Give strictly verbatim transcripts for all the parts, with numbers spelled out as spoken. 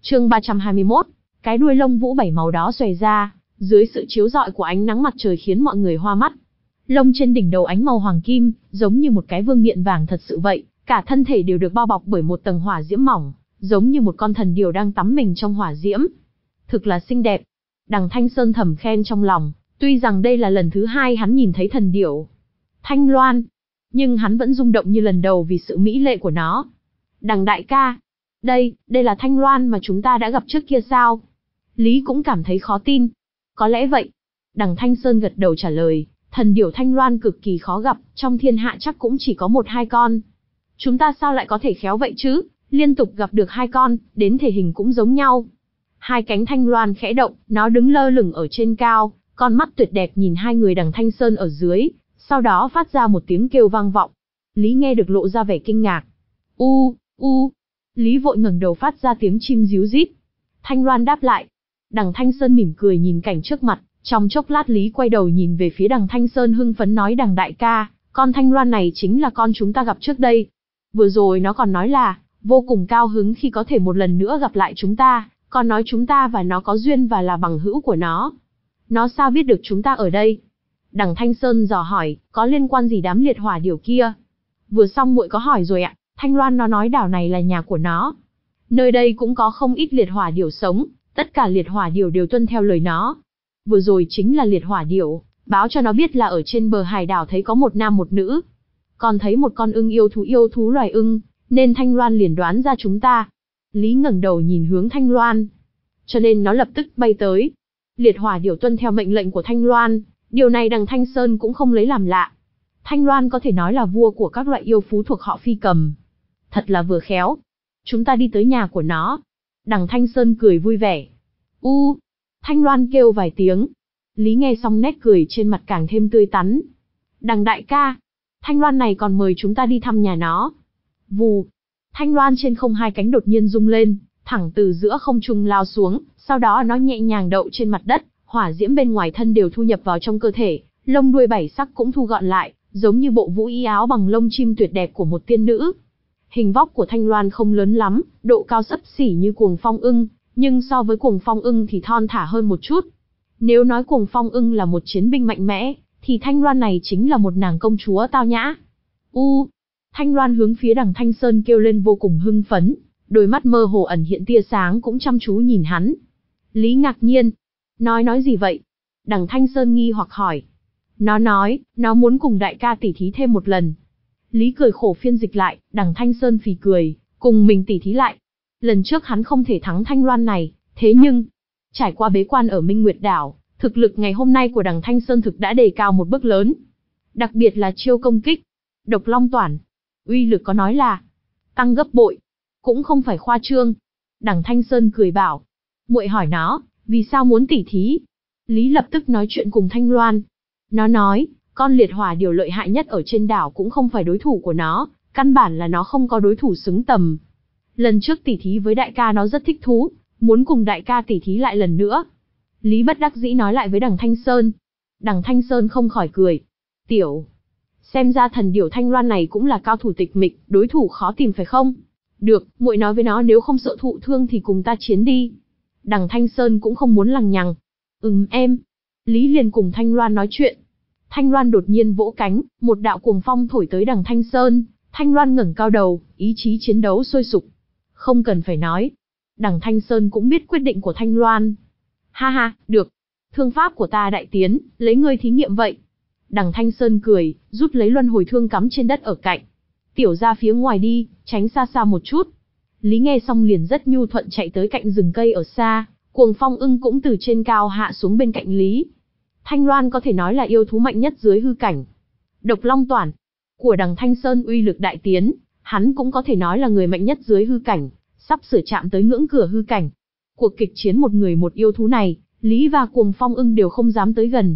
Chương ba trăm hai mươi mốt, cái đuôi lông vũ bảy màu đó xòe ra, dưới sự chiếu rọi của ánh nắng mặt trời khiến mọi người hoa mắt. Lông trên đỉnh đầu ánh màu hoàng kim, giống như một cái vương miện vàng thật sự vậy, cả thân thể đều được bao bọc bởi một tầng hỏa diễm mỏng, giống như một con thần điểu đang tắm mình trong hỏa diễm. Thực là xinh đẹp. Đằng Thanh Sơn thầm khen trong lòng, tuy rằng đây là lần thứ hai hắn nhìn thấy thần điểu Thanh Loan, nhưng hắn vẫn rung động như lần đầu vì sự mỹ lệ của nó. Đằng đại ca, đây, đây là Thanh Loan mà chúng ta đã gặp trước kia sao? Lý cũng cảm thấy khó tin. Có lẽ vậy. Đằng Thanh Sơn gật đầu trả lời, thần điểu Thanh Loan cực kỳ khó gặp, trong thiên hạ chắc cũng chỉ có một hai con. Chúng ta sao lại có thể khéo vậy chứ, liên tục gặp được hai con, đến thể hình cũng giống nhau. Hai cánh Thanh Loan khẽ động, nó đứng lơ lửng ở trên cao, con mắt tuyệt đẹp nhìn hai người đằng Thanh Sơn ở dưới, sau đó phát ra một tiếng kêu vang vọng. Lý nghe được lộ ra vẻ kinh ngạc. U, u. Lý vội ngẩng đầu phát ra tiếng chim ríu rít. Thanh Loan đáp lại. Đằng Thanh Sơn mỉm cười nhìn cảnh trước mặt, trong chốc lát Lý quay đầu nhìn về phía đằng Thanh Sơn hưng phấn nói đằng đại ca, con Thanh Loan này chính là con chúng ta gặp trước đây. Vừa rồi nó còn nói là, vô cùng cao hứng khi có thể một lần nữa gặp lại chúng ta, còn nói chúng ta và nó có duyên và là bằng hữu của nó. Nó sao biết được chúng ta ở đây? Đằng Thanh Sơn dò hỏi, có liên quan gì đám liệt hỏa điểu kia? Vừa xong muội có hỏi rồi ạ, Thanh Loan nó nói đảo này là nhà của nó. Nơi đây cũng có không ít liệt hỏa điểu sống, tất cả liệt hỏa điểu đều tuân theo lời nó. Vừa rồi chính là liệt hỏa điểu, báo cho nó biết là ở trên bờ hải đảo thấy có một nam một nữ. Còn thấy một con ưng yêu thú yêu thú loài ưng, nên Thanh Loan liền đoán ra chúng ta. Lý ngẩng đầu nhìn hướng Thanh Loan. Cho nên nó lập tức bay tới. Liệt hỏa điểu tuân theo mệnh lệnh của Thanh Loan, điều này đằng Thanh Sơn cũng không lấy làm lạ. Thanh Loan có thể nói là vua của các loại yêu phú thuộc họ Phi Cầm. Thật là vừa khéo. Chúng ta đi tới nhà của nó. Đằng Thanh Sơn cười vui vẻ. U. Thanh Loan kêu vài tiếng. Lý nghe xong nét cười trên mặt càng thêm tươi tắn. Đằng đại ca, Thanh Loan này còn mời chúng ta đi thăm nhà nó. Vù. Thanh Loan trên không hai cánh đột nhiên rung lên, thẳng từ giữa không trung lao xuống, sau đó nó nhẹ nhàng đậu trên mặt đất, hỏa diễm bên ngoài thân đều thu nhập vào trong cơ thể, lông đuôi bảy sắc cũng thu gọn lại, giống như bộ vũ y áo bằng lông chim tuyệt đẹp của một tiên nữ. Hình vóc của Thanh Loan không lớn lắm, độ cao xấp xỉ như Cuồng Phong ưng, nhưng so với Cuồng Phong ưng thì thon thả hơn một chút. Nếu nói Cuồng Phong ưng là một chiến binh mạnh mẽ, thì Thanh Loan này chính là một nàng công chúa tao nhã. U. Thanh Loan hướng phía đằng Thanh Sơn kêu lên vô cùng hưng phấn, đôi mắt mơ hồ ẩn hiện tia sáng cũng chăm chú nhìn hắn. Lý ngạc nhiên. Nói nói gì vậy? Đằng Thanh Sơn nghi hoặc hỏi. Nó nói, nó muốn cùng đại ca tỉ thí thêm một lần. Lý cười khổ phiên dịch lại, đằng Thanh Sơn phì cười, cùng mình tỉ thí lại. Lần trước hắn không thể thắng Thanh Loan này, thế nhưng, trải qua bế quan ở Minh Nguyệt Đảo, thực lực ngày hôm nay của đằng Thanh Sơn thực đã đề cao một bước lớn. Đặc biệt là chiêu công kích, Độc Long Toản, uy lực có nói là tăng gấp bội, cũng không phải khoa trương. Đằng Thanh Sơn cười bảo, muội hỏi nó, vì sao muốn tỉ thí? Lý lập tức nói chuyện cùng Thanh Loan. Nó nói, con liệt hỏa điểu lợi hại nhất ở trên đảo cũng không phải đối thủ của nó, căn bản là nó không có đối thủ xứng tầm. Lần trước tỉ thí với đại ca nó rất thích thú, muốn cùng đại ca tỉ thí lại lần nữa. Lý bất đắc dĩ nói lại với đằng Thanh Sơn. Đằng Thanh Sơn không khỏi cười. Tiểu, xem ra thần điểu Thanh Loan này cũng là cao thủ tịch mịch, đối thủ khó tìm phải không? Được, muội nói với nó nếu không sợ thụ thương thì cùng ta chiến đi. Đằng Thanh Sơn cũng không muốn lằng nhằng. Ừm em. Lý liền cùng Thanh Loan nói chuyện. Thanh Loan đột nhiên vỗ cánh, một đạo cuồng phong thổi tới đằng Thanh Sơn. Thanh Loan ngẩng cao đầu, ý chí chiến đấu sôi sục. Không cần phải nói. Đằng Thanh Sơn cũng biết quyết định của Thanh Loan. Ha ha, được. Thương pháp của ta đại tiến, lấy ngươi thí nghiệm vậy. Đằng Thanh Sơn cười, rút lấy luân hồi thương cắm trên đất ở cạnh. Tiểu ra phía ngoài đi, tránh xa xa một chút. Lý nghe xong liền rất nhu thuận chạy tới cạnh rừng cây ở xa, Cuồng Phong ưng cũng từ trên cao hạ xuống bên cạnh Lý. Thanh Loan có thể nói là yêu thú mạnh nhất dưới hư cảnh. Độc Long Toản của đằng Thanh Sơn uy lực đại tiến, hắn cũng có thể nói là người mạnh nhất dưới hư cảnh, sắp sửa chạm tới ngưỡng cửa hư cảnh. Cuộc kịch chiến một người một yêu thú này, Lý và Cuồng Phong ưng đều không dám tới gần.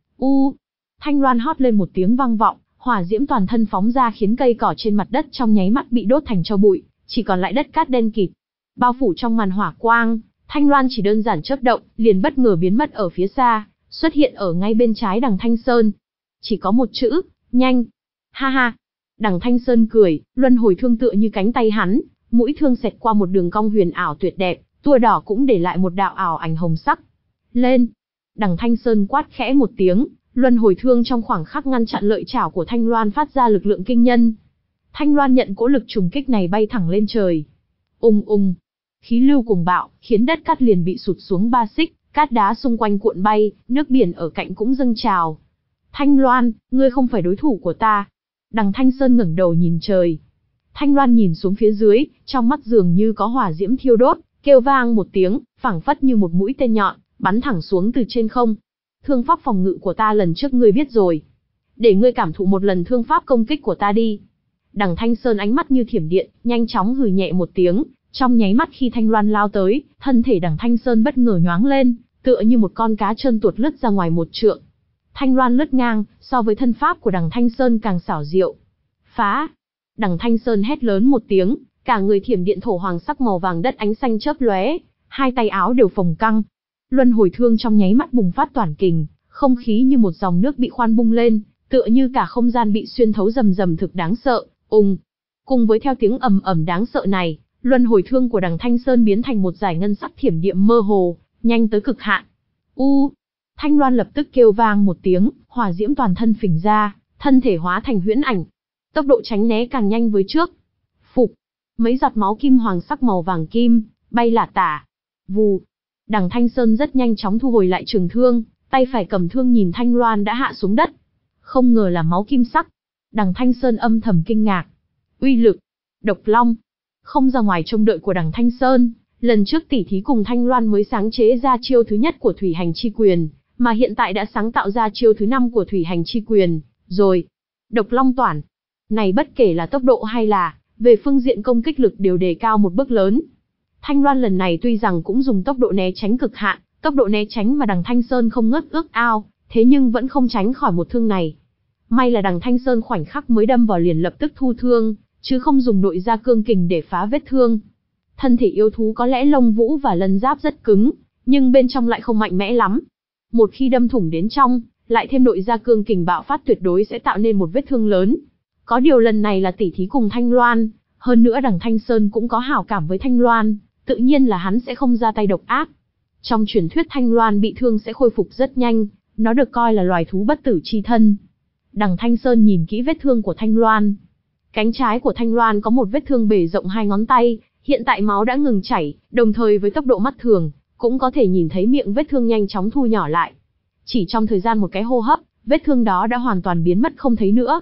U, Thanh Loan hót lên một tiếng vang vọng, hỏa diễm toàn thân phóng ra khiến cây cỏ trên mặt đất trong nháy mắt bị đốt thành tro bụi, chỉ còn lại đất cát đen kịt. Bao phủ trong màn hỏa quang, Thanh Loan chỉ đơn giản chớp động, liền bất ngờ biến mất ở phía xa, xuất hiện ở ngay bên trái đằng Thanh Sơn. Chỉ có một chữ, nhanh. Ha ha. Đằng Thanh Sơn cười, luân hồi thương tựa như cánh tay hắn, mũi thương xẹt qua một đường cong huyền ảo tuyệt đẹp, tua đỏ cũng để lại một đạo ảo ảnh hồng sắc. Lên! Đằng Thanh Sơn quát khẽ một tiếng, luân hồi thương trong khoảng khắc ngăn chặn lợi chảo của Thanh Loan phát ra lực lượng kinh nhân. Thanh Loan nhận cỗ lực trùng kích này bay thẳng lên trời. Ung ung! Khí lưu cuồng bạo, khiến đất cát liền bị sụt xuống ba xích, cát đá xung quanh cuộn bay, nước biển ở cạnh cũng dâng trào. Thanh Loan, ngươi không phải đối thủ của ta. Đằng Thanh Sơn ngẩng đầu nhìn trời. Thanh Loan nhìn xuống phía dưới, trong mắt dường như có hỏa diễm thiêu đốt, kêu vang một tiếng, phảng phất như một mũi tên nhọn, bắn thẳng xuống từ trên không. Thương pháp phòng ngự của ta lần trước ngươi biết rồi. Để ngươi cảm thụ một lần thương pháp công kích của ta đi. Đằng Thanh Sơn ánh mắt như thiểm điện, nhanh chóng hừ nhẹ một tiếng, trong nháy mắt khi Thanh Loan lao tới, thân thể đằng Thanh Sơn bất ngờ nhoáng lên, tựa như một con cá trơn tuột lướt ra ngoài một trượng. Thanh Loan lướt ngang, so với thân pháp của đằng Thanh Sơn càng xảo diệu. Phá! Đằng Thanh Sơn hét lớn một tiếng, cả người thiểm điện thổ hoàng sắc màu vàng đất ánh xanh chớp lóe, hai tay áo đều phồng căng. Luân hồi thương trong nháy mắt bùng phát toàn kình, không khí như một dòng nước bị khoan bung lên, tựa như cả không gian bị xuyên thấu rầm rầm thực đáng sợ. Ùng! Cùng với theo tiếng ầm ầm đáng sợ này, luân hồi thương của đằng Thanh Sơn biến thành một dải ngân sắc thiểm điện mơ hồ, nhanh tới cực hạn. U! Thanh Loan lập tức kêu vang một tiếng, hỏa diễm toàn thân phình ra, thân thể hóa thành huyễn ảnh. Tốc độ tránh né càng nhanh với trước. Phục! Mấy giọt máu kim hoàng sắc màu vàng kim, bay lả tả. Vù! Đằng Thanh Sơn rất nhanh chóng thu hồi lại trường thương, tay phải cầm thương nhìn Thanh Loan đã hạ xuống đất. Không ngờ là máu kim sắc. Đằng Thanh Sơn âm thầm kinh ngạc. Uy lực! Độc long! Không ra ngoài trông đợi của đằng Thanh Sơn, lần trước tỉ thí cùng Thanh Loan mới sáng chế ra chiêu thứ nhất của Thủy Hành Chi Quyền, mà hiện tại đã sáng tạo ra chiêu thứ năm của Thủy Hành Chi Quyền, rồi. Độc long toản! Này bất kể là tốc độ hay là về phương diện công kích lực đều đề cao một bước lớn. Thanh Loan lần này tuy rằng cũng dùng tốc độ né tránh cực hạn, tốc độ né tránh mà đằng Thanh Sơn không ngớt ước ao, thế nhưng vẫn không tránh khỏi một thương này. May là đằng Thanh Sơn khoảnh khắc mới đâm vào liền lập tức thu thương, chứ không dùng nội gia cương kình để phá vết thương. Thân thể yêu thú có lẽ lông vũ và lân giáp rất cứng, nhưng bên trong lại không mạnh mẽ lắm. Một khi đâm thủng đến trong, lại thêm nội gia cương kình bạo phát tuyệt đối sẽ tạo nên một vết thương lớn. Có điều lần này là tỉ thí cùng Thanh Loan, hơn nữa đằng Thanh Sơn cũng có hảo cảm với Thanh Loan, tự nhiên là hắn sẽ không ra tay độc ác. Trong truyền thuyết Thanh Loan bị thương sẽ khôi phục rất nhanh, nó được coi là loài thú bất tử chi thân. Đằng Thanh Sơn nhìn kỹ vết thương của Thanh Loan. Cánh trái của Thanh Loan có một vết thương bề rộng hai ngón tay, hiện tại máu đã ngừng chảy, đồng thời với tốc độ mắt thường, cũng có thể nhìn thấy miệng vết thương nhanh chóng thu nhỏ lại. Chỉ trong thời gian một cái hô hấp, vết thương đó đã hoàn toàn biến mất không thấy nữa.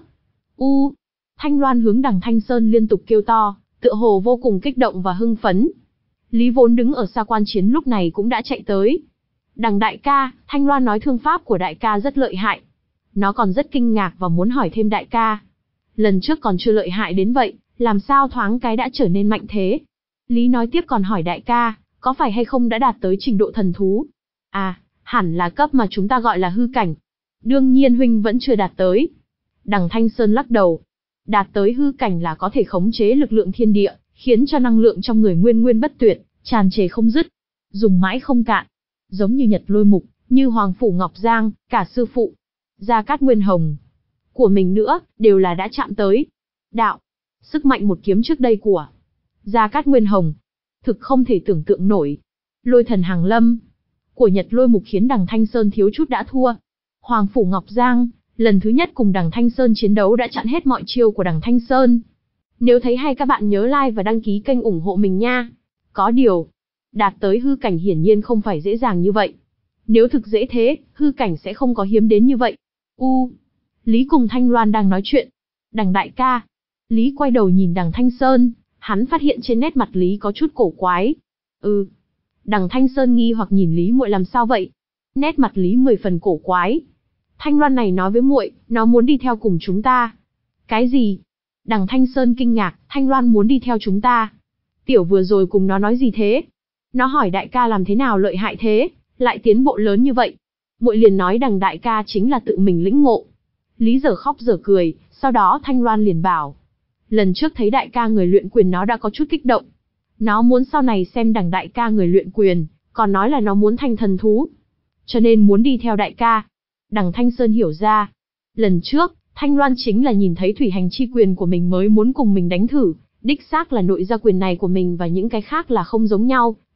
U! Thanh Loan hướng đằng Thanh Sơn liên tục kêu to, tựa hồ vô cùng kích động và hưng phấn. Lý vốn đứng ở xa quan chiến lúc này cũng đã chạy tới. Đằng đại ca, Thanh Loan nói thương pháp của đại ca rất lợi hại. Nó còn rất kinh ngạc và muốn hỏi thêm đại ca. Lần trước còn chưa lợi hại đến vậy, làm sao thoáng cái đã trở nên mạnh thế? Lý nói tiếp còn hỏi đại ca, có phải hay không đã đạt tới trình độ thần thú? À, hẳn là cấp mà chúng ta gọi là hư cảnh. Đương nhiên huynh vẫn chưa đạt tới. Đằng Thanh Sơn lắc đầu. Đạt tới hư cảnh là có thể khống chế lực lượng thiên địa, khiến cho năng lượng trong người nguyên nguyên bất tuyệt, tràn trề không dứt, dùng mãi không cạn. Giống như Nhật Lôi Mục, như Hoàng Phủ Ngọc Giang, cả sư phụ, Gia Cát Nguyên Hồng của mình nữa, đều là đã chạm tới. Đạo, sức mạnh một kiếm trước đây của Gia Cát Nguyên Hồng, thực không thể tưởng tượng nổi. Lôi Thần Hàng Lâm của Nhật Lôi Mục khiến đằng Thanh Sơn thiếu chút đã thua. Hoàng Phủ Ngọc Giang, lần thứ nhất cùng đằng Thanh Sơn chiến đấu đã chặn hết mọi chiêu của đằng Thanh Sơn. Nếu thấy hay các bạn nhớ like và đăng ký kênh ủng hộ mình nha. Có điều, đạt tới hư cảnh hiển nhiên không phải dễ dàng như vậy. Nếu thực dễ thế, hư cảnh sẽ không có hiếm đến như vậy. U, Lý cùng Thanh Loan đang nói chuyện. Đằng đại ca. Lý quay đầu nhìn đằng Thanh Sơn, hắn phát hiện trên nét mặt Lý có chút cổ quái. Ừ. Đằng Thanh Sơn nghi hoặc nhìn Lý muội làm sao vậy? Nét mặt Lý mười phần cổ quái. Thanh Loan này nói với muội, nó muốn đi theo cùng chúng ta. Cái gì? Đằng Thanh Sơn kinh ngạc, Thanh Loan muốn đi theo chúng ta. Tiểu vừa rồi cùng nó nói gì thế? Nó hỏi đại ca làm thế nào lợi hại thế, lại tiến bộ lớn như vậy. Muội liền nói đằng đại ca chính là tự mình lĩnh ngộ. Lý giờ khóc giờ cười, sau đó Thanh Loan liền bảo. Lần trước thấy đại ca người luyện quyền nó đã có chút kích động. Nó muốn sau này xem đằng đại ca người luyện quyền, còn nói là nó muốn thành thần thú. Cho nên muốn đi theo đại ca. Đằng Thanh Sơn hiểu ra. Lần trước, Thanh Loan chính là nhìn thấy Thủy Hành Chi Quyền của mình mới muốn cùng mình đánh thử. Đích xác là nội gia quyền này của mình và những cái khác là không giống nhau,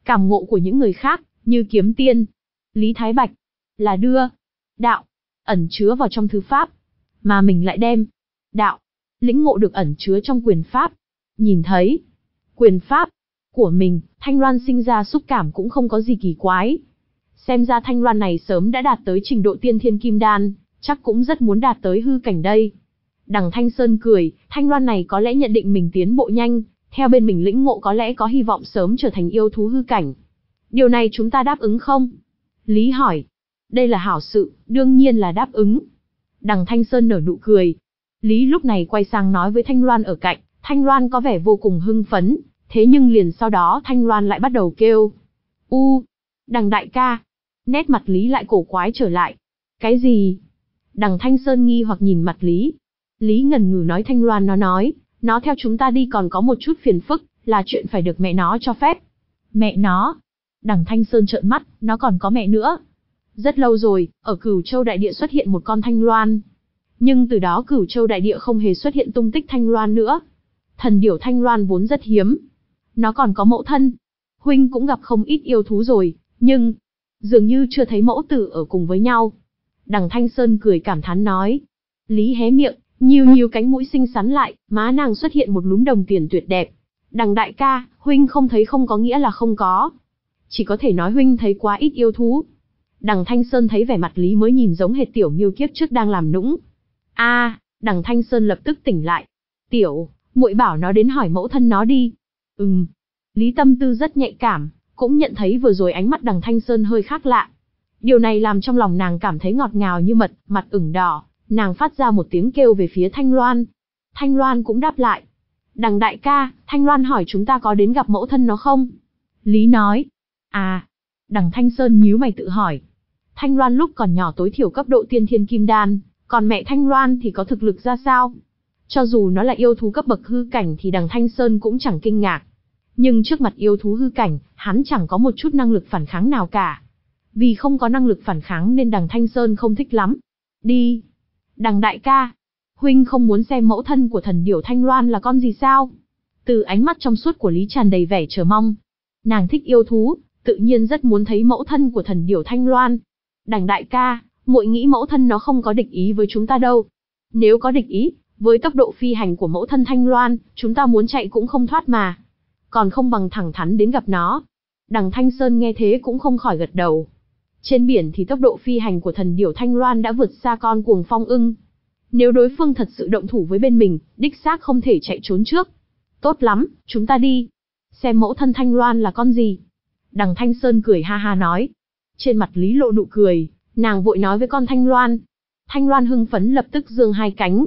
Cảm ngộ của những người khác, như kiếm tiên, Lý Thái Bạch, là đưa đạo ẩn chứa vào trong thư pháp, mà mình lại đem đạo lĩnh ngộ được ẩn chứa trong quyền pháp. Nhìn thấy quyền pháp của mình, Thanh Loan sinh ra xúc cảm cũng không có gì kỳ quái. Xem ra Thanh Loan này sớm đã đạt tới trình độ tiên thiên kim đan, chắc cũng rất muốn đạt tới hư cảnh đây. Đằng Thanh Sơn cười, Thanh Loan này có lẽ nhận định mình tiến bộ nhanh, theo bên mình lĩnh ngộ có lẽ có hy vọng sớm trở thành yêu thú hư cảnh. Điều này chúng ta đáp ứng không? Lý hỏi. Đây là hảo sự, đương nhiên là đáp ứng. Đằng Thanh Sơn nở nụ cười. Lý lúc này quay sang nói với Thanh Loan ở cạnh, Thanh Loan có vẻ vô cùng hưng phấn, thế nhưng liền sau đó Thanh Loan lại bắt đầu kêu. U, đằng đại ca. Nét mặt Lý lại cổ quái trở lại. Cái gì? Đằng Thanh Sơn nghi hoặc nhìn mặt Lý. Lý ngần ngừ nói Thanh Loan nó nói, nó theo chúng ta đi còn có một chút phiền phức, là chuyện phải được mẹ nó cho phép. Mẹ nó? Đằng Thanh Sơn trợn mắt, nó còn có mẹ nữa. Rất lâu rồi, ở Cửu Châu Đại Địa xuất hiện một con Thanh Loan. Nhưng từ đó Cửu Châu Đại Địa không hề xuất hiện tung tích Thanh Loan nữa. Thần điểu Thanh Loan vốn rất hiếm. Nó còn có mẫu thân. Huynh cũng gặp không ít yêu thú rồi, nhưng dường như chưa thấy mẫu tử ở cùng với nhau. Đằng Thanh Sơn cười cảm thán nói. Lý hé miệng, nhíu nhíu cánh mũi xinh xắn lại, má nàng xuất hiện một lúm đồng tiền tuyệt đẹp. Đằng đại ca, huynh không thấy không có nghĩa là không có. Chỉ có thể nói huynh thấy quá ít yêu thú. Đằng Thanh Sơn thấy vẻ mặt Lý mới nhìn giống hệt tiểu miêu kiếp trước đang làm nũng. A, à, đằng Thanh Sơn lập tức tỉnh lại. Tiểu, muội bảo nó đến hỏi mẫu thân nó đi. Ừm. Lý tâm tư rất nhạy cảm, cũng nhận thấy vừa rồi ánh mắt đằng Thanh Sơn hơi khác lạ. Điều này làm trong lòng nàng cảm thấy ngọt ngào như mật, mặt ửng đỏ, nàng phát ra một tiếng kêu về phía Thanh Loan. Thanh Loan cũng đáp lại. Đằng đại ca, Thanh Loan hỏi chúng ta có đến gặp mẫu thân nó không? Lý nói. À. Đằng Thanh Sơn nhíu mày tự hỏi. Thanh Loan lúc còn nhỏ tối thiểu cấp độ tiên thiên kim đan, còn mẹ Thanh Loan thì có thực lực ra sao? Cho dù nó là yêu thú cấp bậc hư cảnh thì đằng Thanh Sơn cũng chẳng kinh ngạc. Nhưng trước mặt yêu thú hư cảnh, hắn chẳng có một chút năng lực phản kháng nào cả. Vì không có năng lực phản kháng nên đằng Thanh Sơn không thích lắm. Đi. Đằng đại ca. Huynh không muốn xem mẫu thân của thần điểu Thanh Loan là con gì sao? Từ ánh mắt trong suốt của Lý tràn đầy vẻ chờ mong. Nàng thích yêu thú, tự nhiên rất muốn thấy mẫu thân của thần điểu Thanh Loan. Đằng đại ca, muội nghĩ mẫu thân nó không có địch ý với chúng ta đâu. Nếu có địch ý, với tốc độ phi hành của mẫu thân Thanh Loan, chúng ta muốn chạy cũng không thoát mà. Còn không bằng thẳng thắn đến gặp nó. Đằng Thanh Sơn nghe thế cũng không khỏi gật đầu. Trên biển thì tốc độ phi hành của thần điểu Thanh Loan đã vượt xa con cuồng phong ưng. Nếu đối phương thật sự động thủ với bên mình, đích xác không thể chạy trốn trước. Tốt lắm, chúng ta đi. Xem mẫu thân Thanh Loan là con gì. Đằng Thanh Sơn cười ha ha nói. Trên mặt Lý lộ nụ cười, nàng vội nói với con Thanh Loan. Thanh Loan hưng phấn lập tức giương hai cánh.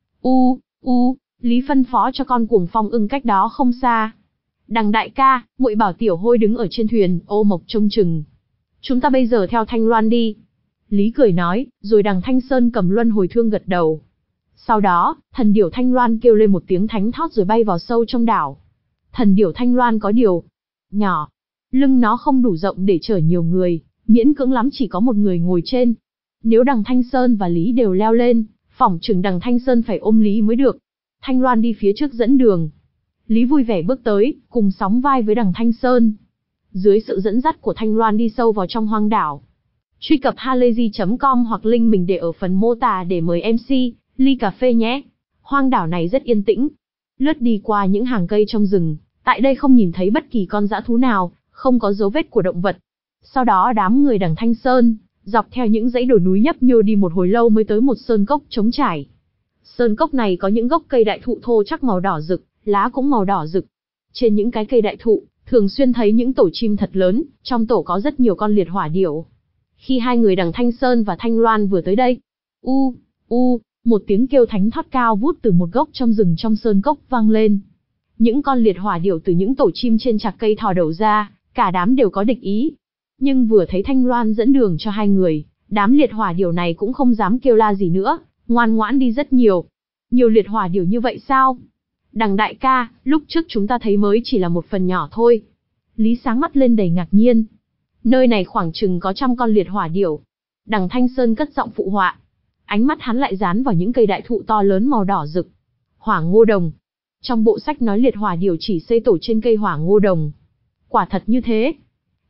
U, u, Lý phân phó cho con cuồng phong ưng cách đó không xa. Đằng đại ca, muội bảo tiểu hôi đứng ở trên thuyền, ô mộc trông chừng. Chúng ta bây giờ theo Thanh Loan đi. Lý cười nói, rồi đằng Thanh Sơn cầm luân hồi thương gật đầu. Sau đó, thần điểu Thanh Loan kêu lên một tiếng thánh thót rồi bay vào sâu trong đảo. Thần điểu Thanh Loan có điều nhỏ, lưng nó không đủ rộng để chở nhiều người, miễn cưỡng lắm chỉ có một người ngồi trên. Nếu đằng Thanh Sơn và Lý đều leo lên, phỏng chừng đằng Thanh Sơn phải ôm Lý mới được. Thanh Loan đi phía trước dẫn đường. Lý vui vẻ bước tới, cùng sóng vai với đằng Thanh Sơn. Dưới sự dẫn dắt của Thanh Loan đi sâu vào trong hoang đảo. Truy cập halayzi chấm com hoặc link mình để ở phần mô tả để mời em xê, ly cà phê nhé. Hoang đảo này rất yên tĩnh. Lướt đi qua những hàng cây trong rừng, tại đây không nhìn thấy bất kỳ con dã thú nào, không có dấu vết của động vật. Sau đó đám người đằng Thanh Sơn, dọc theo những dãy đồi núi nhấp nhô đi một hồi lâu mới tới một sơn cốc trống trải. Sơn cốc này có những gốc cây đại thụ thô chắc màu đỏ rực, lá cũng màu đỏ rực. Trên những cái cây đại thụ, thường xuyên thấy những tổ chim thật lớn, trong tổ có rất nhiều con liệt hỏa điểu. Khi hai người đằng Thanh Sơn và Thanh Loan vừa tới đây, u, u, một tiếng kêu thánh thót cao vút từ một gốc trong rừng trong sơn cốc vang lên. Những con liệt hỏa điểu từ những tổ chim trên chạc cây thò đầu ra, cả đám đều có địch ý. Nhưng vừa thấy Thanh Loan dẫn đường cho hai người, đám liệt hỏa điểu này cũng không dám kêu la gì nữa, ngoan ngoãn đi rất nhiều. Nhiều liệt hỏa điểu như vậy sao? Đằng đại ca, lúc trước chúng ta thấy mới chỉ là một phần nhỏ thôi. Lý sáng mắt lên đầy ngạc nhiên. Nơi này khoảng chừng có trăm con liệt hỏa điểu. Đằng Thanh Sơn cất giọng phụ họa. Ánh mắt hắn lại dán vào những cây đại thụ to lớn màu đỏ rực. Hỏa ngô đồng. Trong bộ sách nói liệt hỏa điểu chỉ xây tổ trên cây hỏa ngô đồng. Quả thật như thế.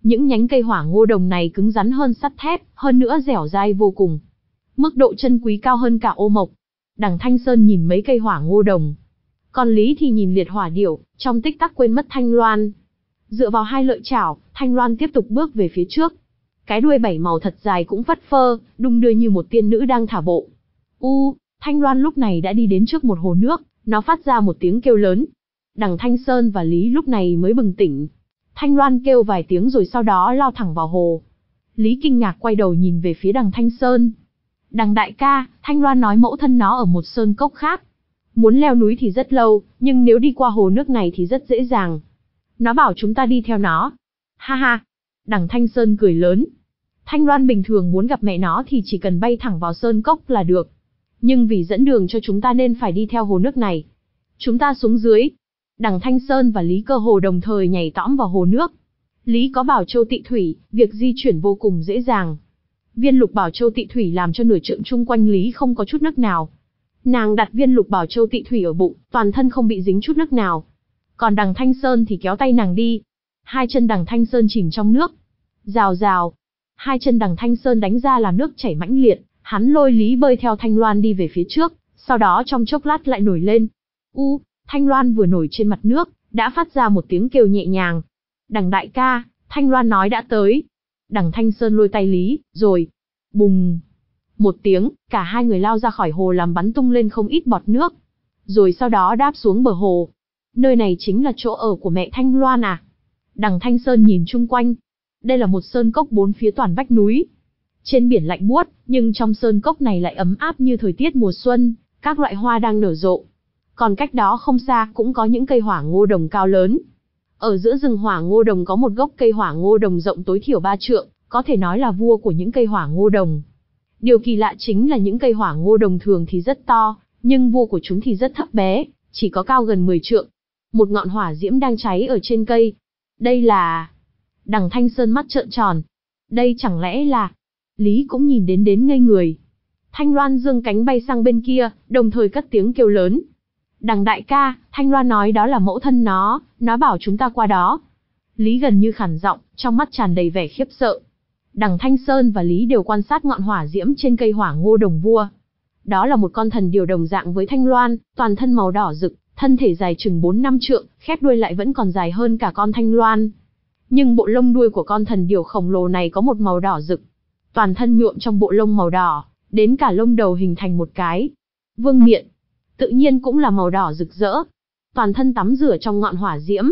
Những nhánh cây hỏa ngô đồng này cứng rắn hơn sắt thép, hơn nữa dẻo dai vô cùng. Mức độ chân quý cao hơn cả ô mộc. Đằng Thanh Sơn nhìn mấy cây hỏa ngô đồng. Còn Lý thì nhìn liệt hỏa điểu, trong tích tắc quên mất Thanh Loan. Dựa vào hai lợi chảo, Thanh Loan tiếp tục bước về phía trước. Cái đuôi bảy màu thật dài cũng phất phơ, đung đưa như một tiên nữ đang thả bộ. U, Thanh Loan lúc này đã đi đến trước một hồ nước, nó phát ra một tiếng kêu lớn. Đằng Thanh Sơn và Lý lúc này mới bừng tỉnh. Thanh Loan kêu vài tiếng rồi sau đó lao thẳng vào hồ. Lý kinh ngạc quay đầu nhìn về phía đằng Thanh Sơn. Đằng đại ca, Thanh Loan nói mẫu thân nó ở một sơn cốc khác. Muốn leo núi thì rất lâu, nhưng nếu đi qua hồ nước này thì rất dễ dàng. Nó bảo chúng ta đi theo nó. Ha ha. Đằng Thanh Sơn cười lớn. Thanh Loan bình thường muốn gặp mẹ nó thì chỉ cần bay thẳng vào sơn cốc là được. Nhưng vì dẫn đường cho chúng ta nên phải đi theo hồ nước này. Chúng ta xuống dưới. Đằng Thanh Sơn và Lý Cơ Hồ đồng thời nhảy tõm vào hồ nước. Lý có Bảo Châu Tị Thủy, việc di chuyển vô cùng dễ dàng. Viên lục Bảo Châu Tị Thủy làm cho nửa trượng chung quanh Lý không có chút nấc nào. Nàng đặt viên lục Bảo Châu Tị Thủy ở bụng, toàn thân không bị dính chút nấc nào. Còn đằng Thanh Sơn thì kéo tay nàng đi. Hai chân đằng Thanh Sơn chìm trong nước. Rào rào. Hai chân đằng Thanh Sơn đánh ra làm nước chảy mãnh liệt, hắn lôi Lý bơi theo Thanh Loan đi về phía trước, sau đó trong chốc lát lại nổi lên. U, Thanh Loan vừa nổi trên mặt nước, đã phát ra một tiếng kêu nhẹ nhàng. Đằng đại ca, Thanh Loan nói đã tới. Đằng Thanh Sơn lôi tay Lý, rồi, bùng. Một tiếng, cả hai người lao ra khỏi hồ làm bắn tung lên không ít bọt nước. Rồi sau đó đáp xuống bờ hồ. Nơi này chính là chỗ ở của mẹ Thanh Loan à? Đằng Thanh Sơn nhìn chung quanh. Đây là một sơn cốc bốn phía toàn vách núi. Trên biển lạnh buốt, nhưng trong sơn cốc này lại ấm áp như thời tiết mùa xuân, các loại hoa đang nở rộ. Còn cách đó không xa cũng có những cây hỏa ngô đồng cao lớn. Ở giữa rừng hỏa ngô đồng có một gốc cây hỏa ngô đồng rộng tối thiểu ba trượng, có thể nói là vua của những cây hỏa ngô đồng. Điều kỳ lạ chính là những cây hỏa ngô đồng thường thì rất to, nhưng vua của chúng thì rất thấp bé, chỉ có cao gần mười trượng. Một ngọn hỏa diễm đang cháy ở trên cây. Đây là... Đằng Thanh Sơn mắt trợn tròn. Đây chẳng lẽ là... Lý cũng nhìn đến đến ngây người. Thanh Loan giương cánh bay sang bên kia, đồng thời cất tiếng kêu lớn. Đằng đại ca, Thanh Loan nói đó là mẫu thân nó, nó bảo chúng ta qua đó. Lý gần như khản giọng, trong mắt tràn đầy vẻ khiếp sợ. Đằng Thanh Sơn và Lý đều quan sát ngọn hỏa diễm trên cây hỏa ngô đồng vua. Đó là một con thần điều đồng dạng với Thanh Loan, toàn thân màu đỏ rực, thân thể dài chừng bốn năm trượng, khép đuôi lại vẫn còn dài hơn cả con Thanh Loan. Nhưng bộ lông đuôi của con thần điều khổng lồ này có một màu đỏ rực. Toàn thân nhuộm trong bộ lông màu đỏ, đến cả lông đầu hình thành một cái vương miện. Tự nhiên cũng là màu đỏ rực rỡ. Toàn thân tắm rửa trong ngọn hỏa diễm.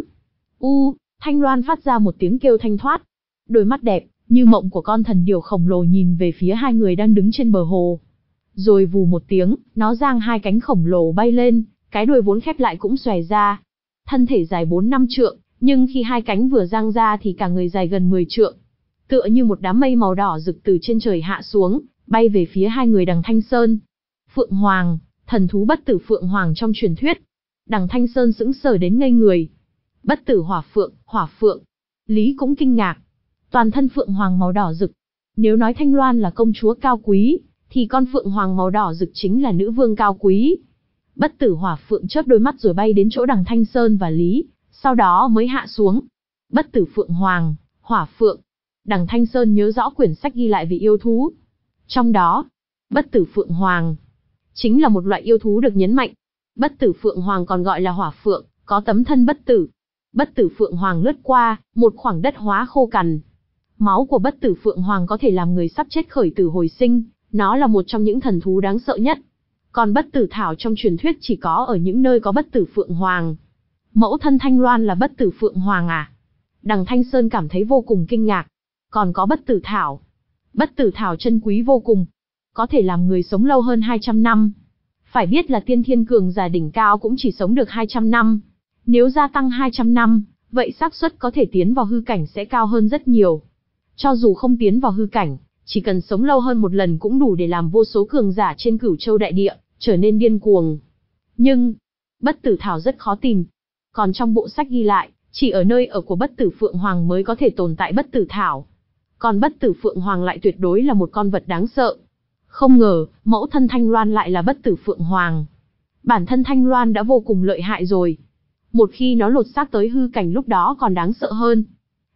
U, Thanh Loan phát ra một tiếng kêu thanh thoát. Đôi mắt đẹp, như mộng của con thần điều khổng lồ nhìn về phía hai người đang đứng trên bờ hồ. Rồi vù một tiếng, nó giang hai cánh khổng lồ bay lên, cái đuôi vốn khép lại cũng xòe ra. Thân thể dài bốn năm trượng, nhưng khi hai cánh vừa giang ra thì cả người dài gần mười trượng. Tựa như một đám mây màu đỏ rực từ trên trời hạ xuống, bay về phía hai người đằng Thanh Sơn. Phượng Hoàng, thần thú bất tử Phượng Hoàng trong truyền thuyết. Đằng Thanh Sơn sững sờ đến ngây người. Bất tử hỏa phượng, hỏa phượng. Lý cũng kinh ngạc. Toàn thân Phượng Hoàng màu đỏ rực. Nếu nói Thanh Loan là công chúa cao quý, thì con Phượng Hoàng màu đỏ rực chính là nữ vương cao quý. Bất tử hỏa phượng chớp đôi mắt rồi bay đến chỗ đằng Thanh Sơn và Lý, sau đó mới hạ xuống. Bất tử Phượng Hoàng, hỏa phượng. Đằng Thanh Sơn nhớ rõ quyển sách ghi lại về yêu thú. Trong đó, bất tử Phượng Hoàng chính là một loại yêu thú được nhấn mạnh. Bất tử Phượng Hoàng còn gọi là hỏa phượng, có tấm thân bất tử. Bất tử Phượng Hoàng lướt qua một khoảng đất hóa khô cằn. Máu của bất tử Phượng Hoàng có thể làm người sắp chết khởi tử hồi sinh, nó là một trong những thần thú đáng sợ nhất. Còn bất tử thảo trong truyền thuyết chỉ có ở những nơi có bất tử Phượng Hoàng. Mẫu thân Thanh Loan là bất tử Phượng Hoàng à? Đằng Thanh Sơn cảm thấy vô cùng kinh ngạc. Còn có bất tử thảo. Bất tử thảo chân quý vô cùng, có thể làm người sống lâu hơn hai trăm năm. Phải biết là tiên thiên cường giả đỉnh cao cũng chỉ sống được hai trăm năm. Nếu gia tăng hai trăm năm, vậy xác suất có thể tiến vào hư cảnh sẽ cao hơn rất nhiều. Cho dù không tiến vào hư cảnh, chỉ cần sống lâu hơn một lần cũng đủ để làm vô số cường giả trên Cửu Châu đại địa trở nên điên cuồng. Nhưng, bất tử thảo rất khó tìm. Còn trong bộ sách ghi lại, chỉ ở nơi ở của bất tử Phượng Hoàng mới có thể tồn tại bất tử thảo. Còn bất tử Phượng Hoàng lại tuyệt đối là một con vật đáng sợ. Không ngờ, mẫu thân Thanh Loan lại là bất tử Phượng Hoàng. Bản thân Thanh Loan đã vô cùng lợi hại rồi. Một khi nó lột xác tới hư cảnh lúc đó còn đáng sợ hơn.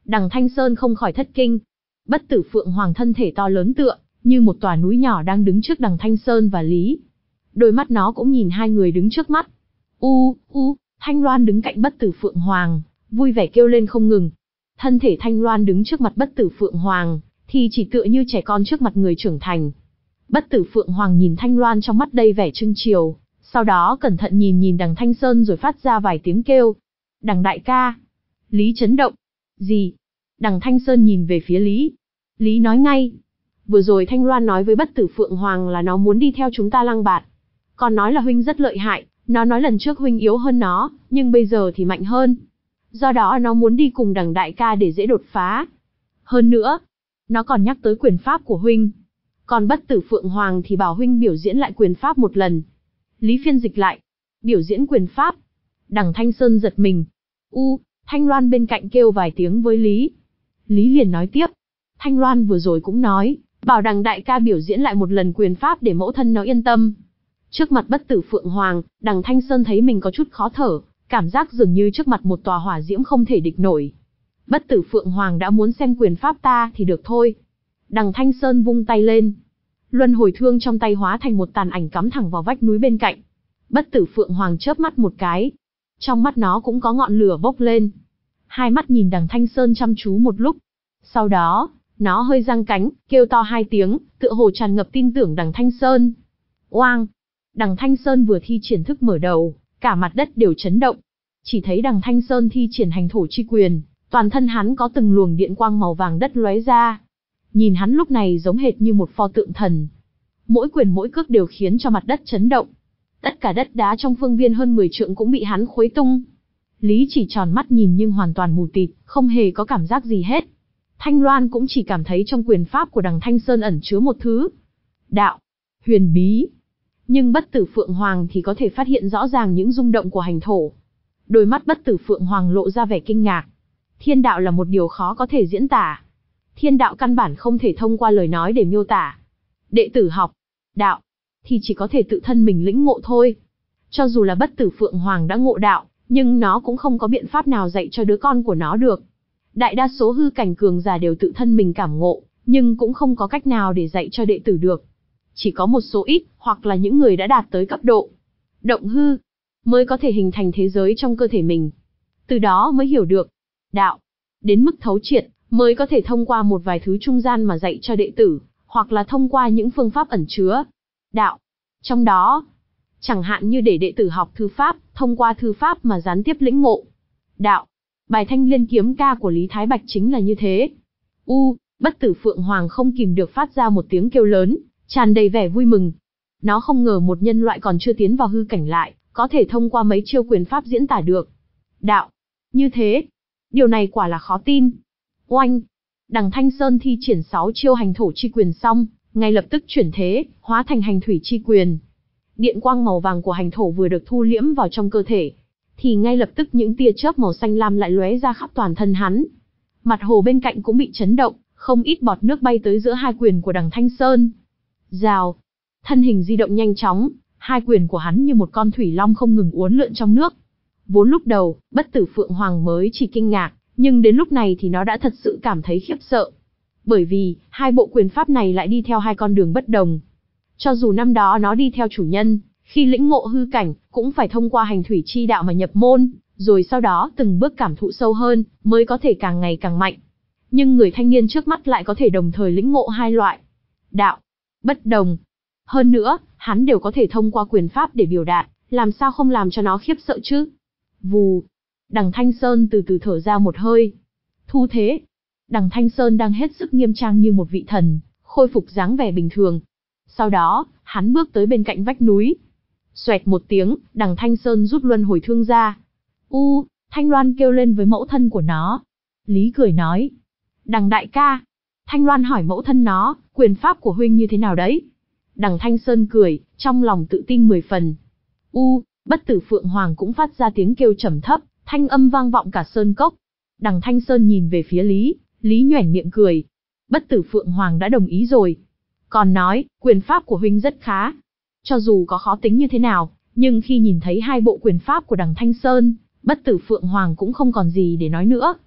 Đằng Thanh Sơn không khỏi thất kinh. Bất Tử Phượng Hoàng thân thể to lớn tựa như một tòa núi nhỏ đang đứng trước đằng Thanh Sơn và Lý. Đôi mắt nó cũng nhìn hai người đứng trước mắt. U, u, Thanh Loan đứng cạnh Bất Tử Phượng Hoàng, vui vẻ kêu lên không ngừng. Thân thể Thanh Loan đứng trước mặt Bất Tử Phượng Hoàng, thì chỉ tựa như trẻ con trước mặt người trưởng thành. Bất Tử Phượng Hoàng nhìn Thanh Loan trong mắt đầy vẻ trưng chiều, sau đó cẩn thận nhìn nhìn đằng Thanh Sơn rồi phát ra vài tiếng kêu. Đằng đại ca. Lý chấn động. Gì? Đằng Thanh Sơn nhìn về phía Lý. Lý nói ngay. Vừa rồi Thanh Loan nói với Bất Tử Phượng Hoàng là nó muốn đi theo chúng ta Lăng Bạt. Còn nói là huynh rất lợi hại, nó nói lần trước huynh yếu hơn nó, nhưng bây giờ thì mạnh hơn. Do đó nó muốn đi cùng đằng đại ca để dễ đột phá. Hơn nữa, nó còn nhắc tới quyền pháp của huynh. Còn Bất Tử Phượng Hoàng thì bảo huynh biểu diễn lại quyền pháp một lần. Lý phiên dịch lại. Biểu diễn quyền pháp. Đằng Thanh Sơn giật mình. U, Thanh Loan bên cạnh kêu vài tiếng với Lý. Lý liền nói tiếp. Thanh Loan vừa rồi cũng nói, bảo đằng đại ca biểu diễn lại một lần quyền pháp để mẫu thân nó yên tâm. Trước mặt Bất Tử Phượng Hoàng, đằng Thanh Sơn thấy mình có chút khó thở, cảm giác dường như trước mặt một tòa hỏa diễm không thể địch nổi. Bất Tử Phượng Hoàng đã muốn xem quyền pháp ta thì được thôi. Đằng Thanh Sơn vung tay lên. Luân hồi thương trong tay hóa thành một tàn ảnh cắm thẳng vào vách núi bên cạnh. Bất Tử Phượng Hoàng chớp mắt một cái. Trong mắt nó cũng có ngọn lửa bốc lên. Hai mắt nhìn đằng Thanh Sơn chăm chú một lúc. Sau đó, nó hơi giang cánh, kêu to hai tiếng, tựa hồ tràn ngập tin tưởng đằng Thanh Sơn. Oang! Đằng Thanh Sơn vừa thi triển thức mở đầu, cả mặt đất đều chấn động. Chỉ thấy đằng Thanh Sơn thi triển hành thổ chi quyền, toàn thân hắn có từng luồng điện quang màu vàng đất lóe ra. Nhìn hắn lúc này giống hệt như một pho tượng thần. Mỗi quyền mỗi cước đều khiến cho mặt đất chấn động. Tất cả đất đá trong phương viên hơn mười trượng cũng bị hắn khuấy tung. Lý chỉ tròn mắt nhìn nhưng hoàn toàn mù tịt, không hề có cảm giác gì hết. Thanh Loan cũng chỉ cảm thấy trong quyền pháp của đằng Thanh Sơn ẩn chứa một thứ đạo, huyền bí. Nhưng Bất Tử Phượng Hoàng thì có thể phát hiện rõ ràng những rung động của hành thổ. Đôi mắt Bất Tử Phượng Hoàng lộ ra vẻ kinh ngạc. Thiên đạo là một điều khó có thể diễn tả. Thiên đạo căn bản không thể thông qua lời nói để miêu tả. Đệ tử học đạo thì chỉ có thể tự thân mình lĩnh ngộ thôi. Cho dù là Bất Tử Phượng Hoàng đã ngộ đạo, nhưng nó cũng không có biện pháp nào dạy cho đứa con của nó được. Đại đa số hư cảnh cường giả đều tự thân mình cảm ngộ, nhưng cũng không có cách nào để dạy cho đệ tử được. Chỉ có một số ít, hoặc là những người đã đạt tới cấp độ động hư, mới có thể hình thành thế giới trong cơ thể mình. Từ đó mới hiểu được đạo. Đến mức thấu triệt, mới có thể thông qua một vài thứ trung gian mà dạy cho đệ tử, hoặc là thông qua những phương pháp ẩn chứa đạo. Trong đó, chẳng hạn như để đệ tử học thư pháp, thông qua thư pháp mà gián tiếp lĩnh ngộ đạo. Bài Thanh Liên kiếm ca của Lý Thái Bạch chính là như thế. U, Bất Tử Phượng Hoàng không kìm được phát ra một tiếng kêu lớn, tràn đầy vẻ vui mừng. Nó không ngờ một nhân loại còn chưa tiến vào hư cảnh lại, có thể thông qua mấy chiêu quyền pháp diễn tả được đạo. Như thế, điều này quả là khó tin. Oanh! Đằng Thanh Sơn thi triển sáu chiêu hành thổ chi quyền xong, ngay lập tức chuyển thế, hóa thành hành thủy chi quyền. Điện quang màu vàng của hành thổ vừa được thu liễm vào trong cơ thể, thì ngay lập tức những tia chớp màu xanh lam lại lóe ra khắp toàn thân hắn. Mặt hồ bên cạnh cũng bị chấn động, không ít bọt nước bay tới giữa hai quyền của đằng Thanh Sơn. Rào! Thân hình di động nhanh chóng, hai quyền của hắn như một con thủy long không ngừng uốn lượn trong nước. Vốn lúc đầu, Bất Tử Phượng Hoàng mới chỉ kinh ngạc, nhưng đến lúc này thì nó đã thật sự cảm thấy khiếp sợ. Bởi vì, hai bộ quyền pháp này lại đi theo hai con đường bất đồng. Cho dù năm đó nó đi theo chủ nhân, khi lĩnh ngộ hư cảnh, cũng phải thông qua hành thủy chi đạo mà nhập môn, rồi sau đó từng bước cảm thụ sâu hơn, mới có thể càng ngày càng mạnh. Nhưng người thanh niên trước mắt lại có thể đồng thời lĩnh ngộ hai loại đạo bất đồng. Hơn nữa, hắn đều có thể thông qua quyền pháp để biểu đạt, làm sao không làm cho nó khiếp sợ chứ? Vù! Đằng Thanh Sơn từ từ thở ra một hơi. Thu thế! Đằng Thanh Sơn đang hết sức nghiêm trang như một vị thần, khôi phục dáng vẻ bình thường. Sau đó, hắn bước tới bên cạnh vách núi. Xoẹt một tiếng, đằng Thanh Sơn rút luân hồi thương ra. U, Thanh Loan kêu lên với mẫu thân của nó. Lý cười nói. Đằng đại ca. Thanh Loan hỏi mẫu thân nó, quyền pháp của huynh như thế nào đấy? Đằng Thanh Sơn cười, trong lòng tự tin mười phần. U, Bất Tử Phượng Hoàng cũng phát ra tiếng kêu trầm thấp, thanh âm vang vọng cả sơn cốc. Đằng Thanh Sơn nhìn về phía Lý, Lý nhoẻn miệng cười. Bất Tử Phượng Hoàng đã đồng ý rồi. Còn nói, quyền pháp của huynh rất khá. Cho dù có khó tính như thế nào, nhưng khi nhìn thấy hai bộ quyền pháp của đằng Thanh Sơn, Bất Tử Phượng Hoàng cũng không còn gì để nói nữa.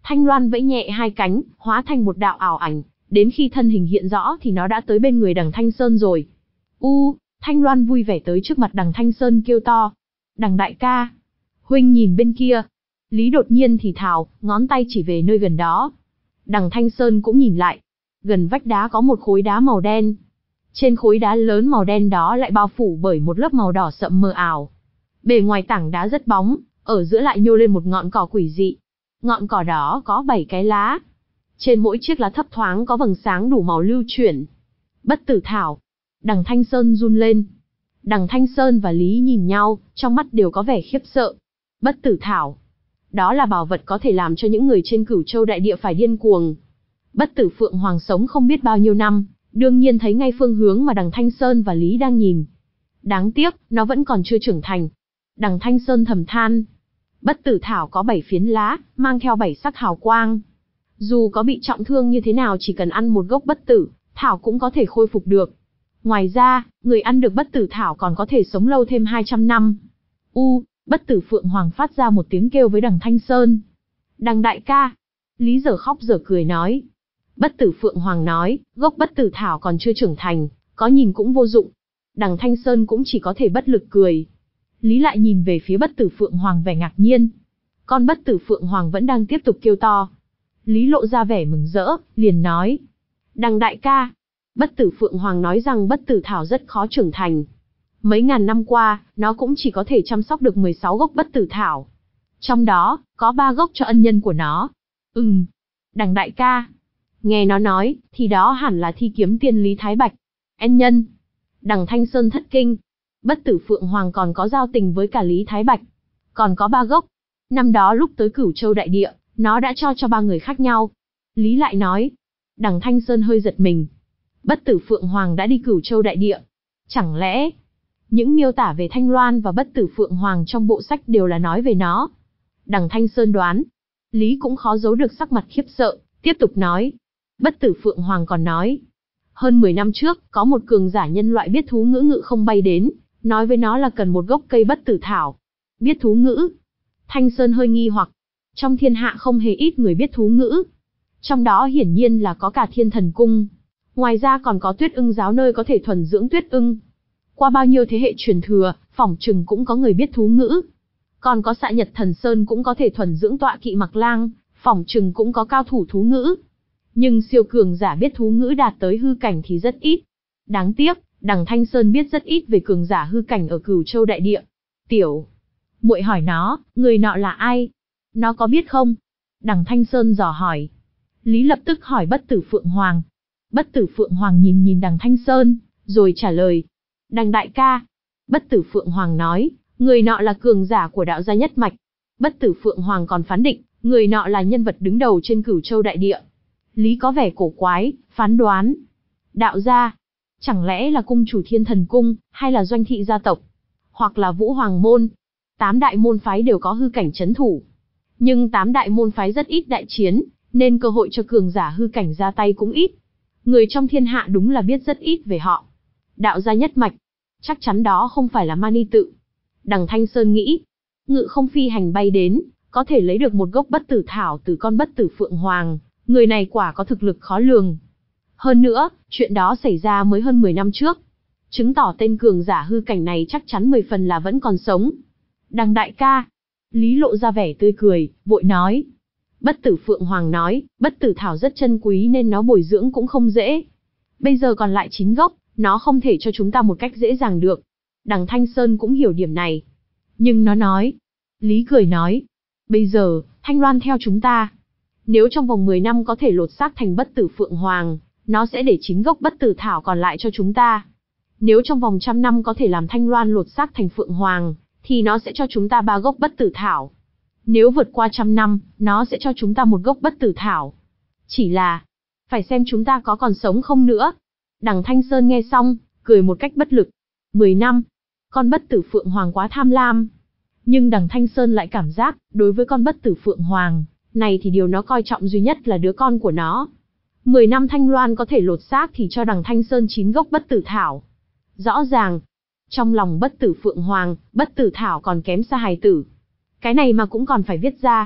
Thanh Loan vẫy nhẹ hai cánh, hóa thành một đạo ảo ảnh, đến khi thân hình hiện rõ thì nó đã tới bên người Đằng Thanh Sơn rồi. U, Thanh Loan vui vẻ tới trước mặt Đằng Thanh Sơn kêu to. Đằng đại ca, huynh nhìn bên kia. Lý đột nhiên thì thào, ngón tay chỉ về nơi gần đó. Đằng Thanh Sơn cũng nhìn lại. Gần vách đá có một khối đá màu đen. Trên khối đá lớn màu đen đó lại bao phủ bởi một lớp màu đỏ sậm mờ ảo. Bề ngoài tảng đá rất bóng, ở giữa lại nhô lên một ngọn cỏ quỷ dị. Ngọn cỏ đó có bảy cái lá. Trên mỗi chiếc lá thấp thoáng có vầng sáng đủ màu lưu chuyển. Bất tử thảo. Đằng Thanh Sơn run lên. Đằng Thanh Sơn và Lý nhìn nhau, trong mắt đều có vẻ khiếp sợ. Bất tử thảo. Đó là bảo vật có thể làm cho những người trên Cửu Châu đại địa phải điên cuồng. Bất tử Phượng Hoàng sống không biết bao nhiêu năm, đương nhiên thấy ngay phương hướng mà Đằng Thanh Sơn và Lý đang nhìn. Đáng tiếc, nó vẫn còn chưa trưởng thành. Đằng Thanh Sơn thầm than. Bất tử thảo có bảy phiến lá, mang theo bảy sắc hào quang. Dù có bị trọng thương như thế nào chỉ cần ăn một gốc bất tử, thảo cũng có thể khôi phục được. Ngoài ra, người ăn được bất tử thảo còn có thể sống lâu thêm hai trăm năm. U, bất tử Phượng Hoàng phát ra một tiếng kêu với Đằng Thanh Sơn. Đằng đại ca. Lý giờ khóc giờ cười nói. Bất tử Phượng Hoàng nói, gốc bất tử thảo còn chưa trưởng thành, có nhìn cũng vô dụng. Đằng Thanh Sơn cũng chỉ có thể bất lực cười. Lý lại nhìn về phía bất tử Phượng Hoàng vẻ ngạc nhiên. Con bất tử Phượng Hoàng vẫn đang tiếp tục kêu to. Lý lộ ra vẻ mừng rỡ, liền nói. Đằng đại ca. Bất tử Phượng Hoàng nói rằng bất tử thảo rất khó trưởng thành. Mấy ngàn năm qua, nó cũng chỉ có thể chăm sóc được mười sáu gốc bất tử thảo. Trong đó, có ba gốc cho ân nhân của nó. Ừm. Đằng đại ca. Nghe nó nói, thì đó hẳn là Thi Kiếm Tiên Lý Thái Bạch. Ân nhân. Đằng Thanh Sơn thất kinh. Bất tử Phượng Hoàng còn có giao tình với cả Lý Thái Bạch. Còn có ba gốc. Năm đó lúc tới Cửu Châu đại địa, nó đã cho cho ba người khác nhau. Lý lại nói. Đằng Thanh Sơn hơi giật mình. Bất tử Phượng Hoàng đã đi Cửu Châu đại địa. Chẳng lẽ, những miêu tả về Thanh Loan và bất tử Phượng Hoàng trong bộ sách đều là nói về nó? Đằng Thanh Sơn đoán. Lý cũng khó giấu được sắc mặt khiếp sợ, tiếp tục nói. Bất tử Phượng Hoàng còn nói. Hơn mười năm trước, có một cường giả nhân loại biết thú ngữ ngự không bay đến, nói với nó là cần một gốc cây bất tử thảo. Biết thú ngữ? Thanh Sơn hơi nghi hoặc. Trong thiên hạ không hề ít người biết thú ngữ. Trong đó hiển nhiên là có cả Thiên Thần Cung. Ngoài ra còn có Tuyết Ưng giáo nơi có thể thuần dưỡng tuyết ưng. Qua bao nhiêu thế hệ truyền thừa, phỏng chừng cũng có người biết thú ngữ. Còn có Xạ Nhật Thần Sơn cũng có thể thuần dưỡng tọa kỵ Mặc Lang, phỏng chừng cũng có cao thủ thú ngữ. Nhưng siêu cường giả biết thú ngữ đạt tới hư cảnh thì rất ít. Đáng tiếc, Đằng Thanh Sơn biết rất ít về cường giả hư cảnh ở Cửu Châu đại địa. Tiểu muội hỏi nó, người nọ là ai? Nó có biết không? Đằng Thanh Sơn dò hỏi. Lý lập tức hỏi bất tử Phượng Hoàng. Bất tử Phượng Hoàng nhìn nhìn Đằng Thanh Sơn, rồi trả lời. Đằng đại ca. Bất tử Phượng Hoàng nói, người nọ là cường giả của đạo gia nhất mạch. Bất tử Phượng Hoàng còn phán định, người nọ là nhân vật đứng đầu trên Cửu Châu đại địa. Lý có vẻ cổ quái, phán đoán. Đạo gia? Chẳng lẽ là cung chủ Thiên Thần Cung, hay là doanh thị gia tộc? Hoặc là Vũ Hoàng Môn? Tám đại môn phái đều có hư cảnh chấn thủ. Nhưng tám đại môn phái rất ít đại chiến, nên cơ hội cho cường giả hư cảnh ra tay cũng ít. Người trong thiên hạ đúng là biết rất ít về họ. Đạo gia nhất mạch, chắc chắn đó không phải là Mani Tự. Đằng Thanh Sơn nghĩ, ngự không phi hành bay đến, có thể lấy được một gốc bất tử thảo từ con bất tử Phượng Hoàng, người này quả có thực lực khó lường. Hơn nữa, chuyện đó xảy ra mới hơn mười năm trước, chứng tỏ tên cường giả hư cảnh này chắc chắn mười phần là vẫn còn sống. Đằng đại ca. Lý lộ ra vẻ tươi cười, vội nói. Bất tử Phượng Hoàng nói, bất tử thảo rất chân quý nên nó bồi dưỡng cũng không dễ. Bây giờ còn lại chín gốc, nó không thể cho chúng ta một cách dễ dàng được. Đằng Thanh Sơn cũng hiểu điểm này. Nhưng nó nói. Lý cười nói. Bây giờ, Thanh Loan theo chúng ta. Nếu trong vòng mười năm có thể lột xác thành bất tử Phượng Hoàng, nó sẽ để chín gốc bất tử thảo còn lại cho chúng ta. Nếu trong vòng trăm năm có thể làm Thanh Loan lột xác thành Phượng Hoàng, thì nó sẽ cho chúng ta ba gốc bất tử thảo. Nếu vượt qua trăm năm, nó sẽ cho chúng ta một gốc bất tử thảo. Chỉ là, phải xem chúng ta có còn sống không nữa. Đằng Thanh Sơn nghe xong, cười một cách bất lực. Mười năm, con bất tử Phượng Hoàng quá tham lam. Nhưng đằng Thanh Sơn lại cảm giác, đối với con bất tử Phượng Hoàng này thì điều nó coi trọng duy nhất là đứa con của nó. Mười năm Thanh Loan có thể lột xác thì cho đằng Thanh Sơn chín gốc bất tử thảo. Rõ ràng, trong lòng bất tử Phượng Hoàng, bất tử thảo còn kém xa hài tử. Cái này mà cũng còn phải viết ra.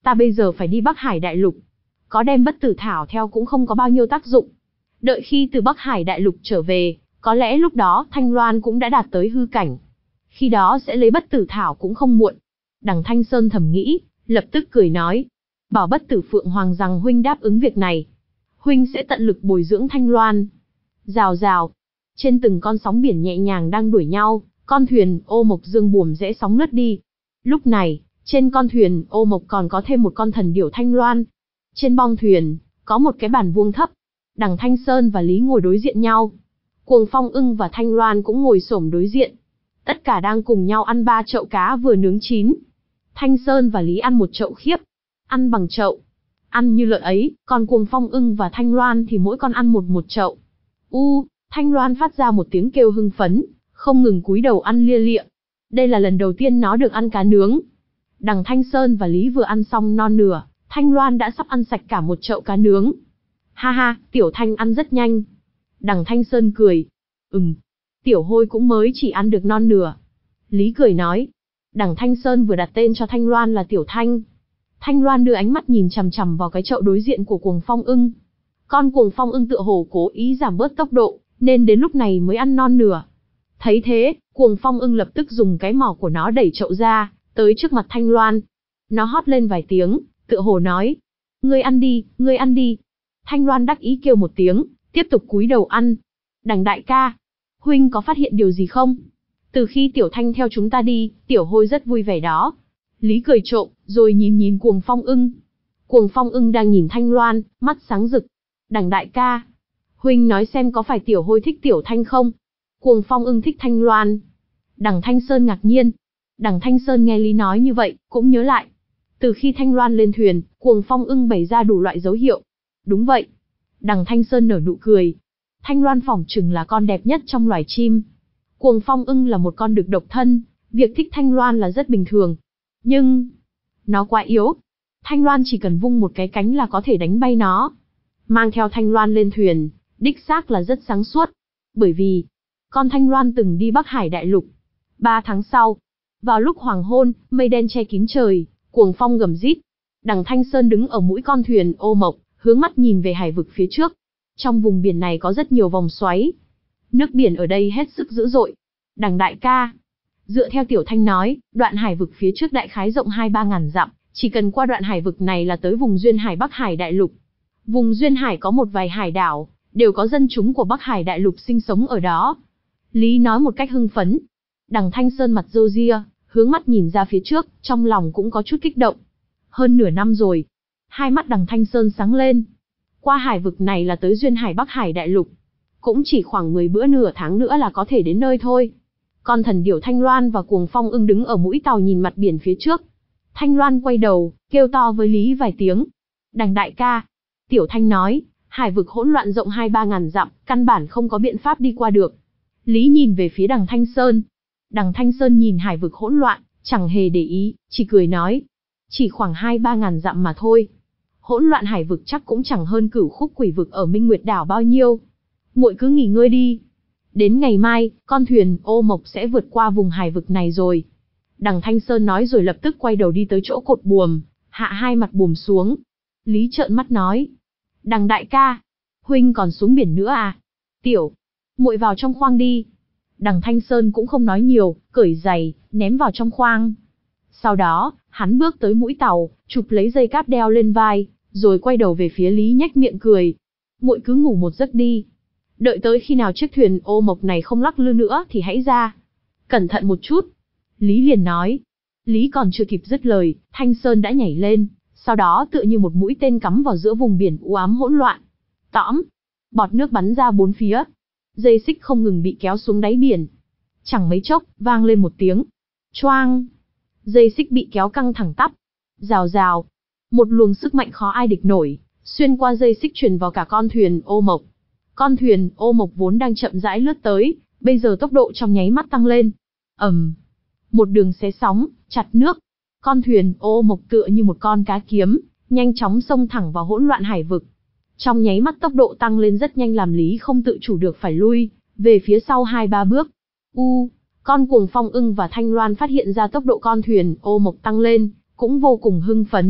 Ta bây giờ phải đi Bắc Hải Đại Lục. Có đem bất tử thảo theo cũng không có bao nhiêu tác dụng. Đợi khi từ Bắc Hải Đại Lục trở về, có lẽ lúc đó Thanh Loan cũng đã đạt tới hư cảnh. Khi đó sẽ lấy bất tử thảo cũng không muộn. Đằng Thanh Sơn thầm nghĩ, lập tức cười nói. Bảo bất tử Phượng Hoàng rằng huynh đáp ứng việc này. Huynh sẽ tận lực bồi dưỡng Thanh Loan. Rào rào. Trên từng con sóng biển nhẹ nhàng đang đuổi nhau, con thuyền ô mộc dương buồm rẽ sóng lướt đi. Lúc này, trên con thuyền ô mộc còn có thêm một con thần điểu Thanh Loan. Trên bong thuyền, có một cái bàn vuông thấp. Đằng Thanh Sơn và Lý ngồi đối diện nhau. Cuồng Phong Ưng và Thanh Loan cũng ngồi xổm đối diện. Tất cả đang cùng nhau ăn ba chậu cá vừa nướng chín. Thanh Sơn và Lý ăn một chậu khiếp. Ăn bằng chậu. Ăn như lợn ấy, còn Cuồng Phong Ưng và Thanh Loan thì mỗi con ăn một một chậu. U, Thanh Loan phát ra một tiếng kêu hưng phấn, không ngừng cúi đầu ăn lia lịa. Đây là lần đầu tiên nó được ăn cá nướng. Đằng Thanh Sơn và Lý vừa ăn xong non nửa, Thanh Loan đã sắp ăn sạch cả một chậu cá nướng. Ha ha, Tiểu Thanh ăn rất nhanh. Đằng Thanh Sơn cười. Ừm, Tiểu Hôi cũng mới chỉ ăn được non nửa. Lý cười nói. Đằng Thanh Sơn vừa đặt tên cho Thanh Loan là Tiểu Thanh. Thanh Loan đưa ánh mắt nhìn chằm chằm vào cái chậu đối diện của Cuồng Phong Ưng. Con Cuồng Phong Ưng tựa hồ cố ý giảm bớt tốc độ, nên đến lúc này mới ăn non nửa. Thấy thế, Cuồng Phong Ưng lập tức dùng cái mỏ của nó đẩy chậu ra, tới trước mặt Thanh Loan. Nó hót lên vài tiếng, tựa hồ nói. Ngươi ăn đi, ngươi ăn đi. Thanh Loan đắc ý kêu một tiếng, tiếp tục cúi đầu ăn. Đằng đại ca, huynh có phát hiện điều gì không? Từ khi Tiểu Thanh theo chúng ta đi, Tiểu Hôi rất vui vẻ đó. Lý cười trộm, rồi nhìn nhìn Cuồng Phong Ưng. Cuồng Phong Ưng đang nhìn Thanh Loan, mắt sáng rực. Đằng đại ca, huynh nói xem có phải Tiểu Hôi thích Tiểu Thanh không? Cuồng Phong Ưng thích Thanh Loan. Đằng Thanh Sơn ngạc nhiên. Đằng Thanh Sơn nghe Lý nói như vậy, cũng nhớ lại. Từ khi Thanh Loan lên thuyền, Cuồng Phong Ưng bày ra đủ loại dấu hiệu. Đúng vậy. Đằng Thanh Sơn nở nụ cười. Thanh Loan phỏng chừng là con đẹp nhất trong loài chim. Cuồng Phong Ưng là một con đực độc thân, việc thích Thanh Loan là rất bình thường. Nhưng, nó quá yếu. Thanh Loan chỉ cần vung một cái cánh là có thể đánh bay nó. Mang theo Thanh Loan lên thuyền, đích xác là rất sáng suốt. Bởi vì, con Thanh Loan từng đi Bắc Hải Đại Lục. Ba tháng sau, vào lúc hoàng hôn, mây đen che kín trời, cuồng phong gầm rít. Đằng Thanh Sơn đứng ở mũi con thuyền ô mộc, hướng mắt nhìn về hải vực phía trước. Trong vùng biển này có rất nhiều vòng xoáy. Nước biển ở đây hết sức dữ dội. Đằng đại ca, dựa theo Tiểu Thanh nói, đoạn hải vực phía trước đại khái rộng hai ba ngàn dặm, chỉ cần qua đoạn hải vực này là tới vùng duyên hải Bắc Hải Đại Lục. Vùng duyên hải có một vài hải đảo, đều có dân chúng của Bắc Hải Đại Lục sinh sống ở đó. Lý nói một cách hưng phấn. Đằng Thanh Sơn mặt râu ria, hướng mắt nhìn ra phía trước, trong lòng cũng có chút kích động. Hơn nửa năm rồi. Hai mắt đằng Thanh Sơn sáng lên. Qua hải vực này là tới duyên hải Bắc Hải Đại Lục. Cũng chỉ khoảng mười bữa nửa tháng nữa là có thể đến nơi thôi. Con thần điểu Thanh Loan và Cuồng Phong Ưng đứng ở mũi tàu nhìn mặt biển phía trước. Thanh Loan quay đầu, kêu to với Lý vài tiếng. Đằng đại ca. Tiểu Thanh nói, hải vực hỗn loạn rộng hai ba ngàn dặm, căn bản không có biện pháp đi qua được. Lý nhìn về phía đằng Thanh Sơn. Đằng Thanh Sơn nhìn hải vực hỗn loạn, chẳng hề để ý, chỉ cười nói. Chỉ khoảng hai ba ngàn dặm mà thôi. Hỗn loạn hải vực chắc cũng chẳng hơn Cửu Khúc Quỷ vực ở Minh Nguyệt đảo bao nhiêu. Muội cứ nghỉ ngơi đi. Đến ngày mai, con thuyền ô mộc sẽ vượt qua vùng hải vực này rồi. Đằng Thanh Sơn nói rồi lập tức quay đầu đi tới chỗ cột buồm, hạ hai mặt buồm xuống. Lý trợn mắt nói. Đằng đại ca, huynh còn xuống biển nữa à? Tiểu, muội vào trong khoang đi. Đằng Thanh Sơn cũng không nói nhiều, cởi giày, ném vào trong khoang. Sau đó, hắn bước tới mũi tàu, chụp lấy dây cáp đeo lên vai, rồi quay đầu về phía Lý nhếch miệng cười. Muội cứ ngủ một giấc đi. Đợi tới khi nào chiếc thuyền ô mộc này không lắc lư nữa thì hãy ra. Cẩn thận một chút. Lý liền nói. Lý còn chưa kịp dứt lời, Thanh Sơn đã nhảy lên, sau đó tựa như một mũi tên cắm vào giữa vùng biển u ám hỗn loạn. Tõm, bọt nước bắn ra bốn phía. Dây xích không ngừng bị kéo xuống đáy biển. Chẳng mấy chốc, vang lên một tiếng. Choang. Dây xích bị kéo căng thẳng tắp. Rào rào. Một luồng sức mạnh khó ai địch nổi, xuyên qua dây xích truyền vào cả con thuyền ô mộc. Con thuyền ô mộc vốn đang chậm rãi lướt tới, bây giờ tốc độ trong nháy mắt tăng lên. ầm, um, một đường xé sóng, chặt nước. Con thuyền ô mộc tựa như một con cá kiếm, nhanh chóng xông thẳng vào hỗn loạn hải vực. Trong nháy mắt tốc độ tăng lên rất nhanh làm Lý không tự chủ được phải lui về phía sau hai ba bước. U, con Cuồng Phong Ưng và Thanh Loan phát hiện ra tốc độ con thuyền ô mộc tăng lên, cũng vô cùng hưng phấn,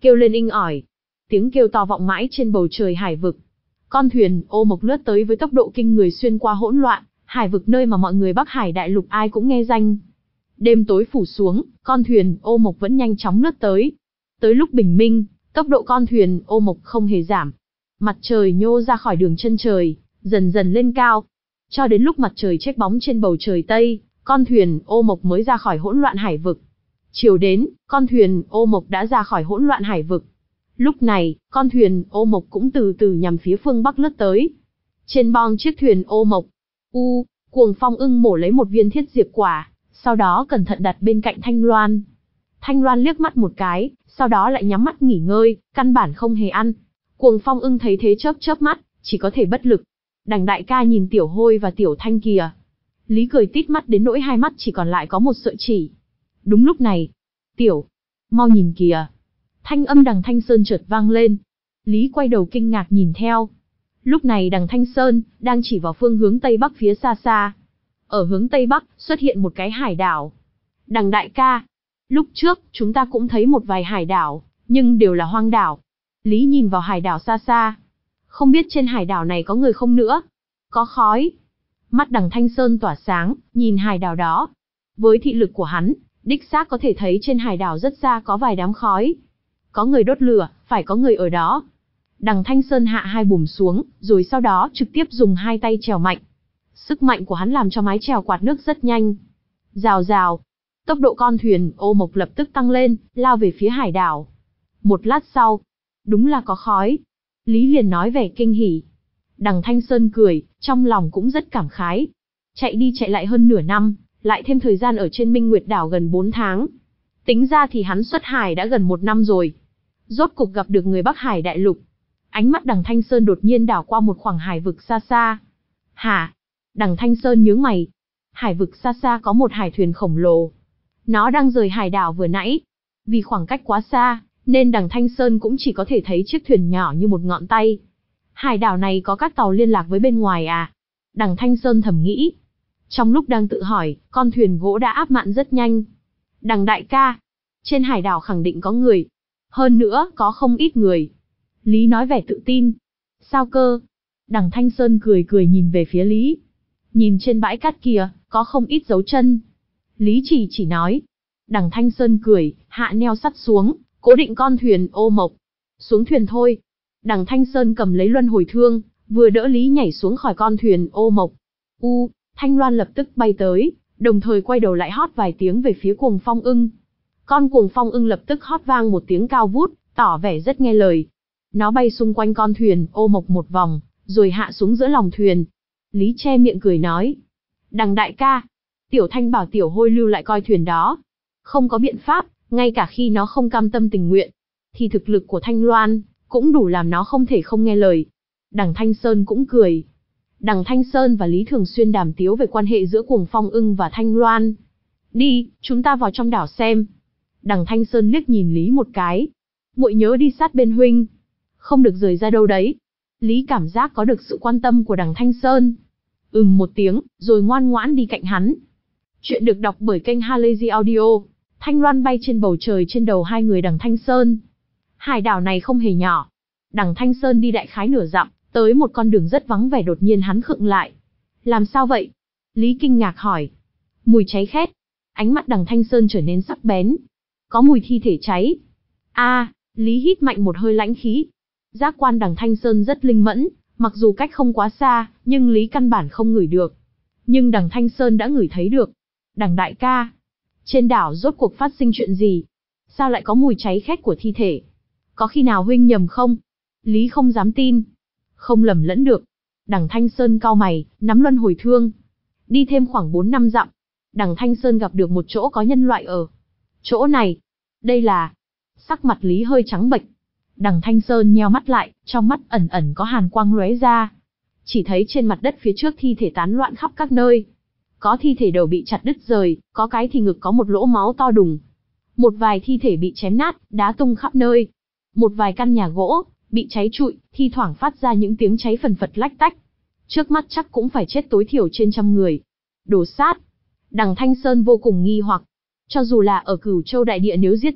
kêu lên inh ỏi. Tiếng kêu to vọng mãi trên bầu trời hải vực. Con thuyền ô mộc lướt tới với tốc độ kinh người xuyên qua hỗn loạn, hải vực nơi mà mọi người Bắc Hải đại lục ai cũng nghe danh. Đêm tối phủ xuống, con thuyền ô mộc vẫn nhanh chóng lướt tới. Tới lúc bình minh, tốc độ con thuyền ô mộc không hề giảm. Mặt trời nhô ra khỏi đường chân trời, dần dần lên cao. Cho đến lúc mặt trời chếch bóng trên bầu trời Tây, con thuyền ô mộc mới ra khỏi hỗn loạn hải vực. Chiều đến, con thuyền ô mộc đã ra khỏi hỗn loạn hải vực. Lúc này, con thuyền ô mộc cũng từ từ nhằm phía phương Bắc lướt tới. Trên bong chiếc thuyền ô mộc, U, Cuồng Phong ưng mổ lấy một viên thiết diệp quả, sau đó cẩn thận đặt bên cạnh Thanh Loan. Thanh Loan liếc mắt một cái, sau đó lại nhắm mắt nghỉ ngơi, căn bản không hề ăn. Cuồng Phong ưng thấy thế chớp chớp mắt, chỉ có thể bất lực. Đằng đại ca nhìn Tiểu Hôi và Tiểu Thanh kìa. Lý cười tít mắt đến nỗi hai mắt chỉ còn lại có một sợi chỉ. Đúng lúc này, Tiểu, mau nhìn kìa. Thanh âm đằng Thanh Sơn chợt vang lên. Lý quay đầu kinh ngạc nhìn theo. Lúc này đằng Thanh Sơn đang chỉ vào phương hướng Tây Bắc phía xa xa. Ở hướng Tây Bắc xuất hiện một cái hải đảo. Đằng đại ca, lúc trước chúng ta cũng thấy một vài hải đảo, nhưng đều là hoang đảo. Lý nhìn vào hải đảo xa xa. Không biết trên hải đảo này có người không nữa? Có khói. Mắt đằng Thanh Sơn tỏa sáng, nhìn hải đảo đó. Với thị lực của hắn, đích xác có thể thấy trên hải đảo rất xa có vài đám khói. Có người đốt lửa, phải có người ở đó. Đằng Thanh Sơn hạ hai bùm xuống, rồi sau đó trực tiếp dùng hai tay chèo mạnh. Sức mạnh của hắn làm cho mái chèo quạt nước rất nhanh. Rào rào. Tốc độ con thuyền ô mộc lập tức tăng lên, lao về phía hải đảo. Một lát sau, đúng là có khói. Lý liền nói vẻ kinh hỉ. Đằng Thanh Sơn cười, trong lòng cũng rất cảm khái. Chạy đi chạy lại hơn nửa năm, lại thêm thời gian ở trên Minh Nguyệt đảo gần bốn tháng. Tính ra thì hắn xuất hải đã gần một năm rồi. Rốt cục gặp được người Bắc Hải đại lục. Ánh mắt đằng Thanh Sơn đột nhiên đảo qua một khoảng hải vực xa xa. Hả? Đằng Thanh Sơn nhướng mày. Hải vực xa xa có một hải thuyền khổng lồ. Nó đang rời hải đảo vừa nãy. Vì khoảng cách quá xa, nên đằng Thanh Sơn cũng chỉ có thể thấy chiếc thuyền nhỏ như một ngón tay. Hải đảo này có các tàu liên lạc với bên ngoài à? Đằng Thanh Sơn thầm nghĩ. Trong lúc đang tự hỏi, con thuyền gỗ đã áp mạn rất nhanh. Đằng đại ca, trên hải đảo khẳng định có người. Hơn nữa, có không ít người. Lý nói vẻ tự tin. Sao cơ? Đằng Thanh Sơn cười cười nhìn về phía Lý. Nhìn trên bãi cát kia, có không ít dấu chân. Lý chỉ chỉ nói. Đằng Thanh Sơn cười, hạ neo sắt xuống, cố định con thuyền ô mộc. Xuống thuyền thôi. Đằng Thanh Sơn cầm lấy luân hồi thương, vừa đỡ Lý nhảy xuống khỏi con thuyền ô mộc. U, Thanh Loan lập tức bay tới, đồng thời quay đầu lại hót vài tiếng về phía Cuồng Phong ưng. Con Cuồng Phong ưng lập tức hót vang một tiếng cao vút, tỏ vẻ rất nghe lời. Nó bay xung quanh con thuyền ô mộc một vòng, rồi hạ xuống giữa lòng thuyền. Lý che miệng cười nói. Đằng đại ca, Tiểu Thanh bảo Tiểu Hôi lưu lại coi thuyền đó. Không có biện pháp, ngay cả khi nó không cam tâm tình nguyện, thì thực lực của Thanh Loan cũng đủ làm nó không thể không nghe lời. Đằng Thanh Sơn cũng cười. Đằng Thanh Sơn và Lý thường xuyên đàm tiếu về quan hệ giữa Cuồng Phong ưng và Thanh Loan. Đi, chúng ta vào trong đảo xem. Đằng Thanh Sơn liếc nhìn Lý một cái. Muội nhớ đi sát bên huynh. Không được rời ra đâu đấy. Lý cảm giác có được sự quan tâm của đằng Thanh Sơn. Ừm một tiếng, rồi ngoan ngoãn đi cạnh hắn. Chuyện được đọc bởi kênh Halazy Audio. Thanh Loan bay trên bầu trời trên đầu hai người đằng Thanh Sơn. Hải đảo này không hề nhỏ. Đằng Thanh Sơn đi đại khái nửa dặm, tới một con đường rất vắng vẻ, đột nhiên hắn khựng lại. Làm sao vậy? Lý kinh ngạc hỏi. Mùi cháy khét. Ánh mắt đằng Thanh Sơn trở nên sắc bén. Có mùi thi thể cháy. A, à, Lý hít mạnh một hơi lãnh khí. Giác quan đằng Thanh Sơn rất linh mẫn, mặc dù cách không quá xa, nhưng Lý căn bản không ngửi được. Nhưng đằng Thanh Sơn đã ngửi thấy được. Đằng đại ca, trên đảo rốt cuộc phát sinh chuyện gì? Sao lại có mùi cháy khét của thi thể? Có khi nào huynh nhầm không? Lý không dám tin. Không lầm lẫn được. Đằng Thanh Sơn cau mày, nắm luân hồi thương. Đi thêm khoảng bốn năm dặm. Đằng Thanh Sơn gặp được một chỗ có nhân loại ở. Chỗ này, đây là... Sắc mặt Lý hơi trắng bệch. Đằng Thanh Sơn nheo mắt lại, trong mắt ẩn ẩn có hàn quang lóe ra. Chỉ thấy trên mặt đất phía trước thi thể tán loạn khắp các nơi. Có thi thể đầu bị chặt đứt rời, có cái thì ngực có một lỗ máu to đùng. Một vài thi thể bị chém nát, đá tung khắp nơi. Một vài căn nhà gỗ bị cháy trụi, thi thoảng phát ra những tiếng cháy phần phật lách tách. Trước mắt chắc cũng phải chết tối thiểu trên trăm người. Đồ sát. Đằng Thanh Sơn vô cùng nghi hoặc. Cho dù là ở Cửu Châu đại địa, nếu giết chóc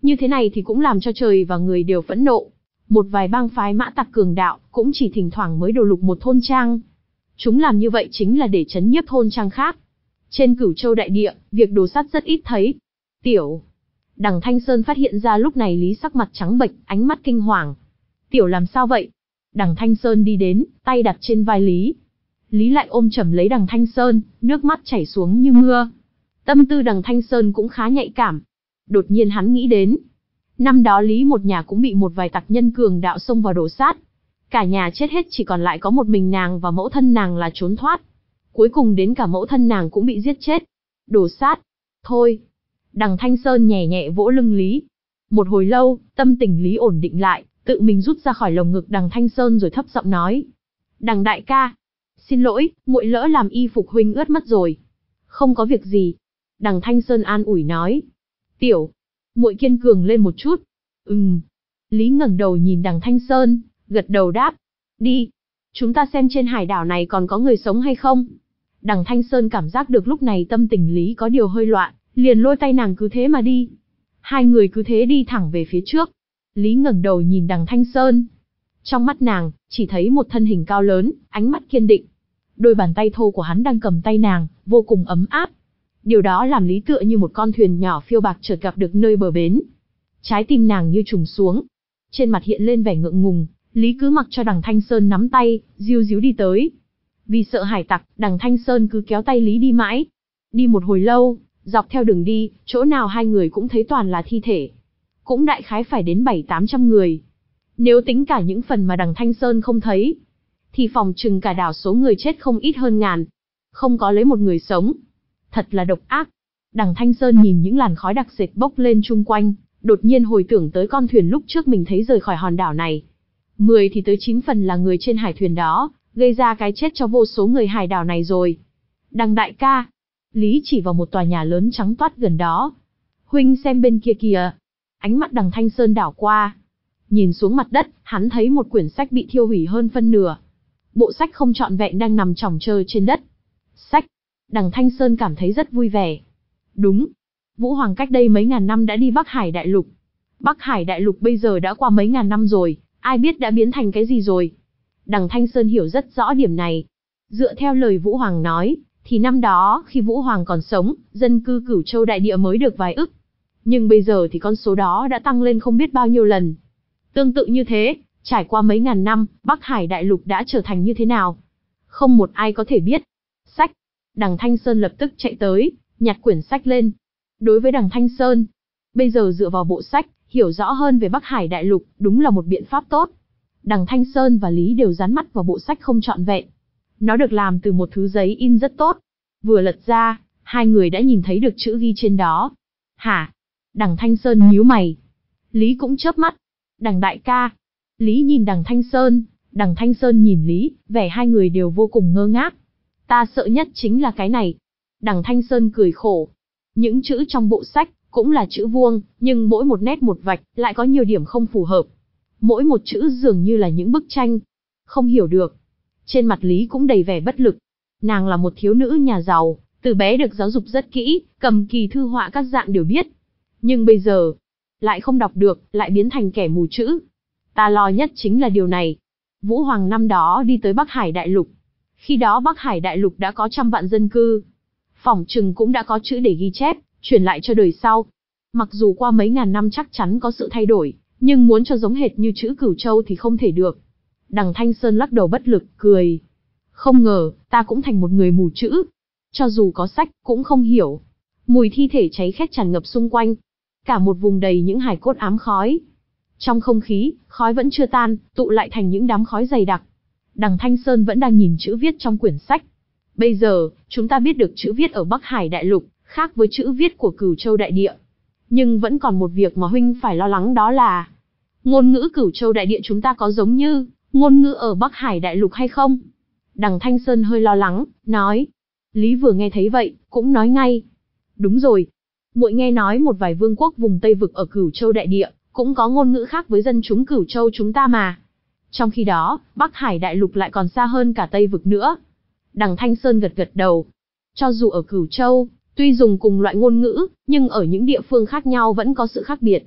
Như thế này thì cũng làm cho trời và người đều phẫn nộ. Một vài bang phái mã tặc cường đạo, cũng chỉ thỉnh thoảng mới đổ lục một thôn trang. Chúng làm như vậy chính là để trấn nhiếp thôn trang khác. Trên Cửu Châu đại địa, việc đồ sắt rất ít thấy. Tiểu. Đằng Thanh Sơn phát hiện ra lúc này Lý sắc mặt trắng bệch, ánh mắt kinh hoàng. Tiểu làm sao vậy? Đằng Thanh Sơn đi đến, tay đặt trên vai Lý. Lý lại ôm chầm lấy đằng Thanh Sơn, nước mắt chảy xuống như mưa. Tâm tư đằng Thanh Sơn cũng khá nhạy cảm. Đột nhiên hắn nghĩ đến. Năm đó Lý một nhà cũng bị một vài tặc nhân cường đạo xông vào đổ sát. Cả nhà chết hết, chỉ còn lại có một mình nàng và mẫu thân nàng là trốn thoát. Cuối cùng đến cả mẫu thân nàng cũng bị giết chết. Đổ sát. Thôi. Đằng Thanh Sơn nhẹ nhẹ vỗ lưng Lý. Một hồi lâu, tâm tình Lý ổn định lại, tự mình rút ra khỏi lồng ngực đằng Thanh Sơn rồi thấp giọng nói. Đằng đại ca. Xin lỗi, muội lỡ làm y phục huynh ướt mất rồi. Không có việc gì. Đằng Thanh Sơn an ủi nói. Tiểu. Muội kiên cường lên một chút. Ừm. Lý ngẩng đầu nhìn đằng Thanh Sơn, gật đầu đáp. Đi. Chúng ta xem trên hải đảo này còn có người sống hay không. Đằng Thanh Sơn cảm giác được lúc này tâm tình Lý có điều hơi loạn, liền lôi tay nàng cứ thế mà đi. Hai người cứ thế đi thẳng về phía trước. Lý ngẩng đầu nhìn đằng Thanh Sơn. Trong mắt nàng, chỉ thấy một thân hình cao lớn, ánh mắt kiên định. Đôi bàn tay thô của hắn đang cầm tay nàng, vô cùng ấm áp. Điều đó làm Lý tựa như một con thuyền nhỏ phiêu bạc chợt gặp được nơi bờ bến. Trái tim nàng như trùng xuống. Trên mặt hiện lên vẻ ngượng ngùng, Lý cứ mặc cho đằng Thanh Sơn nắm tay, díu díu đi tới. Vì sợ hải tặc, đằng Thanh Sơn cứ kéo tay Lý đi mãi. Đi một hồi lâu, dọc theo đường đi, chỗ nào hai người cũng thấy toàn là thi thể. Cũng đại khái phải đến bảy tám trăm người. Nếu tính cả những phần mà đằng Thanh Sơn không thấy, thì phòng chừng cả đảo số người chết không ít hơn ngàn. Không có lấy một người sống. Thật là độc ác. Đằng Thanh Sơn nhìn những làn khói đặc sệt bốc lên chung quanh, đột nhiên hồi tưởng tới con thuyền lúc trước mình thấy rời khỏi hòn đảo này. Mười thì tới chín phần là người trên hải thuyền đó, gây ra cái chết cho vô số người hải đảo này rồi. Đằng đại ca. Lý chỉ vào một tòa nhà lớn trắng toát gần đó. Huynh xem bên kia kìa. Ánh mắt đằng Thanh Sơn đảo qua. Nhìn xuống mặt đất, hắn thấy một quyển sách bị thiêu hủy hơn phân nửa. Bộ sách không trọn vẹn đang nằm chỏng trơ trên đất. Sách. Đằng Thanh Sơn cảm thấy rất vui vẻ. Đúng. Vũ Hoàng cách đây mấy ngàn năm đã đi Bắc Hải Đại Lục. Bắc Hải Đại Lục bây giờ đã qua mấy ngàn năm rồi, ai biết đã biến thành cái gì rồi. Đằng Thanh Sơn hiểu rất rõ điểm này. Dựa theo lời Vũ Hoàng nói, thì năm đó khi Vũ Hoàng còn sống, dân cư Cửu Châu đại địa mới được vài ức. Nhưng bây giờ thì con số đó đã tăng lên không biết bao nhiêu lần. Tương tự như thế, trải qua mấy ngàn năm, Bắc Hải Đại Lục đã trở thành như thế nào? Không một ai có thể biết. Sách. Đằng Thanh Sơn lập tức chạy tới, nhặt quyển sách lên. Đối với đằng Thanh Sơn, bây giờ dựa vào bộ sách, hiểu rõ hơn về Bắc Hải Đại Lục, đúng là một biện pháp tốt. Đằng Thanh Sơn và Lý đều dán mắt vào bộ sách không trọn vẹn. Nó được làm từ một thứ giấy in rất tốt. Vừa lật ra, hai người đã nhìn thấy được chữ ghi trên đó. Hả? Đằng Thanh Sơn nhíu mày. Lý cũng chớp mắt. Đằng đại ca. Lý nhìn đằng Thanh Sơn, đằng Thanh Sơn nhìn Lý, vẻ hai người đều vô cùng ngơ ngác. Ta sợ nhất chính là cái này. Đằng Thanh Sơn cười khổ. Những chữ trong bộ sách cũng là chữ vuông, nhưng mỗi một nét một vạch lại có nhiều điểm không phù hợp. Mỗi một chữ dường như là những bức tranh. Không hiểu được. Trên mặt Lý cũng đầy vẻ bất lực. Nàng là một thiếu nữ nhà giàu, từ bé được giáo dục rất kỹ, cầm kỳ thư họa các dạng đều biết. Nhưng bây giờ, lại không đọc được, lại biến thành kẻ mù chữ. Ta lo nhất chính là điều này. Vũ Hoàng năm đó đi tới Bắc Hải Đại Lục. Khi đó Bắc Hải Đại Lục đã có trăm vạn dân cư. Phỏng chừng cũng đã có chữ để ghi chép, truyền lại cho đời sau. Mặc dù qua mấy ngàn năm chắc chắn có sự thay đổi, nhưng muốn cho giống hệt như chữ Cửu Châu thì không thể được. Đằng Thanh Sơn lắc đầu bất lực, cười. Không ngờ, ta cũng thành một người mù chữ. Cho dù có sách, cũng không hiểu. Mùi thi thể cháy khét tràn ngập xung quanh. Cả một vùng đầy những hài cốt ám khói. Trong không khí, khói vẫn chưa tan, tụ lại thành những đám khói dày đặc. Đằng Thanh Sơn vẫn đang nhìn chữ viết trong quyển sách. Bây giờ, chúng ta biết được chữ viết ở Bắc Hải Đại Lục, khác với chữ viết của Cửu Châu Đại Địa. Nhưng vẫn còn một việc mà huynh phải lo lắng, đó là ngôn ngữ Cửu Châu Đại Địa chúng ta có giống như ngôn ngữ ở Bắc Hải Đại Lục hay không? Đằng Thanh Sơn hơi lo lắng, nói. Lý vừa nghe thấy vậy, cũng nói ngay. Đúng rồi. Muội nghe nói một vài vương quốc vùng Tây Vực ở Cửu Châu Đại Địa, cũng có ngôn ngữ khác với dân chúng Cửu Châu chúng ta mà. Trong khi đó, Bắc Hải Đại Lục lại còn xa hơn cả Tây Vực nữa. Đằng Thanh Sơn gật gật đầu. Cho dù ở Cửu Châu, tuy dùng cùng loại ngôn ngữ, nhưng ở những địa phương khác nhau vẫn có sự khác biệt.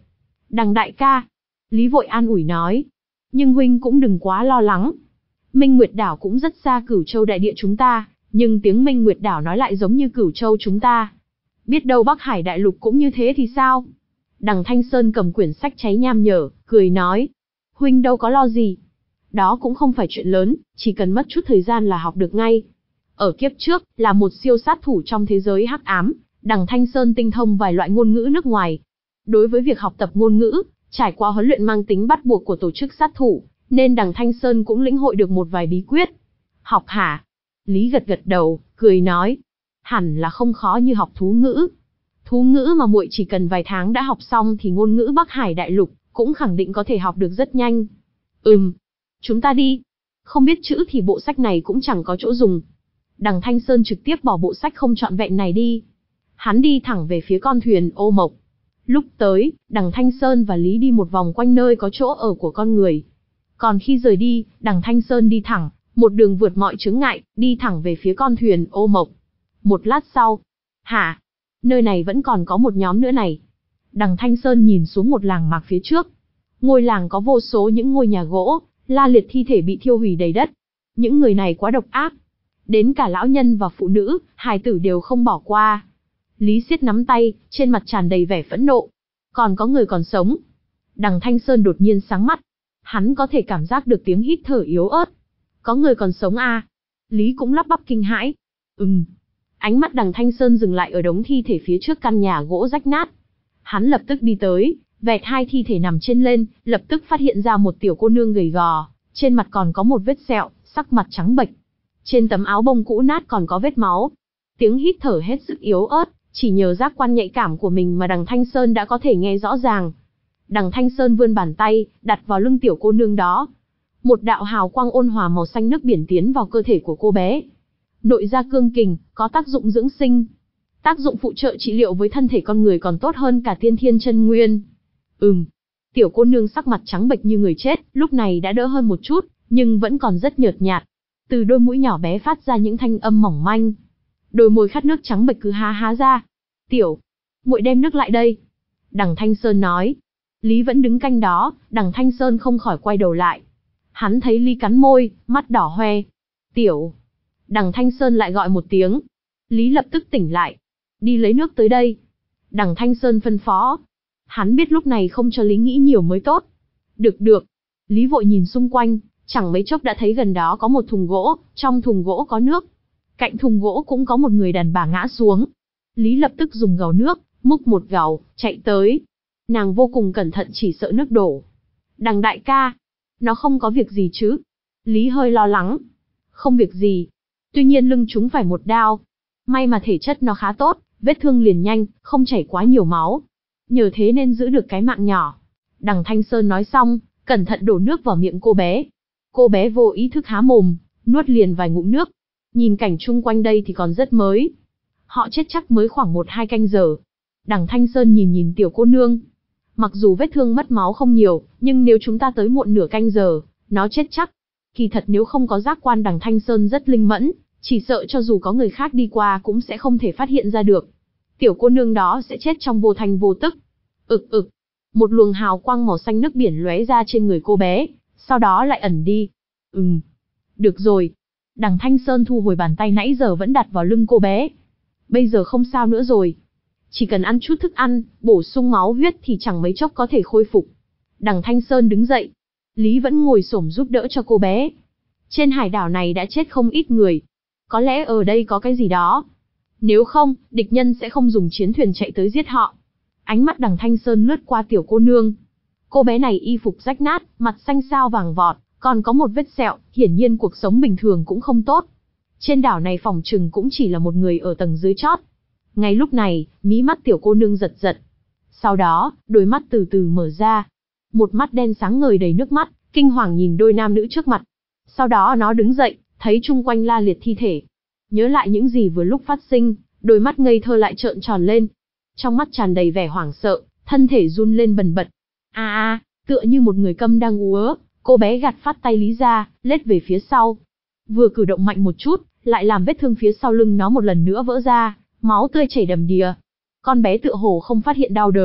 Đằng đại ca. Lý vội an ủi nói. Nhưng huynh cũng đừng quá lo lắng. Minh Nguyệt đảo cũng rất xa Cửu Châu đại địa chúng ta, nhưng tiếng Minh Nguyệt đảo nói lại giống như Cửu Châu chúng ta. Biết đâu Bắc Hải đại lục cũng như thế thì sao? Đằng Thanh Sơn cầm quyển sách cháy nham nhở, cười nói. Huynh đâu có lo gì. Đó cũng không phải chuyện lớn, chỉ cần mất chút thời gian là học được ngay. Ở kiếp trước, là một siêu sát thủ trong thế giới hắc ám, đằng Thanh Sơn tinh thông vài loại ngôn ngữ nước ngoài. Đối với việc học tập ngôn ngữ, trải qua huấn luyện mang tính bắt buộc của tổ chức sát thủ, nên đằng Thanh Sơn cũng lĩnh hội được một vài bí quyết. Học hả? Lý gật gật đầu, cười nói. Hẳn là không khó như học thú ngữ. Thú ngữ mà muội chỉ cần vài tháng đã học xong thì ngôn ngữ Bắc Hải đại lục cũng khẳng định có thể học được rất nhanh. Ừm, chúng ta đi. Không biết chữ thì bộ sách này cũng chẳng có chỗ dùng. Đằng Thanh Sơn trực tiếp bỏ bộ sách không trọn vẹn này đi. Hắn đi thẳng về phía con thuyền ô mộc. Lúc tới, đằng Thanh Sơn và Lý đi một vòng quanh nơi có chỗ ở của con người. Còn khi rời đi, đằng Thanh Sơn đi thẳng, một đường vượt mọi chướng ngại, đi thẳng về phía con thuyền ô mộc. Một lát sau, hả? Nơi này vẫn còn có một nhóm nữa này. Đằng Thanh Sơn nhìn xuống một làng mạc phía trước. Ngôi làng có vô số những ngôi nhà gỗ, la liệt thi thể bị thiêu hủy đầy đất. Những người này quá độc ác. Đến cả lão nhân và phụ nữ, hài tử đều không bỏ qua. Lý siết nắm tay, trên mặt tràn đầy vẻ phẫn nộ. Còn có người còn sống. Đằng Thanh Sơn đột nhiên sáng mắt. Hắn có thể cảm giác được tiếng hít thở yếu ớt. Có người còn sống à? Lý cũng lắp bắp kinh hãi. Ừm. Ánh mắt đằng Thanh Sơn dừng lại ở đống thi thể phía trước căn nhà gỗ rách nát. Hắn lập tức đi tới, vẹt hai thi thể nằm trên lên, lập tức phát hiện ra một tiểu cô nương gầy gò, trên mặt còn có một vết sẹo, sắc mặt trắng bệch. Trên tấm áo bông cũ nát còn có vết máu. Tiếng hít thở hết sức yếu ớt, chỉ nhờ giác quan nhạy cảm của mình mà đằng Thanh Sơn đã có thể nghe rõ ràng. Đằng Thanh Sơn vươn bàn tay, đặt vào lưng tiểu cô nương đó. Một đạo hào quang ôn hòa màu xanh nước biển tiến vào cơ thể của cô bé. Nội gia cương kình, có tác dụng dưỡng sinh. Tác dụng phụ trợ trị liệu với thân thể con người còn tốt hơn cả tiên thiên chân nguyên. Ừm. Tiểu cô nương sắc mặt trắng bệch như người chết, lúc này đã đỡ hơn một chút, nhưng vẫn còn rất nhợt nhạt. Từ đôi mũi nhỏ bé phát ra những thanh âm mỏng manh. Đôi môi khát nước trắng bệch cứ há há ra. Tiểu, muội đem nước lại đây. Đằng Thanh Sơn nói. Lý vẫn đứng canh đó, đằng Thanh Sơn không khỏi quay đầu lại. Hắn thấy Lý cắn môi, mắt đỏ hoe. Tiểu. Đằng Thanh Sơn lại gọi một tiếng. Lý lập tức tỉnh lại. Đi lấy nước tới đây. Đằng Thanh Sơn phân phó. Hắn biết lúc này không cho Lý nghĩ nhiều mới tốt. Được được. Lý vội nhìn xung quanh, chẳng mấy chốc đã thấy gần đó có một thùng gỗ, trong thùng gỗ có nước. Cạnh thùng gỗ cũng có một người đàn bà ngã xuống. Lý lập tức dùng gầu nước, múc một gầu, chạy tới. Nàng vô cùng cẩn thận chỉ sợ nước đổ. Đằng đại ca, nó không có việc gì chứ? Lý hơi lo lắng. Không việc gì. Tuy nhiên lưng chúng phải một đao. May mà thể chất nó khá tốt, vết thương liền nhanh, không chảy quá nhiều máu. Nhờ thế nên giữ được cái mạng nhỏ. Đằng Thanh Sơn nói xong, cẩn thận đổ nước vào miệng cô bé. Cô bé vô ý thức há mồm, nuốt liền vài ngụm nước. Nhìn cảnh chung quanh đây thì còn rất mới. Họ chết chắc mới khoảng một hai canh giờ. Đằng Thanh Sơn nhìn nhìn tiểu cô nương. Mặc dù vết thương mất máu không nhiều, nhưng nếu chúng ta tới muộn nửa canh giờ, nó chết chắc. Kỳ thật nếu không có giác quan đằng Thanh Sơn rất linh mẫn, chỉ sợ cho dù có người khác đi qua cũng sẽ không thể phát hiện ra được. Tiểu cô nương đó sẽ chết trong vô thanh vô tức. Ực ực. Một luồng hào quang màu xanh nước biển lóe ra trên người cô bé, sau đó lại ẩn đi. Ừm. Được rồi. Đằng Thanh Sơn thu hồi bàn tay nãy giờ vẫn đặt vào lưng cô bé. Bây giờ không sao nữa rồi. Chỉ cần ăn chút thức ăn, bổ sung máu huyết thì chẳng mấy chốc có thể khôi phục. Đằng Thanh Sơn đứng dậy. Lý vẫn ngồi xổm giúp đỡ cho cô bé. Trên hải đảo này đã chết không ít người. Có lẽ ở đây có cái gì đó. Nếu không, địch nhân sẽ không dùng chiến thuyền chạy tới giết họ. Ánh mắt đằng Thanh Sơn lướt qua tiểu cô nương. Cô bé này y phục rách nát, mặt xanh xao vàng vọt, còn có một vết sẹo, hiển nhiên cuộc sống bình thường cũng không tốt. Trên đảo này phỏng chừng cũng chỉ là một người ở tầng dưới chót. Ngay lúc này, mí mắt tiểu cô nương giật giật. Sau đó, đôi mắt từ từ mở ra. Một mắt đen sáng ngời đầy nước mắt, kinh hoàng nhìn đôi nam nữ trước mặt. Sau đó nó đứng dậy, thấy chung quanh la liệt thi thể. Nhớ lại những gì vừa lúc phát sinh, đôi mắt ngây thơ lại trợn tròn lên. Trong mắt tràn đầy vẻ hoảng sợ, thân thể run lên bần bật. A a, tựa như một người câm đang úa, cô bé gạt phát tay Lý ra, lết về phía sau. Vừa cử động mạnh một chút, lại làm vết thương phía sau lưng nó một lần nữa vỡ ra, máu tươi chảy đầm đìa. Con bé tựa hồ không phát hiện đau đớn,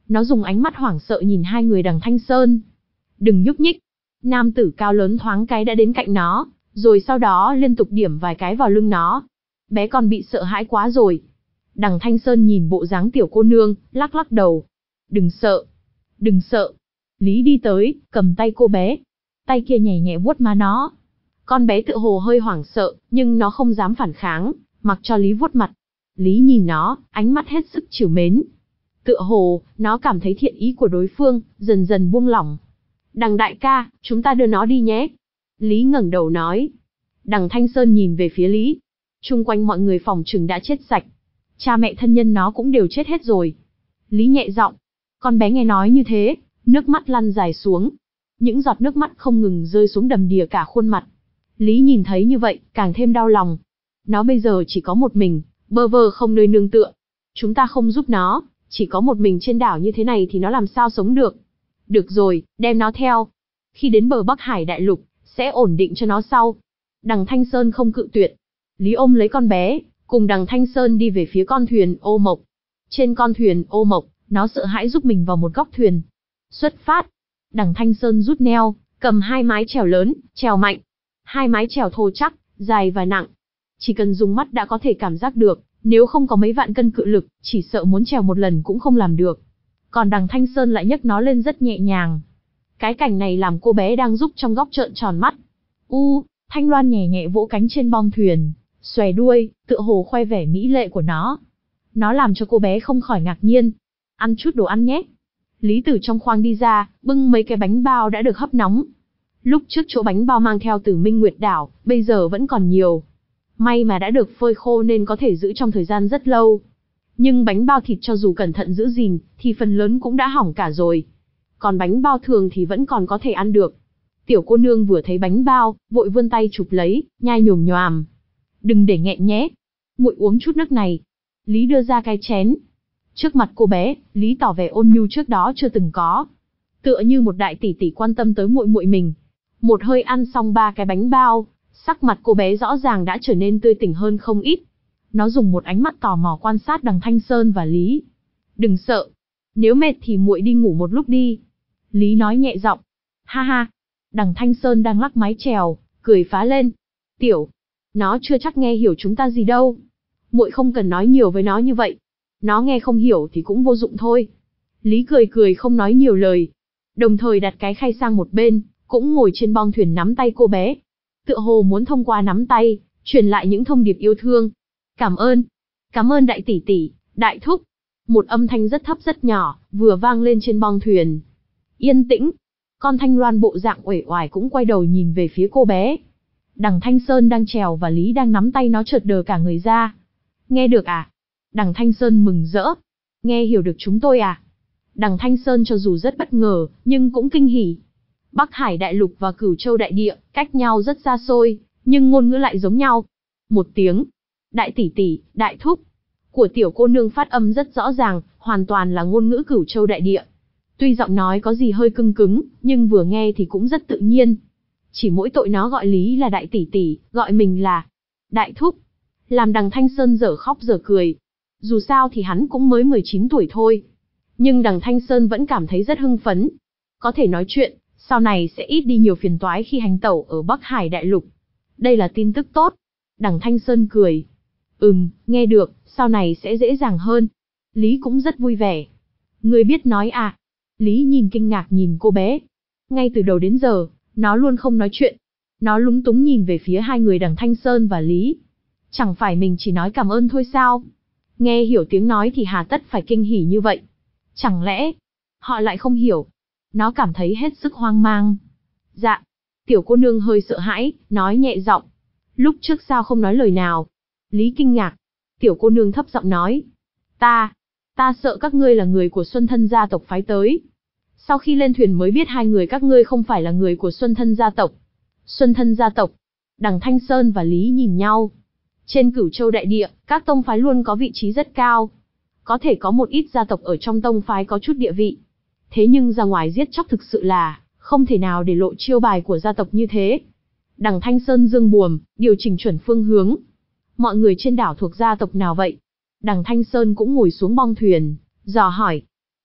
Nó dùng ánh mắt hoảng sợ nhìn hai người đằng Thanh Sơn. Đừng nhúc nhích. Nam tử cao lớn thoáng cái đã đến cạnh nó, rồi sau đó liên tục điểm vài cái vào lưng nó. Bé con bị sợ hãi quá rồi. Đằng Thanh Sơn nhìn bộ dáng tiểu cô nương, lắc lắc đầu. Đừng sợ. Đừng sợ. Lý đi tới, cầm tay cô bé. Tay kia nhẹ nhẹ vuốt má nó. Con bé tựa hồ hơi hoảng sợ, nhưng nó không dám phản kháng, mặc cho Lý vuốt mặt. Lý nhìn nó, ánh mắt hết sức trìu mến. Tựa hồ, nó cảm thấy thiện ý của đối phương, dần dần buông lỏng. Đằng đại ca, chúng ta đưa nó đi nhé. Lý ngẩng đầu nói. Đằng Thanh Sơn nhìn về phía Lý. Chung quanh mọi người phòng trừng đã chết sạch. Cha mẹ thân nhân nó cũng đều chết hết rồi. Lý nhẹ giọng. Con bé nghe nói như thế, nước mắt lăn dài xuống. Những giọt nước mắt không ngừng rơi xuống đầm đìa cả khuôn mặt. Lý nhìn thấy như vậy, càng thêm đau lòng. Nó bây giờ chỉ có một mình, bơ vơ không nơi nương tựa. Chúng ta không giúp nó, chỉ có một mình trên đảo như thế này thì nó làm sao sống được. Được rồi, đem nó theo. Khi đến bờ Bắc Hải đại lục, sẽ ổn định cho nó sau. Đằng Thanh Sơn không cự tuyệt. Lý ôm lấy con bé, cùng đằng Thanh Sơn đi về phía con thuyền ô mộc. Trên con thuyền ô mộc, nó sợ hãi giúp mình vào một góc thuyền. Xuất phát. Đằng Thanh Sơn rút neo, cầm hai mái chèo lớn, chèo mạnh. Hai mái chèo thô chắc, dài và nặng. Chỉ cần dùng mắt đã có thể cảm giác được, nếu không có mấy vạn cân cự lực, chỉ sợ muốn chèo một lần cũng không làm được. Còn đằng Thanh Sơn lại nhấc nó lên rất nhẹ nhàng. Cái cảnh này làm cô bé đang giúp trong góc trợn tròn mắt. U, Thanh Loan nhẹ nhẹ vỗ cánh trên bong thuyền, xòe đuôi, tựa hồ khoe vẻ mỹ lệ của nó. Nó làm cho cô bé không khỏi ngạc nhiên. Ăn chút đồ ăn nhé. Lý từ trong khoang đi ra, bưng mấy cái bánh bao đã được hấp nóng. Lúc trước chỗ bánh bao mang theo từ Minh Nguyệt đảo, bây giờ vẫn còn nhiều. May mà đã được phơi khô nên có thể giữ trong thời gian rất lâu. Nhưng bánh bao thịt cho dù cẩn thận giữ gìn, thì phần lớn cũng đã hỏng cả rồi. Còn bánh bao thường thì vẫn còn có thể ăn được. Tiểu cô nương vừa thấy bánh bao, vội vươn tay chụp lấy, nhai nhồm nhoàm. Đừng để nghẹn nhé. Muội uống chút nước này. Lý đưa ra cái chén. Trước mặt cô bé, Lý tỏ vẻ ôn nhu trước đó chưa từng có. Tựa như một đại tỷ tỷ quan tâm tới muội muội mình. Một hơi ăn xong ba cái bánh bao, sắc mặt cô bé rõ ràng đã trở nên tươi tỉnh hơn không ít. Nó dùng một ánh mắt tò mò quan sát đằng Thanh Sơn và Lý. Đừng sợ. Nếu mệt thì muội đi ngủ một lúc đi. Lý nói nhẹ giọng. Ha ha. Đằng Thanh Sơn đang lắc mái chèo, cười phá lên. Tiểu. Nó chưa chắc nghe hiểu chúng ta gì đâu. Muội không cần nói nhiều với nó như vậy. Nó nghe không hiểu thì cũng vô dụng thôi. Lý cười cười không nói nhiều lời. Đồng thời đặt cái khay sang một bên, cũng ngồi trên bong thuyền nắm tay cô bé. Tựa hồ muốn thông qua nắm tay, truyền lại những thông điệp yêu thương. Cảm ơn. Cảm ơn đại tỷ tỷ, đại thúc. Một âm thanh rất thấp rất nhỏ, vừa vang lên trên bong thuyền. Yên tĩnh. Con Thanh Loan bộ dạng uể oải cũng quay đầu nhìn về phía cô bé. Đằng Thanh Sơn đang trèo và Lý đang nắm tay nó chợt đờ cả người ra. Nghe được à? Đằng Thanh Sơn mừng rỡ. Nghe hiểu được chúng tôi à? Đằng Thanh Sơn cho dù rất bất ngờ, nhưng cũng kinh hỉ. Bắc Hải đại lục và Cửu Châu đại địa, cách nhau rất xa xôi, nhưng ngôn ngữ lại giống nhau. Một tiếng. Đại tỷ tỷ, đại thúc. Của tiểu cô nương phát âm rất rõ ràng, hoàn toàn là ngôn ngữ Cửu Châu đại địa. Tuy giọng nói có gì hơi cưng cứng, nhưng vừa nghe thì cũng rất tự nhiên. Chỉ mỗi tội nó gọi Lý là đại tỷ tỷ, gọi mình là đại thúc. Làm đằng Thanh Sơn dở khóc dở cười. Dù sao thì hắn cũng mới mười chín tuổi thôi. Nhưng đằng Thanh Sơn vẫn cảm thấy rất hưng phấn. Có thể nói chuyện, sau này sẽ ít đi nhiều phiền toái khi hành tẩu ở Bắc Hải đại lục. Đây là tin tức tốt. Đằng Thanh Sơn cười. Ừm, nghe được, sau này sẽ dễ dàng hơn. Lý cũng rất vui vẻ. Người biết nói à? Lý nhìn kinh ngạc nhìn cô bé. Ngay từ đầu đến giờ, nó luôn không nói chuyện. Nó lúng túng nhìn về phía hai người đằng Thanh Sơn và Lý. Chẳng phải mình chỉ nói cảm ơn thôi sao? Nghe hiểu tiếng nói thì hà tất phải kinh hỉ như vậy. Chẳng lẽ, họ lại không hiểu? Nó cảm thấy hết sức hoang mang. Dạ. Tiểu cô nương hơi sợ hãi, nói nhẹ giọng. Lúc trước sao không nói lời nào? Lý kinh ngạc. Tiểu cô nương thấp giọng nói. Ta, ta sợ các ngươi là người của Xuân Thân gia tộc phái tới. Sau khi lên thuyền mới biết hai người các ngươi không phải là người của Xuân Thân gia tộc. Xuân Thân gia tộc. Đằng Thanh Sơn và Lý nhìn nhau. Trên Cửu Châu đại địa, các tông phái luôn có vị trí rất cao. Có thể có một ít gia tộc ở trong tông phái có chút địa vị. Thế nhưng ra ngoài giết chóc thực sự là không thể nào để lộ chiêu bài của gia tộc như thế. Đằng Thanh Sơn dương buồm, điều chỉnh chuẩn phương hướng. Mọi người trên đảo thuộc gia tộc nào vậy? Đằng Thanh Sơn cũng ngồi xuống bong thuyền, dò hỏi.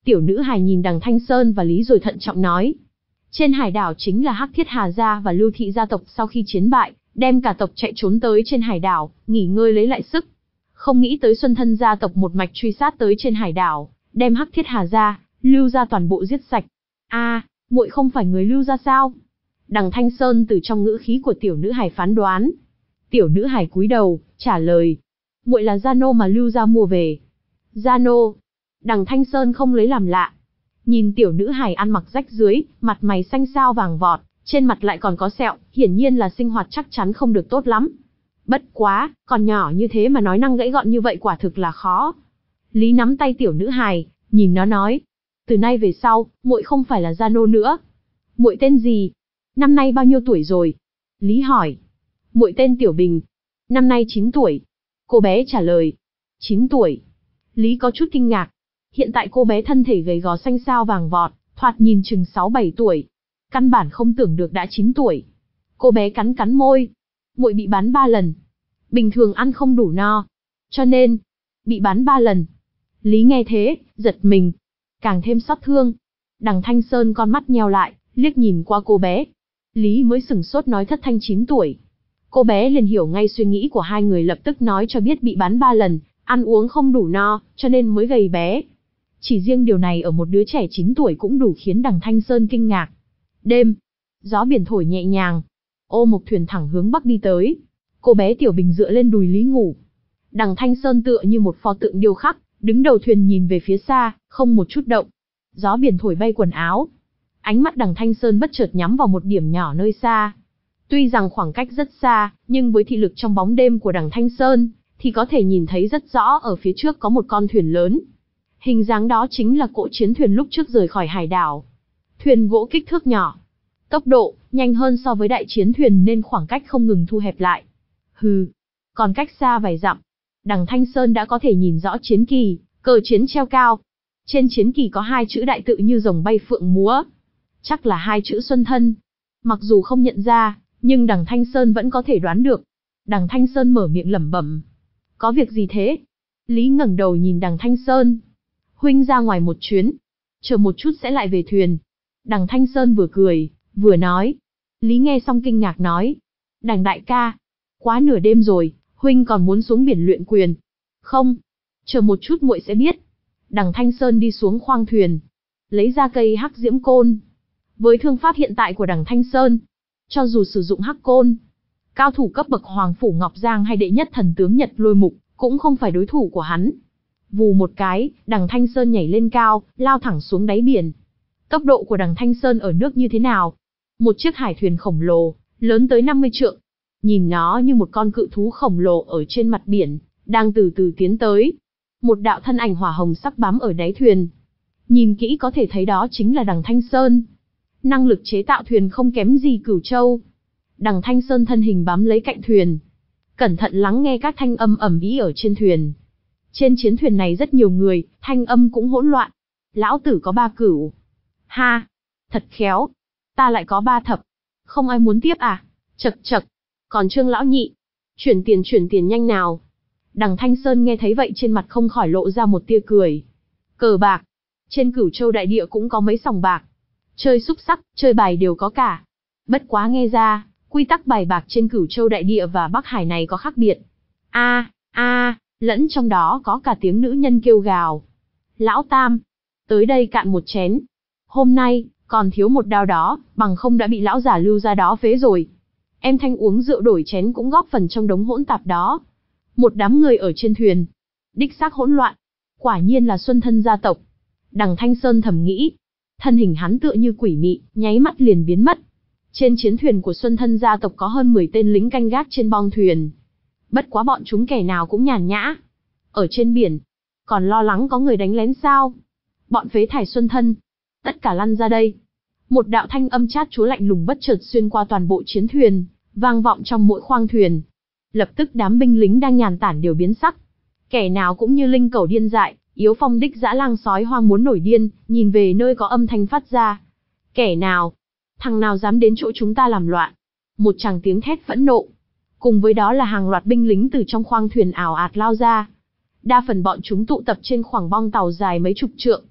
Tiểu nữ hài nhìn đằng Thanh Sơn và Lý rồi thận trọng nói. Trên hải đảo chính là Hắc Thiết Hà gia và Lưu Thị gia tộc sau khi chiến bại, đem cả tộc chạy trốn tới trên hải đảo, nghỉ ngơi lấy lại sức. Không nghĩ tới Xuân Thân gia tộc một mạch truy sát tới trên hải đảo, đem Hắc Thiết Hà gia, Lưu gia toàn bộ giết sạch. A, muội không phải người Lưu gia sao? Đằng Thanh Sơn từ trong ngữ khí của tiểu nữ hài phán đoán. Tiểu nữ hài cúi đầu, trả lời. Muội là gia nô mà Lưu gia mua về. Gia nô? Đằng Thanh Sơn không lấy làm lạ. Nhìn tiểu nữ hài ăn mặc rách rưới, mặt mày xanh xao vàng vọt, trên mặt lại còn có sẹo, hiển nhiên là sinh hoạt chắc chắn không được tốt lắm. Bất quá, còn nhỏ như thế mà nói năng gãy gọn như vậy quả thực là khó. Lý nắm tay tiểu nữ hài, nhìn nó nói. Từ nay về sau, muội không phải là gia nô nữa. Muội tên gì? Năm nay bao nhiêu tuổi rồi? Lý hỏi. Muội tên Tiểu Bình. Năm nay chín tuổi. Cô bé trả lời. chín tuổi. Lý có chút kinh ngạc. Hiện tại cô bé thân thể gầy gò xanh xao vàng vọt, thoạt nhìn chừng sáu bảy tuổi. Căn bản không tưởng được đã chín tuổi. Cô bé cắn cắn môi. Muội bị bắn ba lần. Bình thường ăn không đủ no. Cho nên, bị bắn ba lần. Lý nghe thế, giật mình. Càng thêm xót thương. Đằng Thanh Sơn con mắt nheo lại, liếc nhìn qua cô bé. Lý mới sửng sốt nói thất thanh chín tuổi. Cô bé liền hiểu ngay suy nghĩ của hai người, lập tức nói cho biết bị bắn ba lần, ăn uống không đủ no, cho nên mới gầy bé. Chỉ riêng điều này ở một đứa trẻ chín tuổi cũng đủ khiến đằng Thanh Sơn kinh ngạc. Đêm, gió biển thổi nhẹ nhàng. Ô một thuyền thẳng hướng bắc đi tới. Cô bé Tiểu Bình dựa lên đùi Lý ngủ. Đằng Thanh Sơn tựa như một pho tượng điêu khắc, đứng đầu thuyền nhìn về phía xa, không một chút động. Gió biển thổi bay quần áo. Ánh mắt đằng Thanh Sơn bất chợt nhắm vào một điểm nhỏ nơi xa. Tuy rằng khoảng cách rất xa, nhưng với thị lực trong bóng đêm của đằng Thanh Sơn, thì có thể nhìn thấy rất rõ ở phía trước có một con thuyền lớn. Hình dáng đó chính là cỗ chiến thuyền lúc trước rời khỏi hải đảo. Thuyền gỗ kích thước nhỏ. Tốc độ, nhanh hơn so với đại chiến thuyền nên khoảng cách không ngừng thu hẹp lại. Hừ, còn cách xa vài dặm. Đằng Thanh Sơn đã có thể nhìn rõ chiến kỳ, cờ chiến treo cao. Trên chiến kỳ có hai chữ đại tự như rồng bay phượng múa. Chắc là hai chữ Xuân Thân. Mặc dù không nhận ra, nhưng đằng Thanh Sơn vẫn có thể đoán được. Đằng Thanh Sơn mở miệng lẩm bẩm. Có việc gì thế? Lý ngẩng đầu nhìn đằng Thanh Sơn. Huynh ra ngoài một chuyến. Chờ một chút sẽ lại về thuyền. Đằng Thanh Sơn vừa cười, vừa nói. Lý nghe xong kinh ngạc nói. Đằng đại ca. Quá nửa đêm rồi, huynh còn muốn xuống biển luyện quyền. Không. Chờ một chút muội sẽ biết. Đằng Thanh Sơn đi xuống khoang thuyền. Lấy ra cây hắc diễm côn. Với thương pháp hiện tại của đằng Thanh Sơn, cho dù sử dụng hắc côn, cao thủ cấp bậc Hoàng Phủ Ngọc Giang hay đệ nhất thần tướng Nhật Lôi Mục, cũng không phải đối thủ của hắn. Vù một cái, đằng Thanh Sơn nhảy lên cao, lao thẳng xuống đáy biển. Tốc độ của đằng Thanh Sơn ở nước như thế nào? Một chiếc hải thuyền khổng lồ, lớn tới năm mươi trượng. Nhìn nó như một con cự thú khổng lồ ở trên mặt biển, đang từ từ tiến tới. Một đạo thân ảnh hỏa hồng sắc bám ở đáy thuyền. Nhìn kỹ có thể thấy đó chính là đằng Thanh Sơn. Năng lực chế tạo thuyền không kém gì Cửu Châu. Đằng Thanh Sơn thân hình bám lấy cạnh thuyền, cẩn thận lắng nghe các thanh âm ầm ĩ ở trên thuyền. Trên chiến thuyền này rất nhiều người, thanh âm cũng hỗn loạn. Lão tử có ba cửu. Ha, thật khéo. Ta lại có ba thập. Không ai muốn tiếp à? Chậc chậc. Còn Trương lão nhị, chuyển tiền chuyển tiền nhanh nào. Đằng Thanh Sơn nghe thấy vậy trên mặt không khỏi lộ ra một tia cười. Cờ bạc. Trên Cửu Châu đại địa cũng có mấy sòng bạc. Chơi xúc sắc, chơi bài đều có cả. Bất quá nghe ra, quy tắc bài bạc trên Cửu Châu đại địa và Bắc Hải này có khác biệt. A, a, lẫn trong đó có cả tiếng nữ nhân kêu gào. Lão Tam, tới đây cạn một chén. Hôm nay, còn thiếu một đao đó, bằng không đã bị lão già Lưu ra đó phế rồi. Em Thanh uống rượu đổi chén cũng góp phần trong đống hỗn tạp đó. Một đám người ở trên thuyền. Đích xác hỗn loạn. Quả nhiên là Xuân Thân gia tộc. Đằng Thanh Sơn thầm nghĩ. Thân hình hắn tựa như quỷ mị, nháy mắt liền biến mất. Trên chiến thuyền của Xuân Thân gia tộc có hơn mười tên lính canh gác trên bong thuyền. Bất quá bọn chúng kẻ nào cũng nhàn nhã. Ở trên biển, còn lo lắng có người đánh lén sao? Bọn phế thải Xuân Thân, tất cả lăn ra đây. Một đạo thanh âm chát chúa lạnh lùng bất chợt xuyên qua toàn bộ chiến thuyền, vang vọng trong mỗi khoang thuyền. Lập tức đám binh lính đang nhàn tản đều biến sắc. Kẻ nào cũng như linh cẩu điên dại, yếu phong đích dã lang sói hoang muốn nổi điên, nhìn về nơi có âm thanh phát ra. Kẻ nào? Thằng nào dám đến chỗ chúng ta làm loạn? Một tràng tiếng thét phẫn nộ. Cùng với đó là hàng loạt binh lính từ trong khoang thuyền ảo ạt lao ra. Đa phần bọn chúng tụ tập trên khoảng bong tàu dài mấy chục trượng.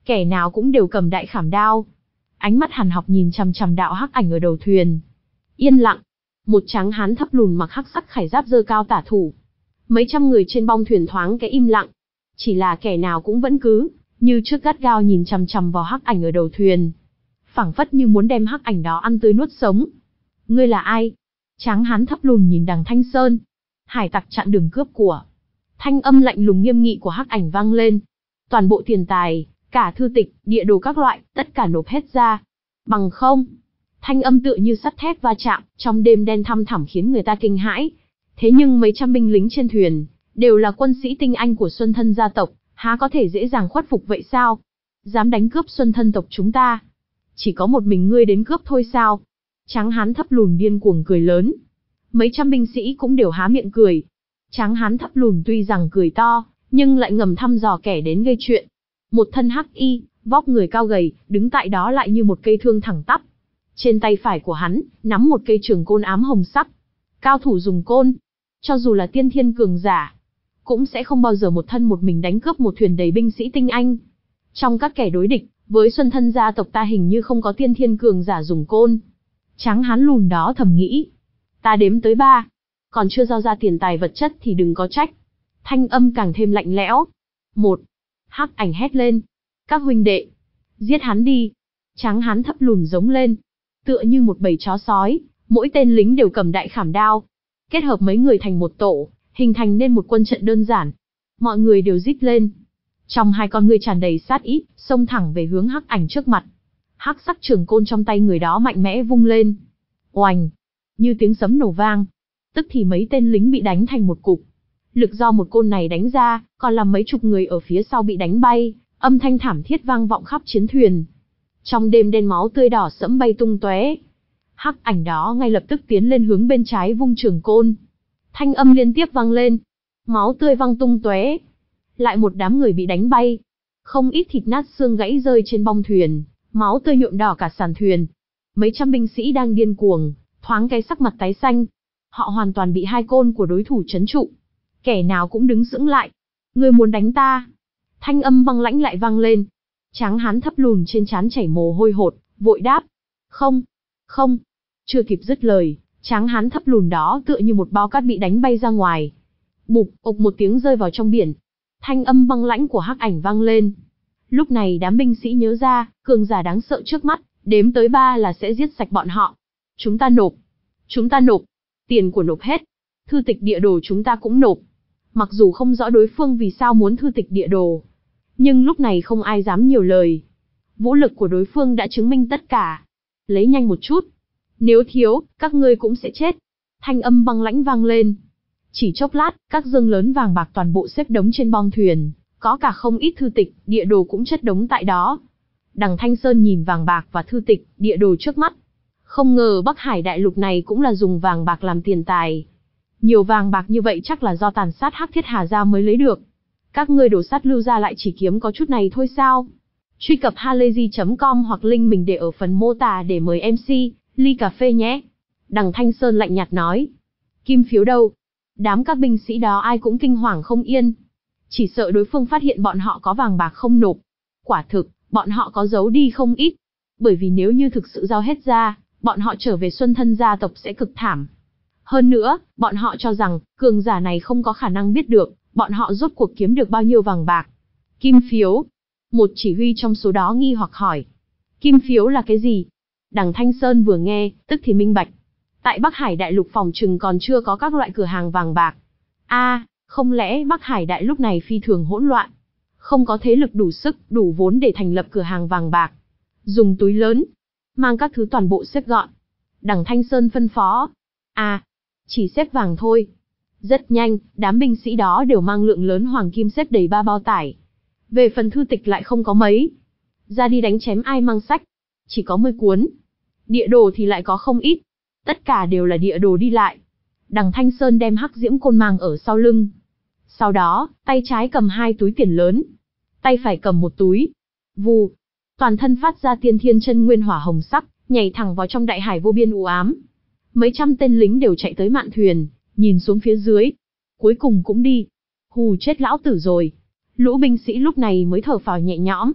kẻ nào cũng đều cầm đại khảm đao. Ánh mắt hàn học nhìn chằm chằm đạo hắc ảnh ở đầu thuyền. Yên lặng. Một tráng hán thấp lùn mặc hắc sắc khải giáp giơ cao tả thủ. Mấy trăm người trên bong thuyền thoáng cái im lặng. Chỉ là kẻ nào cũng vẫn cứ, như trước gắt gao nhìn chằm chằm vào hắc ảnh ở đầu thuyền. Phảng phất như muốn đem hắc ảnh đó ăn tươi nuốt sống. Ngươi là ai? Tráng hán thấp lùn nhìn đằng Thanh Sơn. Hải tặc chặn đường cướp của. Thanh âm lạnh lùng nghiêm nghị của hắc ảnh vang lên. Toàn bộ tiền tài, cả thư tịch, địa đồ các loại, tất cả nộp hết ra. Bằng không. Thanh âm tựa như sắt thép va chạm, trong đêm đen thăm thẳm khiến người ta kinh hãi. Thế nhưng mấy trăm binh lính trên thuyền, đều là quân sĩ tinh anh của Xuân Thân gia tộc, há có thể dễ dàng khuất phục vậy sao? Dám đánh cướp Xuân Thân tộc chúng ta? Chỉ có một mình ngươi đến cướp thôi sao? Tráng hán thấp lùn điên cuồng cười lớn. Mấy trăm binh sĩ cũng đều há miệng cười. Tráng hán thấp lùn tuy rằng cười to, nhưng lại ngầm thăm dò kẻ đến gây chuyện. Một thân hắc y, vóc người cao gầy, đứng tại đó lại như một cây thương thẳng tắp. Trên tay phải của hắn, nắm một cây trường côn ám hồng sắc. Cao thủ dùng côn, cho dù là tiên thiên cường giả, cũng sẽ không bao giờ một thân một mình đánh cướp một thuyền đầy binh sĩ tinh anh. Trong các kẻ đối địch, với Xuân Thân gia tộc ta hình như không có tiên thiên cường giả dùng côn. Tráng hán lùn đó thầm nghĩ. Ta đếm tới ba, còn chưa giao ra tiền tài vật chất thì đừng có trách. Thanh âm càng thêm lạnh lẽo. Một. Hắc ảnh hét lên. Các huynh đệ, giết hắn đi. Tráng hán thấp lùn giống lên. Tựa như một bầy chó sói, mỗi tên lính đều cầm đại khảm đao. Kết hợp mấy người thành một tổ, hình thành nên một quân trận đơn giản. Mọi người đều rít lên. Trong hai con ngươi tràn đầy sát ý, xông thẳng về hướng hắc ảnh trước mặt. Hắc sắc trường côn trong tay người đó mạnh mẽ vung lên. Oành! Như tiếng sấm nổ vang. Tức thì mấy tên lính bị đánh thành một cục. Lực do một côn này đánh ra, còn làm mấy chục người ở phía sau bị đánh bay, âm thanh thảm thiết vang vọng khắp chiến thuyền. Trong đêm đen máu tươi đỏ sẫm bay tung tóe. Hắc ảnh đó ngay lập tức tiến lên hướng bên trái vung trường côn. Thanh âm liên tiếp vang lên. Máu tươi văng tung tóe. Lại một đám người bị đánh bay. Không ít thịt nát xương gãy rơi trên bong thuyền, máu tươi nhuộm đỏ cả sàn thuyền. Mấy trăm binh sĩ đang điên cuồng, thoáng cái sắc mặt tái xanh. Họ hoàn toàn bị hai côn của đối thủ trấn trụ. Kẻ nào cũng đứng sững lại. Ngươi muốn đánh ta? Thanh âm băng lãnh lại vang lên. Tráng hán thấp lùn trên trán chảy mồ hôi hột, vội đáp. Không, không. Chưa kịp dứt lời, tráng hán thấp lùn đó tựa như một bao cát bị đánh bay ra ngoài. Bụp, ộc một tiếng rơi vào trong biển. Thanh âm băng lãnh của hắc ảnh vang lên. Lúc này đám binh sĩ nhớ ra, cường giả đáng sợ trước mắt, đếm tới ba là sẽ giết sạch bọn họ. Chúng ta nộp. Chúng ta nộp. Tiền của nộp hết. Thư tịch địa đồ chúng ta cũng nộp. Mặc dù không rõ đối phương vì sao muốn thư tịch địa đồ, nhưng lúc này không ai dám nhiều lời. Vũ lực của đối phương đã chứng minh tất cả. Lấy nhanh một chút. Nếu thiếu, các ngươi cũng sẽ chết. Thanh âm băng lãnh vang lên. Chỉ chốc lát, các dương lớn vàng bạc toàn bộ xếp đống trên bong thuyền, có cả không ít thư tịch, địa đồ cũng chất đống tại đó. Đằng Thanh Sơn nhìn vàng bạc và thư tịch, địa đồ trước mắt. Không ngờ Bắc Hải đại lục này cũng là dùng vàng bạc làm tiền tài. Nhiều vàng bạc như vậy chắc là do tàn sát Hắc Thiết Hà gia mới lấy được. Các ngươi đổ sát lưu ra lại chỉ kiếm có chút này thôi sao? Truy cập halayzi chấm com hoặc link mình để ở phần mô tả để mời em xê, ly cà phê nhé. Đằng Thanh Sơn lạnh nhạt nói. Kim phiếu đâu? Đám các binh sĩ đó ai cũng kinh hoàng không yên. Chỉ sợ đối phương phát hiện bọn họ có vàng bạc không nộp. Quả thực, bọn họ có giấu đi không ít. Bởi vì nếu như thực sự giao hết ra, bọn họ trở về Xuân Thân gia tộc sẽ cực thảm. Hơn nữa, bọn họ cho rằng, cường giả này không có khả năng biết được, bọn họ rốt cuộc kiếm được bao nhiêu vàng bạc. Kim phiếu. Một chỉ huy trong số đó nghi hoặc hỏi. Kim phiếu là cái gì? Đằng Thanh Sơn vừa nghe, tức thì minh bạch. Tại Bắc Hải đại lục phòng trừng còn chưa có các loại cửa hàng vàng bạc. A, à, không lẽ Bắc Hải đại lúc này phi thường hỗn loạn? Không có thế lực đủ sức, đủ vốn để thành lập cửa hàng vàng bạc. Dùng túi lớn, mang các thứ toàn bộ xếp gọn. Đằng Thanh Sơn phân phó. À, chỉ xếp vàng thôi. Rất nhanh, đám binh sĩ đó đều mang lượng lớn hoàng kim xếp đầy ba bao tải. Về phần thư tịch lại không có mấy. Ra đi đánh chém ai mang sách. Chỉ có mười cuốn. Địa đồ thì lại có không ít. Tất cả đều là địa đồ đi lại. Đằng Thanh Sơn đem hắc diễm côn mang ở sau lưng. Sau đó, tay trái cầm hai túi tiền lớn. Tay phải cầm một túi. Vù. Toàn thân phát ra tiên thiên chân nguyên hỏa hồng sắc, nhảy thẳng vào trong đại hải vô biên u ám. Mấy trăm tên lính đều chạy tới mạn thuyền, nhìn xuống phía dưới. Cuối cùng cũng đi. Hù chết lão tử rồi. Lũ binh sĩ lúc này mới thở phào nhẹ nhõm.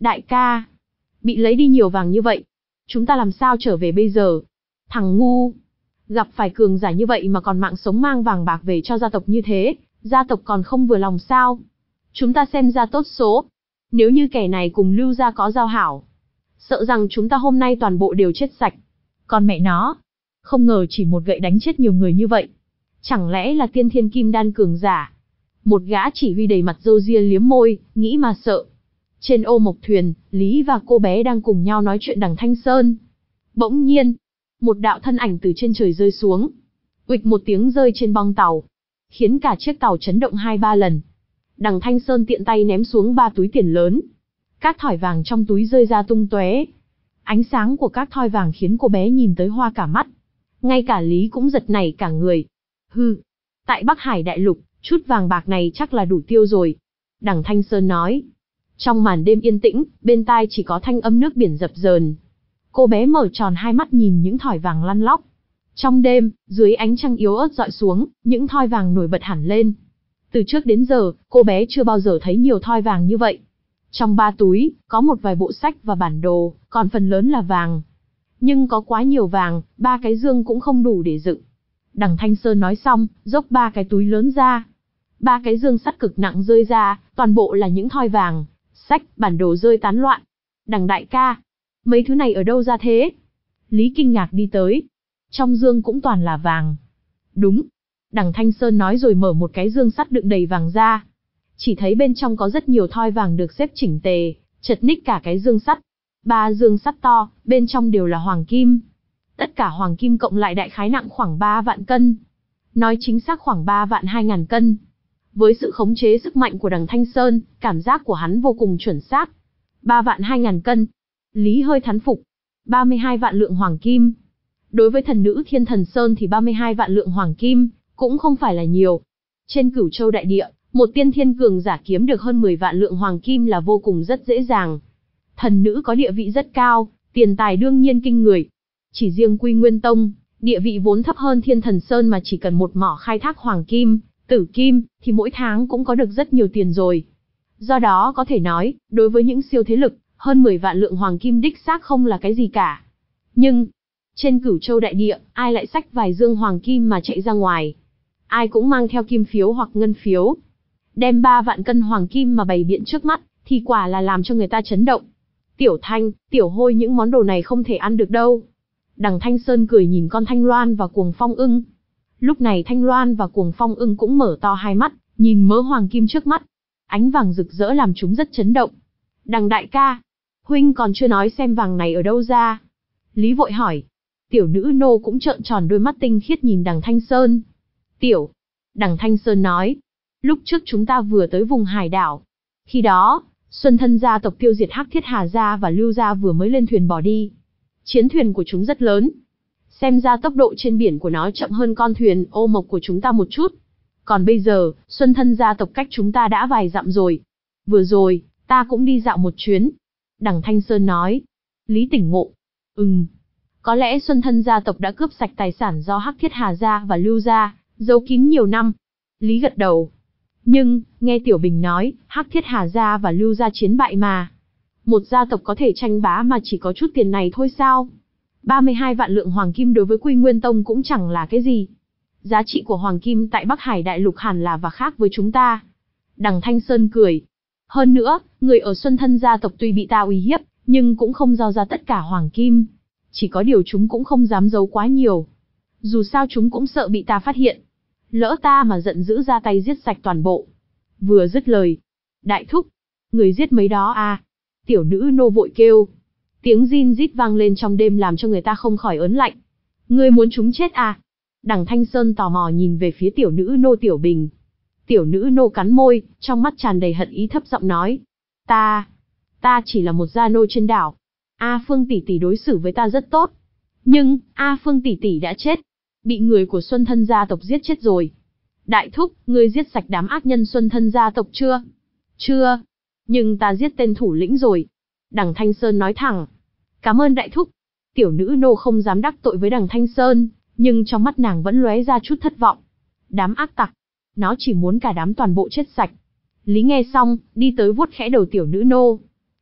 Đại ca, bị lấy đi nhiều vàng như vậy, chúng ta làm sao trở về bây giờ? Thằng ngu, gặp phải cường giả như vậy mà còn mạng sống mang vàng bạc về cho gia tộc như thế, gia tộc còn không vừa lòng sao? Chúng ta xem ra tốt số. Nếu như kẻ này cùng Lưu gia có giao hảo, sợ rằng chúng ta hôm nay toàn bộ đều chết sạch. Còn mẹ nó, không ngờ chỉ một gậy đánh chết nhiều người như vậy. Chẳng lẽ là tiên thiên kim đan cường giả? Một gã chỉ huy đầy mặt râu ria liếm môi, nghĩ mà sợ. Trên ô mộc thuyền, Lý và cô bé đang cùng nhau nói chuyện đằng Thanh Sơn. Bỗng nhiên, một đạo thân ảnh từ trên trời rơi xuống. Uịch một tiếng rơi trên bong tàu, khiến cả chiếc tàu chấn động hai ba lần. Đằng Thanh Sơn tiện tay ném xuống ba túi tiền lớn. Các thỏi vàng trong túi rơi ra tung tóe. Ánh sáng của các thoi vàng khiến cô bé nhìn tới hoa cả mắt. Ngay cả Lý cũng giật nảy cả người. Hừ, tại Bắc Hải đại lục, chút vàng bạc này chắc là đủ tiêu rồi. Đằng Thanh Sơn nói. Trong màn đêm yên tĩnh, bên tai chỉ có thanh âm nước biển dập dờn. Cô bé mở tròn hai mắt nhìn những thỏi vàng lăn lóc. Trong đêm, dưới ánh trăng yếu ớt dọi xuống, những thoi vàng nổi bật hẳn lên. Từ trước đến giờ, cô bé chưa bao giờ thấy nhiều thoi vàng như vậy. Trong ba túi, có một vài bộ sách và bản đồ, còn phần lớn là vàng. Nhưng có quá nhiều vàng, ba cái dương cũng không đủ để dựng. Đằng Thanh Sơn nói xong, dốc ba cái túi lớn ra. Ba cái dương sắt cực nặng rơi ra, toàn bộ là những thoi vàng, sách, bản đồ rơi tán loạn. Đằng đại ca, mấy thứ này ở đâu ra thế? Lý kinh ngạc đi tới. Trong dương cũng toàn là vàng. Đúng. Đằng Thanh Sơn nói rồi mở một cái dương sắt đựng đầy vàng ra. Chỉ thấy bên trong có rất nhiều thoi vàng được xếp chỉnh tề, chật ních cả cái dương sắt. Ba dương sắt to, bên trong đều là hoàng kim. Tất cả hoàng kim cộng lại đại khái nặng khoảng ba vạn cân. Nói chính xác khoảng ba vạn hai ngàn cân. Với sự khống chế sức mạnh của đằng Thanh Sơn, cảm giác của hắn vô cùng chuẩn xác. Ba vạn hai ngàn cân. Lý hơi thán phục. ba mươi hai vạn lượng hoàng kim. Đối với thần nữ Thiên Thần Sơn thì ba mươi hai vạn lượng hoàng kim cũng không phải là nhiều. Trên Cửu Châu đại địa, một tiên thiên cường giả kiếm được hơn mười vạn lượng hoàng kim là vô cùng rất dễ dàng. Thần nữ có địa vị rất cao, tiền tài đương nhiên kinh người. Chỉ riêng Quy Nguyên Tông, địa vị vốn thấp hơn Thiên Thần Sơn mà chỉ cần một mỏ khai thác hoàng kim, tử kim, thì mỗi tháng cũng có được rất nhiều tiền rồi. Do đó có thể nói, đối với những siêu thế lực, hơn mười vạn lượng hoàng kim đích xác không là cái gì cả. Nhưng, trên Cửu Châu đại địa, ai lại xách vài dương hoàng kim mà chạy ra ngoài? Ai cũng mang theo kim phiếu hoặc ngân phiếu. Đem ba vạn cân hoàng kim mà bày biện trước mắt, thì quả là làm cho người ta chấn động. Tiểu Thanh, Tiểu Hôi những món đồ này không thể ăn được đâu. Đằng Thanh Sơn cười nhìn con Thanh Loan và Cuồng Phong ưng. Lúc này Thanh Loan và Cuồng Phong ưng cũng mở to hai mắt, nhìn mớ hoàng kim trước mắt. Ánh vàng rực rỡ làm chúng rất chấn động. Đằng đại ca, huynh còn chưa nói xem vàng này ở đâu ra. Lý vội hỏi. Tiểu nữ nô cũng trợn tròn đôi mắt tinh khiết nhìn đằng Thanh Sơn. Tiểu, đằng Thanh Sơn nói. Lúc trước chúng ta vừa tới vùng hải đảo. Khi đó, Xuân Thân gia tộc tiêu diệt Hắc Thiết Hà gia và Lưu gia vừa mới lên thuyền bỏ đi. Chiến thuyền của chúng rất lớn. Xem ra tốc độ trên biển của nó chậm hơn con thuyền ô mộc của chúng ta một chút. Còn bây giờ, Xuân Thân gia tộc cách chúng ta đã vài dặm rồi. Vừa rồi, ta cũng đi dạo một chuyến. Đằng Thanh Sơn nói. Lý tỉnh ngộ. Ừm. Có lẽ Xuân Thân gia tộc đã cướp sạch tài sản do Hắc Thiết Hà gia và Lưu gia giấu kín nhiều năm. Lý gật đầu. Nhưng, nghe Tiểu Bình nói, Hắc Thiết Hà gia và Lưu gia chiến bại mà. Một gia tộc có thể tranh bá mà chỉ có chút tiền này thôi sao? ba mươi hai vạn lượng hoàng kim đối với Quy Nguyên Tông cũng chẳng là cái gì. Giá trị của hoàng kim tại Bắc Hải đại lục hẳn là và khác với chúng ta. Đằng Thanh Sơn cười. Hơn nữa, người ở Xuân Thân gia tộc tuy bị ta uy hiếp, nhưng cũng không giao ra tất cả hoàng kim. Chỉ có điều chúng cũng không dám giấu quá nhiều. Dù sao chúng cũng sợ bị ta phát hiện. Lỡ ta mà giận dữ ra tay giết sạch toàn bộ. Vừa dứt lời. Đại thúc, người giết mấy đó à? Tiểu nữ nô vội kêu. Tiếng rin rít vang lên trong đêm làm cho người ta không khỏi ớn lạnh. Ngươi muốn chúng chết à? Đằng Thanh Sơn tò mò nhìn về phía tiểu nữ nô Tiểu Bình. Tiểu nữ nô cắn môi, trong mắt tràn đầy hận ý thấp giọng nói. Ta, ta chỉ là một gia nô trên đảo. A Phương tỷ tỷ đối xử với ta rất tốt. Nhưng, A Phương tỷ tỷ đã chết. Bị người của Xuân Thân gia tộc giết chết rồi. Đại thúc, ngươi giết sạch đám ác nhân Xuân Thân gia tộc chưa? Chưa. Nhưng ta giết tên thủ lĩnh rồi. Đằng Thanh Sơn nói thẳng. Cảm ơn đại thúc. Tiểu nữ nô không dám đắc tội với đằng Thanh Sơn, nhưng trong mắt nàng vẫn lóe ra chút thất vọng. Đám ác tặc. Nó chỉ muốn cả đám toàn bộ chết sạch. Lý nghe xong, đi tới vuốt khẽ đầu tiểu nữ nô.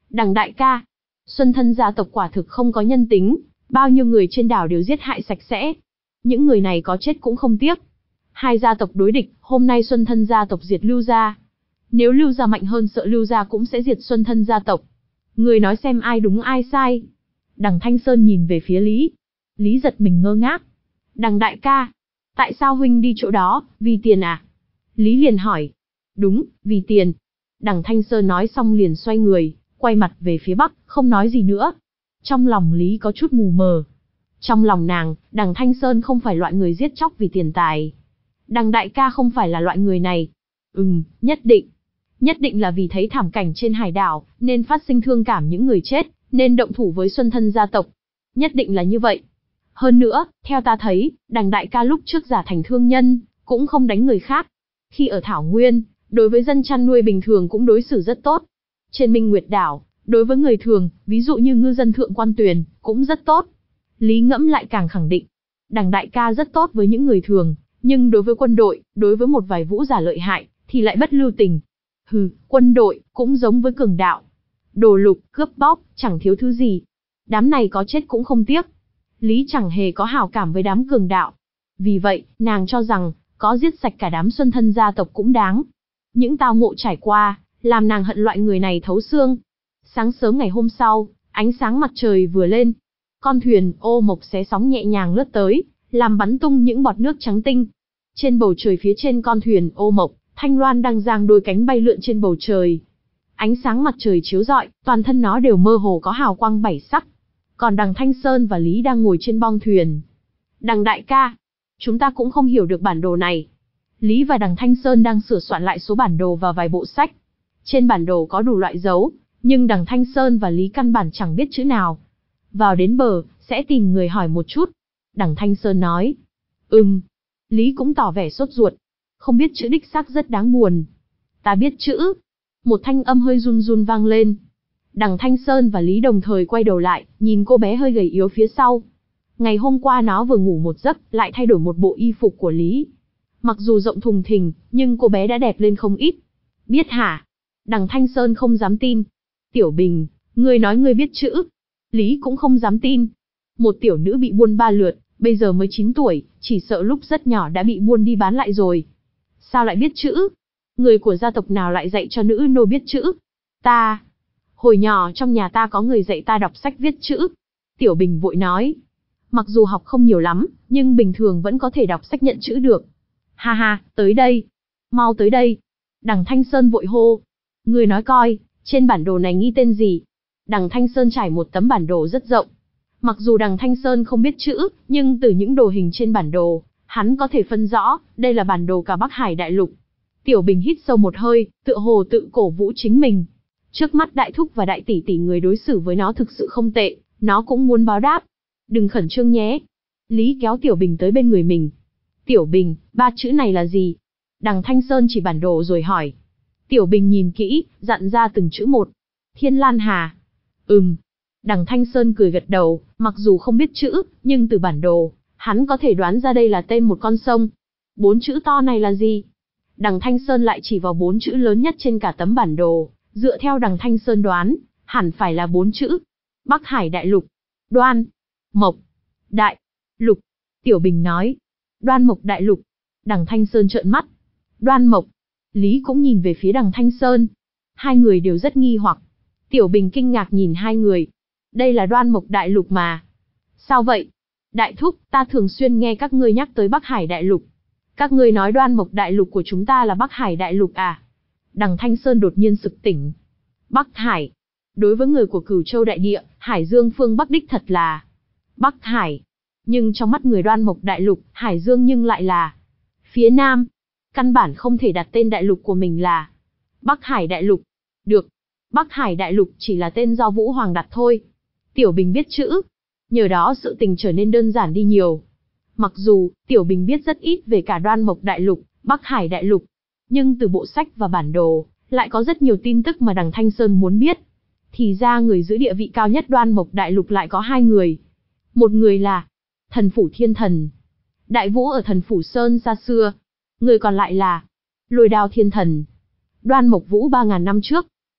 Đằng đại ca, Xuân Thân gia tộc quả thực không có nhân tính, bao nhiêu người trên đảo đều giết hại sạch sẽ. Những người này có chết cũng không tiếc. Hai gia tộc đối địch, hôm nay Xuân Thân gia tộc diệt Lưu gia. Nếu Lưu gia mạnh hơn sợ Lưu gia cũng sẽ diệt Xuân Thân gia tộc. Người nói xem ai đúng ai sai. Đằng Thanh Sơn nhìn về phía Lý. Lý giật mình ngơ ngác. Đằng đại ca, tại sao huynh đi chỗ đó, vì tiền à? Lý liền hỏi. Đúng, vì tiền. Đằng Thanh Sơn nói xong liền xoay người, quay mặt về phía bắc, không nói gì nữa. Trong lòng Lý có chút mù mờ. Trong lòng nàng, đằng Thanh Sơn không phải loại người giết chóc vì tiền tài. Đằng đại ca không phải là loại người này. Ừm, nhất định. Nhất định là vì thấy thảm cảnh trên hải đảo, nên phát sinh thương cảm những người chết, nên động thủ với Xuân Thân gia tộc. Nhất định là như vậy. Hơn nữa, theo ta thấy, đằng đại ca lúc trước giả thành thương nhân, cũng không đánh người khác. Khi ở Thảo Nguyên, đối với dân chăn nuôi bình thường cũng đối xử rất tốt. Trên Minh Nguyệt đảo, đối với người thường, ví dụ như ngư dân Thượng Quan Tuyền, cũng rất tốt. Lý ngẫm lại càng khẳng định. Đằng đại ca rất tốt với những người thường, nhưng đối với quân đội, đối với một vài vũ giả lợi hại, thì lại bất lưu tình. Hừ, quân đội, cũng giống với cường đạo. Đồ lục, cướp bóc, chẳng thiếu thứ gì. Đám này có chết cũng không tiếc. Lý chẳng hề có hảo cảm với đám cường đạo. Vì vậy, nàng cho rằng, có giết sạch cả đám Xuân Thân gia tộc cũng đáng. Những tao ngộ trải qua, làm nàng hận loại người này thấu xương. Sáng sớm ngày hôm sau, ánh sáng mặt trời vừa lên. Con thuyền ô mộc xé sóng nhẹ nhàng lướt tới, làm bắn tung những bọt nước trắng tinh. Trên bầu trời phía trên con thuyền ô mộc, Thanh Loan đang giang đôi cánh bay lượn trên bầu trời. Ánh sáng mặt trời chiếu rọi, toàn thân nó đều mơ hồ có hào quang bảy sắc. Còn đằng Thanh Sơn và Lý đang ngồi trên bong thuyền. Đằng đại ca, chúng ta cũng không hiểu được bản đồ này. Lý và đằng Thanh Sơn đang sửa soạn lại số bản đồ và vài bộ sách. Trên bản đồ có đủ loại dấu, nhưng đằng Thanh Sơn và Lý căn bản chẳng biết chữ nào. Vào đến bờ, sẽ tìm người hỏi một chút. Đằng Thanh Sơn nói. Ừm. Lý cũng tỏ vẻ sốt ruột. Không biết chữ đích xác rất đáng buồn. Ta biết chữ. Một thanh âm hơi run run vang lên. Đằng Thanh Sơn và Lý đồng thời quay đầu lại, nhìn cô bé hơi gầy yếu phía sau. Ngày hôm qua nó vừa ngủ một giấc, lại thay đổi một bộ y phục của Lý. Mặc dù rộng thùng thình, nhưng cô bé đã đẹp lên không ít. Biết hả? Đằng Thanh Sơn không dám tin. Tiểu Bình, ngươi nói ngươi biết chữ. Lý cũng không dám tin. Một tiểu nữ bị buôn ba lượt, bây giờ mới chín tuổi, chỉ sợ lúc rất nhỏ đã bị buôn đi bán lại rồi. Sao lại biết chữ? Người của gia tộc nào lại dạy cho nữ nô biết chữ? Ta. Hồi nhỏ trong nhà ta có người dạy ta đọc sách viết chữ. Tiểu Bình vội nói. Mặc dù học không nhiều lắm, nhưng bình thường vẫn có thể đọc sách nhận chữ được. Ha ha, tới đây. Mau tới đây. Đằng Thanh Sơn vội hô. Người nói coi, trên bản đồ này ghi tên gì? Đằng Thanh Sơn trải một tấm bản đồ rất rộng. Mặc dù đằng Thanh Sơn không biết chữ, nhưng từ những đồ hình trên bản đồ, hắn có thể phân rõ, đây là bản đồ cả Bắc Hải đại lục. Tiểu Bình hít sâu một hơi, tựa hồ tự cổ vũ chính mình. Trước mắt đại thúc và đại tỷ tỷ người đối xử với nó thực sự không tệ, nó cũng muốn báo đáp. Đừng khẩn trương nhé. Lý kéo Tiểu Bình tới bên người mình. Tiểu Bình, ba chữ này là gì? Đằng Thanh Sơn chỉ bản đồ rồi hỏi. Tiểu Bình nhìn kỹ, dặn ra từng chữ một. Thiên Lan Hà. Ừm. Đằng Thanh Sơn cười gật đầu, mặc dù không biết chữ, nhưng từ bản đồ, hắn có thể đoán ra đây là tên một con sông. Bốn chữ to này là gì? Đằng Thanh Sơn lại chỉ vào bốn chữ lớn nhất trên cả tấm bản đồ, dựa theo đằng Thanh Sơn đoán, hẳn phải là bốn chữ. Bắc Hải đại lục. Đoan. Mộc. Đại. Lục. Tiểu Bình nói. Đoan Mộc đại lục. Đằng Thanh Sơn trợn mắt. Đoan Mộc. Lý cũng nhìn về phía đằng Thanh Sơn. Hai người đều rất nghi hoặc. Tiểu Bình kinh ngạc nhìn hai người. Đây là Đoan Mộc đại lục mà. Sao vậy? Đại thúc, ta thường xuyên nghe các ngươi nhắc tới Bắc Hải đại lục. Các ngươi nói Đoan Mộc đại lục của chúng ta là Bắc Hải đại lục à? Đằng Thanh Sơn đột nhiên sực tỉnh. Bắc Hải. Đối với người của Cửu Châu đại địa, Hải Dương phương Bắc đích thật là Bắc Hải. Nhưng trong mắt người Đoan Mộc đại lục, Hải Dương nhưng lại là phía Nam. Căn bản không thể đặt tên đại lục của mình là Bắc Hải đại lục. Được. Bắc Hải đại lục chỉ là tên do Vũ Hoàng đặt thôi. Tiểu Bình biết chữ. Nhờ đó sự tình trở nên đơn giản đi nhiều. Mặc dù, Tiểu Bình biết rất ít về cả Đoan Mộc đại lục, Bắc Hải đại lục. Nhưng từ bộ sách và bản đồ, lại có rất nhiều tin tức mà đằng Thanh Sơn muốn biết. Thì ra người giữ địa vị cao nhất Đoan Mộc đại lục lại có hai người. Một người là Thần Phủ Thiên Thần. Đại Vũ ở Thần Phủ Sơn xa xưa. Người còn lại là Lôi Đao Thiên Thần. Đoan Mộc Vũ ba ngàn năm trước.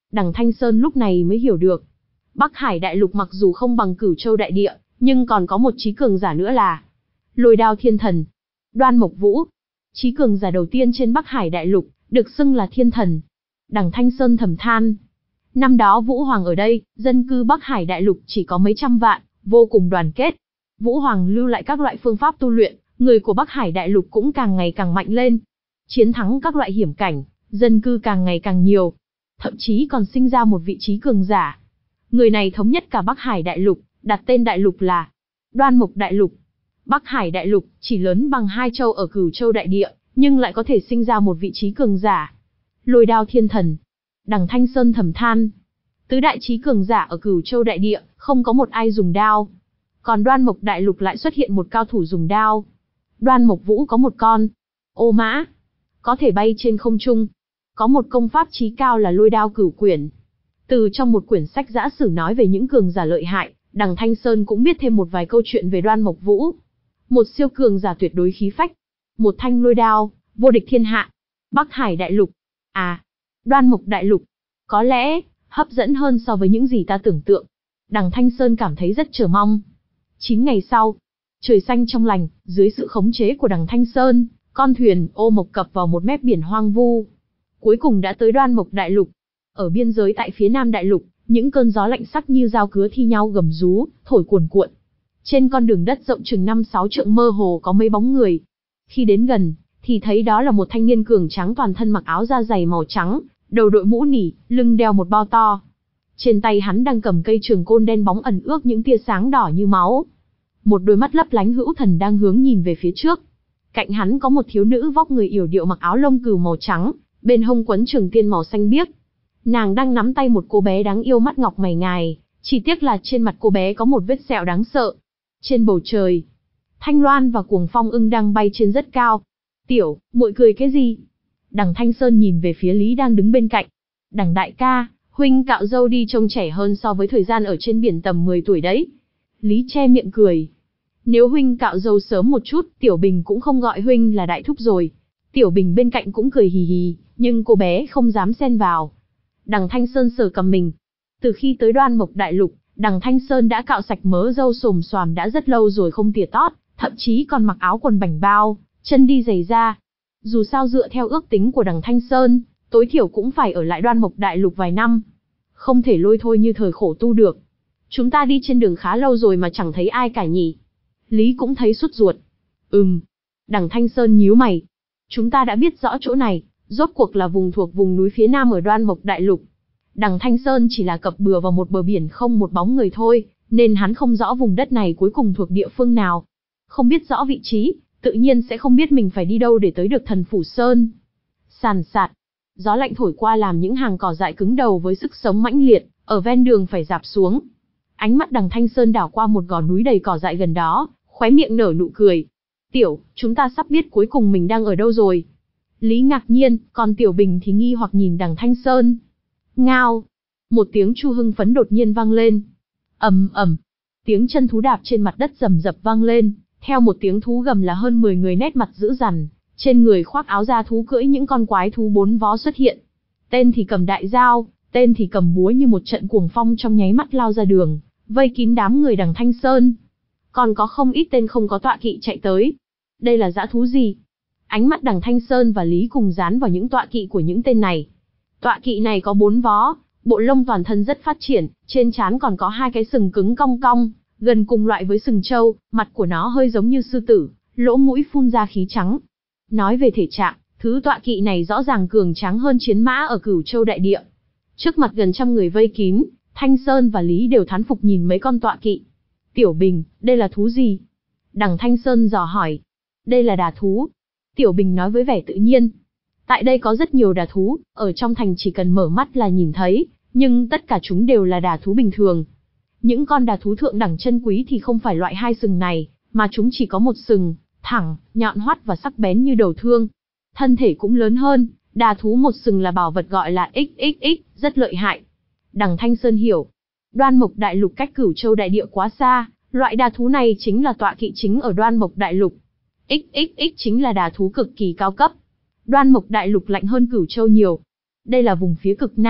Đằng Thanh Sơn lúc này mới hiểu được. Bắc Hải đại lục mặc dù không bằng Cửu Châu đại địa, nhưng còn có một trí cường giả nữa là Lôi Đao Thiên Thần, Đoan Mộc Vũ. Trí cường giả đầu tiên trên Bắc Hải đại lục, được xưng là Thiên Thần. Đằng Thanh Sơn thầm than. Năm đó Vũ Hoàng ở đây, dân cư Bắc Hải đại lục chỉ có mấy trăm vạn, vô cùng đoàn kết. Vũ Hoàng lưu lại các loại phương pháp tu luyện, người của Bắc Hải đại lục cũng càng ngày càng mạnh lên. Chiến thắng các loại hiểm cảnh, dân cư càng ngày càng nhiều. Thậm chí còn sinh ra một vị trí cường giả. Người này thống nhất cả Bắc Hải đại lục, đặt tên đại lục là Đoan Mộc đại lục. Bắc Hải đại lục chỉ lớn bằng hai châu ở Cửu Châu đại địa, nhưng lại có thể sinh ra một vị trí cường giả. Lôi Đao Thiên Thần. Đằng Thanh Sơn thầm than. Tứ đại trí cường giả ở Cửu Châu đại địa, không có một ai dùng đao. Còn Đoan Mộc đại lục lại xuất hiện một cao thủ dùng đao. Đoan Mộc Vũ có một con ô mã, có thể bay trên không trung. Có một công pháp chí cao là Lôi Đao Cửu Quyển. Từ trong một quyển sách giã sử nói về những cường giả lợi hại, đằng Thanh Sơn cũng biết thêm một vài câu chuyện về Đoan Mộc Vũ. Một siêu cường giả tuyệt đối khí phách. Một thanh lôi đao, vô địch thiên hạ. Bắc Hải đại lục. À, Đoan Mộc đại lục. Có lẽ, hấp dẫn hơn so với những gì ta tưởng tượng. Đằng Thanh Sơn cảm thấy rất chờ mong. Chín ngày sau, trời xanh trong lành, dưới sự khống chế của đằng Thanh Sơn, con thuyền ô mộc cập vào một mép biển hoang vu. Cuối cùng đã tới Đoan Mộc đại lục. Ở biên giới tại phía nam đại lục, những cơn gió lạnh sắc như dao cứa thi nhau gầm rú, thổi cuồn cuộn. Trên con đường đất rộng chừng năm sáu trượng mơ hồ có mấy bóng người. Khi đến gần, thì thấy đó là một thanh niên cường tráng toàn thân mặc áo da dày màu trắng, đầu đội mũ nỉ, lưng đeo một bao to. Trên tay hắn đang cầm cây trường côn đen bóng ẩn ước những tia sáng đỏ như máu. Một đôi mắt lấp lánh hữu thần đang hướng nhìn về phía trước. Cạnh hắn có một thiếu nữ vóc người yểu điệu mặc áo lông cừu màu trắng, bên hông quấn trường tiên màu xanh biếc. Nàng đang nắm tay một cô bé đáng yêu mắt ngọc mày ngài, chỉ tiếc là trên mặt cô bé có một vết sẹo đáng sợ. Trên bầu trời, Thanh Loan và Cuồng Phong Ưng đang bay trên rất cao. Tiểu, muội cười cái gì? Đằng Thanh Sơn nhìn về phía Lý đang đứng bên cạnh. Đằng đại ca, huynh cạo râu đi trông trẻ hơn so với thời gian ở trên biển tầm mười tuổi đấy. Lý che miệng cười. Nếu huynh cạo râu sớm một chút, Tiểu Bình cũng không gọi huynh là đại thúc rồi. Tiểu Bình bên cạnh cũng cười hì hì, nhưng cô bé không dám xen vào. Đằng Thanh Sơn sờ cầm mình. Từ khi tới Đoan Mộc đại lục, đằng Thanh Sơn đã cạo sạch mớ râu xồm xoàm đã rất lâu rồi không tỉa tót, thậm chí còn mặc áo quần bảnh bao, chân đi giày da. Dù sao dựa theo ước tính của đằng Thanh Sơn, tối thiểu cũng phải ở lại Đoan Mộc đại lục vài năm. Không thể lôi thôi như thời khổ tu được. Chúng ta đi trên đường khá lâu rồi mà chẳng thấy ai cả nhỉ. Lý cũng thấy sốt ruột. Ừm. Đằng Thanh Sơn nhíu mày. Chúng ta đã biết rõ chỗ này, rốt cuộc là vùng thuộc vùng núi phía nam ở Đoan Mộc đại lục. Đằng Thanh Sơn chỉ là cập bừa vào một bờ biển không một bóng người thôi, nên hắn không rõ vùng đất này cuối cùng thuộc địa phương nào. Không biết rõ vị trí, tự nhiên sẽ không biết mình phải đi đâu để tới được Thần Phủ Sơn. Sàn sạt, gió lạnh thổi qua làm những hàng cỏ dại cứng đầu với sức sống mãnh liệt, ở ven đường phải rạp xuống. Ánh mắt đằng Thanh Sơn đảo qua một gò núi đầy cỏ dại gần đó, khóe miệng nở nụ cười. Tiểu, chúng ta sắp biết cuối cùng mình đang ở đâu rồi. Lý ngạc nhiên, còn Tiểu Bình thì nghi hoặc nhìn đằng Thanh Sơn. Ngao! Một tiếng chu hưng phấn đột nhiên vang lên. Ầm ầm! Tiếng chân thú đạp trên mặt đất rầm rập vang lên, theo một tiếng thú gầm là hơn mười người nét mặt dữ dằn, trên người khoác áo da thú cưỡi những con quái thú bốn vó xuất hiện. Tên thì cầm đại dao, tên thì cầm búa như một trận cuồng phong trong nháy mắt lao ra đường, vây kín đám người đằng Thanh Sơn. Còn có không ít tên không có tọa kỵ chạy tới. Đây là dã thú gì? Ánh mắt đằng Thanh Sơn và Lý cùng dán vào những tọa kỵ của những tên này. Tọa kỵ này có bốn vó, bộ lông toàn thân rất phát triển, trên trán còn có hai cái sừng cứng cong cong, gần cùng loại với sừng trâu, mặt của nó hơi giống như sư tử, lỗ mũi phun ra khí trắng. Nói về thể trạng, thứ tọa kỵ này rõ ràng cường tráng hơn chiến mã ở Cửu Châu đại địa. Trước mặt gần trăm người vây kín, Thanh Sơn và Lý đều thán phục nhìn mấy con tọa kỵ. Tiểu Bình, đây là thú gì? Đằng Thanh Sơn dò hỏi. Đây là đà thú. Tiểu Bình nói với vẻ tự nhiên. Tại đây có rất nhiều đà thú, ở trong thành chỉ cần mở mắt là nhìn thấy, nhưng tất cả chúng đều là đà thú bình thường. Những con đà thú thượng đẳng chân quý thì không phải loại hai sừng này, mà chúng chỉ có một sừng, thẳng, nhọn hoắt và sắc bén như đầu thương. Thân thể cũng lớn hơn, đà thú một sừng là bảo vật gọi là ích ích ích, rất lợi hại. Đằng Thanh Sơn hiểu, Đoan Mộc đại lục cách Cửu Châu đại địa quá xa, loại đà thú này chính là tọa kỵ chính ở Đoan Mộc đại lục. ích ích ích chính là đà thú cực kỳ cao cấp. Đoan Mộc đại lục lạnh hơn Cửu Châu nhiều. Đây là vùng phía cực nam,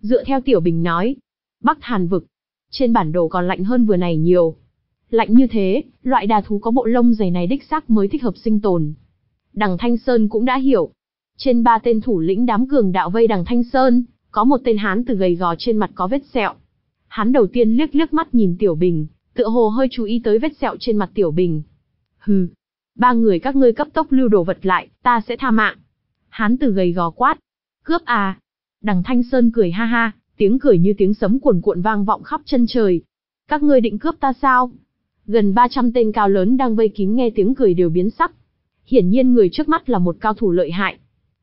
Dựa theo Tiểu Bình nói, Bắc Hàn vực, trên bản đồ còn lạnh hơn vừa này nhiều. Lạnh như thế, loại đà thú có bộ lông dày này đích xác mới thích hợp sinh tồn. Đằng Thanh Sơn cũng đã hiểu. Trên ba tên thủ lĩnh đám cường đạo vây đằng Thanh Sơn, có một tên hán tử gầy gò trên mặt có vết sẹo. Hắn đầu tiên liếc liếc mắt nhìn Tiểu Bình, tựa hồ hơi chú ý tới vết sẹo trên mặt Tiểu Bình. Hừ, ba người các ngươi cấp tốc lưu đồ vật lại, ta sẽ tha mạng. Hán tử gầy gò quát. Cướp à? Đằng Thanh Sơn cười ha ha, tiếng cười như tiếng sấm cuồn cuộn vang vọng khắp chân trời. Các ngươi định cướp ta sao? Gần ba trăm tên cao lớn đang vây kín nghe tiếng cười đều biến sắc. Hiển nhiên người trước mắt là một cao thủ lợi hại.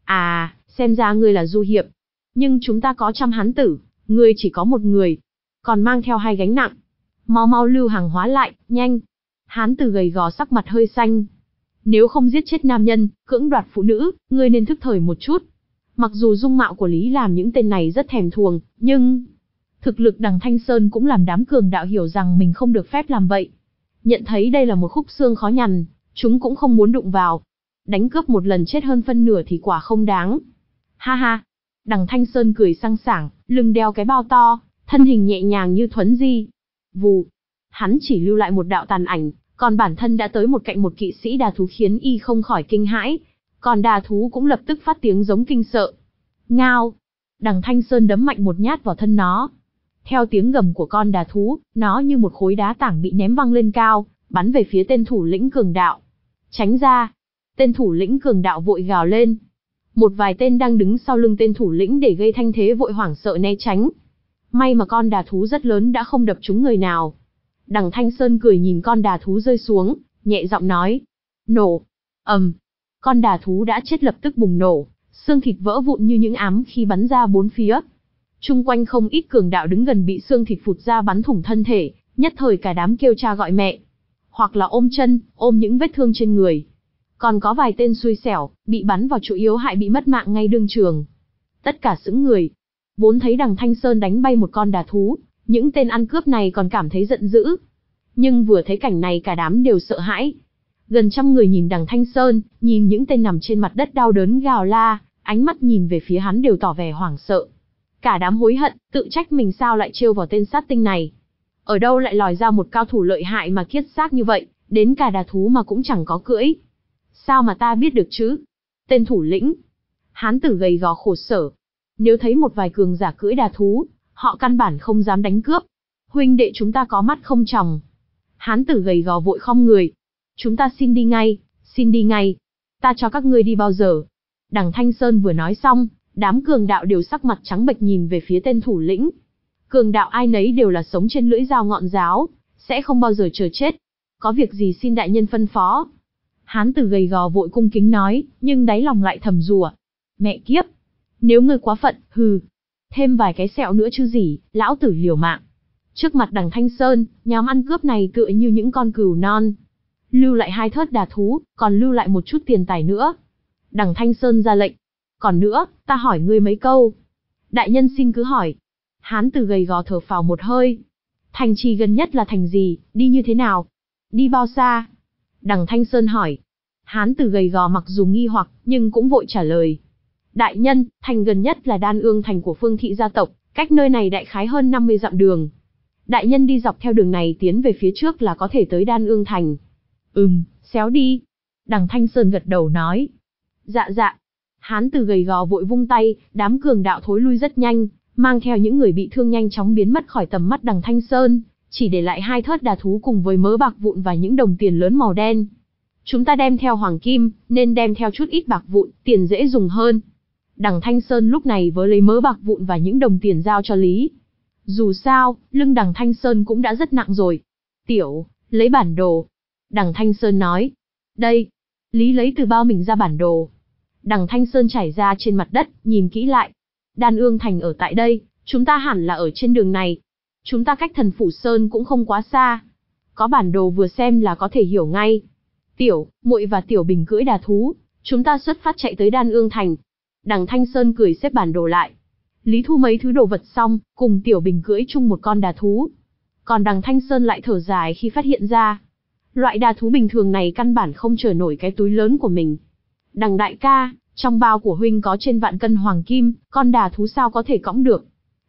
À, xem ra ngươi là du hiệp. Nhưng chúng ta có trăm hán tử, ngươi chỉ có một người. Còn mang theo hai gánh nặng. Mau mau lưu hàng hóa lại, nhanh. Hán tử gầy gò sắc mặt hơi xanh. Nếu không giết chết nam nhân, cưỡng đoạt phụ nữ, ngươi nên thức thời một chút. Mặc dù dung mạo của Lý làm những tên này rất thèm thuồng, nhưng thực lực đằng Thanh Sơn cũng làm đám cường đạo hiểu rằng mình không được phép làm vậy. Nhận thấy đây là một khúc xương khó nhằn, chúng cũng không muốn đụng vào. Đánh cướp một lần chết hơn phân nửa thì quả không đáng. Ha ha, đằng Thanh Sơn cười sang sảng, lưng đeo cái bao to, thân hình nhẹ nhàng như thuấn di. Vù, hắn chỉ lưu lại một đạo tàn ảnh, còn bản thân đã tới một cạnh một kỵ sĩ đà thú khiến y không khỏi kinh hãi. Còn đà thú cũng lập tức phát tiếng giống kinh sợ. Ngao, đằng Thanh Sơn đấm mạnh một nhát vào thân nó. Theo tiếng gầm của con đà thú, nó như một khối đá tảng bị ném văng lên cao, bắn về phía tên thủ lĩnh cường đạo. Tránh ra! Tên thủ lĩnh cường đạo vội gào lên. Một vài tên đang đứng sau lưng tên thủ lĩnh để gây thanh thế vội hoảng sợ né tránh. May mà con đà thú rất lớn đã không đập trúng người nào. Đằng Thanh Sơn cười nhìn con đà thú rơi xuống, nhẹ giọng nói. Nổ! Ầm! Con đà thú đã chết lập tức bùng nổ, xương thịt vỡ vụn như những ám khí bắn ra bốn phía. Chung quanh không ít cường đạo đứng gần bị xương thịt phụt ra bắn thủng thân thể, nhất thời cả đám kêu cha gọi mẹ. Hoặc là ôm chân, ôm những vết thương trên người. Còn có vài tên xui xẻo, bị bắn vào chỗ yếu hại bị mất mạng ngay đương trường. Tất cả sững người. Vốn thấy đằng Thanh Sơn đánh bay một con đà thú, những tên ăn cướp này còn cảm thấy giận dữ. Nhưng vừa thấy cảnh này cả đám đều sợ hãi. Gần trăm người nhìn đằng Thanh Sơn, nhìn những tên nằm trên mặt đất đau đớn gào la, ánh mắt nhìn về phía hắn đều tỏ vẻ hoảng sợ. Cả đám hối hận, tự trách mình sao lại trêu vào tên sát tinh này. Ở đâu lại lòi ra một cao thủ lợi hại mà kiết xác như vậy, đến cả đà thú mà cũng chẳng có cưỡi. Sao mà ta biết được chứ? Tên thủ lĩnh. Hán tử gầy gò khổ sở. Nếu thấy một vài cường giả cưỡi đà thú, họ căn bản không dám đánh cướp. Huynh đệ chúng ta có mắt không tròng. Hán tử gầy gò vội khom người. Chúng ta xin đi ngay, xin đi ngay. Ta cho các ngươi đi bao giờ? Đằng Thanh Sơn vừa nói xong, đám cường đạo đều sắc mặt trắng bệch nhìn về phía tên thủ lĩnh. Cường đạo ai nấy đều là sống trên lưỡi dao ngọn giáo, sẽ không bao giờ chờ chết. Có việc gì xin đại nhân phân phó. Hán tử gầy gò vội cung kính nói, nhưng đáy lòng lại thầm rủa. Mẹ kiếp! Nếu ngươi quá phận, hừ. Thêm vài cái sẹo nữa chứ gì, lão tử liều mạng. Trước mặt đằng Thanh Sơn, nhóm ăn cướp này tựa như những con cừu non. Lưu lại hai thớt đà thú, còn lưu lại một chút tiền tài nữa. Đằng Thanh Sơn ra lệnh. Còn nữa, ta hỏi ngươi mấy câu. Đại nhân xin cứ hỏi. Hán tử gầy gò thở phào một hơi. Thành trì gần nhất là thành gì, đi như thế nào? Đi bao xa? Đằng Thanh Sơn hỏi. Hán tử gầy gò mặc dù nghi hoặc, nhưng cũng vội trả lời. Đại nhân, thành gần nhất là Đan Ương thành của Phương thị gia tộc, cách nơi này đại khái hơn năm mươi dặm đường. Đại nhân đi dọc theo đường này tiến về phía trước là có thể tới Đan Ương thành. Ừm, xéo đi. Đằng Thanh Sơn gật đầu nói. Dạ dạ. Hán tử gầy gò vội vung tay, đám cường đạo thối lui rất nhanh, mang theo những người bị thương nhanh chóng biến mất khỏi tầm mắt đằng Thanh Sơn, chỉ để lại hai thớt đà thú cùng với mớ bạc vụn và những đồng tiền lớn màu đen. Chúng ta đem theo hoàng kim, nên đem theo chút ít bạc vụn, tiền dễ dùng hơn. Đằng Thanh Sơn lúc này với lấy mớ bạc vụn và những đồng tiền giao cho Lý. Dù sao, lưng đằng Thanh Sơn cũng đã rất nặng rồi. Tiểu, lấy bản đồ. Đằng Thanh Sơn nói. Đây. Lý lấy từ bao mình ra bản đồ. Đằng Thanh Sơn trải ra trên mặt đất, nhìn kỹ lại. Đan Ương thành ở tại đây, chúng ta hẳn là ở trên đường này. Chúng ta cách Thần Phủ Sơn cũng không quá xa. Có bản đồ vừa xem là có thể hiểu ngay. Tiểu, muội và Tiểu Bình cưỡi đà thú, chúng ta xuất phát chạy tới Đan Ương thành. Đằng Thanh Sơn cười xếp bản đồ lại. Lý thu mấy thứ đồ vật xong, cùng Tiểu Bình cưỡi chung một con đà thú. Còn đằng Thanh Sơn lại thở dài khi phát hiện ra. Loại đà thú bình thường này căn bản không chở nổi cái túi lớn của mình. Đằng đại ca, trong bao của huynh có trên vạn cân hoàng kim, con đà thú sao có thể cõng được.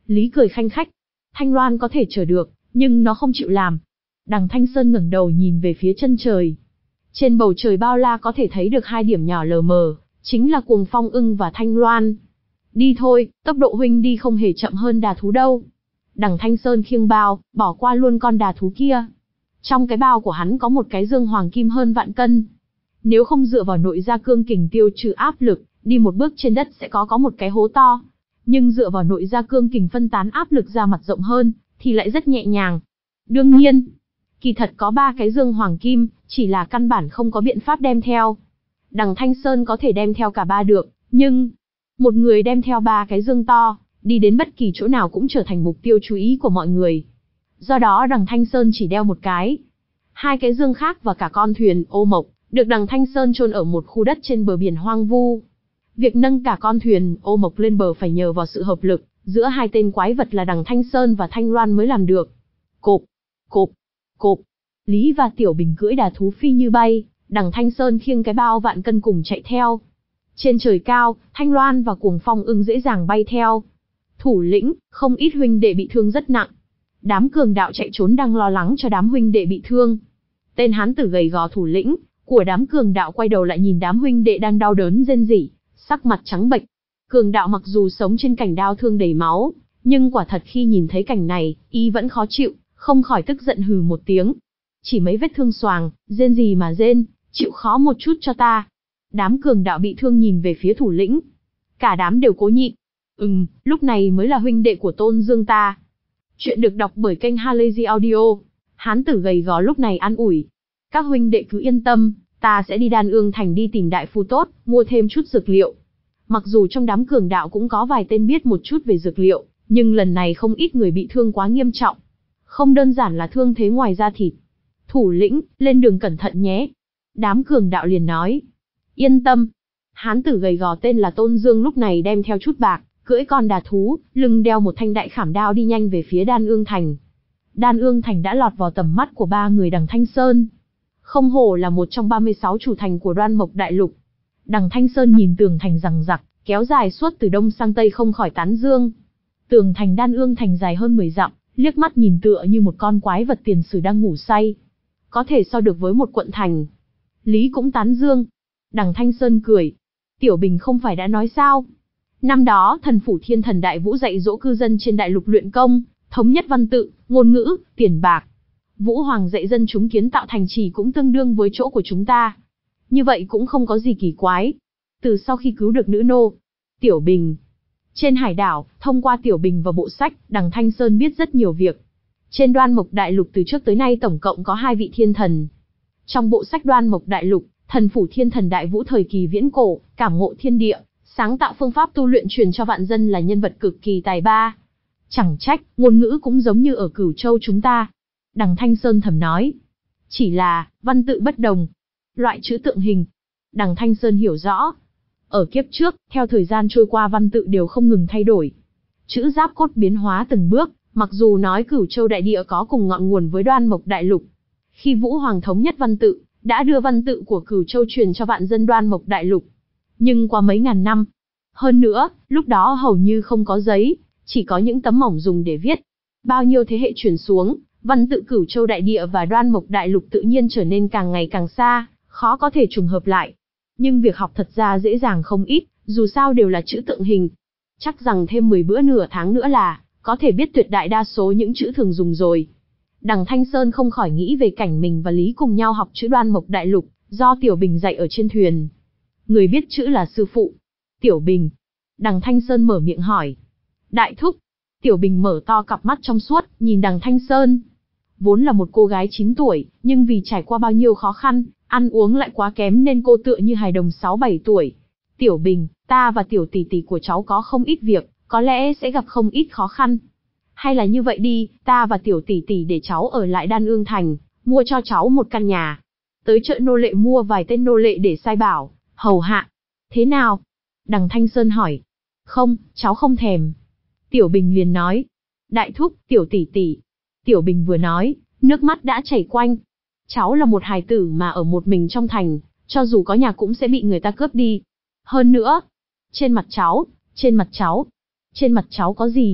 Lý cười khanh khách. Thanh Loan có thể chờ được, nhưng nó không chịu làm. Đằng Thanh Sơn ngẩng đầu nhìn về phía chân trời. Trên bầu trời bao la có thể thấy được hai điểm nhỏ lờ mờ, chính là Cuồng Phong Ưng và Thanh Loan. Đi thôi, tốc độ huynh đi không hề chậm hơn đà thú đâu. Đằng Thanh Sơn khiêng bao, bỏ qua luôn con đà thú kia. Trong cái bao của hắn có một cái dương hoàng kim hơn vạn cân. Nếu không dựa vào nội gia cương kình tiêu trừ áp lực, đi một bước trên đất sẽ có có một cái hố to. Nhưng dựa vào nội gia cương kình phân tán áp lực ra mặt rộng hơn, thì lại rất nhẹ nhàng. Đương nhiên, kỳ thật có ba cái dương hoàng kim, chỉ là căn bản không có biện pháp đem theo. Đằng Thanh Sơn có thể đem theo cả ba được, nhưng một người đem theo ba cái dương to, đi đến bất kỳ chỗ nào cũng trở thành mục tiêu chú ý của mọi người. Do đó đằng Thanh Sơn chỉ đeo một cái. Hai cái dương khác và cả con thuyền ô mộc, được đằng Thanh Sơn chôn ở một khu đất trên bờ biển hoang vu. Việc nâng cả con thuyền ô mộc lên bờ phải nhờ vào sự hợp lực giữa hai tên quái vật là đằng Thanh Sơn và Thanh Loan mới làm được. Cộp, cộp, cộp. Lý và Tiểu Bình cưỡi đà thú phi như bay, đằng Thanh Sơn khiêng cái bao vạn cân cùng chạy theo. Trên trời cao, Thanh Loan và Cuồng Phong Ưng dễ dàng bay theo. Thủ lĩnh, không ít huynh đệ bị thương rất nặng. Đám cường đạo chạy trốn đang lo lắng cho đám huynh đệ bị thương. Tên hán tử gầy gò thủ lĩnh của đám cường đạo quay đầu lại nhìn đám huynh đệ đang đau đớn rên rỉ, sắc mặt trắng bệch. Cường đạo mặc dù sống trên cảnh đao thương đầy máu, nhưng quả thật khi nhìn thấy cảnh này, y vẫn khó chịu, không khỏi tức giận hừ một tiếng. Chỉ mấy vết thương xoàng, rên gì mà rên, chịu khó một chút cho ta. Đám cường đạo bị thương nhìn về phía thủ lĩnh. Cả đám đều cố nhịn. Ừm, lúc này mới là huynh đệ của Tôn Dương ta. Chuyện được đọc bởi kênh Halazy Audio. Hán tử gầy gò lúc này an ủi. Các huynh đệ cứ yên tâm, ta sẽ đi Đan Ương Thành đi tìm đại phu tốt, mua thêm chút dược liệu. Mặc dù trong đám cường đạo cũng có vài tên biết một chút về dược liệu, nhưng lần này không ít người bị thương quá nghiêm trọng. Không đơn giản là thương thế ngoài da thịt. Thủ lĩnh, lên đường cẩn thận nhé. Đám cường đạo liền nói. Yên tâm. Hán tử gầy gò tên là Tôn Dương lúc này đem theo chút bạc, cưỡi con đà thú, lưng đeo một thanh đại khảm đao đi nhanh về phía Đan Ương Thành. Đan Ương Thành đã lọt vào tầm mắt của ba người đằng Thanh Sơn. Không hổ là một trong ba mươi sáu chủ thành của Đoan Mộc Đại Lục. Đằng Thanh Sơn nhìn tường thành rằng rặc, kéo dài suốt từ đông sang tây không khỏi tán dương. Tường thành Đan Ương Thành dài hơn mười dặm, liếc mắt nhìn tựa như một con quái vật tiền sử đang ngủ say. Có thể so được với một quận thành. Lý cũng tán dương. Đằng Thanh Sơn cười. Tiểu Bình không phải đã nói sao? Năm đó thần phủ Thiên Thần Đại Vũ dạy dỗ cư dân trên đại lục luyện công, thống nhất văn tự, ngôn ngữ, tiền bạc. Vũ Hoàng dạy dân chúng kiến tạo thành trì cũng tương đương với chỗ của chúng ta. Như vậy cũng không có gì kỳ quái. Từ sau khi cứu được nữ nô, Tiểu Bình. Trên hải đảo, thông qua Tiểu Bình và bộ sách, đằng Thanh Sơn biết rất nhiều việc. Trên Đoan Mộc Đại Lục từ trước tới nay tổng cộng có hai vị thiên thần. Trong bộ sách Đoan Mộc Đại Lục, thần phủ Thiên Thần Đại Vũ thời kỳ viễn cổ, cảm ngộ thiên địa, sáng tạo phương pháp tu luyện truyền cho vạn dân là nhân vật cực kỳ tài ba. Chẳng trách, ngôn ngữ cũng giống như ở Cửu Châu chúng ta. Đằng Thanh Sơn thầm nói. Chỉ là, văn tự bất đồng. Loại chữ tượng hình. Đằng Thanh Sơn hiểu rõ. Ở kiếp trước, theo thời gian trôi qua văn tự đều không ngừng thay đổi. Chữ giáp cốt biến hóa từng bước, mặc dù nói Cửu Châu đại địa có cùng ngọn nguồn với Đoan Mộc Đại Lục. Khi Vũ Hoàng thống nhất văn tự, đã đưa văn tự của Cửu Châu truyền cho vạn dân Đoan Mộc Đại Lục. Nhưng qua mấy ngàn năm, hơn nữa, lúc đó hầu như không có giấy, chỉ có những tấm mỏng dùng để viết. Bao nhiêu thế hệ truyền xuống, văn tự Cửu Châu đại địa và Đoan Mộc Đại Lục tự nhiên trở nên càng ngày càng xa, khó có thể trùng hợp lại. Nhưng việc học thật ra dễ dàng không ít, dù sao đều là chữ tượng hình. Chắc rằng thêm mười bữa nửa tháng nữa là có thể biết tuyệt đại đa số những chữ thường dùng rồi. Đằng Thanh Sơn không khỏi nghĩ về cảnh mình và Lý cùng nhau học chữ Đoan Mộc Đại Lục, do Tiểu Bình dạy ở trên thuyền. Người biết chữ là sư phụ. Tiểu Bình. Đằng Thanh Sơn mở miệng hỏi. Đại thúc. Tiểu Bình mở to cặp mắt trong suốt, nhìn đằng Thanh Sơn. Vốn là một cô gái chín tuổi, nhưng vì trải qua bao nhiêu khó khăn, ăn uống lại quá kém nên cô tựa như hài đồng sáu bảy tuổi. Tiểu Bình, ta và tiểu tỷ tỷ của cháu có không ít việc, có lẽ sẽ gặp không ít khó khăn. Hay là như vậy đi, ta và tiểu tỷ tỷ để cháu ở lại Đan Ương Thành, mua cho cháu một căn nhà. Tới chợ nô lệ mua vài tên nô lệ để sai bảo, hầu hạ. Thế nào? Đằng Thanh Sơn hỏi. Không, cháu không thèm. Tiểu Bình liền nói. Đại thúc, tiểu tỷ tỷ. Tiểu Bình vừa nói, nước mắt đã chảy quanh. Cháu là một hài tử mà ở một mình trong thành, cho dù có nhà cũng sẽ bị người ta cướp đi. Hơn nữa, trên mặt cháu, trên mặt cháu, trên mặt cháu có gì?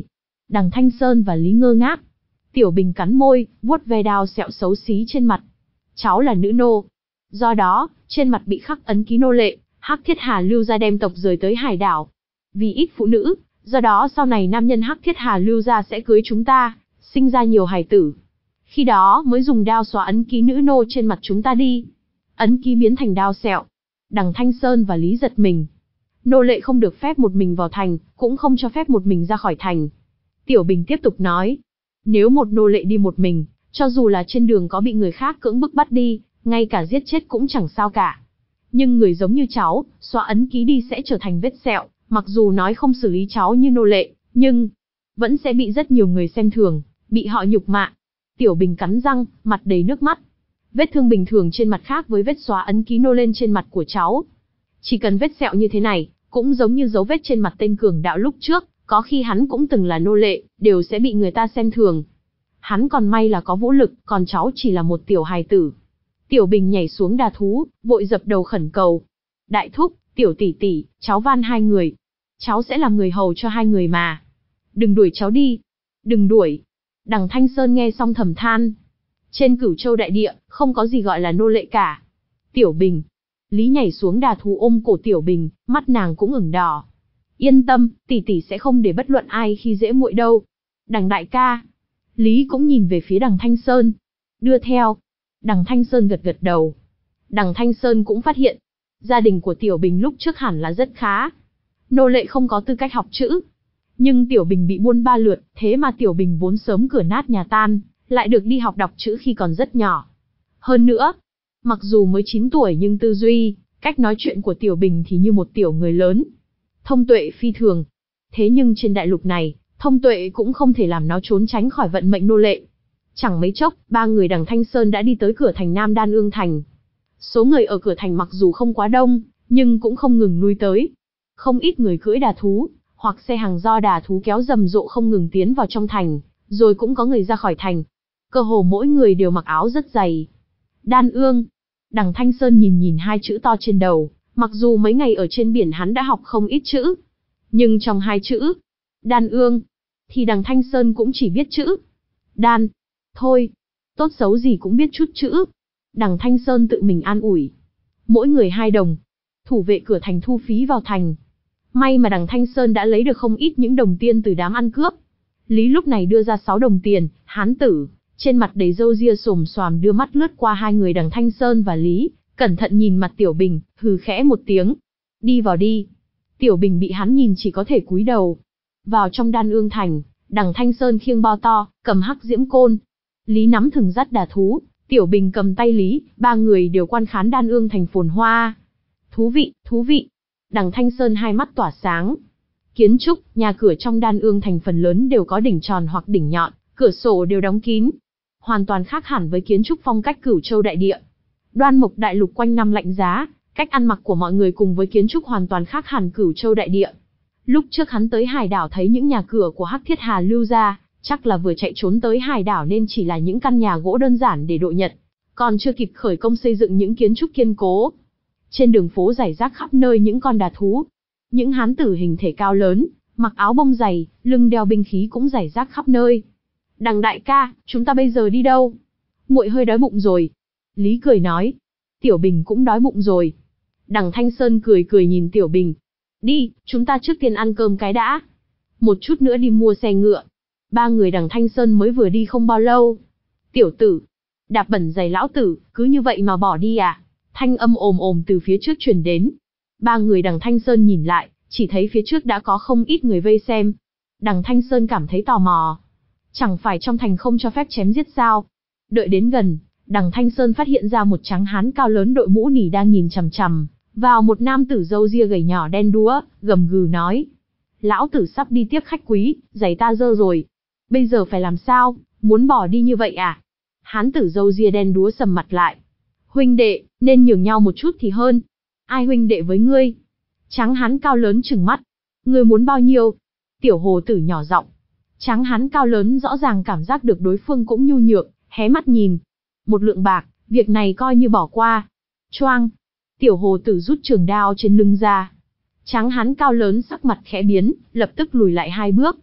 Đằng Thanh Sơn và Lý ngơ ngác. Tiểu Bình cắn môi, vuốt ve đao sẹo xấu xí trên mặt. Cháu là nữ nô. Do đó, trên mặt bị khắc ấn ký nô lệ, Hắc Thiết Hà Lưu gia đem tộc rời tới hải đảo. Vì ít phụ nữ, do đó sau này nam nhân Hắc Thiết Hà Lưu gia sẽ cưới chúng ta, sinh ra nhiều hài tử. Khi đó mới dùng đao xóa ấn ký nữ nô trên mặt chúng ta đi. Ấn ký biến thành đao sẹo. Đằng Thanh Sơn và Lý giật mình. Nô lệ không được phép một mình vào thành, cũng không cho phép một mình ra khỏi thành. Tiểu Bình tiếp tục nói. Nếu một nô lệ đi một mình, cho dù là trên đường có bị người khác cưỡng bức bắt đi, ngay cả giết chết cũng chẳng sao cả. Nhưng người giống như cháu, xóa ấn ký đi sẽ trở thành vết sẹo, mặc dù nói không xử lý cháu như nô lệ, nhưng vẫn sẽ bị rất nhiều người xem thường, bị họ nhục mạ. Tiểu Bình cắn răng, mặt đầy nước mắt. Vết thương bình thường trên mặt khác với vết xóa ấn ký nô lên trên mặt của cháu. Chỉ cần vết sẹo như thế này, cũng giống như dấu vết trên mặt tên cường đạo lúc trước, có khi hắn cũng từng là nô lệ, đều sẽ bị người ta xem thường. Hắn còn may là có vũ lực, còn cháu chỉ là một tiểu hài tử. Tiểu Bình nhảy xuống đà thú, vội dập đầu khẩn cầu. Đại thúc, tiểu tỷ tỷ, cháu van hai người. Cháu sẽ làm người hầu cho hai người mà. Đừng đuổi cháu đi. Đừng đuổi. Đằng Thanh Sơn nghe xong thầm than. Trên Cửu Châu đại địa, không có gì gọi là nô lệ cả. Tiểu Bình. Lý nhảy xuống đà thú ôm cổ Tiểu Bình, mắt nàng cũng ửng đỏ. Yên tâm, tỷ tỷ sẽ không để bất luận ai khi dễ muội đâu. Đằng đại ca. Lý cũng nhìn về phía đằng Thanh Sơn. Đưa theo. Đằng Thanh Sơn gật gật đầu. Đằng Thanh Sơn cũng phát hiện, gia đình của Tiểu Bình lúc trước hẳn là rất khá. Nô lệ không có tư cách học chữ. Nhưng Tiểu Bình bị buôn ba lượt, thế mà Tiểu Bình vốn sớm cửa nát nhà tan, lại được đi học đọc chữ khi còn rất nhỏ. Hơn nữa, mặc dù mới chín tuổi nhưng tư duy, cách nói chuyện của Tiểu Bình thì như một tiểu người lớn. Thông tuệ phi thường. Thế nhưng trên đại lục này, thông tuệ cũng không thể làm nó trốn tránh khỏi vận mệnh nô lệ. Chẳng mấy chốc, ba người đằng Thanh Sơn đã đi tới cửa thành Nam Đan Ương Thành. Số người ở cửa thành mặc dù không quá đông, nhưng cũng không ngừng lui tới. Không ít người cưỡi đà thú, hoặc xe hàng do đà thú kéo rầm rộ không ngừng tiến vào trong thành, rồi cũng có người ra khỏi thành. Cơ hồ mỗi người đều mặc áo rất dày. Đan Ương. Đằng Thanh Sơn nhìn nhìn hai chữ to trên đầu, mặc dù mấy ngày ở trên biển hắn đã học không ít chữ. Nhưng trong hai chữ, Đan Ương, thì đằng Thanh Sơn cũng chỉ biết chữ Đan. Thôi, tốt xấu gì cũng biết chút chữ. Đằng Thanh Sơn tự mình an ủi. Mỗi người hai đồng. Thủ vệ cửa thành thu phí vào thành. May mà đằng Thanh Sơn đã lấy được không ít những đồng tiền từ đám ăn cướp. Lý lúc này đưa ra sáu đồng tiền, hán tử, trên mặt đầy râu ria xồm xoàm đưa mắt lướt qua hai người đằng Thanh Sơn và Lý, cẩn thận nhìn mặt Tiểu Bình, hừ khẽ một tiếng. Đi vào đi. Tiểu Bình bị hắn nhìn chỉ có thể cúi đầu. Vào trong Đan Ương thành, đằng Thanh Sơn khiêng bao to, cầm hắc diễm côn. Lý nắm thừng dắt đà thú, Tiểu Bình cầm tay Lý, ba người đều quan khán Đan Ương thành phồn hoa. Thú vị, thú vị. Đằng Thanh Sơn hai mắt tỏa sáng. Kiến trúc, nhà cửa trong Đan Ương thành phần lớn đều có đỉnh tròn hoặc đỉnh nhọn, cửa sổ đều đóng kín. Hoàn toàn khác hẳn với kiến trúc phong cách Cửu Châu đại địa. Đoan Mộc đại lục quanh năm lạnh giá, cách ăn mặc của mọi người cùng với kiến trúc hoàn toàn khác hẳn Cửu Châu đại địa. Lúc trước hắn tới hải đảo thấy những nhà cửa của Hắc Thiết Hà Lưu gia, chắc là vừa chạy trốn tới hải đảo nên chỉ là những căn nhà gỗ đơn giản để đội nhận, còn chưa kịp khởi công xây dựng những kiến trúc kiên cố. Trên đường phố rải rác khắp nơi những con đà thú, những hán tử hình thể cao lớn, mặc áo bông dày, lưng đeo binh khí cũng rải rác khắp nơi. Đằng đại ca, chúng ta bây giờ đi đâu? Muội hơi đói bụng rồi. Lý cười nói. Tiểu Bình cũng đói bụng rồi. Đằng Thanh Sơn cười cười nhìn Tiểu Bình. Đi, chúng ta trước tiên ăn cơm cái đã. Một chút nữa đi mua xe ngựa. Ba người đằng Thanh Sơn mới vừa đi không bao lâu. Tiểu tử, đạp bẩn giày lão tử, cứ như vậy mà bỏ đi à? Thanh âm ồm ồm từ phía trước truyền đến. Ba người đằng Thanh Sơn nhìn lại, chỉ thấy phía trước đã có không ít người vây xem. Đằng Thanh Sơn cảm thấy tò mò. Chẳng phải trong thành không cho phép chém giết sao? Đợi đến gần, đằng Thanh Sơn phát hiện ra một tráng hán cao lớn đội mũ nỉ đang nhìn chằm chằm vào một nam tử râu ria gầy nhỏ đen đúa, gầm gừ nói. Lão tử sắp đi tiếp khách quý, giày ta dơ rồi. Bây giờ phải làm sao, muốn bỏ đi như vậy à? Hán tử râu ria đen đúa sầm mặt lại. Huynh đệ, nên nhường nhau một chút thì hơn. Ai huynh đệ với ngươi? Tráng hán cao lớn trừng mắt. Ngươi muốn bao nhiêu? Tiểu hồ tử nhỏ giọng. Tráng hán cao lớn rõ ràng cảm giác được đối phương cũng nhu nhược, hé mắt nhìn. Một lượng bạc, việc này coi như bỏ qua. Choang. Tiểu hồ tử rút trường đao trên lưng ra. Tráng hán cao lớn sắc mặt khẽ biến, lập tức lùi lại hai bước.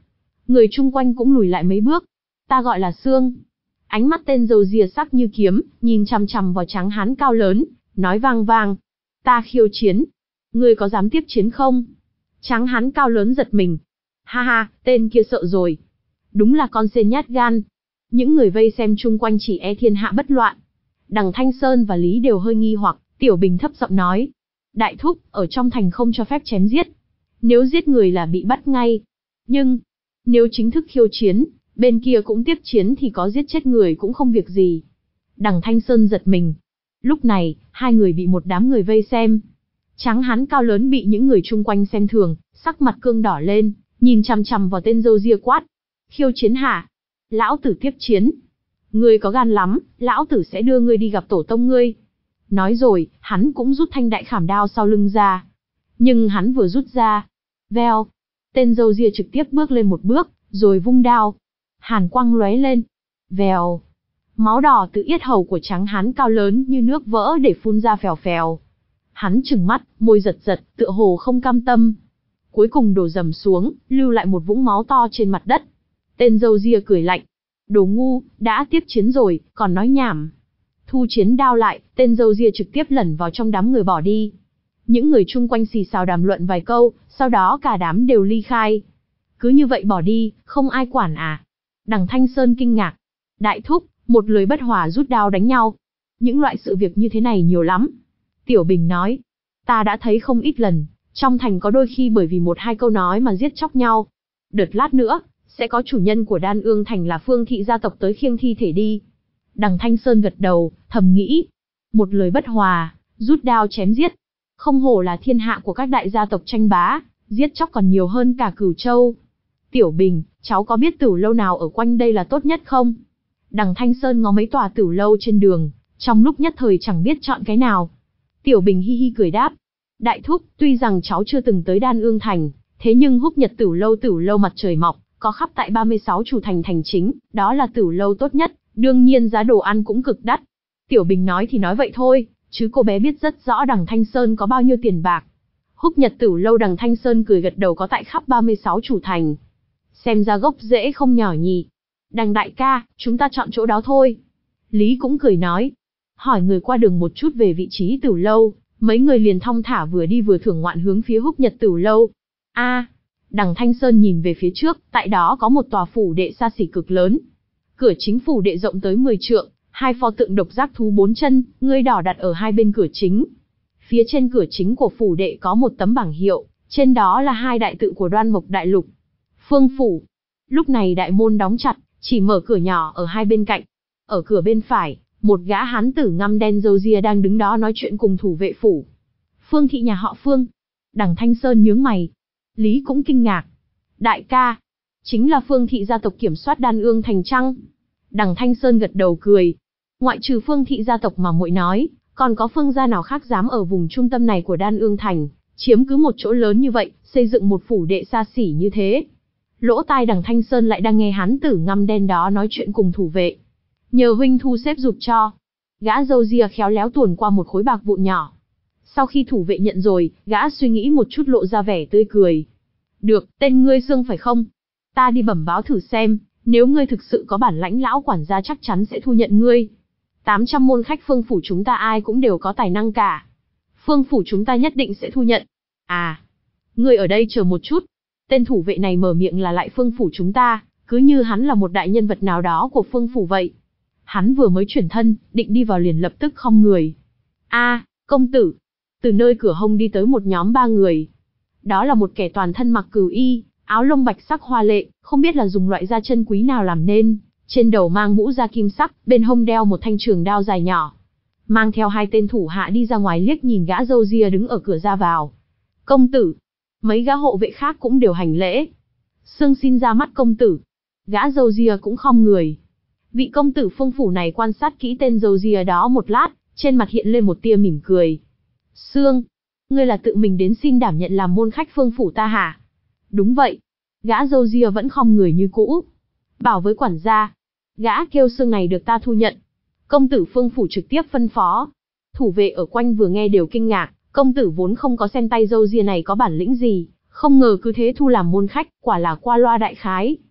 Người chung quanh cũng lùi lại mấy bước. Ta gọi là Sương. Ánh mắt tên râu ria sắc như kiếm, nhìn chằm chằm vào tráng hán cao lớn, nói vang vang. Ta khiêu chiến. Ngươi có dám tiếp chiến không? Tráng hán cao lớn giật mình. Ha ha, tên kia sợ rồi. Đúng là con sên nhát gan. Những người vây xem chung quanh chỉ e thiên hạ bất loạn. Đằng Thanh Sơn và Lý đều hơi nghi hoặc, Tiểu Bình thấp giọng nói. Đại thúc, ở trong thành không cho phép chém giết. Nếu giết người là bị bắt ngay. Nhưng, nếu chính thức khiêu chiến, bên kia cũng tiếp chiến thì có giết chết người cũng không việc gì. Đằng Thanh Sơn giật mình. Lúc này, hai người bị một đám người vây xem. Tráng hán cao lớn bị những người chung quanh xem thường, sắc mặt cương đỏ lên, nhìn chằm chằm vào tên râu ria quát. Khiêu chiến hả? Lão tử tiếp chiến. Ngươi có gan lắm, lão tử sẽ đưa ngươi đi gặp tổ tông ngươi. Nói rồi, hắn cũng rút thanh đại khảm đao sau lưng ra. Nhưng hắn vừa rút ra, veo, tên râu ria trực tiếp bước lên một bước, rồi vung đao. Hàn quang lóe lên, vèo. Máu đỏ từ yết hầu của tráng hán cao lớn như nước vỡ để phun ra phèo phèo. Hắn trừng mắt, môi giật giật, tựa hồ không cam tâm. Cuối cùng đổ dầm xuống, lưu lại một vũng máu to trên mặt đất. Tên râu ria cười lạnh. Đồ ngu, đã tiếp chiến rồi, còn nói nhảm. Thu chiến đao lại, tên râu ria trực tiếp lẩn vào trong đám người bỏ đi. Những người chung quanh xì xào đàm luận vài câu, sau đó cả đám đều ly khai. Cứ như vậy bỏ đi, không ai quản à? Đằng Thanh Sơn kinh ngạc. Đại thúc, một lời bất hòa rút đao đánh nhau. Những loại sự việc như thế này nhiều lắm. Tiểu Bình nói. Ta đã thấy không ít lần, trong thành có đôi khi bởi vì một hai câu nói mà giết chóc nhau. Đợt lát nữa, sẽ có chủ nhân của Đan Ương Thành là Phương thị gia tộc tới khiêng thi thể đi. Đằng Thanh Sơn gật đầu, thầm nghĩ. Một lời bất hòa, rút đao chém giết. Không hổ là thiên hạ của các đại gia tộc tranh bá, giết chóc còn nhiều hơn cả Cửu Châu. Tiểu Bình, cháu có biết tửu lâu nào ở quanh đây là tốt nhất không? Đằng Thanh Sơn ngó mấy tòa tửu lâu trên đường, trong lúc nhất thời chẳng biết chọn cái nào. Tiểu Bình hi hi cười đáp. Đại thúc, tuy rằng cháu chưa từng tới Đan Ương Thành, thế nhưng Húc Nhật tửu lâu tửu lâu mặt trời mọc, có khắp tại ba mươi sáu chủ thành thành chính, đó là tửu lâu tốt nhất, đương nhiên giá đồ ăn cũng cực đắt. Tiểu Bình nói thì nói vậy thôi, chứ cô bé biết rất rõ đằng Thanh Sơn có bao nhiêu tiền bạc. Húc Nhật tửu lâu đằng Thanh Sơn cười gật đầu có tại khắp ba mươi sáu chủ thành. Xem ra gốc rễ không nhỏ nhỉ. Đằng đại ca, chúng ta chọn chỗ đó thôi. Lý cũng cười nói. Hỏi người qua đường một chút về vị trí tửu lâu, mấy người liền thong thả vừa đi vừa thưởng ngoạn hướng phía Húc Nhật tửu lâu. A, à, đằng Thanh Sơn nhìn về phía trước, tại đó có một tòa phủ đệ xa xỉ cực lớn. Cửa chính phủ đệ rộng tới mười trượng, hai pho tượng độc giác thú bốn chân, ngươi đỏ đặt ở hai bên cửa chính. Phía trên cửa chính của phủ đệ có một tấm bảng hiệu, trên đó là hai đại tự của Đoan Mộc Đại Lục. Phương phủ. Lúc này đại môn đóng chặt, chỉ mở cửa nhỏ ở hai bên cạnh. Ở cửa bên phải, một gã hán tử ngăm đen râu ria đang đứng đó nói chuyện cùng thủ vệ phủ. Phương thị nhà họ Phương. Đằng Thanh Sơn nhướng mày. Lý cũng kinh ngạc. Đại ca, chính là Phương thị gia tộc kiểm soát Đan Ương Thành trăng? Đằng Thanh Sơn gật đầu cười. Ngoại trừ Phương thị gia tộc mà muội nói, còn có phương gia nào khác dám ở vùng trung tâm này của Đan Ương Thành, chiếm cứ một chỗ lớn như vậy, xây dựng một phủ đệ xa xỉ như thế? Lỗ tai đằng Thanh Sơn lại đang nghe hán tử ngăm đen đó nói chuyện cùng thủ vệ. Nhờ huynh thu xếp giúp cho. Gã râu ria khéo léo tuồn qua một khối bạc vụn nhỏ. Sau khi thủ vệ nhận rồi, gã suy nghĩ một chút lộ ra vẻ tươi cười. Được, tên ngươi Sương phải không? Ta đi bẩm báo thử xem, nếu ngươi thực sự có bản lãnh lão quản gia chắc chắn sẽ thu nhận ngươi. tám trăm môn khách Phương phủ chúng ta ai cũng đều có tài năng cả. Phương phủ chúng ta nhất định sẽ thu nhận. À, ngươi ở đây chờ một chút. Tên thủ vệ này mở miệng là lại Phương phủ chúng ta, cứ như hắn là một đại nhân vật nào đó của Phương phủ vậy. Hắn vừa mới chuyển thân, định đi vào liền lập tức khom người. A, à, công tử. Từ nơi cửa hông đi tới một nhóm ba người. Đó là một kẻ toàn thân mặc cửu y, áo lông bạch sắc hoa lệ, không biết là dùng loại da chân quý nào làm nên, trên đầu mang mũ da kim sắc, bên hông đeo một thanh trường đao dài nhỏ. Mang theo hai tên thủ hạ đi ra ngoài liếc nhìn gã râu ria đứng ở cửa ra vào. Công tử. Mấy gã hộ vệ khác cũng đều hành lễ. Sương xin ra mắt công tử. Gã râu ria cũng khom người. Vị công tử Phương phủ này quan sát kỹ tên râu ria đó một lát, trên mặt hiện lên một tia mỉm cười. Sương, ngươi là tự mình đến xin đảm nhận làm môn khách Phương phủ ta hả? Đúng vậy. Gã râu ria vẫn khom người như cũ. Bảo với quản gia, gã kêu Sương này được ta thu nhận. Công tử Phương phủ trực tiếp phân phó. Thủ vệ ở quanh vừa nghe đều kinh ngạc, công tử vốn không có xem tay râu ria này có bản lĩnh gì, không ngờ cứ thế thu làm môn khách, quả là qua loa đại khái.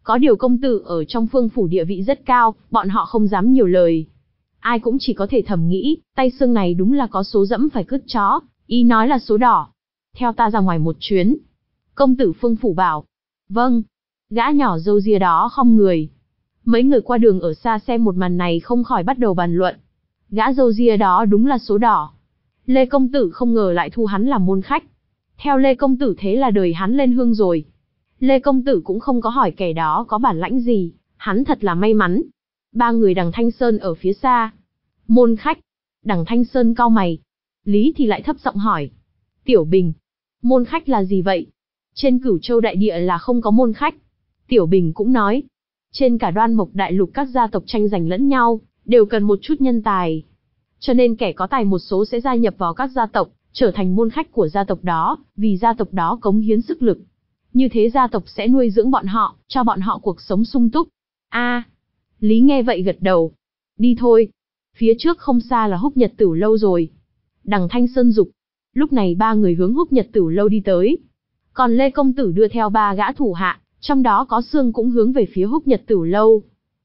Có điều công tử ở trong Phương phủ địa vị rất cao, bọn họ không dám nhiều lời. Ai cũng chỉ có thể thầm nghĩ, tay xương này đúng là có số dẫm phải cứt chó, ý nói là số đỏ. Theo ta ra ngoài một chuyến. Công tử Phương phủ bảo. Vâng. Gã nhỏ râu ria đó khom người. Mấy người qua đường ở xa xem một màn này không khỏi bắt đầu bàn luận. Gã râu ria đó đúng là số đỏ. Lê công tử không ngờ lại thu hắn làm môn khách. Theo Lê công tử thế là đời hắn lên hương rồi. Lê công tử cũng không có hỏi kẻ đó có bản lãnh gì, hắn thật là may mắn. Ba người Đằng Thanh Sơn ở phía xa. Môn khách. Đằng Thanh Sơn cau mày. Lý thì lại thấp giọng hỏi. Tiểu Bình. Môn khách là gì vậy? Trên Cửu Châu đại địa là không có môn khách. Tiểu Bình cũng nói. Trên cả Đoan Mộc đại lục các gia tộc tranh giành lẫn nhau, đều cần một chút nhân tài. Cho nên kẻ có tài một số sẽ gia nhập vào các gia tộc, trở thành môn khách của gia tộc đó, vì gia tộc đó cống hiến sức lực. Như thế gia tộc sẽ nuôi dưỡng bọn họ, cho bọn họ cuộc sống sung túc. A, Lý nghe vậy gật đầu. Đi thôi. Phía trước không xa là Húc Nhật Tửu lâu rồi. Đằng Thanh Sơn dục. Lúc này ba người hướng Húc Nhật Tửu lâu đi tới. Còn Lê công tử đưa theo ba gã thủ hạ, trong đó có Sương cũng hướng về phía Húc Nhật Tửu lâu.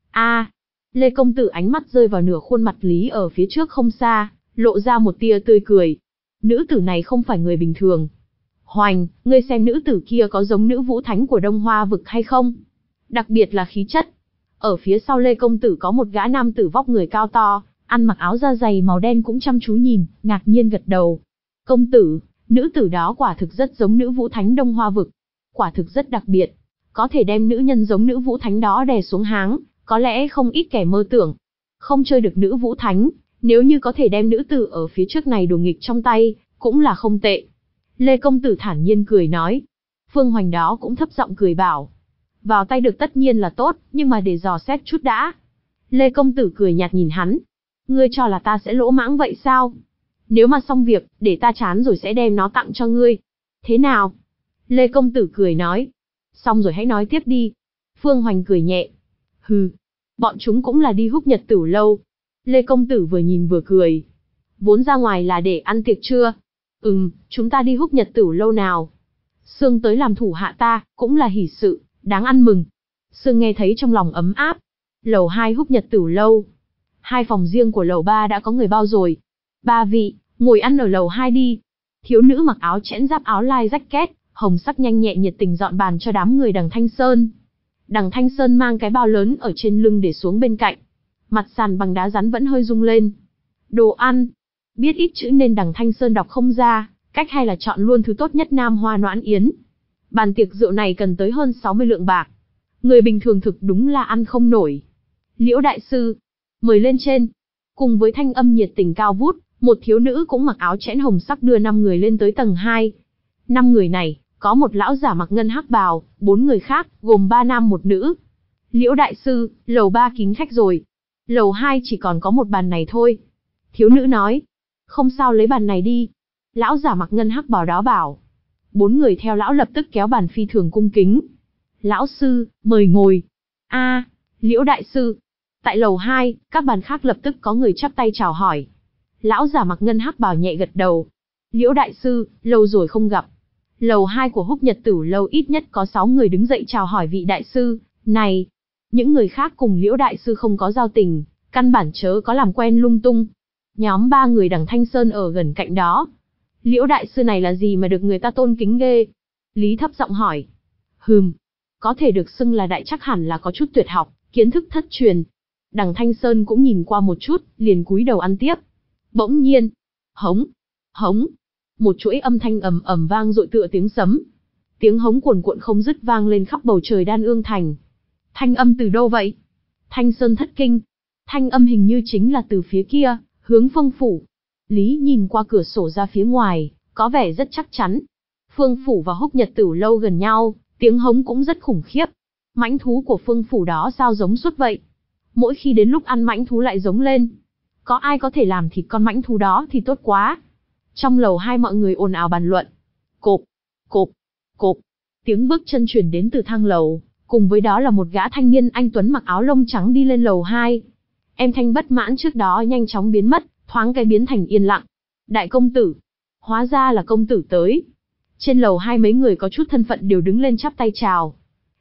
A, Lê công tử ánh mắt rơi vào nửa khuôn mặt Lý ở phía trước không xa, lộ ra một tia tươi cười. Nữ tử này không phải người bình thường. Hoành, ngươi xem nữ tử kia có giống nữ vũ thánh của Đông Hoa vực hay không? Đặc biệt là khí chất. Ở phía sau Lê công tử có một gã nam tử vóc người cao to, ăn mặc áo da dày màu đen cũng chăm chú nhìn, ngạc nhiên gật đầu. Công tử, nữ tử đó quả thực rất giống nữ vũ thánh Đông Hoa vực. Quả thực rất đặc biệt. Có thể đem nữ nhân giống nữ vũ thánh đó đè xuống háng, có lẽ không ít kẻ mơ tưởng. Không chơi được nữ vũ thánh, nếu như có thể đem nữ tử ở phía trước này đùa nghịch trong tay, cũng là không tệ. Lê công tử thản nhiên cười nói. Phương Hoành đó cũng thấp giọng cười bảo. Vào tay được tất nhiên là tốt, nhưng mà để dò xét chút đã. Lê công tử cười nhạt nhìn hắn. Ngươi cho là ta sẽ lỗ mãng vậy sao? Nếu mà xong việc, để ta chán rồi sẽ đem nó tặng cho ngươi. Thế nào? Lê công tử cười nói. Xong rồi hãy nói tiếp đi. Phương Hoành cười nhẹ. Hừ, bọn chúng cũng là đi Húc Nhật Tửu lâu. Lê công tử vừa nhìn vừa cười. Vốn ra ngoài là để ăn tiệc trưa. Ừm, chúng ta đi Húc Nhật Tửu lâu nào. Sương tới làm thủ hạ ta, cũng là hỷ sự, đáng ăn mừng. Sương nghe thấy trong lòng ấm áp. Lầu hai Húc Nhật Tửu lâu. Hai phòng riêng của lầu ba đã có người bao rồi. Ba vị, ngồi ăn ở lầu hai đi. Thiếu nữ mặc áo chẽn giáp áo lai rách két, hồng sắc nhanh nhẹ nhiệt tình dọn bàn cho đám người Đằng Thanh Sơn. Đằng Thanh Sơn mang cái bao lớn ở trên lưng để xuống bên cạnh. Mặt sàn bằng đá rắn vẫn hơi rung lên. Đồ ăn. Biết ít chữ nên Đằng Thanh Sơn đọc không ra, cách hay là chọn luôn thứ tốt nhất Nam Hoa Noãn Yến. Bàn tiệc rượu này cần tới hơn sáu mươi lượng bạc. Người bình thường thực đúng là ăn không nổi. Liễu đại sư, mời lên trên. Cùng với thanh âm nhiệt tình cao vút, một thiếu nữ cũng mặc áo chẽn hồng sắc đưa năm người lên tới tầng hai. Năm người này, có một lão giả mặc ngân hắc bào, bốn người khác, gồm ba nam một nữ. Liễu đại sư, lầu ba kín khách rồi. Lầu hai chỉ còn có một bàn này thôi. Thiếu nữ nói. Không sao lấy bàn này đi. Lão giả mặc ngân hắc bào đó bảo. Bốn người theo lão lập tức kéo bàn phi thường cung kính. Lão sư, mời ngồi. A, Liễu đại sư. Tại lầu hai, các bàn khác lập tức có người chắp tay chào hỏi. Lão giả mặc ngân hắc bào nhẹ gật đầu. Liễu đại sư, lâu rồi không gặp. Lầu hai của Húc Nhật Tửu lâu ít nhất có sáu người đứng dậy chào hỏi vị đại sư này. Những người khác cùng Liễu đại sư không có giao tình, căn bản chớ có làm quen lung tung. Nhóm ba người Đằng Thanh Sơn ở gần cạnh đó. Liễu đại sư này là gì mà được người ta tôn kính ghê? Lý thấp giọng hỏi. Hừm, có thể được xưng là đại chắc hẳn là có chút tuyệt học, kiến thức thất truyền. Đằng Thanh Sơn cũng nhìn qua một chút, liền cúi đầu ăn tiếp. Bỗng nhiên, hống, hống, một chuỗi âm thanh ầm ầm vang dội tựa tiếng sấm. Tiếng hống cuồn cuộn không dứt vang lên khắp bầu trời Đan Ương thành. Thanh âm từ đâu vậy? Thanh Sơn thất kinh. Thanh âm hình như chính là từ phía kia, hướng Phương phủ. Lý nhìn qua cửa sổ ra phía ngoài, có vẻ rất chắc chắn. Phương phủ và Húc Nhật Tửu lâu gần nhau, tiếng hống cũng rất khủng khiếp. Mãnh thú của Phương phủ đó sao giống suốt vậy? Mỗi khi đến lúc ăn mãnh thú lại giống lên. Có ai có thể làm thịt con mãnh thú đó thì tốt quá. Trong lầu hai mọi người ồn ào bàn luận. Cộp, cộp, cộp. Tiếng bước chân truyền đến từ thang lầu, cùng với đó là một gã thanh niên anh tuấn mặc áo lông trắng đi lên lầu hai. Em Thanh bất mãn trước đó nhanh chóng biến mất, thoáng cái biến thành yên lặng. Đại công tử. Hóa ra là công tử tới. Trên lầu hai mấy người có chút thân phận đều đứng lên chắp tay chào.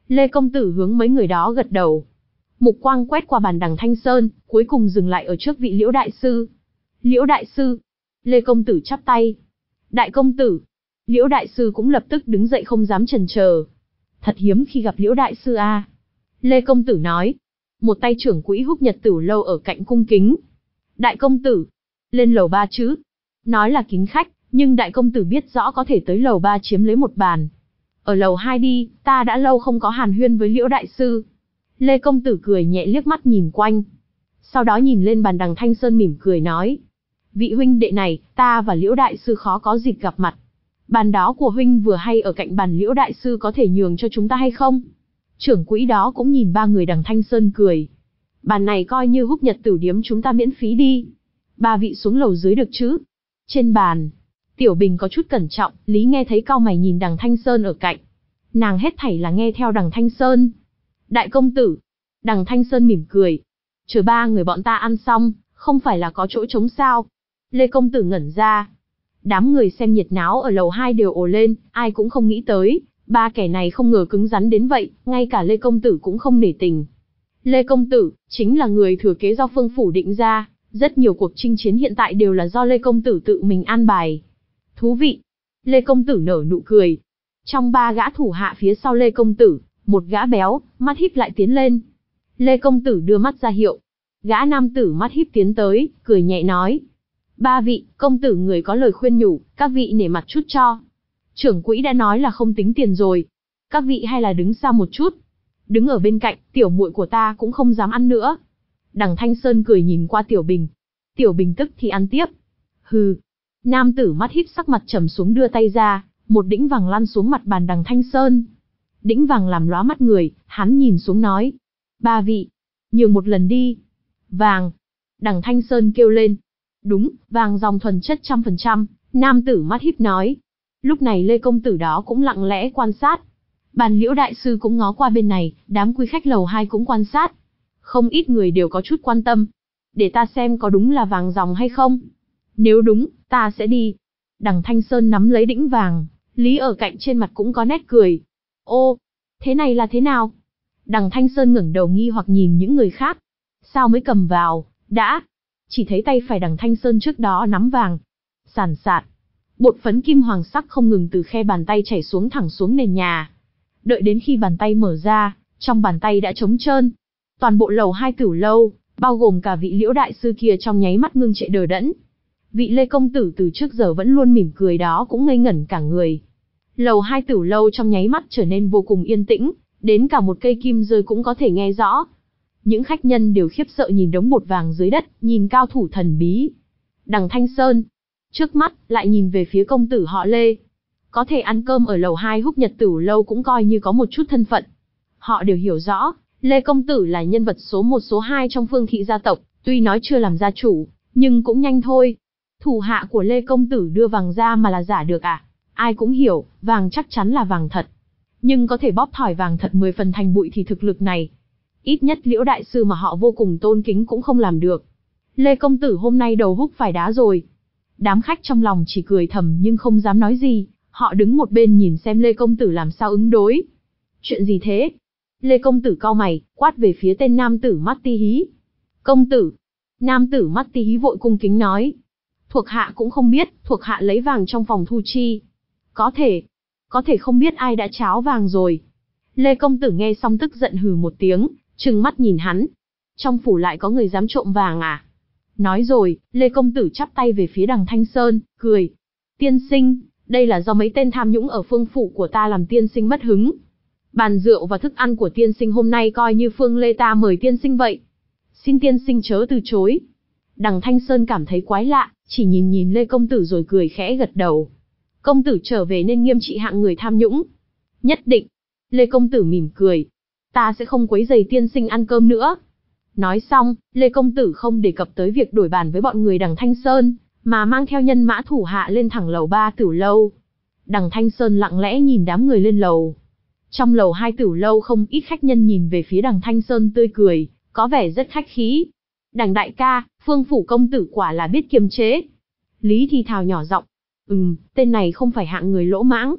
Lê công tử hướng mấy người đó gật đầu. Mục quang quét qua bàn Đằng Thanh Sơn, cuối cùng dừng lại ở trước vị Liễu đại sư. Liễu đại sư. Lê công tử chắp tay. Đại công tử. Liễu đại sư cũng lập tức đứng dậy không dám chần chờ. Thật hiếm khi gặp Liễu đại sư a. Lê công tử nói. Một tay trưởng quỹ Húc Nhật Tửu lâu ở cạnh cung kính. Đại công tử. Lên lầu ba chứ. Nói là kính khách, nhưng đại công tử biết rõ có thể tới lầu ba chiếm lấy một bàn. Ở lầu hai đi, ta đã lâu không có hàn huyên với Liễu đại sư. Lê công tử cười nhẹ liếc mắt nhìn quanh. Sau đó nhìn lên bàn Đằng Thanh Sơn mỉm cười nói. Vị huynh đệ này, ta và Liễu đại sư khó có dịp gặp mặt. Bàn đó của huynh vừa hay ở cạnh bàn Liễu đại sư, có thể nhường cho chúng ta hay không? Trưởng quỹ đó cũng nhìn ba người Đằng Thanh Sơn cười. Bàn này coi như Húc Nhật Tửu điếm chúng ta miễn phí đi. Ba vị xuống lầu dưới được chứ? Trên bàn, Tiểu Bình có chút cẩn trọng, Lý nghe thấy cau mày nhìn Đằng Thanh Sơn ở cạnh. Nàng hết thảy là nghe theo Đằng Thanh Sơn. Đại công tử. Đằng Thanh Sơn mỉm cười. Chờ ba người bọn ta ăn xong, không phải là có chỗ trống sao? Lê công tử ngẩn ra. Đám người xem nhiệt náo ở lầu hai đều ồ lên, ai cũng không nghĩ tới. Ba kẻ này không ngờ cứng rắn đến vậy, ngay cả Lê công tử cũng không nể tình. Lê công tử, chính là người thừa kế do Phương Phủ định ra. Rất nhiều cuộc chinh chiến hiện tại đều là do Lê công tử tự mình an bài. Thú vị. Lê công tử nở nụ cười. Trong ba gã thủ hạ phía sau Lê công tử, một gã béo, mắt híp lại tiến lên. Lê công tử đưa mắt ra hiệu. Gã nam tử mắt híp tiến tới, cười nhẹ nói. Ba vị, công tử người có lời khuyên nhủ, các vị nể mặt chút cho. Trưởng quỹ đã nói là không tính tiền rồi. Các vị hay là đứng xa một chút. Đứng ở bên cạnh, tiểu muội của ta cũng không dám ăn nữa. Đằng Thanh Sơn cười nhìn qua Tiểu Bình. Tiểu Bình tức thì ăn tiếp. Hừ. Nam tử mắt híp sắc mặt trầm xuống đưa tay ra, một đĩnh vàng lăn xuống mặt bàn Đằng Thanh Sơn. Đĩnh vàng làm lóa mắt người, hắn nhìn xuống nói. Ba vị, nhường một lần đi. Vàng. Đằng Thanh Sơn kêu lên. Đúng, vàng dòng thuần chất trăm phần trăm, nam tử mắt híp nói. Lúc này Lê công tử đó cũng lặng lẽ quan sát. Bàn Liễu đại sư cũng ngó qua bên này, đám quý khách lầu hai cũng quan sát. Không ít người đều có chút quan tâm. Để ta xem có đúng là vàng dòng hay không. Nếu đúng, ta sẽ đi. Đằng Thanh Sơn nắm lấy đĩnh vàng, Lý ở cạnh trên mặt cũng có nét cười. Ô, thế này là thế nào? Đằng Thanh Sơn ngẩng đầu nghi hoặc nhìn những người khác. Sao mới cầm vào, đã. Chỉ thấy tay phải Đằng Thanh Sơn trước đó nắm vàng. Sàn sạt. Bột phấn kim hoàng sắc không ngừng từ khe bàn tay chảy xuống thẳng xuống nền nhà. Đợi đến khi bàn tay mở ra, trong bàn tay đã trống trơn. Toàn bộ lầu hai Tửu lâu, bao gồm cả vị Liễu đại sư kia trong nháy mắt ngưng trệ đờ đẫn. Vị Lê công tử từ trước giờ vẫn luôn mỉm cười đó cũng ngây ngẩn cả người. Lầu hai Tửu lâu trong nháy mắt trở nên vô cùng yên tĩnh, đến cả một cây kim rơi cũng có thể nghe rõ. Những khách nhân đều khiếp sợ nhìn đống bột vàng dưới đất, nhìn cao thủ thần bí. Đằng Thanh Sơn, trước mắt lại nhìn về phía công tử họ Lê. Có thể ăn cơm ở lầu hai Húc Nhật Tửu lâu cũng coi như có một chút thân phận. Họ đều hiểu rõ, Lê công tử là nhân vật số một số hai trong Phương thị gia tộc, tuy nói chưa làm gia chủ, nhưng cũng nhanh thôi. Thủ hạ của Lê công tử đưa vàng ra mà là giả được à? Ai cũng hiểu, vàng chắc chắn là vàng thật. Nhưng có thể bóp thỏi vàng thật mười phần thành bụi thì thực lực này, ít nhất Liễu đại sư mà họ vô cùng tôn kính cũng không làm được. Lê công tử hôm nay đầu húc phải đá rồi. Đám khách trong lòng chỉ cười thầm nhưng không dám nói gì, họ đứng một bên nhìn xem Lê công tử làm sao ứng đối. Chuyện gì thế? Lê công tử cau mày, quát về phía tên nam tử mắt ti hí. Công tử. Nam tử mắt ti hí vội cung kính nói. Thuộc hạ cũng không biết, thuộc hạ lấy vàng trong phòng thu chi. Có thể, có thể không biết ai đã tráo vàng rồi. Lê công tử nghe xong tức giận hừ một tiếng, trừng mắt nhìn hắn. Trong phủ lại có người dám trộm vàng à? Nói rồi, Lê công tử chắp tay về phía Đằng Thanh Sơn, cười. Tiên sinh, đây là do mấy tên tham nhũng ở Phương phủ của ta làm tiên sinh mất hứng. Bàn rượu và thức ăn của tiên sinh hôm nay coi như Phương Lê ta mời tiên sinh vậy. Xin tiên sinh chớ từ chối. Đằng Thanh Sơn cảm thấy quái lạ, chỉ nhìn nhìn Lê công tử rồi cười khẽ gật đầu. Công tử trở về nên nghiêm trị hạng người tham nhũng. Nhất định. Lê công tử mỉm cười. Ta sẽ không quấy rầy tiên sinh ăn cơm nữa. Nói xong, Lê công tử không đề cập tới việc đổi bàn với bọn người Đằng Thanh Sơn, mà mang theo nhân mã thủ hạ lên thẳng lầu ba Tửu lâu. Đằng Thanh Sơn lặng lẽ nhìn đám người lên lầu. Trong lầu hai Tửu lâu không ít khách nhân nhìn về phía Đằng Thanh Sơn tươi cười, có vẻ rất khách khí. Đằng đại ca, Phương phủ công tử quả là biết kiềm chế. Lý thì thào nhỏ giọng. Ừm, tên này không phải hạng người lỗ mãng.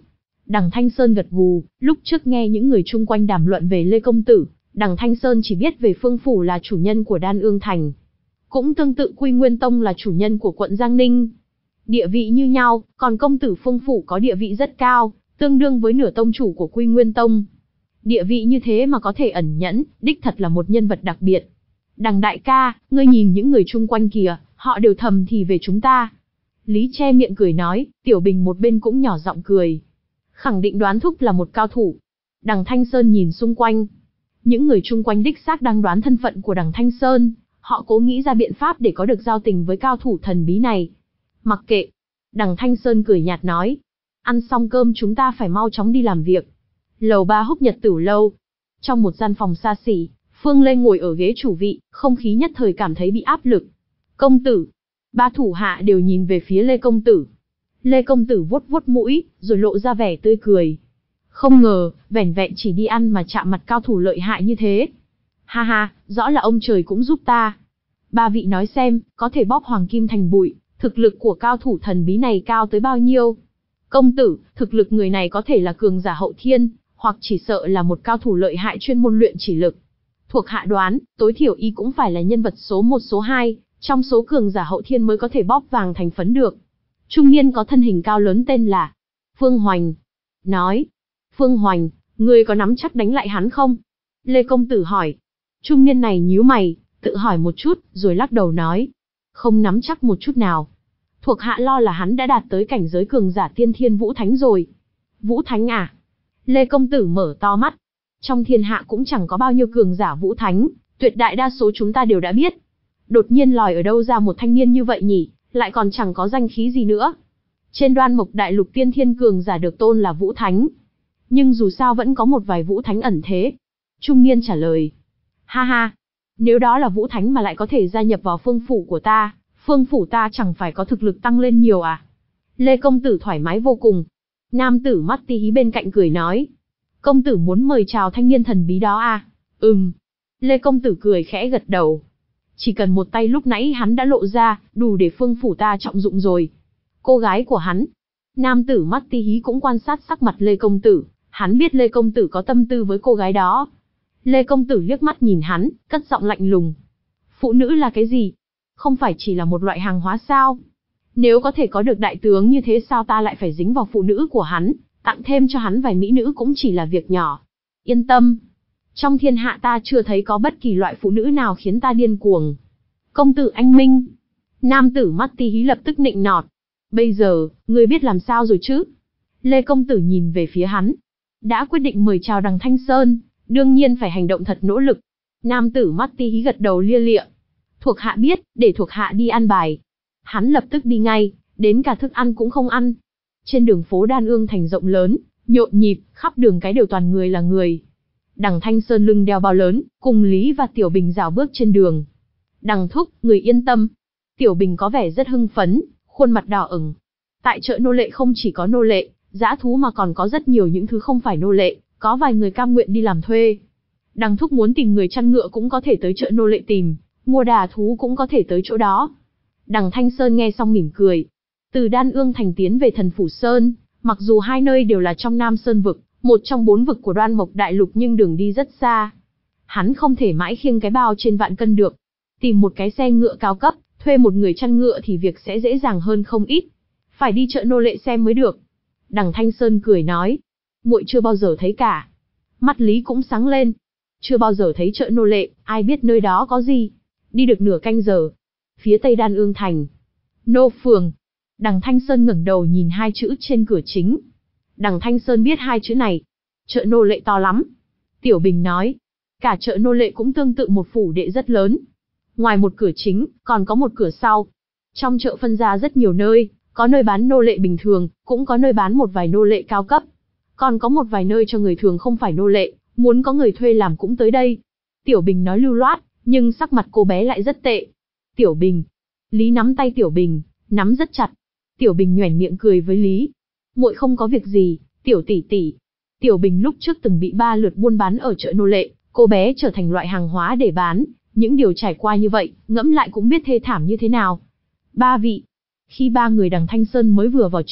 Đằng Thanh Sơn gật gù, lúc trước nghe những người chung quanh đàm luận về Lê Công Tử, đằng Thanh Sơn chỉ biết về Phương Phủ là chủ nhân của Đan Ương Thành. Cũng tương tự Quy Nguyên Tông là chủ nhân của quận Giang Ninh. Địa vị như nhau, còn công tử Phương Phủ có địa vị rất cao, tương đương với nửa tông chủ của Quy Nguyên Tông. Địa vị như thế mà có thể ẩn nhẫn, đích thật là một nhân vật đặc biệt. Đằng đại ca, ngươi nhìn những người chung quanh kìa, họ đều thầm thì về chúng ta. Lý che miệng cười nói, Tiểu Bình một bên cũng nhỏ giọng cười. Khẳng định đoán thúc là một cao thủ. Đằng Thanh Sơn nhìn xung quanh. Những người chung quanh đích xác đang đoán thân phận của đằng Thanh Sơn. Họ cố nghĩ ra biện pháp để có được giao tình với cao thủ thần bí này. Mặc kệ. Đằng Thanh Sơn cười nhạt nói. Ăn xong cơm chúng ta phải mau chóng đi làm việc. Lầu ba Húc Nhật Tửu Lâu. Trong một gian phòng xa xỉ, Phương Lê ngồi ở ghế chủ vị, không khí nhất thời cảm thấy bị áp lực. Công tử. Ba thủ hạ đều nhìn về phía Lê Công Tử. Lê Công Tử vuốt vuốt mũi, rồi lộ ra vẻ tươi cười. Không ngờ, vẻn vẹn chỉ đi ăn mà chạm mặt cao thủ lợi hại như thế. Ha ha, rõ là ông trời cũng giúp ta. Ba vị nói xem, có thể bóp hoàng kim thành bụi, thực lực của cao thủ thần bí này cao tới bao nhiêu? Công tử, thực lực người này có thể là cường giả hậu thiên, hoặc chỉ sợ là một cao thủ lợi hại chuyên môn luyện chỉ lực. Thuộc hạ đoán, tối thiểu y cũng phải là nhân vật số một số hai, trong số cường giả hậu thiên mới có thể bóp vàng thành phấn được. Trung niên có thân hình cao lớn tên là Phương Hoành. Nói, Phương Hoành, ngươi có nắm chắc đánh lại hắn không? Lê Công Tử hỏi. Trung niên này nhíu mày, tự hỏi một chút, rồi lắc đầu nói. Không nắm chắc một chút nào. Thuộc hạ lo là hắn đã đạt tới cảnh giới cường giả tiên thiên Vũ Thánh rồi. Vũ Thánh à? Lê Công Tử mở to mắt. Trong thiên hạ cũng chẳng có bao nhiêu cường giả Vũ Thánh, tuyệt đại đa số chúng ta đều đã biết. Đột nhiên lòi ở đâu ra một thanh niên như vậy nhỉ, lại còn chẳng có danh khí gì nữa. Trên Đoan Mộc Đại Lục tiên thiên cường giả được tôn là Vũ Thánh. Nhưng dù sao vẫn có một vài Vũ Thánh ẩn thế. Trung niên trả lời. Ha ha, nếu đó là Vũ Thánh mà lại có thể gia nhập vào phương phủ của ta, phương phủ ta chẳng phải có thực lực tăng lên nhiều à? Lê Công Tử thoải mái vô cùng. Nam tử mắt tí hí bên cạnh cười nói. Công tử muốn mời chào thanh niên thần bí đó à? Ừm. Lê Công Tử cười khẽ gật đầu. Chỉ cần một tay lúc nãy hắn đã lộ ra, đủ để phương phủ ta trọng dụng rồi. Cô gái của hắn. Nam tử mắt tí hí cũng quan sát sắc mặt Lê Công Tử, hắn biết Lê Công Tử có tâm tư với cô gái đó. Lê Công Tử liếc mắt nhìn hắn, cất giọng lạnh lùng. Phụ nữ là cái gì? Không phải chỉ là một loại hàng hóa sao? Nếu có thể có được đại tướng như thế sao ta lại phải dính vào phụ nữ của hắn, tặng thêm cho hắn vài mỹ nữ cũng chỉ là việc nhỏ. Yên tâm. Trong thiên hạ ta chưa thấy có bất kỳ loại phụ nữ nào khiến ta điên cuồng. Công tử anh minh. Nam tử mắt tí hí lập tức nịnh nọt. Bây giờ, ngươi biết làm sao rồi chứ? Lê Công Tử nhìn về phía hắn. Đã quyết định mời chào đằng Thanh Sơn, đương nhiên phải hành động thật nỗ lực. Nam tử mắt tí hí gật đầu lia lịa. Thuộc hạ biết, để thuộc hạ đi ăn bài. Hắn lập tức đi ngay, đến cả thức ăn cũng không ăn. Trên đường phố Đan Ương Thành rộng lớn, nhộn nhịp, khắp đường cái đều toàn người là người. Đằng Thanh Sơn lưng đeo bao lớn, cùng Lý và Tiểu Bình rảo bước trên đường. Đằng thúc, người yên tâm. Tiểu Bình có vẻ rất hưng phấn, khuôn mặt đỏ ửng. Tại chợ nô lệ không chỉ có nô lệ, dã thú mà còn có rất nhiều những thứ không phải nô lệ, có vài người cam nguyện đi làm thuê. Đằng thúc muốn tìm người chăn ngựa cũng có thể tới chợ nô lệ tìm, mua đà thú cũng có thể tới chỗ đó. Đằng Thanh Sơn nghe xong mỉm cười. Từ Đan Ương Thành tiến về Thần Phủ Sơn, mặc dù hai nơi đều là trong Nam Sơn Vực, một trong bốn vực của Đoan Mộc Đại Lục nhưng đường đi rất xa. Hắn không thể mãi khiêng cái bao trên vạn cân được. Tìm một cái xe ngựa cao cấp, thuê một người chăn ngựa thì việc sẽ dễ dàng hơn không ít. Phải đi chợ nô lệ xem mới được. Đằng Thanh Sơn cười nói. Muội chưa bao giờ thấy cả. Mắt Lý cũng sáng lên. Chưa bao giờ thấy chợ nô lệ, ai biết nơi đó có gì. Đi được nửa canh giờ. Phía tây Đan Ương Thành. Nô phường. Đằng Thanh Sơn ngẩng đầu nhìn hai chữ trên cửa chính. Đằng Thanh Sơn biết hai chữ này. Chợ nô lệ to lắm. Tiểu Bình nói. Cả chợ nô lệ cũng tương tự một phủ đệ rất lớn. Ngoài một cửa chính, còn có một cửa sau. Trong chợ phân ra rất nhiều nơi, có nơi bán nô lệ bình thường, cũng có nơi bán một vài nô lệ cao cấp. Còn có một vài nơi cho người thường không phải nô lệ, muốn có người thuê làm cũng tới đây. Tiểu Bình nói lưu loát, nhưng sắc mặt cô bé lại rất tệ. Tiểu Bình. Lý nắm tay Tiểu Bình, nắm rất chặt. Tiểu Bình nhoẻn miệng cười với Lý. Muội không có việc gì, Tiểu tỷ tỷ. Tiểu Bình lúc trước từng bị ba lượt buôn bán ở chợ nô lệ, cô bé trở thành loại hàng hóa để bán. Những điều trải qua như vậy, ngẫm lại cũng biết thê thảm như thế nào. Ba vị. Khi ba người đằng Thanh Sơn mới vừa vào chợ,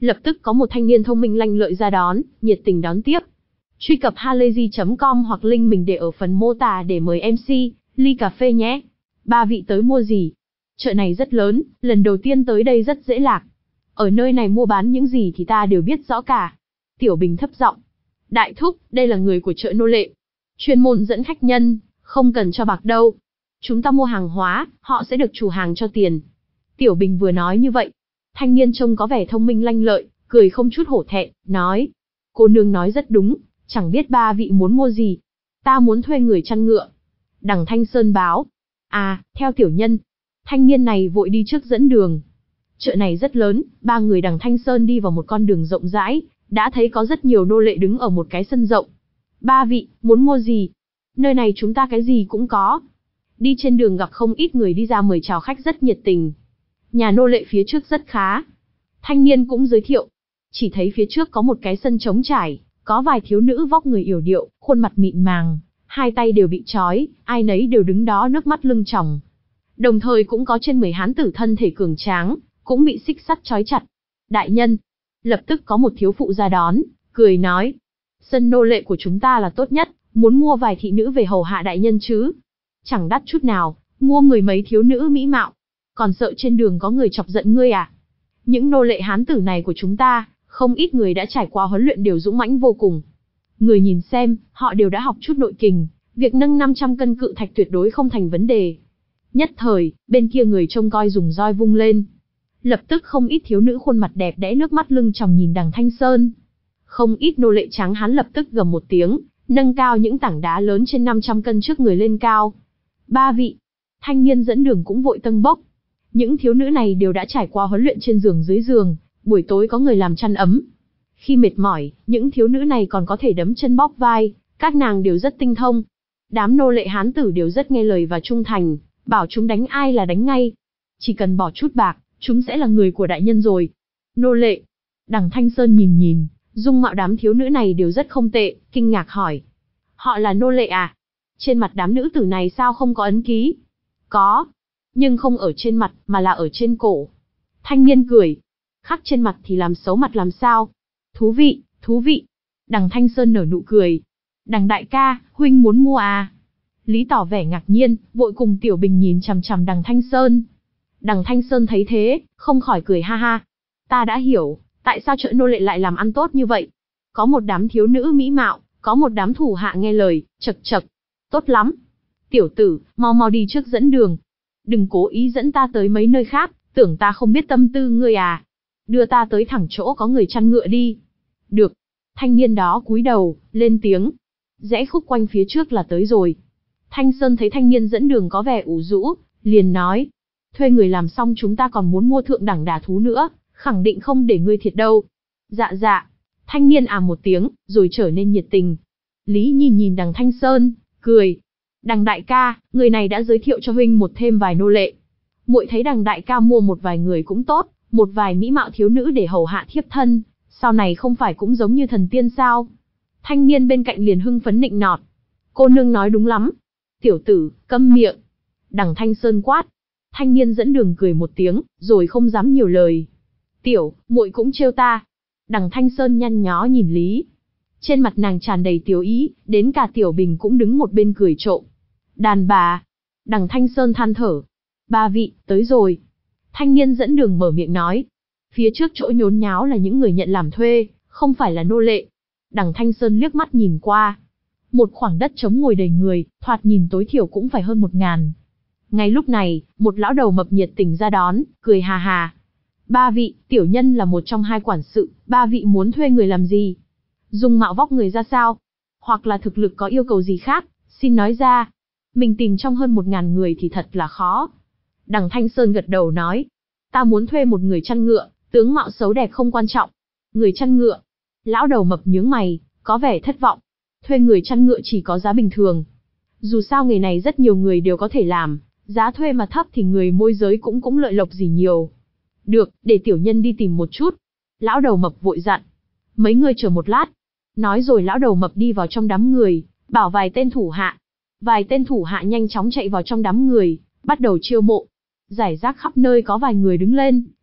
Lập tức có một thanh niên thông minh lanh lợi ra đón, nhiệt tình đón tiếp. Truy cập halayzi chấm com hoặc link mình để ở phần mô tả để mời em xê, ly cà phê nhé. Ba vị tới mua gì? Chợ này rất lớn, lần đầu tiên tới đây rất dễ lạc. Ở nơi này mua bán những gì thì ta đều biết rõ cả. Tiểu Bình thấp giọng. Đại thúc, đây là người của chợ nô lệ. Chuyên môn dẫn khách nhân, không cần cho bạc đâu. Chúng ta mua hàng hóa, họ sẽ được chủ hàng cho tiền. Tiểu Bình vừa nói như vậy. Thanh niên trông có vẻ thông minh lanh lợi, cười không chút hổ thẹn, nói. Cô nương nói rất đúng, chẳng biết ba vị muốn mua gì. Ta muốn thuê người chăn ngựa. Đằng Thanh Sơn báo. À, theo tiểu nhân. Thanh niên này vội đi trước dẫn đường. Chợ này rất lớn, ba người đằng Thanh Sơn đi vào một con đường rộng rãi, đã thấy có rất nhiều nô lệ đứng ở một cái sân rộng. Ba vị, muốn mua gì? Nơi này chúng ta cái gì cũng có. Đi trên đường gặp không ít người đi ra mời chào khách rất nhiệt tình. Nhà nô lệ phía trước rất khá. Thanh niên cũng giới thiệu. Chỉ thấy phía trước có một cái sân trống trải, có vài thiếu nữ vóc người yểu điệu, khuôn mặt mịn màng, hai tay đều bị trói, ai nấy đều đứng đó nước mắt lưng tròng. Đồng thời cũng có trên mười hán tử thân thể cường tráng, cũng bị xích sắt trói chặt. Đại nhân, lập tức có một thiếu phụ ra đón, cười nói. Sân nô lệ của chúng ta là tốt nhất, muốn mua vài thị nữ về hầu hạ đại nhân chứ. Chẳng đắt chút nào, mua mười mấy thiếu nữ mỹ mạo. Còn sợ trên đường có người chọc giận ngươi à? Những nô lệ hán tử này của chúng ta, không ít người đã trải qua huấn luyện đều dũng mãnh vô cùng. Người nhìn xem, họ đều đã học chút nội kình, việc nâng năm trăm cân cự thạch tuyệt đối không thành vấn đề. Nhất thời, bên kia người trông coi dùng roi vung lên. Lập tức không ít thiếu nữ khuôn mặt đẹp đẽ nước mắt lưng tròng nhìn đằng Thanh Sơn. Không ít nô lệ trắng hán lập tức gầm một tiếng, nâng cao những tảng đá lớn trên năm trăm cân trước người lên cao. Ba vị, thanh niên dẫn đường cũng vội tâng bốc. Những thiếu nữ này đều đã trải qua huấn luyện trên giường dưới giường, buổi tối có người làm chăn ấm. Khi mệt mỏi, những thiếu nữ này còn có thể đấm chân bóp vai, các nàng đều rất tinh thông. Đám nô lệ hán tử đều rất nghe lời và trung thành, bảo chúng đánh ai là đánh ngay. Chỉ cần bỏ chút bạc, chúng sẽ là người của đại nhân rồi. Nô lệ. Đằng Thanh Sơn nhìn nhìn, dung mạo đám thiếu nữ này đều rất không tệ, kinh ngạc hỏi. Họ là nô lệ à? Trên mặt đám nữ tử này sao không có ấn ký? Có. Nhưng không ở trên mặt, mà là ở trên cổ. Thanh niên cười. Khắc trên mặt thì làm xấu mặt làm sao? Thú vị, thú vị. Đằng Thanh Sơn nở nụ cười. Đằng đại ca, huynh muốn mua à? Lý tỏ vẻ ngạc nhiên, vội cùng Tiểu Bình nhìn chằm chằm đằng Thanh Sơn. Đằng Thanh Sơn thấy thế, không khỏi cười ha ha. Ta đã hiểu, tại sao chợ nô lệ lại làm ăn tốt như vậy. Có một đám thiếu nữ mỹ mạo, có một đám thủ hạ nghe lời, chật chật. Tốt lắm. Tiểu tử, mau mau đi trước dẫn đường. Đừng cố ý dẫn ta tới mấy nơi khác, tưởng ta không biết tâm tư ngươi à. Đưa ta tới thẳng chỗ có người chăn ngựa đi. Được. Thanh niên đó cúi đầu, lên tiếng. Rẽ khúc quanh phía trước là tới rồi. Thanh Sơn thấy thanh niên dẫn đường có vẻ ủ rũ, liền nói. Thuê người làm xong chúng ta còn muốn mua thượng đẳng đà thú nữa, khẳng định không để ngươi thiệt đâu. Dạ dạ. Thanh niên à một tiếng, rồi trở nên nhiệt tình. Lý nhìn nhìn đằng Thanh Sơn, cười. Đằng đại ca, người này đã giới thiệu cho huynh một thêm vài nô lệ. Muội thấy đằng đại ca mua một vài người cũng tốt, một vài mỹ mạo thiếu nữ để hầu hạ thiếp thân, sau này không phải cũng giống như thần tiên sao? Thanh niên bên cạnh liền hưng phấn nịnh nọt. Cô nương nói đúng lắm. Tiểu tử, câm miệng. Đằng Thanh Sơn quát. Thanh niên dẫn đường cười một tiếng, rồi không dám nhiều lời. Tiểu, muội cũng trêu ta. Đằng Thanh Sơn nhăn nhó nhìn Lý. Trên mặt nàng tràn đầy tiểu ý, đến cả Tiểu Bình cũng đứng một bên cười trộm. Đàn bà. Đằng Thanh Sơn than thở. Ba vị, tới rồi. Thanh niên dẫn đường mở miệng nói. Phía trước chỗ nhốn nháo là những người nhận làm thuê, không phải là nô lệ. Đằng Thanh Sơn liếc mắt nhìn qua. Một khoảng đất trống ngồi đầy người, thoạt nhìn tối thiểu cũng phải hơn một ngàn. Ngay lúc này, một lão đầu mập nhiệt tình ra đón, cười hà hà. Ba vị, tiểu nhân là một trong hai quản sự, ba vị muốn thuê người làm gì? Dung mạo vóc người ra sao? Hoặc là thực lực có yêu cầu gì khác, xin nói ra. Mình tìm trong hơn một ngàn người thì thật là khó. Đằng Thanh Sơn gật đầu nói. Ta muốn thuê một người chăn ngựa, tướng mạo xấu đẹp không quan trọng. Người chăn ngựa. Lão đầu mập nhướng mày, có vẻ thất vọng. Thuê người chăn ngựa chỉ có giá bình thường. Dù sao nghề này rất nhiều người đều có thể làm, giá thuê mà thấp thì người môi giới cũng cũng lợi lộc gì nhiều. Được, để tiểu nhân đi tìm một chút. Lão đầu mập vội dặn. Mấy người chờ một lát. Nói rồi lão đầu mập đi vào trong đám người, bảo vài tên thủ hạ. Vài tên thủ hạ nhanh chóng chạy vào trong đám người, bắt đầu chiêu mộ. Giải rác khắp nơi có vài người đứng lên,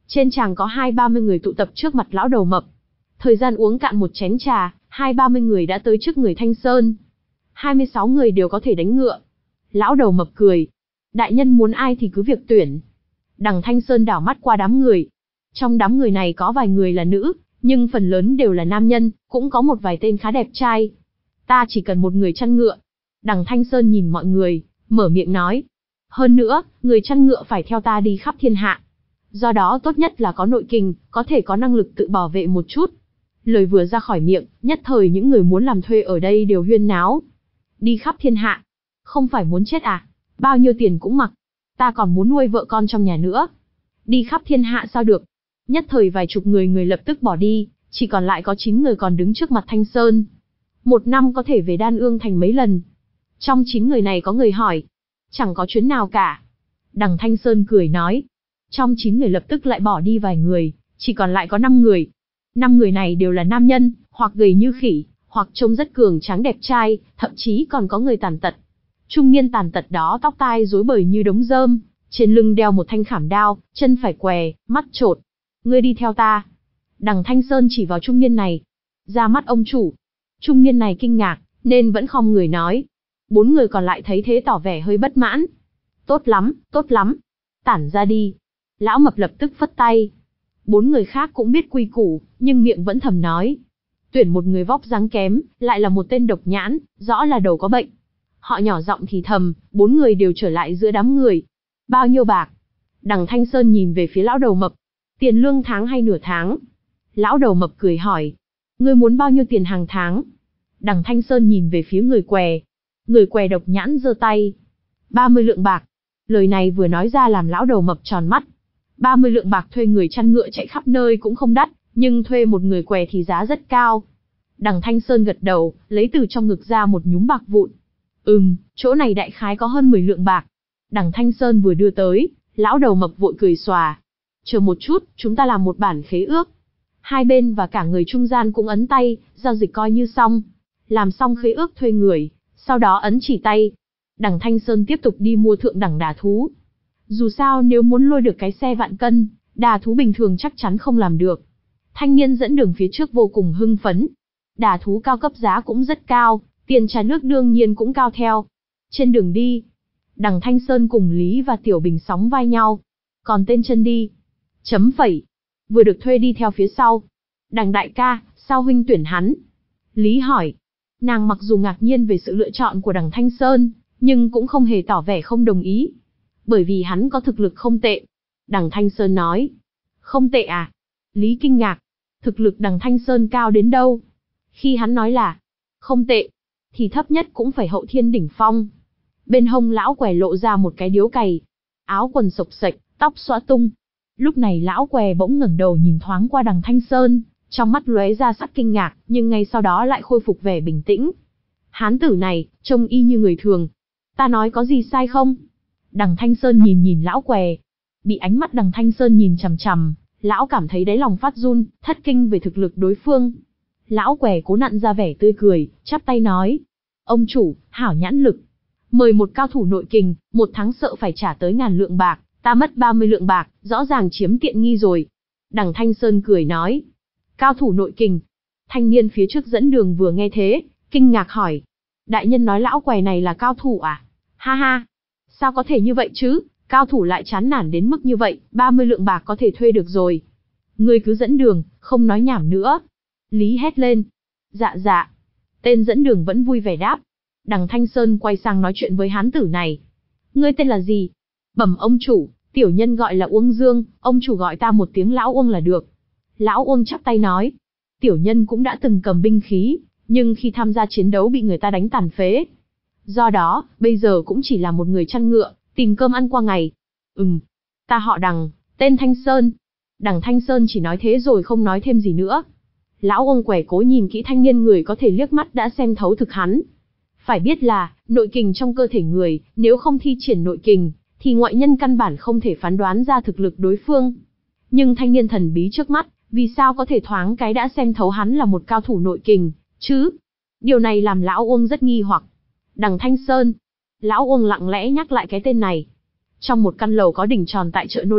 Trên tràng có hai ba mươi người tụ tập trước mặt lão đầu mập. Thời gian uống cạn một chén trà, hai ba mươi người đã tới trước người Thanh Sơn. hai mươi sáu người đều có thể đánh ngựa. Lão đầu mập cười. Đại nhân muốn ai thì cứ việc tuyển. Đằng Thanh Sơn đảo mắt qua đám người. Trong đám người này có vài người là nữ, nhưng phần lớn đều là nam nhân, cũng có một vài tên khá đẹp trai. Ta chỉ cần một người chăn ngựa. Đằng Thanh Sơn nhìn mọi người, mở miệng nói. Hơn nữa, người chăn ngựa phải theo ta đi khắp thiên hạ. Do đó tốt nhất là có nội kình, có thể có năng lực tự bảo vệ một chút. Lời vừa ra khỏi miệng, nhất thời những người muốn làm thuê ở đây đều huyên náo. Đi khắp thiên hạ. Không phải muốn chết à? Bao nhiêu tiền cũng mặc. Ta còn muốn nuôi vợ con trong nhà nữa. Đi khắp thiên hạ sao được? Nhất thời vài chục người người lập tức bỏ đi, chỉ còn lại có chín người còn đứng trước mặt Thanh Sơn. Một năm có thể về Đan Ương Thành mấy lần. Trong chín người này có người hỏi. Chẳng có chuyến nào cả. Đằng Thanh Sơn cười nói. Trong chín người lập tức lại bỏ đi vài người, chỉ còn lại có năm người. Năm người này đều là nam nhân, hoặc gầy như khỉ, hoặc trông rất cường tráng đẹp trai, thậm chí còn có người tàn tật. Trung niên tàn tật đó tóc tai rối bời như đống rơm, trên lưng đeo một thanh khảm đao, chân phải què, mắt trột. Ngươi đi theo ta. Đằng Thanh Sơn chỉ vào trung niên này. Ra mắt ông chủ. Trung niên này kinh ngạc, nên vẫn không người nói. Bốn người còn lại thấy thế tỏ vẻ hơi bất mãn. Tốt lắm, tốt lắm. Tản ra đi. Lão mập lập tức phất tay. Bốn người khác cũng biết quy củ, nhưng miệng vẫn thầm nói. Tuyển một người vóc dáng kém, lại là một tên độc nhãn, rõ là đầu có bệnh. Họ nhỏ giọng thì thầm, bốn người đều trở lại giữa đám người. Bao nhiêu bạc? Đằng Thanh Sơn nhìn về phía lão đầu mập. Tiền lương tháng hay nửa tháng? Lão đầu mập cười hỏi. Ngươi muốn bao nhiêu tiền hàng tháng? Đằng Thanh Sơn nhìn về phía người què. Người què độc nhãn giơ tay. ba mươi lượng bạc. Lời này vừa nói ra làm lão đầu mập tròn mắt. ba mươi lượng bạc thuê người chăn ngựa chạy khắp nơi cũng không đắt, nhưng thuê một người què thì giá rất cao. Đằng Thanh Sơn gật đầu, lấy từ trong ngực ra một nhúm bạc vụn. Ừm, chỗ này đại khái có hơn mười lượng bạc. Đằng Thanh Sơn vừa đưa tới, lão đầu mập vội cười xòa. Chờ một chút, chúng ta làm một bản khế ước. Hai bên và cả người trung gian cũng ấn tay, giao dịch coi như xong. Làm xong khế ước thuê người, sau đó ấn chỉ tay. Đằng Thanh Sơn tiếp tục đi mua thượng đẳng đà thú. Dù sao nếu muốn lôi được cái xe vạn cân, đà thú bình thường chắc chắn không làm được. Thanh niên dẫn đường phía trước vô cùng hưng phấn. Đà thú cao cấp giá cũng rất cao, tiền trà nước đương nhiên cũng cao theo. Trên đường đi, Đằng Thanh Sơn cùng Lý và Tiểu Bình sóng vai nhau. Còn tên chân đi. Chấm phẩy. Vừa được thuê đi theo phía sau. Đằng đại ca, sao huynh tuyển hắn? Lý hỏi. Nàng mặc dù ngạc nhiên về sự lựa chọn của đằng Thanh Sơn, nhưng cũng không hề tỏ vẻ không đồng ý. Bởi vì hắn có thực lực không tệ. Đằng Thanh Sơn nói. Không tệ à? Lý kinh ngạc. Thực lực đằng Thanh Sơn cao đến đâu? Khi hắn nói là không tệ, thì thấp nhất cũng phải hậu thiên đỉnh phong. Bên hông lão què lộ ra một cái điếu cày. Áo quần xộc xệch, tóc xõa tung. Lúc này lão què bỗng ngẩng đầu nhìn thoáng qua đằng Thanh Sơn, trong mắt lóe ra sắc kinh ngạc, nhưng ngay sau đó lại khôi phục vẻ bình tĩnh. Hán tử này, trông y như người thường. Ta nói có gì sai không? Đằng Thanh Sơn nhìn nhìn lão què. Bị ánh mắt đằng Thanh Sơn nhìn chằm chằm, lão cảm thấy đáy lòng phát run, thất kinh về thực lực đối phương. Lão què cố nặn ra vẻ tươi cười, chắp tay nói. Ông chủ, hảo nhãn lực. Mời một cao thủ nội kình, một tháng sợ phải trả tới ngàn lượng bạc, ta mất ba mươi lượng bạc, rõ ràng chiếm tiện nghi rồi. Đằng Thanh Sơn cười nói. Cao thủ nội kình. Thanh niên phía trước dẫn đường vừa nghe thế, kinh ngạc hỏi. Đại nhân nói lão què này là cao thủ à? Ha ha. Sao có thể như vậy chứ? Cao thủ lại chán nản đến mức như vậy, ba mươi lượng bạc có thể thuê được rồi. Ngươi cứ dẫn đường, không nói nhảm nữa. Lý hét lên. Dạ dạ. Tên dẫn đường vẫn vui vẻ đáp. Đằng Thanh Sơn quay sang nói chuyện với hán tử này. Ngươi tên là gì? Bẩm ông chủ, tiểu nhân gọi là Uông Dương, ông chủ gọi ta một tiếng lão Uông là được. Lão Uông chắp tay nói. Tiểu nhân cũng đã từng cầm binh khí, nhưng khi tham gia chiến đấu bị người ta đánh tàn phế. Do đó, bây giờ cũng chỉ là một người chăn ngựa, tìm cơm ăn qua ngày. Ừm, ta họ Đằng, tên Thanh Sơn. Đằng Thanh Sơn chỉ nói thế rồi không nói thêm gì nữa. Lão Uông quẻ cố nhìn kỹ thanh niên người có thể liếc mắt đã xem thấu thực hắn. Phải biết là, nội kình trong cơ thể người, nếu không thi triển nội kình, thì ngoại nhân căn bản không thể phán đoán ra thực lực đối phương. Nhưng thanh niên thần bí trước mắt, vì sao có thể thoáng cái đã xem thấu hắn là một cao thủ nội kình, chứ? Điều này làm lão Uông rất nghi hoặc. Đằng Thanh Sơn. Lão Uông lặng lẽ nhắc lại cái tên này. Trong một căn lầu có đỉnh tròn tại chợ nô lệ,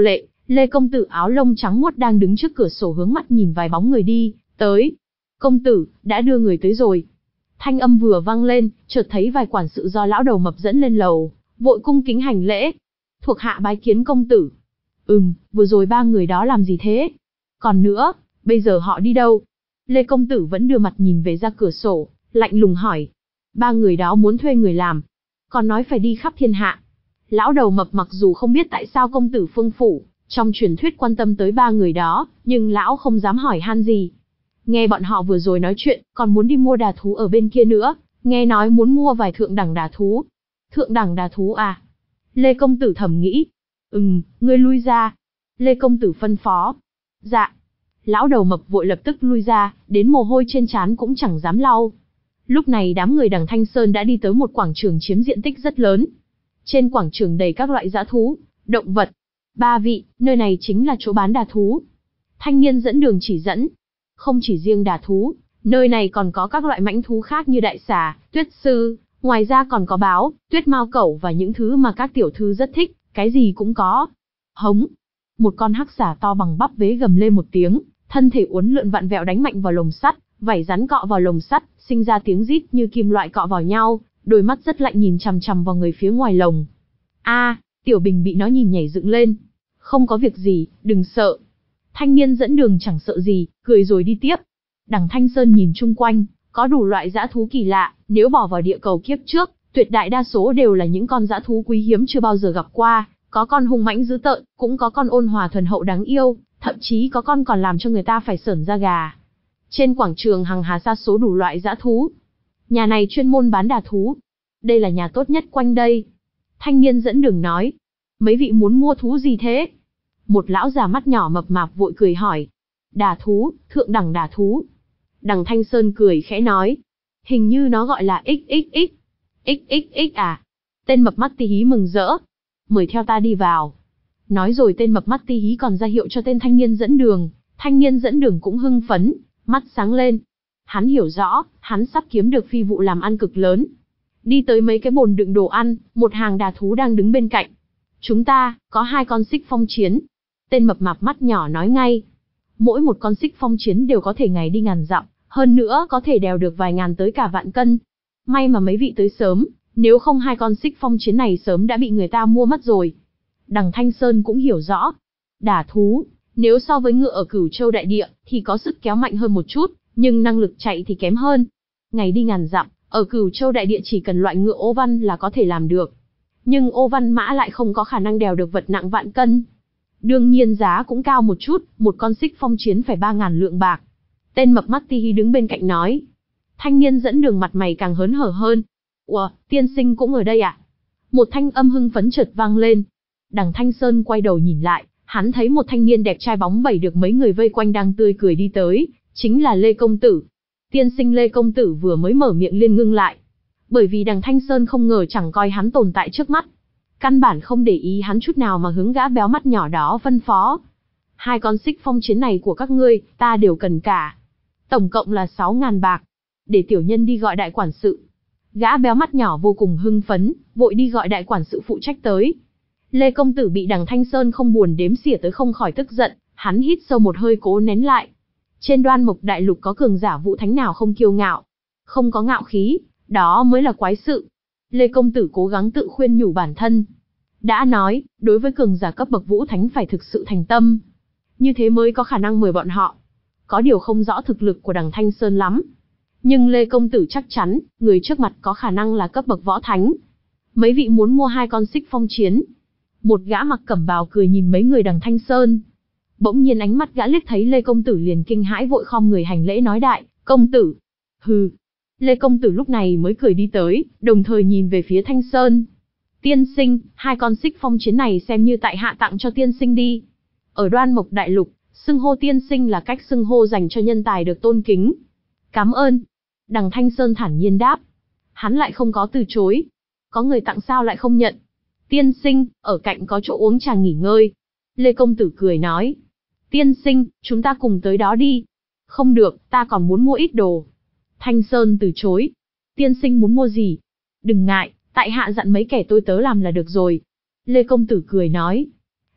Lê công tử áo lông trắng muốt đang đứng trước cửa sổ hướng mắt nhìn vài bóng người đi tới. Công tử, đã đưa người tới rồi. Thanh âm vừa vang lên, chợt thấy vài quản sự do lão đầu mập dẫn lên lầu, vội cung kính hành lễ. Thuộc hạ bái kiến công tử. Ừm, vừa rồi ba người đó làm gì thế? Còn nữa, bây giờ họ đi đâu? Lê công tử vẫn đưa mặt nhìn về ra cửa sổ, lạnh lùng hỏi. Ba người đó muốn thuê người làm, còn nói phải đi khắp thiên hạ. Lão đầu mập mặc dù không biết tại sao công tử Phương Phủ, trong truyền thuyết quan tâm tới ba người đó, nhưng lão không dám hỏi han gì. Nghe bọn họ vừa rồi nói chuyện, còn muốn đi mua đà thú ở bên kia nữa, nghe nói muốn mua vài thượng đẳng đà thú. Thượng đẳng đà thú à? Lê công tử thầm nghĩ. Ừm, ngươi lui ra. Lê công tử phân phó. Dạ. Lão đầu mập vội lập tức lui ra, đến mồ hôi trên trán cũng chẳng dám lau. Lúc này đám người đằng Thanh Sơn đã đi tới một quảng trường chiếm diện tích rất lớn. Trên quảng trường đầy các loại dã thú, động vật. Ba vị, nơi này chính là chỗ bán đà thú. Thanh niên dẫn đường chỉ dẫn. Không chỉ riêng đà thú, nơi này còn có các loại mãnh thú khác như đại xà, tuyết sư, ngoài ra còn có báo, tuyết mao cẩu và những thứ mà các tiểu thư rất thích, cái gì cũng có. Hống! Một con hắc xà to bằng bắp vế gầm lên một tiếng, thân thể uốn lượn vặn vẹo đánh mạnh vào lồng sắt, vảy rắn cọ vào lồng sắt, sinh ra tiếng rít như kim loại cọ vào nhau, đôi mắt rất lạnh nhìn chằm chằm vào người phía ngoài lồng. A, Tiểu Bình bị nó nhìn nhảy dựng lên. Không có việc gì, đừng sợ. Thanh niên dẫn đường chẳng sợ gì, cười rồi đi tiếp. Đằng Thanh Sơn nhìn chung quanh, có đủ loại dã thú kỳ lạ, nếu bỏ vào địa cầu kiếp trước, tuyệt đại đa số đều là những con dã thú quý hiếm chưa bao giờ gặp qua, có con hung mãnh dữ tợn, cũng có con ôn hòa thuần hậu đáng yêu, thậm chí có con còn làm cho người ta phải sởn da gà. Trên quảng trường hằng hà sa số đủ loại dã thú. Nhà này chuyên môn bán đà thú. Đây là nhà tốt nhất quanh đây. Thanh niên dẫn đường nói. Mấy vị muốn mua thú gì thế? Một lão già mắt nhỏ mập mạp vội cười hỏi. Đà thú, thượng đẳng đà thú. Đằng Thanh Sơn cười khẽ nói. Hình như nó gọi là ích ích ích. Ích ích ích à? Tên mập mắt tí hí mừng rỡ. Mời theo ta đi vào. Nói rồi tên mập mắt tí hí còn ra hiệu cho tên thanh niên dẫn đường. Thanh niên dẫn đường cũng hưng phấn, mắt sáng lên. Hắn hiểu rõ, hắn sắp kiếm được phi vụ làm ăn cực lớn. Đi tới mấy cái bồn đựng đồ ăn, một hàng đà thú đang đứng bên cạnh. Chúng ta, có hai con xích phong chiến. Tên mập mạp mắt nhỏ nói ngay. Mỗi một con xích phong chiến đều có thể ngày đi ngàn dặm, hơn nữa có thể đèo được vài ngàn tới cả vạn cân. May mà mấy vị tới sớm, nếu không hai con xích phong chiến này sớm đã bị người ta mua mất rồi. Đằng Thanh Sơn cũng hiểu rõ. Đà thú, nếu so với ngựa ở Cửu Châu đại địa, thì có sức kéo mạnh hơn một chút, nhưng năng lực chạy thì kém hơn. Ngày đi ngàn dặm, ở Cửu Châu đại địa chỉ cần loại ngựa ô văn là có thể làm được. Nhưng ô văn mã lại không có khả năng đèo được vật nặng vạn cân. Đương nhiên giá cũng cao một chút, một con xích phong chiến phải ba ngàn lượng bạc. Tên mập mắt ti hi đứng bên cạnh nói. Thanh niên dẫn đường mặt mày càng hớn hở hơn. Ủa, tiên sinh cũng ở đây à? Một thanh âm hưng phấn chợt vang lên. Đằng Thanh Sơn quay đầu nhìn lại, hắn thấy một thanh niên đẹp trai bóng bẩy được mấy người vây quanh đang tươi cười đi tới, chính là Lê Công Tử. Tiên sinh Lê Công Tử vừa mới mở miệng liền ngưng lại. Bởi vì đằng Thanh Sơn không ngờ chẳng coi hắn tồn tại trước mắt. Căn bản không để ý hắn chút nào mà hướng gã béo mắt nhỏ đó phân phó. Hai con xích phong chiến này của các ngươi, ta đều cần cả. Tổng cộng là sáu ngàn bạc. Để tiểu nhân đi gọi đại quản sự. Gã béo mắt nhỏ vô cùng hưng phấn, vội đi gọi đại quản sự phụ trách tới. Lê Công Tử bị đằng Thanh Sơn không buồn đếm xỉa tới không khỏi tức giận, hắn hít sâu một hơi cố nén lại. Trên Đoan Mộc Đại Lục có cường giả vũ thánh nào không kiêu ngạo, không có ngạo khí, đó mới là quái sự. Lê Công Tử cố gắng tự khuyên nhủ bản thân. Đã nói, đối với cường giả cấp bậc vũ thánh phải thực sự thành tâm. Như thế mới có khả năng mời bọn họ. Có điều không rõ thực lực của đằng Thanh Sơn lắm. Nhưng Lê Công Tử chắc chắn, người trước mặt có khả năng là cấp bậc võ thánh. Mấy vị muốn mua hai con xích phong chiến. Một gã mặc cẩm bào cười nhìn mấy người đằng Thanh Sơn. Bỗng nhiên ánh mắt gã liếc thấy Lê Công Tử liền kinh hãi vội khom người hành lễ nói đại, công tử. Hừ. Lê Công Tử lúc này mới cười đi tới, đồng thời nhìn về phía Thanh Sơn. Tiên sinh, hai con xích phong chiến này xem như tại hạ tặng cho tiên sinh đi. Ở Đoan Mộc Đại Lục, xưng hô tiên sinh là cách xưng hô dành cho nhân tài được tôn kính. Cảm ơn. Đằng Thanh Sơn thản nhiên đáp. Hắn lại không có từ chối. Có người tặng sao lại không nhận. Tiên sinh, ở cạnh có chỗ uống trà nghỉ ngơi. Lê Công Tử cười nói. Tiên sinh, chúng ta cùng tới đó đi. Không được, ta còn muốn mua ít đồ. Thanh Sơn từ chối. Tiên sinh muốn mua gì? Đừng ngại, tại hạ dặn mấy kẻ tôi tớ làm là được rồi. Lê Công Tử cười nói.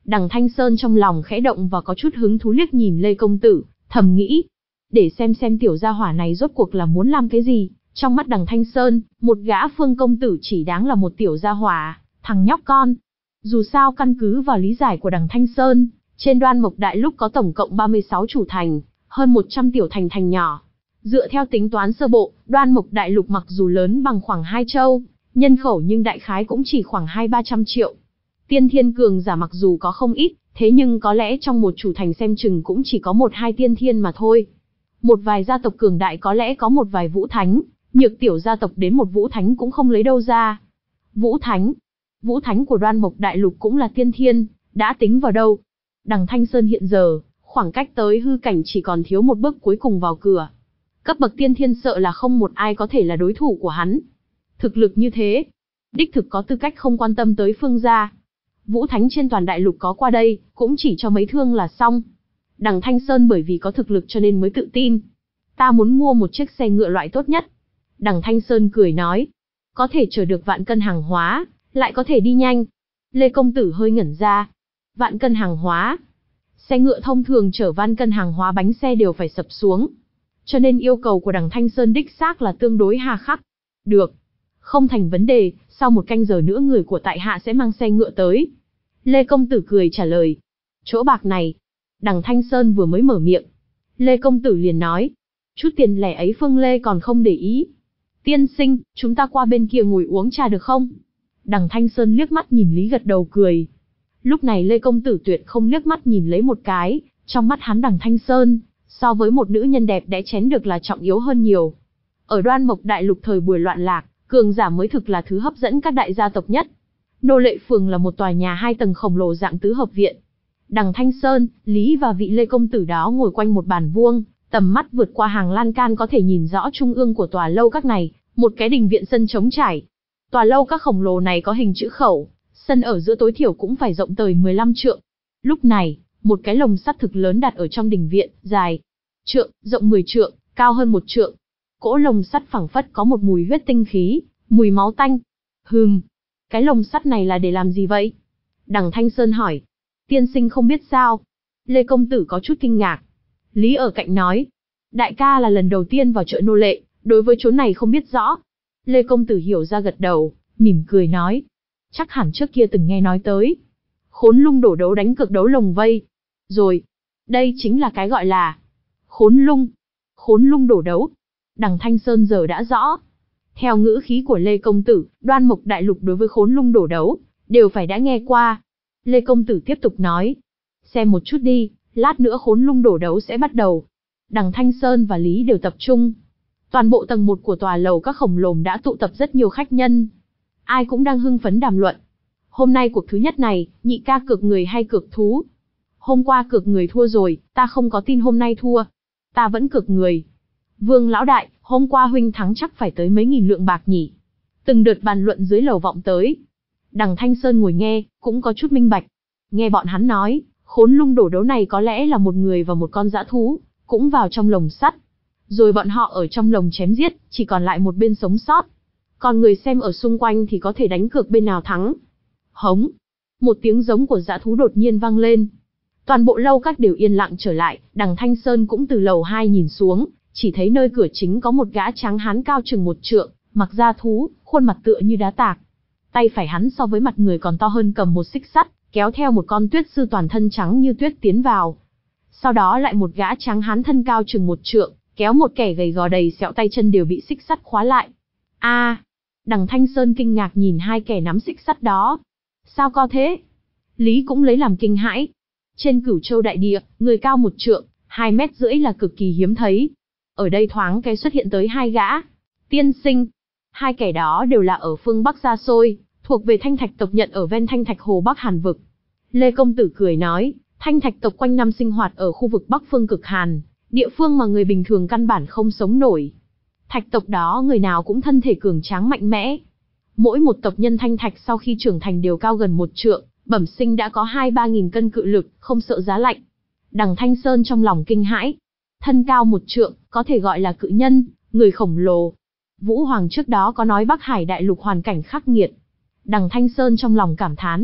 Đằng Thanh Sơn trong lòng khẽ động và có chút hứng thú liếc nhìn Lê Công Tử, thầm nghĩ. Để xem xem tiểu gia hỏa này rốt cuộc là muốn làm cái gì. Trong mắt đằng Thanh Sơn, một gã Phương Công Tử chỉ đáng là một tiểu gia hỏa, thằng nhóc con. Dù sao căn cứ vào lý giải của đằng Thanh Sơn, trên Đoan Mộc Đại Lục có tổng cộng ba mươi sáu chủ thành, hơn một trăm tiểu thành thành nhỏ. Dựa theo tính toán sơ bộ, Đoan Mộc Đại Lục mặc dù lớn bằng khoảng hai châu, nhân khẩu nhưng đại khái cũng chỉ khoảng hai ba trăm triệu. Tiên thiên cường giả mặc dù có không ít, thế nhưng có lẽ trong một chủ thành xem chừng cũng chỉ có một hai tiên thiên mà thôi. Một vài gia tộc cường đại có lẽ có một vài vũ thánh, nhược tiểu gia tộc đến một vũ thánh cũng không lấy đâu ra. Vũ thánh, vũ thánh của Đoan Mộc Đại Lục cũng là tiên thiên, đã tính vào đâu. Đằng Thanh Sơn hiện giờ, khoảng cách tới hư cảnh chỉ còn thiếu một bước cuối cùng vào cửa. Cấp bậc tiên thiên sợ là không một ai có thể là đối thủ của hắn. Thực lực như thế, đích thực có tư cách không quan tâm tới Phương gia. Vũ thánh trên toàn đại lục có qua đây, cũng chỉ cho mấy thương là xong. Đằng Thanh Sơn bởi vì có thực lực cho nên mới tự tin. Ta muốn mua một chiếc xe ngựa loại tốt nhất. Đằng Thanh Sơn cười nói. Có thể chở được vạn cân hàng hóa, lại có thể đi nhanh. Lê Công Tử hơi ngẩn ra. Vạn cân hàng hóa. Xe ngựa thông thường chở vạn cân hàng hóa bánh xe đều phải sập xuống. Cho nên yêu cầu của đằng Thanh Sơn đích xác là tương đối hà khắc. Được. Không thành vấn đề, sau một canh giờ nữa người của tại hạ sẽ mang xe ngựa tới. Lê Công Tử cười trả lời. Chỗ bạc này. Đằng Thanh Sơn vừa mới mở miệng. Lê Công Tử liền nói. Chút tiền lẻ ấy Phương Lê còn không để ý. Tiên sinh, chúng ta qua bên kia ngồi uống trà được không? Đằng Thanh Sơn liếc mắt nhìn Lý gật đầu cười. Lúc này Lê Công Tử tuyệt không liếc mắt nhìn lấy một cái, trong mắt hắn đằng Thanh Sơn, so với một nữ nhân đẹp đẽ chén được là trọng yếu hơn nhiều. Ở Đoan Mộc Đại Lục thời buổi loạn lạc, cường giả mới thực là thứ hấp dẫn các đại gia tộc nhất. Nô Lệ Phường là một tòa nhà hai tầng khổng lồ dạng tứ hợp viện. Đằng Thanh Sơn, Lý và vị Lê Công Tử đó ngồi quanh một bàn vuông, tầm mắt vượt qua hàng lan can có thể nhìn rõ trung ương của tòa lâu các này, một cái đình viện sân trống trải. Tòa lâu các khổng lồ này có hình chữ khẩu, sân ở giữa tối thiểu cũng phải rộng tới mười lăm trượng. Lúc này, một cái lồng sắt thực lớn đặt ở trong đình viện, dài trượng, rộng mười trượng, cao hơn một trượng. Cỗ lồng sắt phảng phất có một mùi huyết tinh khí, mùi máu tanh. Hừm, cái lồng sắt này là để làm gì vậy? Đằng Thanh Sơn hỏi. Tiên sinh không biết sao? Lê Công Tử có chút kinh ngạc. Lý ở cạnh nói. Đại ca là lần đầu tiên vào chợ nô lệ, đối với chỗ này không biết rõ. Lê Công Tử hiểu ra gật đầu, mỉm cười nói. Chắc hẳn trước kia từng nghe nói tới. Khốn lung đổ đấu đánh cược đấu lồng vây. Rồi, đây chính là cái gọi là khốn lung. Khốn lung đổ đấu. Đằng Thanh Sơn giờ đã rõ. Theo ngữ khí của Lê Công Tử, Đoan Mộc Đại Lục đối với khốn lung đổ đấu, đều phải đã nghe qua. Lê Công Tử tiếp tục nói. Xem một chút đi, lát nữa khốn lung đổ đấu sẽ bắt đầu. Đằng Thanh Sơn và Lý đều tập trung. Toàn bộ tầng một của tòa lầu các khổng lồ đã tụ tập rất nhiều khách nhân. Ai cũng đang hưng phấn đàm luận. Hôm nay cuộc thứ nhất này, nhị ca cược người hay cược thú? Hôm qua cược người thua rồi, ta không có tin hôm nay thua. Ta vẫn cược người. Vương lão đại, hôm qua huynh thắng chắc phải tới mấy nghìn lượng bạc nhỉ? Từng đợt bàn luận dưới lầu vọng tới. Đằng Thanh Sơn ngồi nghe, cũng có chút minh bạch. Nghe bọn hắn nói, khốn lung đổ đấu này có lẽ là một người và một con dã thú, cũng vào trong lồng sắt. Rồi bọn họ ở trong lồng chém giết, chỉ còn lại một bên sống sót. Còn người xem ở xung quanh thì có thể đánh cược bên nào thắng. Hống! Một tiếng giống của dã thú đột nhiên vang lên. Toàn bộ lâu các đều yên lặng trở lại, đằng Thanh Sơn cũng từ lầu hai nhìn xuống, chỉ thấy nơi cửa chính có một gã tráng hán cao chừng một trượng, mặc da thú, khuôn mặt tựa như đá tạc. Tay phải hắn so với mặt người còn to hơn cầm một xích sắt, kéo theo một con tuyết sư toàn thân trắng như tuyết tiến vào. Sau đó lại một gã tráng hán thân cao chừng một trượng, kéo một kẻ gầy gò đầy sẹo tay chân đều bị xích sắt khóa lại. A! À, đằng Thanh Sơn kinh ngạc nhìn hai kẻ nắm xích sắt đó. Sao có thế? Lý cũng lấy làm kinh hãi. Trên Cửu Châu đại địa, người cao một trượng, hai mét rưỡi là cực kỳ hiếm thấy. Ở đây thoáng cái xuất hiện tới hai gã. Tiên sinh. Hai kẻ đó đều là ở phương Bắc xa xôi, thuộc về Thanh Thạch tộc nhận ở ven Thanh Thạch Hồ Bắc Hàn vực. Lê Công Tử cười nói, Thanh Thạch tộc quanh năm sinh hoạt ở khu vực Bắc phương cực Hàn, địa phương mà người bình thường căn bản không sống nổi. Thạch tộc đó người nào cũng thân thể cường tráng mạnh mẽ. Mỗi một tộc nhân Thanh Thạch sau khi trưởng thành đều cao gần một trượng, bẩm sinh đã có hai ba nghìn cân cự lực, không sợ giá lạnh. Đằng Thanh Sơn trong lòng kinh hãi. Thân cao một trượng, có thể gọi là cự nhân, người khổng lồ. Vũ Hoàng trước đó có nói Bắc Hải đại lục hoàn cảnh khắc nghiệt. Đằng Thanh Sơn trong lòng cảm thán.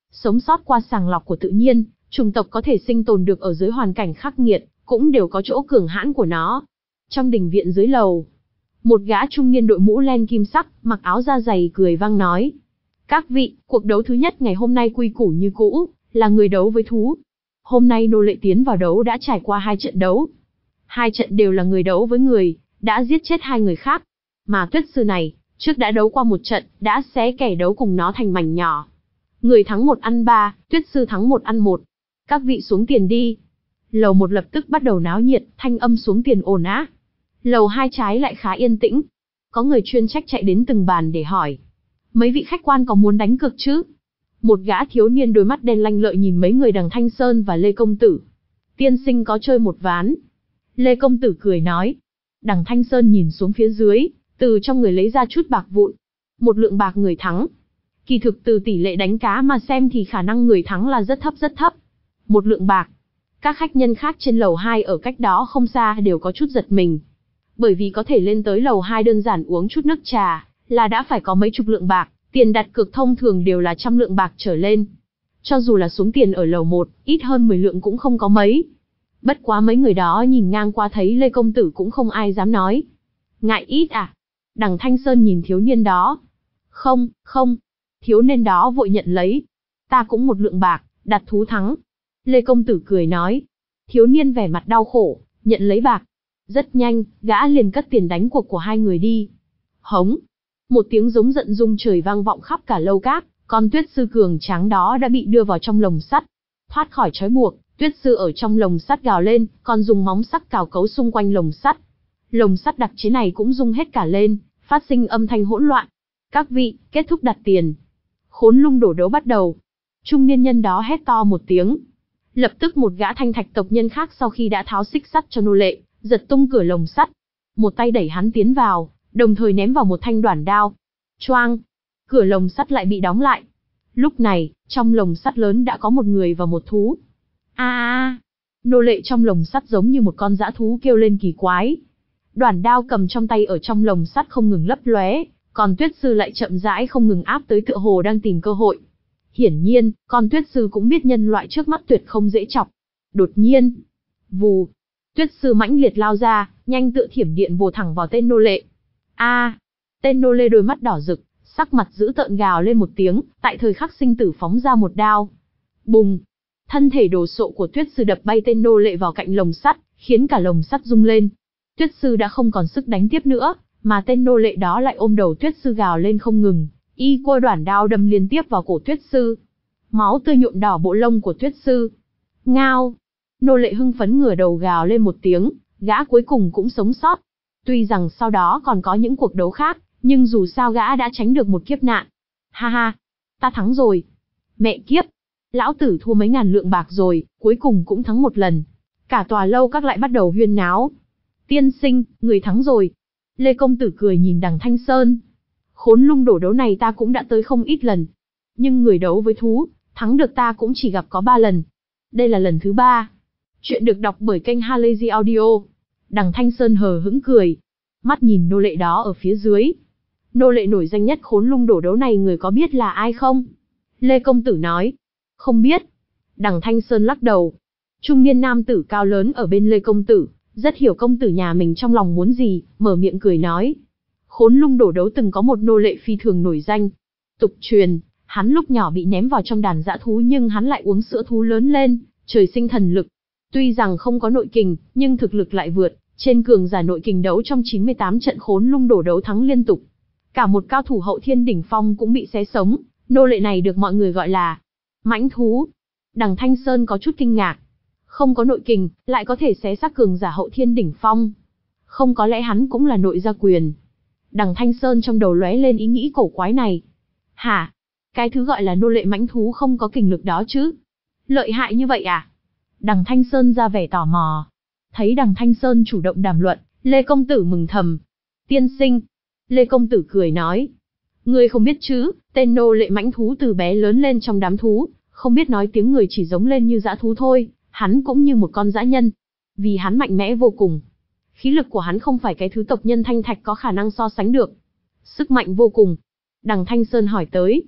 Sống sót qua sàng lọc của tự nhiên, chủng tộc có thể sinh tồn được ở dưới hoàn cảnh khắc nghiệt, cũng đều có chỗ cường hãn của nó. Trong đình viện dưới lầu, một gã trung niên đội mũ len kim sắc, mặc áo da dày cười vang nói. Các vị, cuộc đấu thứ nhất ngày hôm nay quy củ như cũ, là người đấu với thú. Hôm nay nô lệ tiến vào đấu đã trải qua hai trận đấu. Hai trận đều là người đấu với người, đã giết chết hai người khác. Mà Tuyết Sư này, trước đã đấu qua một trận, đã xé kẻ đấu cùng nó thành mảnh nhỏ. Người thắng một ăn ba, Tuyết Sư thắng một ăn một. Các vị xuống tiền đi. Lầu một lập tức bắt đầu náo nhiệt, thanh âm xuống tiền ồn ào. Lầu hai trái lại khá yên tĩnh. Có người chuyên trách chạy đến từng bàn để hỏi. Mấy vị khách quan có muốn đánh cược chứ? Một gã thiếu niên đôi mắt đen lanh lợi nhìn mấy người Đằng Thanh Sơn và Lê Công Tử. Tiên sinh có chơi một ván. Lê Công Tử cười nói. Đằng Thanh Sơn nhìn xuống phía dưới, từ trong người lấy ra chút bạc vụn. Một lượng bạc người thắng. Kỳ thực từ tỷ lệ đánh cá mà xem thì khả năng người thắng là rất thấp rất thấp. Một lượng bạc. Các khách nhân khác trên lầu hai ở cách đó không xa đều có chút giật mình. Bởi vì có thể lên tới lầu hai đơn giản uống chút nước trà, là đã phải có mấy chục lượng bạc, tiền đặt cược thông thường đều là trăm lượng bạc trở lên. Cho dù là xuống tiền ở lầu một, ít hơn mười lượng cũng không có mấy. Bất quá mấy người đó nhìn ngang qua thấy Lê Công Tử cũng không ai dám nói. Ngại ít à? Đằng Thanh Sơn nhìn thiếu niên đó. Không, không. Thiếu niên đó vội nhận lấy. Ta cũng một lượng bạc, đặt thú thắng. Lê Công Tử cười nói. Thiếu niên vẻ mặt đau khổ, nhận lấy bạc. Rất nhanh, gã liền cất tiền đánh cuộc của hai người đi. Hống. Một tiếng giống giận rung trời vang vọng khắp cả lâu cát, con Tuyết Sư cường tráng đó đã bị đưa vào trong lồng sắt. Thoát khỏi trói buộc, Tuyết Sư ở trong lồng sắt gào lên, còn dùng móng sắc cào cấu xung quanh lồng sắt. Lồng sắt đặc chế này cũng rung hết cả lên, phát sinh âm thanh hỗn loạn. Các vị, kết thúc đặt tiền. Khốn Lung đổ đấu bắt đầu. Trung niên nhân đó hét to một tiếng. Lập tức một gã thanh thạch tộc nhân khác sau khi đã tháo xích sắt cho nô lệ, giật tung cửa lồng sắt. Một tay đẩy hắn tiến vào, đồng thời ném vào một thanh đoản đao. Choang! Cửa lồng sắt lại bị đóng lại. Lúc này, trong lồng sắt lớn đã có một người và một thú. A a! Nô lệ trong lồng sắt giống như một con dã thú kêu lên kỳ quái. Đoản đao cầm trong tay ở trong lồng sắt không ngừng lấp lóe, còn Tuyết Sư lại chậm rãi không ngừng áp tới tựa hồ đang tìm cơ hội. Hiển nhiên, con Tuyết Sư cũng biết nhân loại trước mắt tuyệt không dễ chọc. Đột nhiên, vù, Tuyết Sư mãnh liệt lao ra, nhanh tựa thiểm điện vồ thẳng vào tên nô lệ. A! Tên nô lệ đôi mắt đỏ rực, sắc mặt dữ tợn gào lên một tiếng, tại thời khắc sinh tử phóng ra một đao. Bùng! Thân thể đồ sộ của Tuyết Sư đập bay tên nô lệ vào cạnh lồng sắt, khiến cả lồng sắt rung lên. Tuyết Sư đã không còn sức đánh tiếp nữa, mà tên nô lệ đó lại ôm đầu Tuyết Sư gào lên không ngừng, y cua đoản đao đâm liên tiếp vào cổ Tuyết Sư. Máu tươi nhuộm đỏ bộ lông của Tuyết Sư. Ngao! Nô lệ hưng phấn ngửa đầu gào lên một tiếng, gã cuối cùng cũng sống sót. Tuy rằng sau đó còn có những cuộc đấu khác, nhưng dù sao gã đã tránh được một kiếp nạn. Ha ha! Ta thắng rồi! Mẹ kiếp! Lão tử thua mấy ngàn lượng bạc rồi, cuối cùng cũng thắng một lần. Cả tòa lâu các lại bắt đầu huyên náo. Tiên sinh, người thắng rồi. Lê Công Tử cười nhìn Đằng Thanh Sơn. Khốn Lung đổ đấu này ta cũng đã tới không ít lần. Nhưng người đấu với thú, thắng được ta cũng chỉ gặp có ba lần. Đây là lần thứ ba. Chuyện được đọc bởi kênh Halazy Audio. Đằng Thanh Sơn hờ hững cười. Mắt nhìn nô lệ đó ở phía dưới. Nô lệ nổi danh nhất Khốn Lung đổ đấu này người có biết là ai không? Lê Công Tử nói. Không biết. Đằng Thanh Sơn lắc đầu. Trung niên nam tử cao lớn ở bên Lê Công Tử, rất hiểu công tử nhà mình trong lòng muốn gì, mở miệng cười nói. Khốn Lung đổ đấu từng có một nô lệ phi thường nổi danh. Tục truyền, hắn lúc nhỏ bị ném vào trong đàn dã thú nhưng hắn lại uống sữa thú lớn lên, trời sinh thần lực. Tuy rằng không có nội kình, nhưng thực lực lại vượt, trên cường giả nội kình đấu trong chín mươi tám trận Khốn Lung đổ đấu thắng liên tục. Cả một cao thủ hậu thiên đỉnh phong cũng bị xé sống, nô lệ này được mọi người gọi là mãnh thú. Đằng Thanh Sơn có chút kinh ngạc. Không có nội kình, lại có thể xé xác cường giả hậu thiên đỉnh phong. Không có lẽ hắn cũng là nội gia quyền. Đằng Thanh Sơn trong đầu lóe lên ý nghĩ cổ quái này. Hả? Cái thứ gọi là nô lệ mãnh thú không có kình lực đó chứ? Lợi hại như vậy à? Đằng Thanh Sơn ra vẻ tò mò. Thấy Đằng Thanh Sơn chủ động đàm luận, Lê Công Tử mừng thầm. Tiên sinh. Lê Công Tử cười nói. Ngươi không biết chứ, tên nô lệ mãnh thú từ bé lớn lên trong đám thú, không biết nói tiếng người chỉ giống lên như dã thú thôi, hắn cũng như một con dã nhân. Vì hắn mạnh mẽ vô cùng. Khí lực của hắn không phải cái thứ tộc nhân thanh thạch có khả năng so sánh được. Sức mạnh vô cùng. Đằng Thanh Sơn hỏi tới.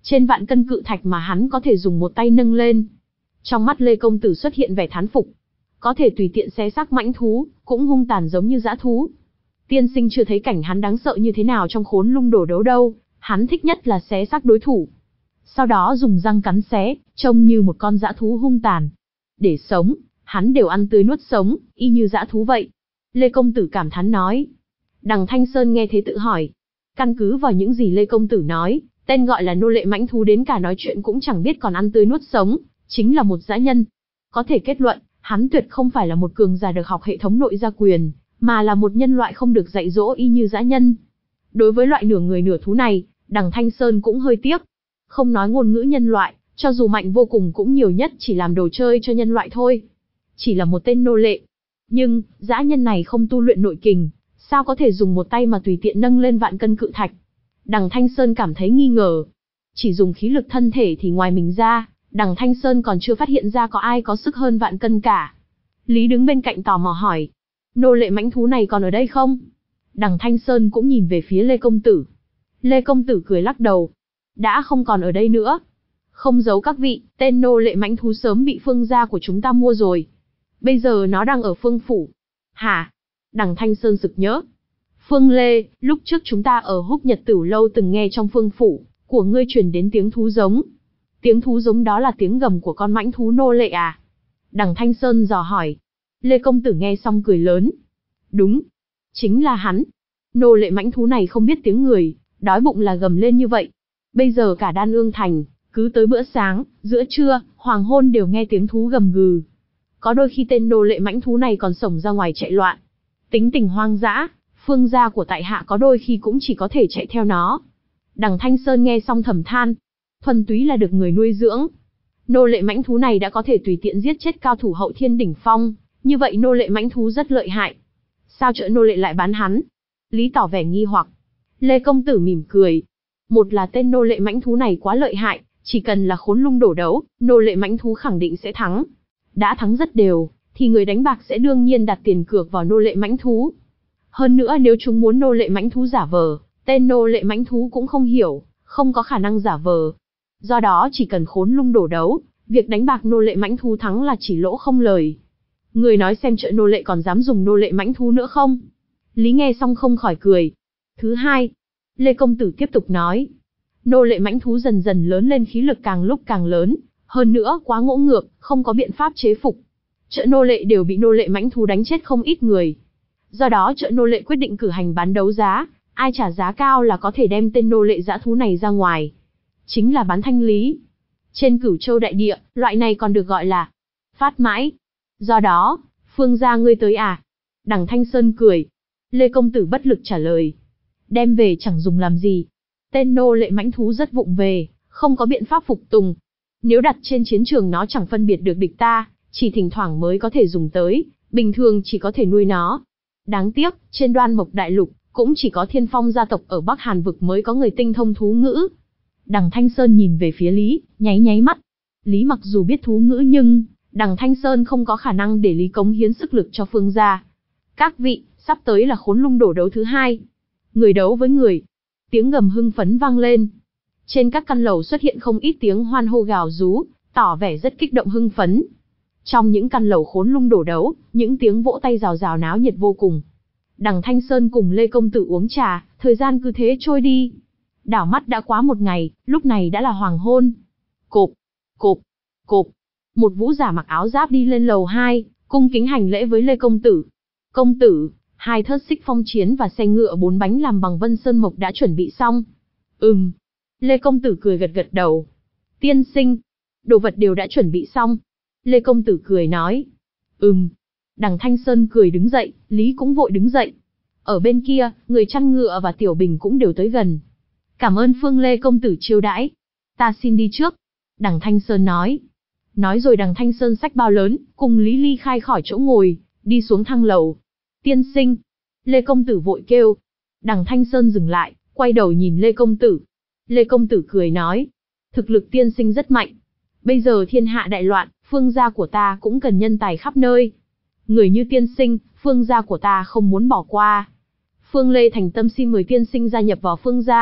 Trên vạn cân cự thạch mà hắn có thể dùng một tay nâng lên. Trong mắt Lê Công Tử xuất hiện vẻ thán phục. Có thể tùy tiện xé xác mãnh thú, cũng hung tàn giống như dã thú. Tiên sinh chưa thấy cảnh hắn đáng sợ như thế nào trong khốn lung đổ đấu đâu, hắn thích nhất là xé xác đối thủ. Sau đó dùng răng cắn xé, trông như một con dã thú hung tàn. Để sống, hắn đều ăn tươi nuốt sống, y như dã thú vậy. Lê Công Tử cảm thán nói. Đằng Thanh Sơn nghe thế tự hỏi. Căn cứ vào những gì Lê Công Tử nói, tên gọi là nô lệ mãnh thú đến cả nói chuyện cũng chẳng biết còn ăn tươi nuốt sống, chính là một dã nhân. Có thể kết luận, hắn tuyệt không phải là một cường giả được học hệ thống nội gia quyền, mà là một nhân loại không được dạy dỗ y như dã nhân. Đối với loại nửa người nửa thú này, đằng Thanh Sơn cũng hơi tiếc. Không nói ngôn ngữ nhân loại, cho dù mạnh vô cùng cũng nhiều nhất chỉ làm đồ chơi cho nhân loại thôi. Chỉ là một tên nô lệ. Nhưng, dã nhân này không tu luyện nội kình, sao có thể dùng một tay mà tùy tiện nâng lên vạn cân cự thạch? Đằng Thanh Sơn cảm thấy nghi ngờ. Chỉ dùng khí lực thân thể thì ngoài mình ra, đằng Thanh Sơn còn chưa phát hiện ra có ai có sức hơn vạn cân cả. Lý đứng bên cạnh tò mò hỏi. Nô lệ mãnh thú này còn ở đây không? Đằng Thanh Sơn cũng nhìn về phía Lê Công Tử. Lê Công Tử cười lắc đầu. Đã không còn ở đây nữa. Không giấu các vị, tên nô lệ mãnh thú sớm bị Phương gia của chúng ta mua rồi. Bây giờ nó đang ở Phương phủ. Hả? Đằng Thanh Sơn sực nhớ. Phương Lê, lúc trước chúng ta ở Húc Nhật Tửu lâu từng nghe trong Phương phủ của ngươi truyền đến tiếng thú giống. Tiếng thú giống đó là tiếng gầm của con mãnh thú nô lệ à? Đằng Thanh Sơn dò hỏi. Lê Công Tử nghe xong cười lớn. Đúng, chính là hắn. Nô lệ mãnh thú này không biết tiếng người, đói bụng là gầm lên như vậy. Bây giờ cả Đan Ương Thành, cứ tới bữa sáng, giữa trưa, hoàng hôn đều nghe tiếng thú gầm gừ. Có đôi khi tên nô lệ mãnh thú này còn xổng ra ngoài chạy loạn. Tính tình hoang dã, Phương gia của tại hạ có đôi khi cũng chỉ có thể chạy theo nó. Đằng Thanh Sơn nghe xong thầm than. Thuần túy là được người nuôi dưỡng. Nô lệ mãnh thú này đã có thể tùy tiện giết chết cao thủ hậu thiên đỉnh phong, như vậy nô lệ mãnh thú rất lợi hại. Sao chợ nô lệ lại bán hắn? Lý tỏ vẻ nghi hoặc. Lê Công Tử mỉm cười. Một là tên nô lệ mãnh thú này quá lợi hại, chỉ cần là khốn lung đổ đấu, nô lệ mãnh thú khẳng định sẽ thắng. Đã thắng rất đều, thì người đánh bạc sẽ đương nhiên đặt tiền cược vào nô lệ mãnh thú. Hơn nữa nếu chúng muốn nô lệ mãnh thú giả vờ, tên nô lệ mãnh thú cũng không hiểu, không có khả năng giả vờ. Do đó chỉ cần khốn lung đổ đấu, việc đánh bạc nô lệ mãnh thú thắng là chỉ lỗ không lời. Người nói xem chợ nô lệ còn dám dùng nô lệ mãnh thú nữa không? Lý nghe xong không khỏi cười. Thứ hai, Lê Công Tử tiếp tục nói. Nô lệ mãnh thú dần dần lớn lên, khí lực càng lúc càng lớn, hơn nữa quá ngỗ ngược, không có biện pháp chế phục. Chợ nô lệ đều bị nô lệ mãnh thú đánh chết không ít người. Do đó chợ nô lệ quyết định cử hành bán đấu giá, ai trả giá cao là có thể đem tên nô lệ dã thú này ra ngoài. Chính là bán thanh lý. Trên Cửu Châu đại địa, loại này còn được gọi là phát mãi. Do đó, Phương gia ngươi tới à? Đằng Thanh Sơn cười. Lê Công Tử bất lực trả lời. Đem về chẳng dùng làm gì. Tên nô lệ mãnh thú rất vụng về, không có biện pháp phục tùng. Nếu đặt trên chiến trường nó chẳng phân biệt được địch ta, chỉ thỉnh thoảng mới có thể dùng tới, bình thường chỉ có thể nuôi nó. Đáng tiếc, trên Đoan Mộc Đại Lục, cũng chỉ có Thiên Phong gia tộc ở Bắc Hàn vực mới có người tinh thông thú ngữ. Đằng Thanh Sơn nhìn về phía Lý, nháy nháy mắt. Lý mặc dù biết thú ngữ nhưng, đằng Thanh Sơn không có khả năng để Lý cống hiến sức lực cho Phương gia. Các vị, sắp tới là khốn lung đổ đấu thứ hai. Người đấu với người. Tiếng gầm hưng phấn vang lên. Trên các căn lầu xuất hiện không ít tiếng hoan hô gào rú, tỏ vẻ rất kích động hưng phấn. Trong những căn lầu khốn lung đổ đấu, những tiếng vỗ tay rào rào náo nhiệt vô cùng. Đằng Thanh Sơn cùng Lê Công Tử uống trà, thời gian cứ thế trôi đi. Đảo mắt đã quá một ngày, lúc này đã là hoàng hôn. Cộp, cộp, cộp. Một vũ giả mặc áo giáp đi lên lầu hai, cung kính hành lễ với Lê Công Tử. Công tử, hai thớt xích phong chiến và xe ngựa bốn bánh làm bằng vân sơn mộc đã chuẩn bị xong. Ừm. Lê Công Tử cười gật gật đầu. Tiên sinh, đồ vật đều đã chuẩn bị xong. Lê Công Tử cười nói. Ừm. Đằng Thanh Sơn cười đứng dậy, Lý cũng vội đứng dậy. Ở bên kia, người chăn ngựa và Tiểu Bình cũng đều tới gần. Cảm ơn Phương Lê Công Tử chiêu đãi. Ta xin đi trước. Đằng Thanh Sơn nói. Nói rồi đằng Thanh Sơn xách bao lớn, cùng Lý ly khai khỏi chỗ ngồi, đi xuống thang lầu. Tiên sinh. Lê Công Tử vội kêu. Đằng Thanh Sơn dừng lại, quay đầu nhìn Lê Công Tử. Lê Công Tử cười nói. Thực lực tiên sinh rất mạnh. Bây giờ thiên hạ đại loạn, Phương gia của ta cũng cần nhân tài khắp nơi. Người như tiên sinh, Phương gia của ta không muốn bỏ qua. Phương Lê thành tâm xin mời tiên sinh gia nhập vào Phương gia.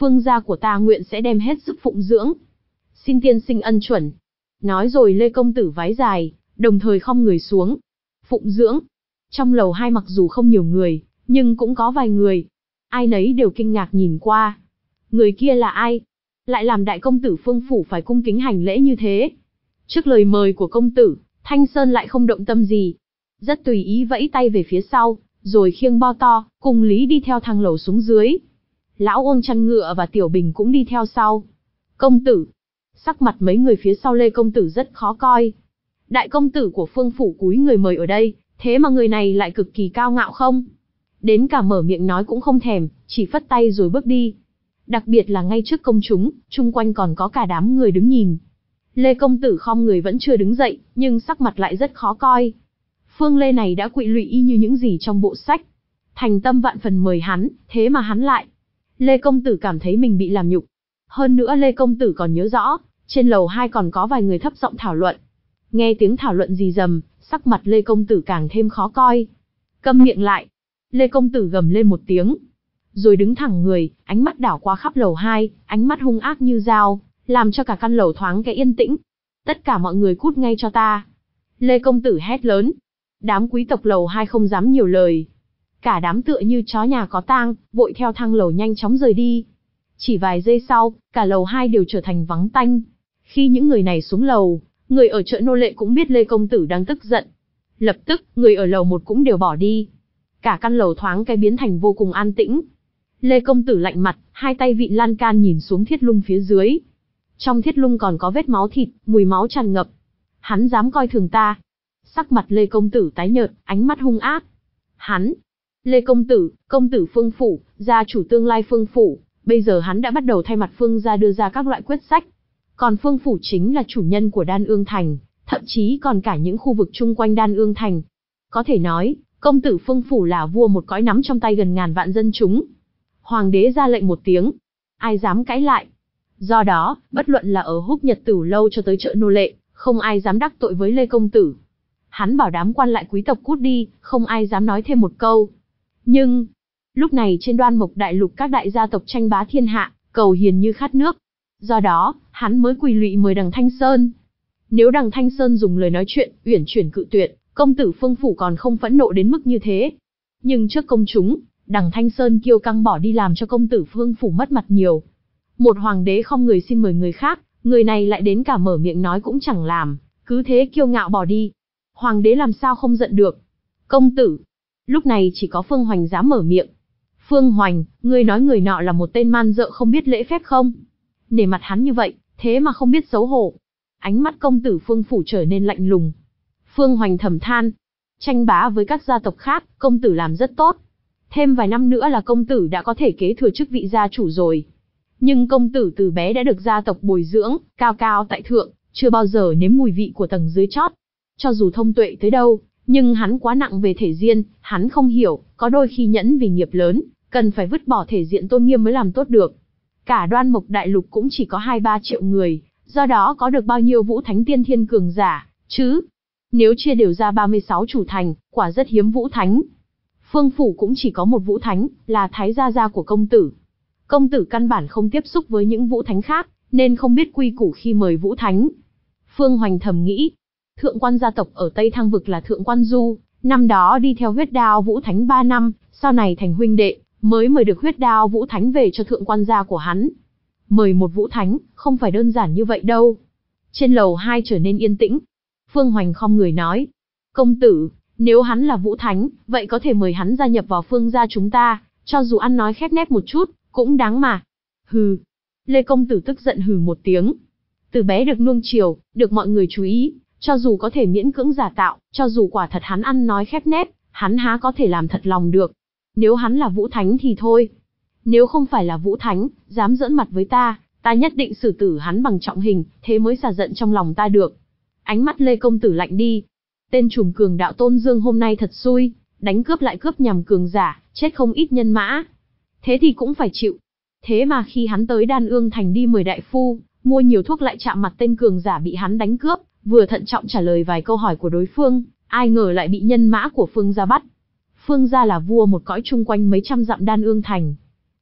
Phương gia của ta nguyện sẽ đem hết sức phụng dưỡng. Xin tiên sinh ân chuẩn. Nói rồi Lê công tử vái dài, đồng thời khom người xuống. Phụng dưỡng. Trong lầu hai mặc dù không nhiều người, nhưng cũng có vài người. Ai nấy đều kinh ngạc nhìn qua. Người kia là ai? Lại làm đại công tử Phương phủ phải cung kính hành lễ như thế. Trước lời mời của công tử, Thanh Sơn lại không động tâm gì. Rất tùy ý vẫy tay về phía sau, rồi khiêng bo to, cùng Lý đi theo thang lầu xuống dưới. Lão Uông chăn ngựa và Tiểu Bình cũng đi theo sau. Công tử. Sắc mặt mấy người phía sau Lê công tử rất khó coi. Đại công tử của Phương phủ cúi người mời ở đây, thế mà người này lại cực kỳ cao ngạo không? Đến cả mở miệng nói cũng không thèm, chỉ phất tay rồi bước đi. Đặc biệt là ngay trước công chúng, chung quanh còn có cả đám người đứng nhìn. Lê công tử khom người vẫn chưa đứng dậy, nhưng sắc mặt lại rất khó coi. Phương Lê này đã quỵ lụy y như những gì trong bộ sách. Thành tâm vạn phần mời hắn, thế mà hắn lại. Lê công tử cảm thấy mình bị làm nhục. Hơn nữa Lê công tử còn nhớ rõ, trên lầu hai còn có vài người thấp giọng thảo luận. Nghe tiếng thảo luận rì rầm, sắc mặt Lê công tử càng thêm khó coi. Câm miệng lại. Lê công tử gầm lên một tiếng. Rồi đứng thẳng người, ánh mắt đảo qua khắp lầu hai, ánh mắt hung ác như dao, làm cho cả căn lầu thoáng cái yên tĩnh. Tất cả mọi người cút ngay cho ta. Lê công tử hét lớn. Đám quý tộc lầu hai không dám nhiều lời. Cả đám tựa như chó nhà có tang, vội theo thang lầu nhanh chóng rời đi. Chỉ vài giây sau, cả lầu hai đều trở thành vắng tanh. Khi những người này xuống lầu, người ở chợ nô lệ cũng biết Lê công tử đang tức giận. Lập tức, người ở lầu một cũng đều bỏ đi. Cả căn lầu thoáng cái biến thành vô cùng an tĩnh. Lê công tử lạnh mặt, hai tay vịn lan can nhìn xuống thiết lung phía dưới. Trong thiết lung còn có vết máu thịt, mùi máu tràn ngập. Hắn dám coi thường ta. Sắc mặt Lê công tử tái nhợt, ánh mắt hung ác. Hắn, Lê công tử, công tử Phương phủ, gia chủ tương lai Phương phủ, bây giờ hắn đã bắt đầu thay mặt Phương gia đưa ra các loại quyết sách. Còn Phương phủ chính là chủ nhân của Đan Ương Thành, thậm chí còn cả những khu vực chung quanh Đan Ương Thành. Có thể nói, công tử Phương phủ là vua một cõi nắm trong tay gần ngàn vạn dân chúng. Hoàng đế ra lệnh một tiếng, ai dám cãi lại. Do đó, bất luận là ở Húc Nhật Tửu lâu cho tới chợ nô lệ, không ai dám đắc tội với Lê công tử. Hắn bảo đám quan lại quý tộc cút đi, không ai dám nói thêm một câu. Nhưng, lúc này trên Đoan Mộc Đại Lục các đại gia tộc tranh bá thiên hạ, cầu hiền như khát nước. Do đó, hắn mới quỳ lụy mời đằng Thanh Sơn. Nếu đằng Thanh Sơn dùng lời nói chuyện, uyển chuyển cự tuyệt, công tử Phương phủ còn không phẫn nộ đến mức như thế. Nhưng trước công chúng, đằng Thanh Sơn kiêu căng bỏ đi làm cho công tử Phương phủ mất mặt nhiều. Một hoàng đế không người xin mời người khác, người này lại đến cả mở miệng nói cũng chẳng làm, cứ thế kiêu ngạo bỏ đi. Hoàng đế làm sao không giận được. Công tử. Lúc này chỉ có Phương Hoành dám mở miệng. Phương Hoành, ngươi nói người nọ là một tên man dợ không biết lễ phép không? Nể mặt hắn như vậy, thế mà không biết xấu hổ. Ánh mắt công tử Phương phủ trở nên lạnh lùng. Phương Hoành thầm than. Tranh bá với các gia tộc khác, công tử làm rất tốt. Thêm vài năm nữa là công tử đã có thể kế thừa chức vị gia chủ rồi. Nhưng công tử từ bé đã được gia tộc bồi dưỡng, cao cao tại thượng, chưa bao giờ nếm mùi vị của tầng dưới chót. Cho dù thông tuệ tới đâu, nhưng hắn quá nặng về thể diện, hắn không hiểu, có đôi khi nhẫn vì nghiệp lớn, cần phải vứt bỏ thể diện tôn nghiêm mới làm tốt được. Cả Đoan Mộc Đại Lục cũng chỉ có hai ba triệu người, do đó có được bao nhiêu vũ thánh tiên thiên cường giả, chứ? Nếu chia đều ra ba mươi sáu chủ thành, quả rất hiếm vũ thánh. Phương phủ cũng chỉ có một vũ thánh, là Thái gia gia của công tử. Công tử căn bản không tiếp xúc với những vũ thánh khác, nên không biết quy củ khi mời vũ thánh. Phương Hoành thầm nghĩ, thượng quan gia tộc ở Tây Thăng Vực là Thượng quan Du, năm đó đi theo huyết đao vũ thánh ba năm, sau này thành huynh đệ, mới mời được huyết đao vũ thánh về cho thượng quan gia của hắn. Mời một vũ thánh, không phải đơn giản như vậy đâu. Trên lầu hai trở nên yên tĩnh. Phương Hoành khom người nói, công tử, nếu hắn là vũ thánh, vậy có thể mời hắn gia nhập vào Phương gia chúng ta, cho dù ăn nói khép nép một chút, cũng đáng mà. Hừ. Lê công tử tức giận hừ một tiếng. Từ bé được nuông chiều, được mọi người chú ý, cho dù có thể miễn cưỡng giả tạo, cho dù quả thật hắn ăn nói khép nép, hắn há có thể làm thật lòng được. Nếu hắn là vũ thánh thì thôi. Nếu không phải là vũ thánh, dám giỡn mặt với ta, ta nhất định xử tử hắn bằng trọng hình, thế mới xả giận trong lòng ta được. Ánh mắt Lê công tử lạnh đi. Tên trùm cường đạo Tôn Dương hôm nay thật xui, đánh cướp lại cướp nhằm cường giả, chết không ít nhân mã. Thế thì cũng phải chịu. Thế mà khi hắn tới Đan Ương Thành đi mời đại phu, mua nhiều thuốc lại chạm mặt tên cường giả bị hắn đánh cướp, vừa thận trọng trả lời vài câu hỏi của đối phương, ai ngờ lại bị nhân mã của Phương gia bắt. Phương gia là vua một cõi chung quanh mấy trăm dặm Đan Ương Thành.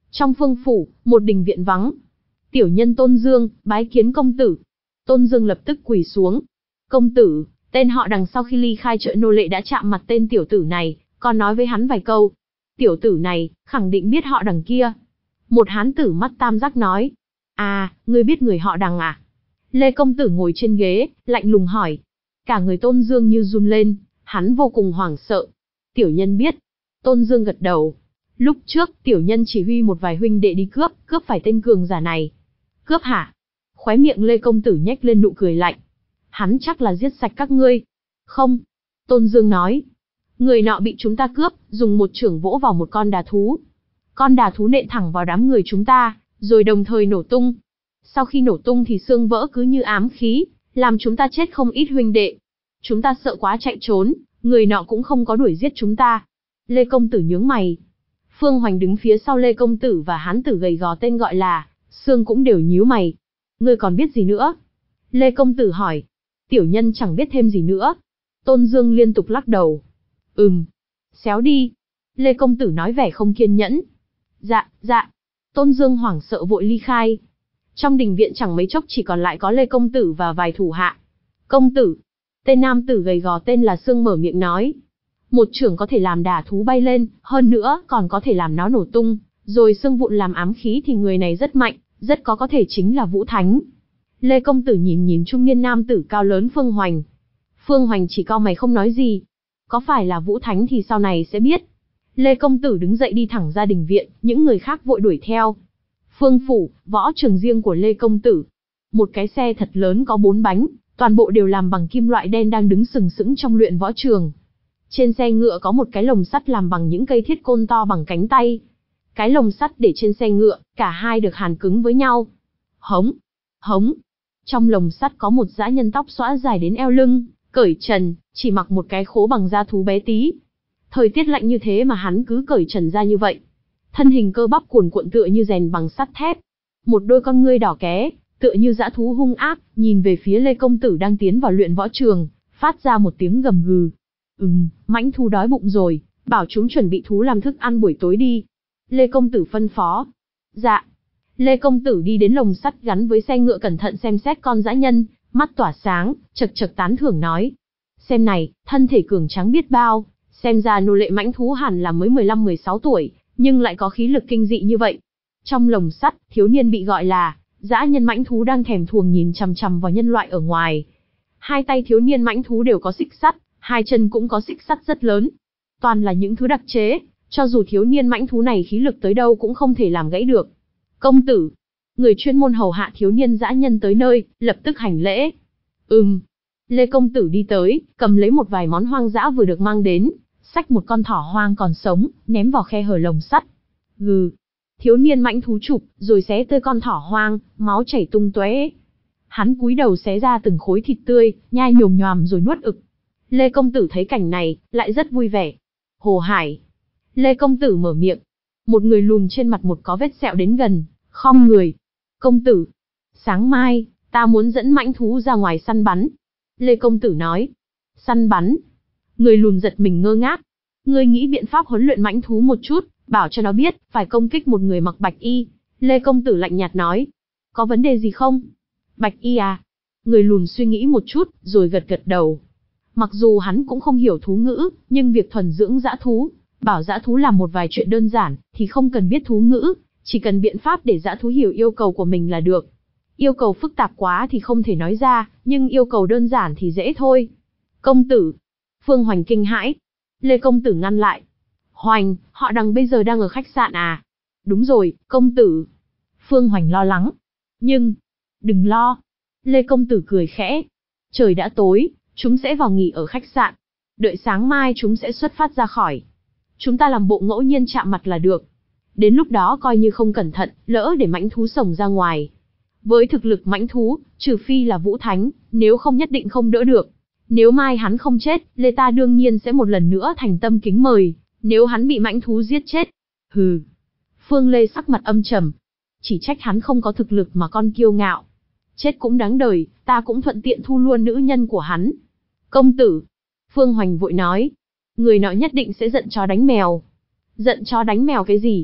Trong Phương phủ, một đình viện vắng. Tiểu nhân Tôn Dương, bái kiến công tử. Tôn Dương lập tức quỳ xuống. Công tử, tên họ Đằng sau khi ly khai chợ nô lệ đã chạm mặt tên tiểu tử này, còn nói với hắn vài câu. Tiểu tử này, khẳng định biết họ Đằng kia. Một hán tử mắt tam giác nói. À, ngươi biết người họ Đằng à? Lê công tử ngồi trên ghế, lạnh lùng hỏi. Cả người Tôn Dương như run lên, hắn vô cùng hoảng sợ. Tiểu nhân biết. Tôn Dương gật đầu. Lúc trước, tiểu nhân chỉ huy một vài huynh đệ đi cướp, cướp phải tên cường giả này. Cướp hả? Khóe miệng Lê công tử nhếch lên nụ cười lạnh. Hắn chắc là giết sạch các ngươi. Không. Tôn Dương nói. Người nọ bị chúng ta cướp, dùng một chưởng vỗ vào một con đà thú. Con đà thú nện thẳng vào đám người chúng ta, rồi đồng thời nổ tung. Sau khi nổ tung thì xương vỡ cứ như ám khí, làm chúng ta chết không ít huynh đệ. Chúng ta sợ quá chạy trốn, người nọ cũng không có đuổi giết chúng ta. Lê công tử nhướng mày. Phương Hoành đứng phía sau Lê công tử và hán tử gầy gò tên gọi là Sương cũng đều nhíu mày. Ngươi còn biết gì nữa? Lê công tử hỏi. Tiểu nhân chẳng biết thêm gì nữa. Tôn Dương liên tục lắc đầu. Ừm. Xéo đi. Lê công tử nói vẻ không kiên nhẫn. Dạ, dạ. Tôn Dương hoảng sợ vội ly khai. Trong đình viện chẳng mấy chốc chỉ còn lại có Lê công tử và vài thủ hạ. Công tử. Tên nam tử gầy gò tên là Sương mở miệng nói. Một chưởng có thể làm đả thú bay lên, hơn nữa còn có thể làm nó nổ tung, rồi xương vụn làm ám khí thì người này rất mạnh, rất có có thể chính là Vũ Thánh. Lê công tử nhìn nhìn trung niên nam tử cao lớn Phương Hoành. Phương Hoành chỉ cau mày không nói gì. Có phải là Vũ Thánh thì sau này sẽ biết. Lê công tử đứng dậy đi thẳng ra đình viện, những người khác vội đuổi theo. Phương phủ, võ trường riêng của Lê công tử. Một cái xe thật lớn có bốn bánh, toàn bộ đều làm bằng kim loại đen đang đứng sừng sững trong luyện võ trường. Trên xe ngựa có một cái lồng sắt làm bằng những cây thiết côn to bằng cánh tay. Cái lồng sắt để trên xe ngựa, cả hai được hàn cứng với nhau. Hống, hống. Trong lồng sắt có một dã nhân tóc xõa dài đến eo lưng, cởi trần, chỉ mặc một cái khố bằng da thú bé tí. Thời tiết lạnh như thế mà hắn cứ cởi trần ra như vậy. Thân hình cơ bắp cuồn cuộn tựa như rèn bằng sắt thép. Một đôi con ngươi đỏ ké, tựa như dã thú hung ác, nhìn về phía Lê công tử đang tiến vào luyện võ trường, phát ra một tiếng gầm gừ. Ừm, mãnh thú đói bụng rồi, bảo chúng chuẩn bị thú làm thức ăn buổi tối đi. Lê công tử phân phó. Dạ. Lê công tử đi đến lồng sắt gắn với xe ngựa cẩn thận xem xét con dã nhân, mắt tỏa sáng, chật chật tán thưởng nói. Xem này, thân thể cường tráng biết bao, xem ra nô lệ mãnh thú hẳn là mới mười lăm mười sáu tuổi, nhưng lại có khí lực kinh dị như vậy. Trong lồng sắt, thiếu niên bị gọi là dã nhân mãnh thú đang thèm thuồng nhìn chằm chằm vào nhân loại ở ngoài. Hai tay thiếu niên mãnh thú đều có xích sắt, hai chân cũng có xích sắt rất lớn. Toàn là những thứ đặc chế, cho dù thiếu niên mãnh thú này khí lực tới đâu cũng không thể làm gãy được. Công tử, người chuyên môn hầu hạ thiếu niên dã nhân tới nơi, lập tức hành lễ. Ừm. Lê công tử đi tới, cầm lấy một vài món hoang dã vừa được mang đến, xách một con thỏ hoang còn sống, ném vào khe hở lồng sắt. Gừ. Thiếu niên mãnh thú chụp, rồi xé tơi con thỏ hoang, máu chảy tung tóe. Hắn cúi đầu xé ra từng khối thịt tươi, nhai nhồm nhoàm rồi nuốt ực. Lê công tử thấy cảnh này, lại rất vui vẻ. Hồ Hải. Lê công tử mở miệng. Một người lùn trên mặt một có vết sẹo đến gần, khom người. Công tử. Sáng mai, ta muốn dẫn mãnh thú ra ngoài săn bắn. Lê công tử nói. Săn bắn. Người lùn giật mình ngơ ngác. Ngươi nghĩ biện pháp huấn luyện mãnh thú một chút, bảo cho nó biết, phải công kích một người mặc bạch y. Lê công tử lạnh nhạt nói. Có vấn đề gì không? Bạch y à? Người lùn suy nghĩ một chút, rồi gật gật đầu. Mặc dù hắn cũng không hiểu thú ngữ, nhưng việc thuần dưỡng dã thú, bảo dã thú làm một vài chuyện đơn giản, thì không cần biết thú ngữ, chỉ cần biện pháp để dã thú hiểu yêu cầu của mình là được. Yêu cầu phức tạp quá thì không thể nói ra, nhưng yêu cầu đơn giản thì dễ thôi. Công tử. Phương Hoành kinh hãi. Lê công tử ngăn lại. Hoành, họ Đằng bây giờ đang ở khách sạn à? Đúng rồi, công tử. Phương Hoành lo lắng. Nhưng, đừng lo. Lê công tử cười khẽ. Trời đã tối, chúng sẽ vào nghỉ ở khách sạn. Đợi sáng mai chúng sẽ xuất phát ra khỏi. Chúng ta làm bộ ngẫu nhiên chạm mặt là được. Đến lúc đó coi như không cẩn thận, lỡ để mãnh thú sổng ra ngoài. Với thực lực mãnh thú, trừ phi là Vũ Thánh, nếu không nhất định không đỡ được. Nếu mai hắn không chết, Lê ta đương nhiên sẽ một lần nữa thành tâm kính mời. Nếu hắn bị mãnh thú giết chết. Hừ. Phương Lê sắc mặt âm trầm. Chỉ trách hắn không có thực lực mà con kiêu ngạo. Chết cũng đáng đời, ta cũng thuận tiện thu luôn nữ nhân của hắn. Công tử. Phương Hoành vội nói. Người nọ nhất định sẽ giận chó đánh mèo. Giận chó đánh mèo cái gì?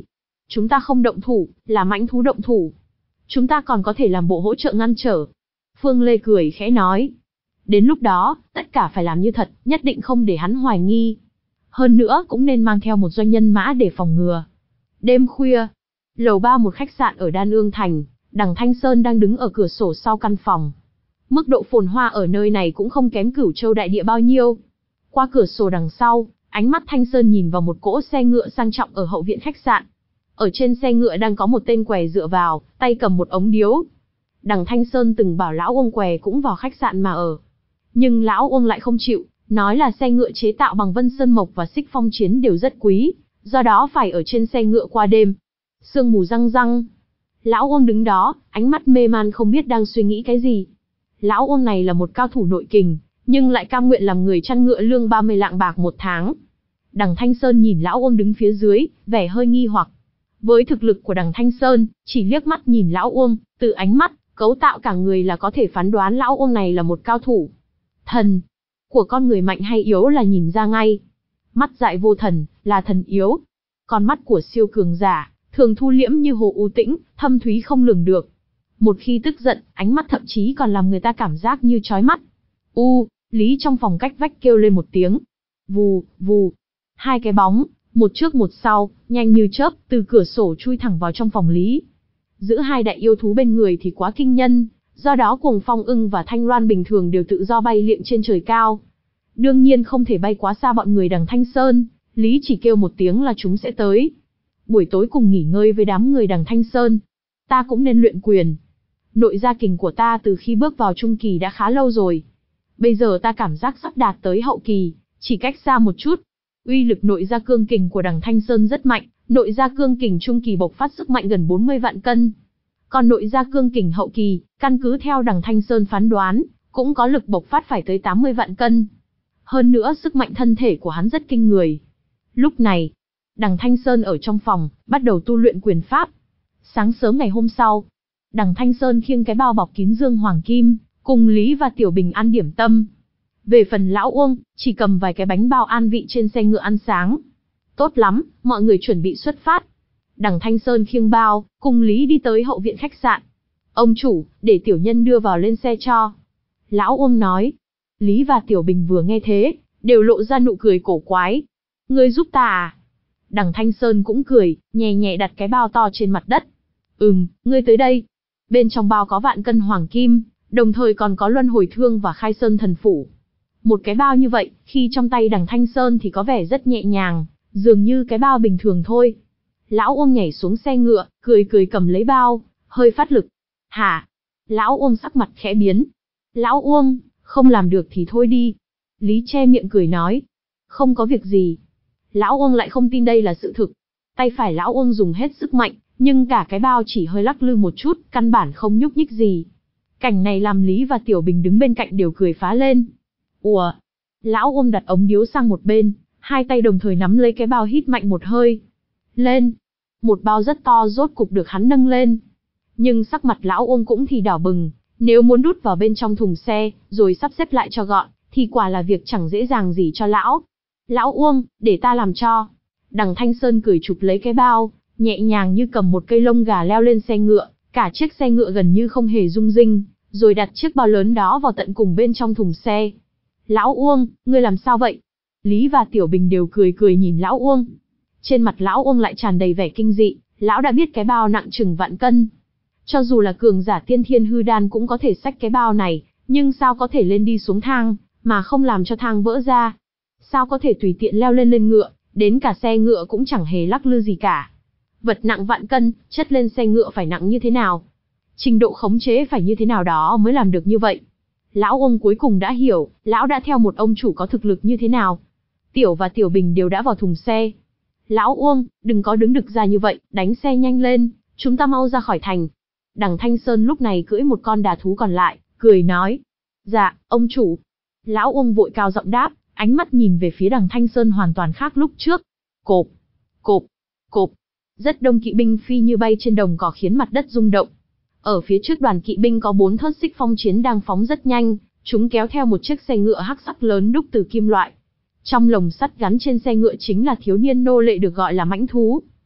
Chúng ta không động thủ, là mãnh thú động thủ. Chúng ta còn có thể làm bộ hỗ trợ ngăn trở. Phương Lê cười khẽ nói. Đến lúc đó, tất cả phải làm như thật, nhất định không để hắn hoài nghi. Hơn nữa cũng nên mang theo một doanh nhân mã để phòng ngừa. Đêm khuya, lầu ba một khách sạn ở Đan Ương Thành, Đằng Thanh Sơn đang đứng ở cửa sổ sau căn phòng. Mức độ phồn hoa ở nơi này cũng không kém Cửu Châu đại địa bao nhiêu. Qua cửa sổ đằng sau, ánh mắt Thanh Sơn nhìn vào một cỗ xe ngựa sang trọng ở hậu viện khách sạn. Ở trên xe ngựa đang có một tên què dựa vào, tay cầm một ống điếu. Đằng Thanh Sơn từng bảo lão Uông què cũng vào khách sạn mà ở. Nhưng lão Uông lại không chịu, nói là xe ngựa chế tạo bằng Vân Sơn Mộc và Xích Phong Chiến đều rất quý, do đó phải ở trên xe ngựa qua đêm. Sương mù răng răng. Lão Uông đứng đó, ánh mắt mê man không biết đang suy nghĩ cái gì. Lão Uông này là một cao thủ nội kình, nhưng lại cam nguyện làm người chăn ngựa lương ba mươi lạng bạc một tháng. Đằng Thanh Sơn nhìn lão Uông đứng phía dưới, vẻ hơi nghi hoặc. Với thực lực của đằng Thanh Sơn, chỉ liếc mắt nhìn lão Uông, từ ánh mắt, cấu tạo cả người là có thể phán đoán lão Uông này là một cao thủ. Thần của con người mạnh hay yếu là nhìn ra ngay. Mắt dại vô thần, là thần yếu. Còn mắt của siêu cường giả, thường thu liễm như hồ u tĩnh, thâm thúy không lường được. Một khi tức giận, ánh mắt thậm chí còn làm người ta cảm giác như chói mắt. U, Lý trong phòng cách vách kêu lên một tiếng. Vù, vù. Hai cái bóng, một trước một sau, nhanh như chớp, từ cửa sổ chui thẳng vào trong phòng Lý. Giữ hai đại yêu thú bên người thì quá kinh nhân, do đó Cuồng Phong Ưng và Thanh Loan bình thường đều tự do bay liệng trên trời cao. Đương nhiên không thể bay quá xa bọn người đằng Thanh Sơn, Lý chỉ kêu một tiếng là chúng sẽ tới. Buổi tối cùng nghỉ ngơi với đám người đằng Thanh Sơn. Ta cũng nên luyện quyền. Nội gia kình của ta từ khi bước vào trung kỳ đã khá lâu rồi. Bây giờ ta cảm giác sắp đạt tới hậu kỳ, chỉ cách xa một chút. Uy lực nội gia cương kình của đằng Thanh Sơn rất mạnh, nội gia cương kình trung kỳ bộc phát sức mạnh gần bốn mươi vạn cân. Còn nội gia cương kình hậu kỳ, căn cứ theo đằng Thanh Sơn phán đoán, cũng có lực bộc phát phải tới tám mươi vạn cân. Hơn nữa sức mạnh thân thể của hắn rất kinh người. Lúc này, đằng Thanh Sơn ở trong phòng, bắt đầu tu luyện quyền pháp. Sáng sớm ngày hôm sau, đằng Thanh Sơn khiêng cái bao bọc kín dương hoàng kim, cùng Lý và Tiểu Bình ăn điểm tâm. Về phần lão Uông, chỉ cầm vài cái bánh bao an vị trên xe ngựa ăn sáng. Tốt lắm, mọi người chuẩn bị xuất phát. Đằng Thanh Sơn khiêng bao, cùng Lý đi tới hậu viện khách sạn. Ông chủ, để tiểu nhân đưa vào lên xe cho. Lão Uông nói. Lý và Tiểu Bình vừa nghe thế, đều lộ ra nụ cười cổ quái. Ngươi giúp ta à? Đằng Thanh Sơn cũng cười, nhẹ nhẹ đặt cái bao to trên mặt đất. Ừm, ngươi tới đây. Bên trong bao có vạn cân hoàng kim, đồng thời còn có luân hồi thương và khai sơn thần phủ. Một cái bao như vậy, khi trong tay đằng Thanh Sơn thì có vẻ rất nhẹ nhàng, dường như cái bao bình thường thôi. Lão Uông nhảy xuống xe ngựa, cười cười cầm lấy bao, hơi phát lực. Hả? Lão Uông sắc mặt khẽ biến. Lão Uông, không làm được thì thôi đi. Lý che miệng cười nói. Không có việc gì. Lão Uông lại không tin đây là sự thực. Tay phải lão Uông dùng hết sức mạnh, nhưng cả cái bao chỉ hơi lắc lư một chút, căn bản không nhúc nhích gì. Cảnh này làm Lý và Tiểu Bình đứng bên cạnh đều cười phá lên. Ủa? Lão Uông đặt ống điếu sang một bên, hai tay đồng thời nắm lấy cái bao hít mạnh một hơi. Lên. Một bao rất to rốt cục được hắn nâng lên. Nhưng sắc mặt lão Uông cũng thì đỏ bừng, nếu muốn đút vào bên trong thùng xe, rồi sắp xếp lại cho gọn, thì quả là việc chẳng dễ dàng gì cho lão. Lão Uông, để ta làm cho. Đằng Thanh Sơn cười chụp lấy cái bao, nhẹ nhàng như cầm một cây lông gà leo lên xe ngựa, cả chiếc xe ngựa gần như không hề rung rinh, rồi đặt chiếc bao lớn đó vào tận cùng bên trong thùng xe. Lão Uông, ngươi làm sao vậy? Lý và Tiểu Bình đều cười cười nhìn lão Uông. Trên mặt lão Uông lại tràn đầy vẻ kinh dị, lão đã biết cái bao nặng chừng vạn cân. Cho dù là cường giả tiên thiên hư đan cũng có thể xách cái bao này, nhưng sao có thể lên đi xuống thang, mà không làm cho thang vỡ ra? Sao có thể tùy tiện leo lên lên ngựa, đến cả xe ngựa cũng chẳng hề lắc lư gì cả? Vật nặng vạn cân, chất lên xe ngựa phải nặng như thế nào? Trình độ khống chế phải như thế nào đó mới làm được như vậy? Lão Uông cuối cùng đã hiểu, lão đã theo một ông chủ có thực lực như thế nào. Tiểu và Tiểu Bình đều đã vào thùng xe. Lão Uông, đừng có đứng đực ra như vậy, đánh xe nhanh lên, chúng ta mau ra khỏi thành. Đằng Thanh Sơn lúc này cưỡi một con đà thú còn lại, cười nói. Dạ, ông chủ. Lão Uông vội cao giọng đáp, ánh mắt nhìn về phía đằng Thanh Sơn hoàn toàn khác lúc trước. Cộp, cộp, cộp. Rất đông kỵ binh phi như bay trên đồng cỏ khiến mặt đất rung động. Ở phía trước đoàn kỵ binh có bốn thớt xích phong chiến đang phóng rất nhanh, chúng kéo theo một chiếc xe ngựa hắc sắc lớn đúc từ kim loại. Trong lồng sắt gắn trên xe ngựa chính là thiếu niên nô lệ được gọi là mãnh thú.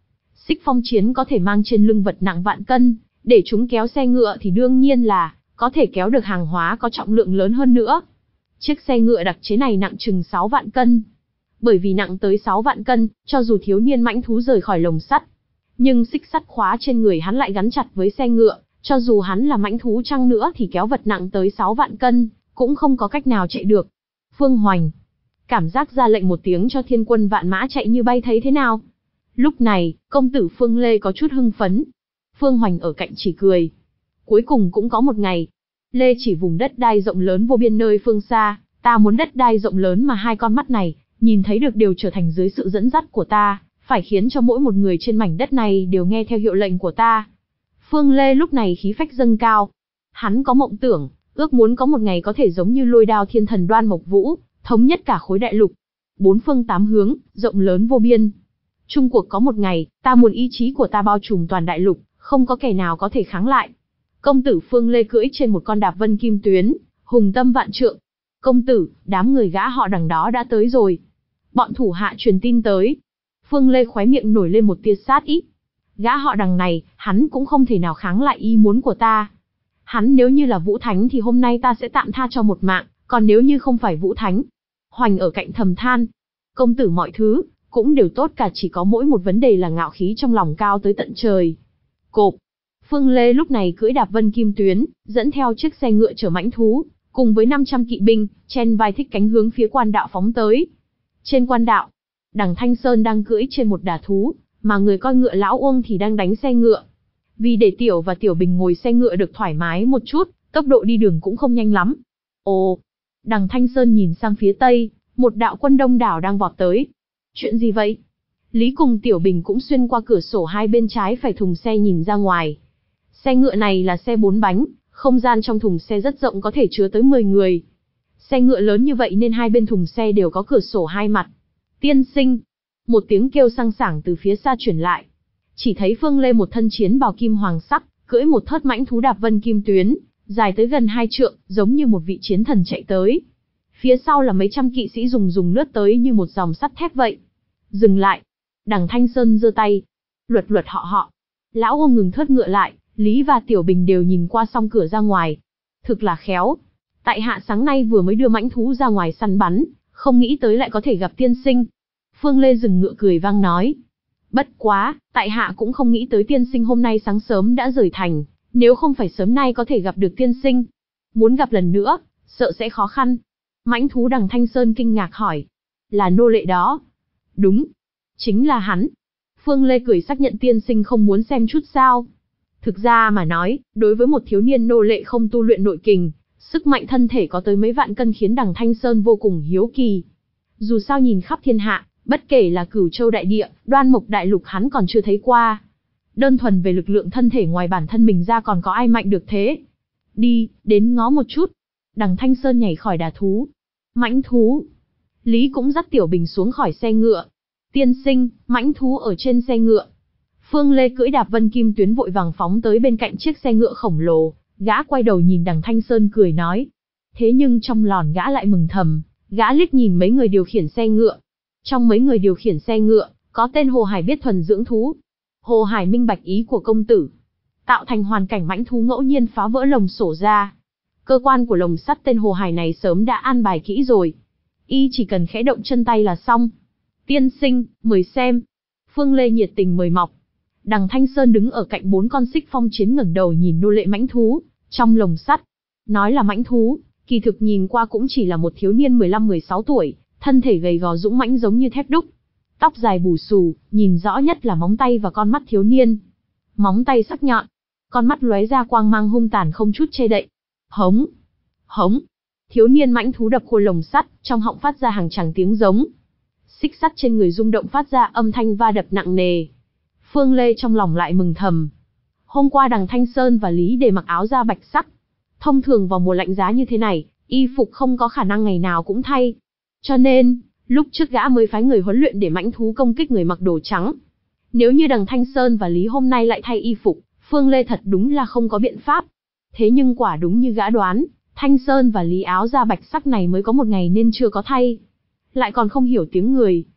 Xích phong chiến có thể mang trên lưng vật nặng vạn cân, để chúng kéo xe ngựa thì đương nhiên là có thể kéo được hàng hóa có trọng lượng lớn hơn nữa. Chiếc xe ngựa đặc chế này nặng chừng sáu vạn cân. Bởi vì nặng tới sáu vạn cân, cho dù thiếu niên mãnh thú rời khỏi lồng sắt, nhưng xích sắt khóa trên người hắn lại gắn chặt với xe ngựa, cho dù hắn là mãnh thú chăng nữa thì kéo vật nặng tới sáu vạn cân, cũng không có cách nào chạy được. Phương Hoành, cảm giác ra lệnh một tiếng cho thiên quân vạn mã chạy như bay thấy thế nào? Lúc này, công tử Phương Lê có chút hưng phấn. Phương Hoành ở cạnh chỉ cười. Cuối cùng cũng có một ngày, Lê chỉ vùng đất đai rộng lớn vô biên nơi phương xa, ta muốn đất đai rộng lớn mà hai con mắt này nhìn thấy được đều trở thành dưới sự dẫn dắt của ta, phải khiến cho mỗi một người trên mảnh đất này đều nghe theo hiệu lệnh của ta. Phương Lê lúc này khí phách dâng cao. Hắn có mộng tưởng, ước muốn có một ngày có thể giống như Lôi Đao Thiên Thần Đoan Mộc Vũ, thống nhất cả khối đại lục. Bốn phương tám hướng, rộng lớn vô biên. Chung cuộc có một ngày, ta muốn ý chí của ta bao trùm toàn đại lục, không có kẻ nào có thể kháng lại. Công tử Phương Lê cưỡi trên một con đạp vân kim tuyến, hùng tâm vạn trượng. Công tử, đám người gã họ đằng đó đã tới rồi. Bọn thủ hạ truyền tin tới. Phương Lê khóe miệng nổi lên một tia sát ý. Gã họ đằng này, hắn cũng không thể nào kháng lại ý muốn của ta. Hắn nếu như là Vũ Thánh thì hôm nay ta sẽ tạm tha cho một mạng, còn nếu như không phải Vũ Thánh. Hoành ở cạnh thầm than. Công tử mọi thứ, cũng đều tốt cả, chỉ có mỗi một vấn đề là ngạo khí trong lòng cao tới tận trời. Cộp. Phương Lê lúc này cưỡi đạp vân kim tuyến, dẫn theo chiếc xe ngựa chở mãnh thú, cùng với năm trăm kỵ binh, chen vai thích cánh hướng phía quan đạo phóng tới. Trên quan đạo, Đằng Thanh Sơn đang cưỡi trên một đà thú, mà người coi ngựa lão Uông thì đang đánh xe ngựa. Vì để Tiểu và Tiểu Bình ngồi xe ngựa được thoải mái một chút, tốc độ đi đường cũng không nhanh lắm. Ồ, Đằng Thanh Sơn nhìn sang phía tây, một đạo quân đông đảo đang vọt tới. Chuyện gì vậy? Lý cùng Tiểu Bình cũng xuyên qua cửa sổ hai bên trái phải thùng xe nhìn ra ngoài. Xe ngựa này là xe bốn bánh, không gian trong thùng xe rất rộng, có thể chứa tới mười người. Xe ngựa lớn như vậy nên hai bên thùng xe đều có cửa sổ hai mặt. Tiên sinh, một tiếng kêu sang sảng từ phía xa chuyển lại. Chỉ thấy Phương Lê một thân chiến bào kim hoàng sắc, cưỡi một thớt mãnh thú đạp vân kim tuyến, dài tới gần hai trượng, giống như một vị chiến thần chạy tới. Phía sau là mấy trăm kỵ sĩ dùng dùng lướt tới như một dòng sắt thép vậy. Dừng lại. Đằng Thanh Sơn giơ tay. Luật luật họ họ. Lão Uông ngừng thớt ngựa lại, Lý và Tiểu Bình đều nhìn qua song cửa ra ngoài. Thực là khéo. Tại hạ sáng nay vừa mới đưa mãnh thú ra ngoài săn bắn, không nghĩ tới lại có thể gặp tiên sinh. Phương Lê dừng ngựa cười vang nói. Bất quá, tại hạ cũng không nghĩ tới tiên sinh hôm nay sáng sớm đã rời thành, nếu không phải sớm nay có thể gặp được tiên sinh. Muốn gặp lần nữa, sợ sẽ khó khăn. Mãnh thú Đằng Thanh Sơn kinh ngạc hỏi. Là nô lệ đó. Đúng. Chính là hắn. Phương Lê cười xác nhận, tiên sinh không muốn xem chút sao. Thực ra mà nói, đối với một thiếu niên nô lệ không tu luyện nội kình, sức mạnh thân thể có tới mấy vạn cân khiến Đằng Thanh Sơn vô cùng hiếu kỳ. Dù sao nhìn khắp thiên hạ, bất kể là Cửu Châu đại địa, Đoan Mộc đại lục hắn còn chưa thấy qua. Đơn thuần về lực lượng thân thể ngoài bản thân mình ra còn có ai mạnh được thế. Đi, đến ngó một chút. Đằng Thanh Sơn nhảy khỏi đà thú. Mãnh thú. Lý cũng dắt Tiểu Bình xuống khỏi xe ngựa. Tiên sinh, mãnh thú ở trên xe ngựa. Phương Lê cưỡi đạp vân kim tuyến vội vàng phóng tới bên cạnh chiếc xe ngựa khổng lồ. Gã quay đầu nhìn Đằng Thanh Sơn cười nói. Thế nhưng trong lòng gã lại mừng thầm. Gã liếc nhìn mấy người điều khiển xe ngựa. Trong mấy người điều khiển xe ngựa, có tên Hồ Hải biết thuần dưỡng thú. Hồ Hải minh bạch ý của công tử, tạo thành hoàn cảnh mãnh thú ngẫu nhiên phá vỡ lồng sổ ra. Cơ quan của lồng sắt tên Hồ Hải này sớm đã an bài kỹ rồi. Y chỉ cần khẽ động chân tay là xong. Tiên sinh, mời xem. Phương Lê nhiệt tình mời mọc. Đằng Thanh Sơn đứng ở cạnh bốn con xích phong chiến ngẩng đầu nhìn nô lệ mãnh thú trong lồng sắt. Nói là mãnh thú, kỳ thực nhìn qua cũng chỉ là một thiếu niên mười lăm mười sáu tuổi, thân thể gầy gò dũng mãnh giống như thép đúc. Tóc dài bù xù, nhìn rõ nhất là móng tay và con mắt thiếu niên. Móng tay sắc nhọn, con mắt lóe ra quang mang hung tàn không chút che đậy. Hống, hống. Thiếu niên mãnh thú đập khua lồng sắt, trong họng phát ra hàng tràng tiếng giống. Xích sắt trên người rung động phát ra âm thanh va đập nặng nề. Phương Lê trong lòng lại mừng thầm. Hôm qua Đằng Thanh Sơn và Lý Đề mặc áo da bạch sắc. Thông thường vào mùa lạnh giá như thế này, y phục không có khả năng ngày nào cũng thay. Cho nên, lúc trước gã mới phái người huấn luyện để mãnh thú công kích người mặc đồ trắng. Nếu như Đằng Thanh Sơn và Lý hôm nay lại thay y phục, Phương Lê thật đúng là không có biện pháp. Thế nhưng quả đúng như gã đoán, Thanh Sơn và Lý áo da bạch sắc này mới có một ngày nên chưa có thay. Lại còn không hiểu tiếng người.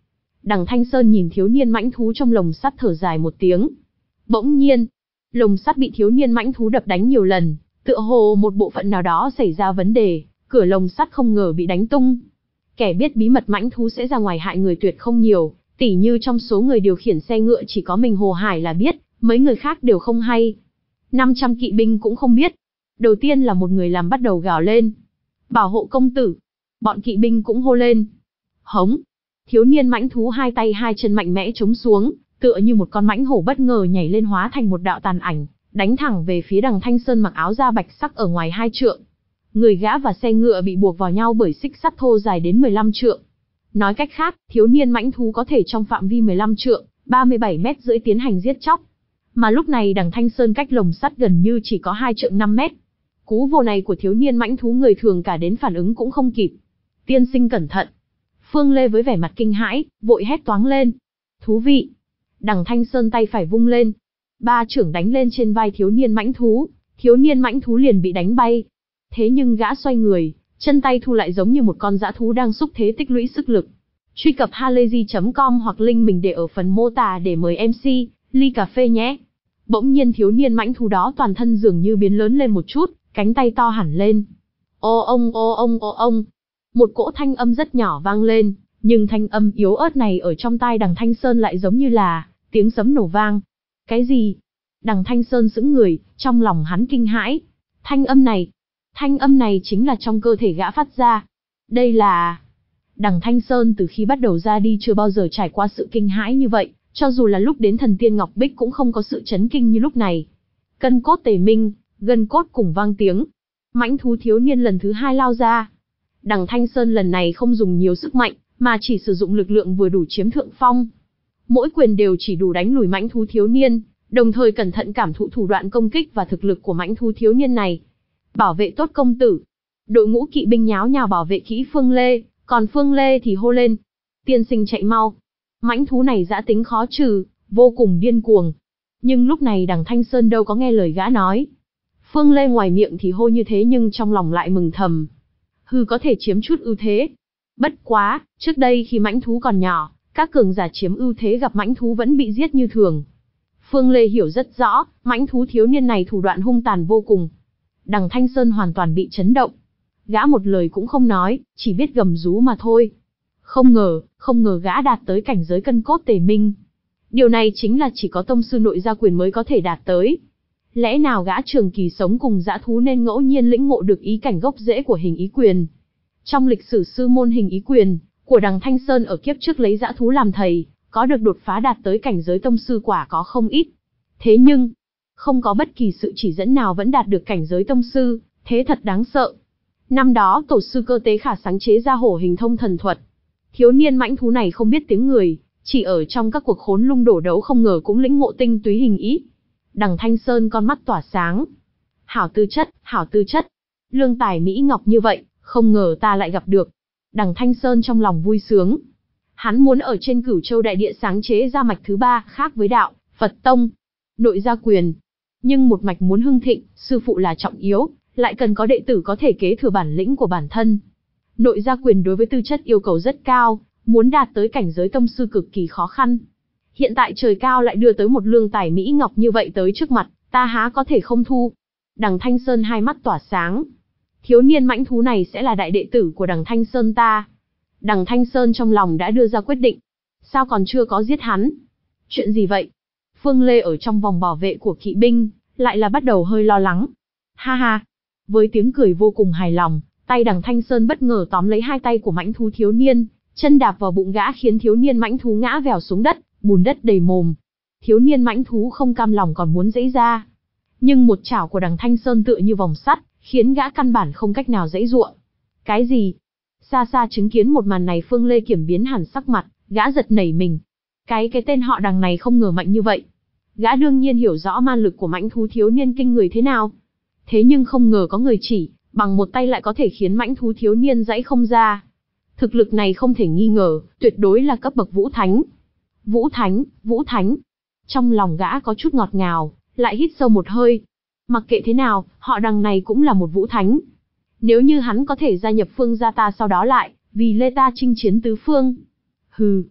Đằng Thanh Sơn nhìn thiếu niên mãnh thú trong lồng sắt thở dài một tiếng. Bỗng nhiên, lồng sắt bị thiếu niên mãnh thú đập đánh nhiều lần, tựa hồ một bộ phận nào đó xảy ra vấn đề, cửa lồng sắt không ngờ bị đánh tung. Kẻ biết bí mật mãnh thú sẽ ra ngoài hại người tuyệt không nhiều, tỉ như trong số người điều khiển xe ngựa chỉ có mình Hồ Hải là biết, mấy người khác đều không hay. năm trăm kỵ binh cũng không biết. Đầu tiên là một người làm bắt đầu gào lên. Bảo hộ công tử. Bọn kỵ binh cũng hô lên. Hống. Thiếu niên mãnh thú hai tay hai chân mạnh mẽ chống xuống, tựa như một con mãnh hổ bất ngờ nhảy lên hóa thành một đạo tàn ảnh, đánh thẳng về phía đằng Thanh Sơn mặc áo da bạch sắc ở ngoài hai trượng. Người gã và xe ngựa bị buộc vào nhau bởi xích sắt thô dài đến mười lăm trượng. Nói cách khác, thiếu niên mãnh thú có thể trong phạm vi mười lăm trượng, ba mươi bảy mét rưỡi tiến hành giết chóc. Mà lúc này đằng Thanh Sơn cách lồng sắt gần như chỉ có hai trượng năm mét. Cú vồ này của thiếu niên mãnh thú người thường cả đến phản ứng cũng không kịp. Tiên sinh cẩn thận. Phương Lê với vẻ mặt kinh hãi, vội hét toáng lên. Thú vị. Đằng Thanh Sơn tay phải vung lên. Ba chưởng đánh lên trên vai thiếu niên mãnh thú. Thiếu niên mãnh thú liền bị đánh bay. Thế nhưng gã xoay người, chân tay thu lại giống như một con dã thú đang xúc thế tích lũy sức lực. Truy cập halayzi chấm com hoặc link mình để ở phần mô tả để mời em xê, ly cà phê nhé. Bỗng nhiên thiếu niên mãnh thú đó toàn thân dường như biến lớn lên một chút, cánh tay to hẳn lên. Ô ông ô ông ô ông. Một cỗ thanh âm rất nhỏ vang lên, nhưng thanh âm yếu ớt này ở trong tai đằng Thanh Sơn lại giống như là tiếng sấm nổ vang. Cái gì? Đằng Thanh Sơn sững người, trong lòng hắn kinh hãi. Thanh âm này, thanh âm này chính là trong cơ thể gã phát ra. Đây là... Đằng Thanh Sơn từ khi bắt đầu ra đi chưa bao giờ trải qua sự kinh hãi như vậy, cho dù là lúc đến thần tiên Ngọc Bích cũng không có sự chấn kinh như lúc này. Cân cốt tề minh, gân cốt cùng vang tiếng. Mãnh thú thiếu niên lần thứ hai lao ra. Đằng Thanh Sơn lần này không dùng nhiều sức mạnh, mà chỉ sử dụng lực lượng vừa đủ chiếm thượng phong. Mỗi quyền đều chỉ đủ đánh lùi mãnh thú thiếu niên, đồng thời cẩn thận cảm thụ thủ đoạn công kích và thực lực của mãnh thú thiếu niên này. Bảo vệ tốt công tử. Đội ngũ kỵ binh nháo nhào bảo vệ kỹ Phương Lê, còn Phương Lê thì hô lên. Tiên sinh chạy mau. Mãnh thú này dã tính khó trừ, vô cùng điên cuồng. Nhưng lúc này đằng Thanh Sơn đâu có nghe lời gã nói. Phương Lê ngoài miệng thì hô như thế nhưng trong lòng lại mừng thầm. Hừ, có thể chiếm chút ưu thế. Bất quá, trước đây khi mãnh thú còn nhỏ, các cường giả chiếm ưu thế gặp mãnh thú vẫn bị giết như thường. Phương Lê hiểu rất rõ, mãnh thú thiếu niên này thủ đoạn hung tàn vô cùng. Đằng Thanh Sơn hoàn toàn bị chấn động. Gã một lời cũng không nói, chỉ biết gầm rú mà thôi. Không ngờ, không ngờ gã đạt tới cảnh giới cân cốt tề minh. Điều này chính là chỉ có tông sư nội gia quyền mới có thể đạt tới. Lẽ nào gã trường kỳ sống cùng dã thú nên ngẫu nhiên lĩnh ngộ được ý cảnh gốc rễ của hình ý quyền. Trong lịch sử sư môn hình ý quyền, của đằng Thanh Sơn ở kiếp trước lấy dã thú làm thầy, có được đột phá đạt tới cảnh giới tông sư quả có không ít. Thế nhưng, không có bất kỳ sự chỉ dẫn nào vẫn đạt được cảnh giới tông sư, thế thật đáng sợ. Năm đó tổ sư Cơ Tế Khả sáng chế ra hổ hình thông thần thuật. Thiếu niên mãnh thú này không biết tiếng người, chỉ ở trong các cuộc khốn lung đổ đấu không ngờ cũng lĩnh ngộ tinh túy hình ý. Đằng Thanh Sơn con mắt tỏa sáng. Hảo tư chất, hảo tư chất. Lương tài Mỹ Ngọc như vậy, không ngờ ta lại gặp được. Đằng Thanh Sơn trong lòng vui sướng. Hắn muốn ở trên Cửu Châu đại địa sáng chế ra mạch thứ ba khác với đạo, Phật Tông, nội gia quyền. Nhưng một mạch muốn hưng thịnh, sư phụ là trọng yếu, lại cần có đệ tử có thể kế thừa bản lĩnh của bản thân. Nội gia quyền đối với tư chất yêu cầu rất cao, muốn đạt tới cảnh giới tông sư cực kỳ khó khăn. Hiện tại trời cao lại đưa tới một lương tài Mỹ Ngọc như vậy tới trước mặt, ta há có thể không thu. Đằng Thanh Sơn hai mắt tỏa sáng. Thiếu niên mãnh thú này sẽ là đại đệ tử của đằng Thanh Sơn ta. Đằng Thanh Sơn trong lòng đã đưa ra quyết định. Sao còn chưa có giết hắn? Chuyện gì vậy? Phương Lê ở trong vòng bảo vệ của kỵ binh, lại là bắt đầu hơi lo lắng. Ha ha! Với tiếng cười vô cùng hài lòng, tay đằng Thanh Sơn bất ngờ tóm lấy hai tay của mãnh thú thiếu niên, chân đạp vào bụng gã khiến thiếu niên mãnh thú ngã vèo xuống đất, bùn đất đầy mồm. Thiếu niên mãnh thú không cam lòng còn muốn giãy ra. Nhưng một chảo của đằng Thanh Sơn tựa như vòng sắt, khiến gã căn bản không cách nào giãy giụa. Cái gì? Xa xa chứng kiến một màn này Phương Lê Kiểm biến hẳn sắc mặt, gã giật nảy mình. Cái cái tên họ đằng này không ngờ mạnh như vậy. Gã đương nhiên hiểu rõ man lực của mãnh thú thiếu niên kinh người thế nào. Thế nhưng không ngờ có người chỉ, bằng một tay lại có thể khiến mãnh thú thiếu niên giãy không ra. Thực lực này không thể nghi ngờ, tuyệt đối là cấp bậc Vũ Thánh. Vũ Thánh, Vũ Thánh. Trong lòng gã có chút ngọt ngào, lại hít sâu một hơi. Mặc kệ thế nào, họ đằng này cũng là một Vũ Thánh. Nếu như hắn có thể gia nhập Phương gia ta sau đó lại, vì Lê ta chinh chiến tứ phương. Hừ.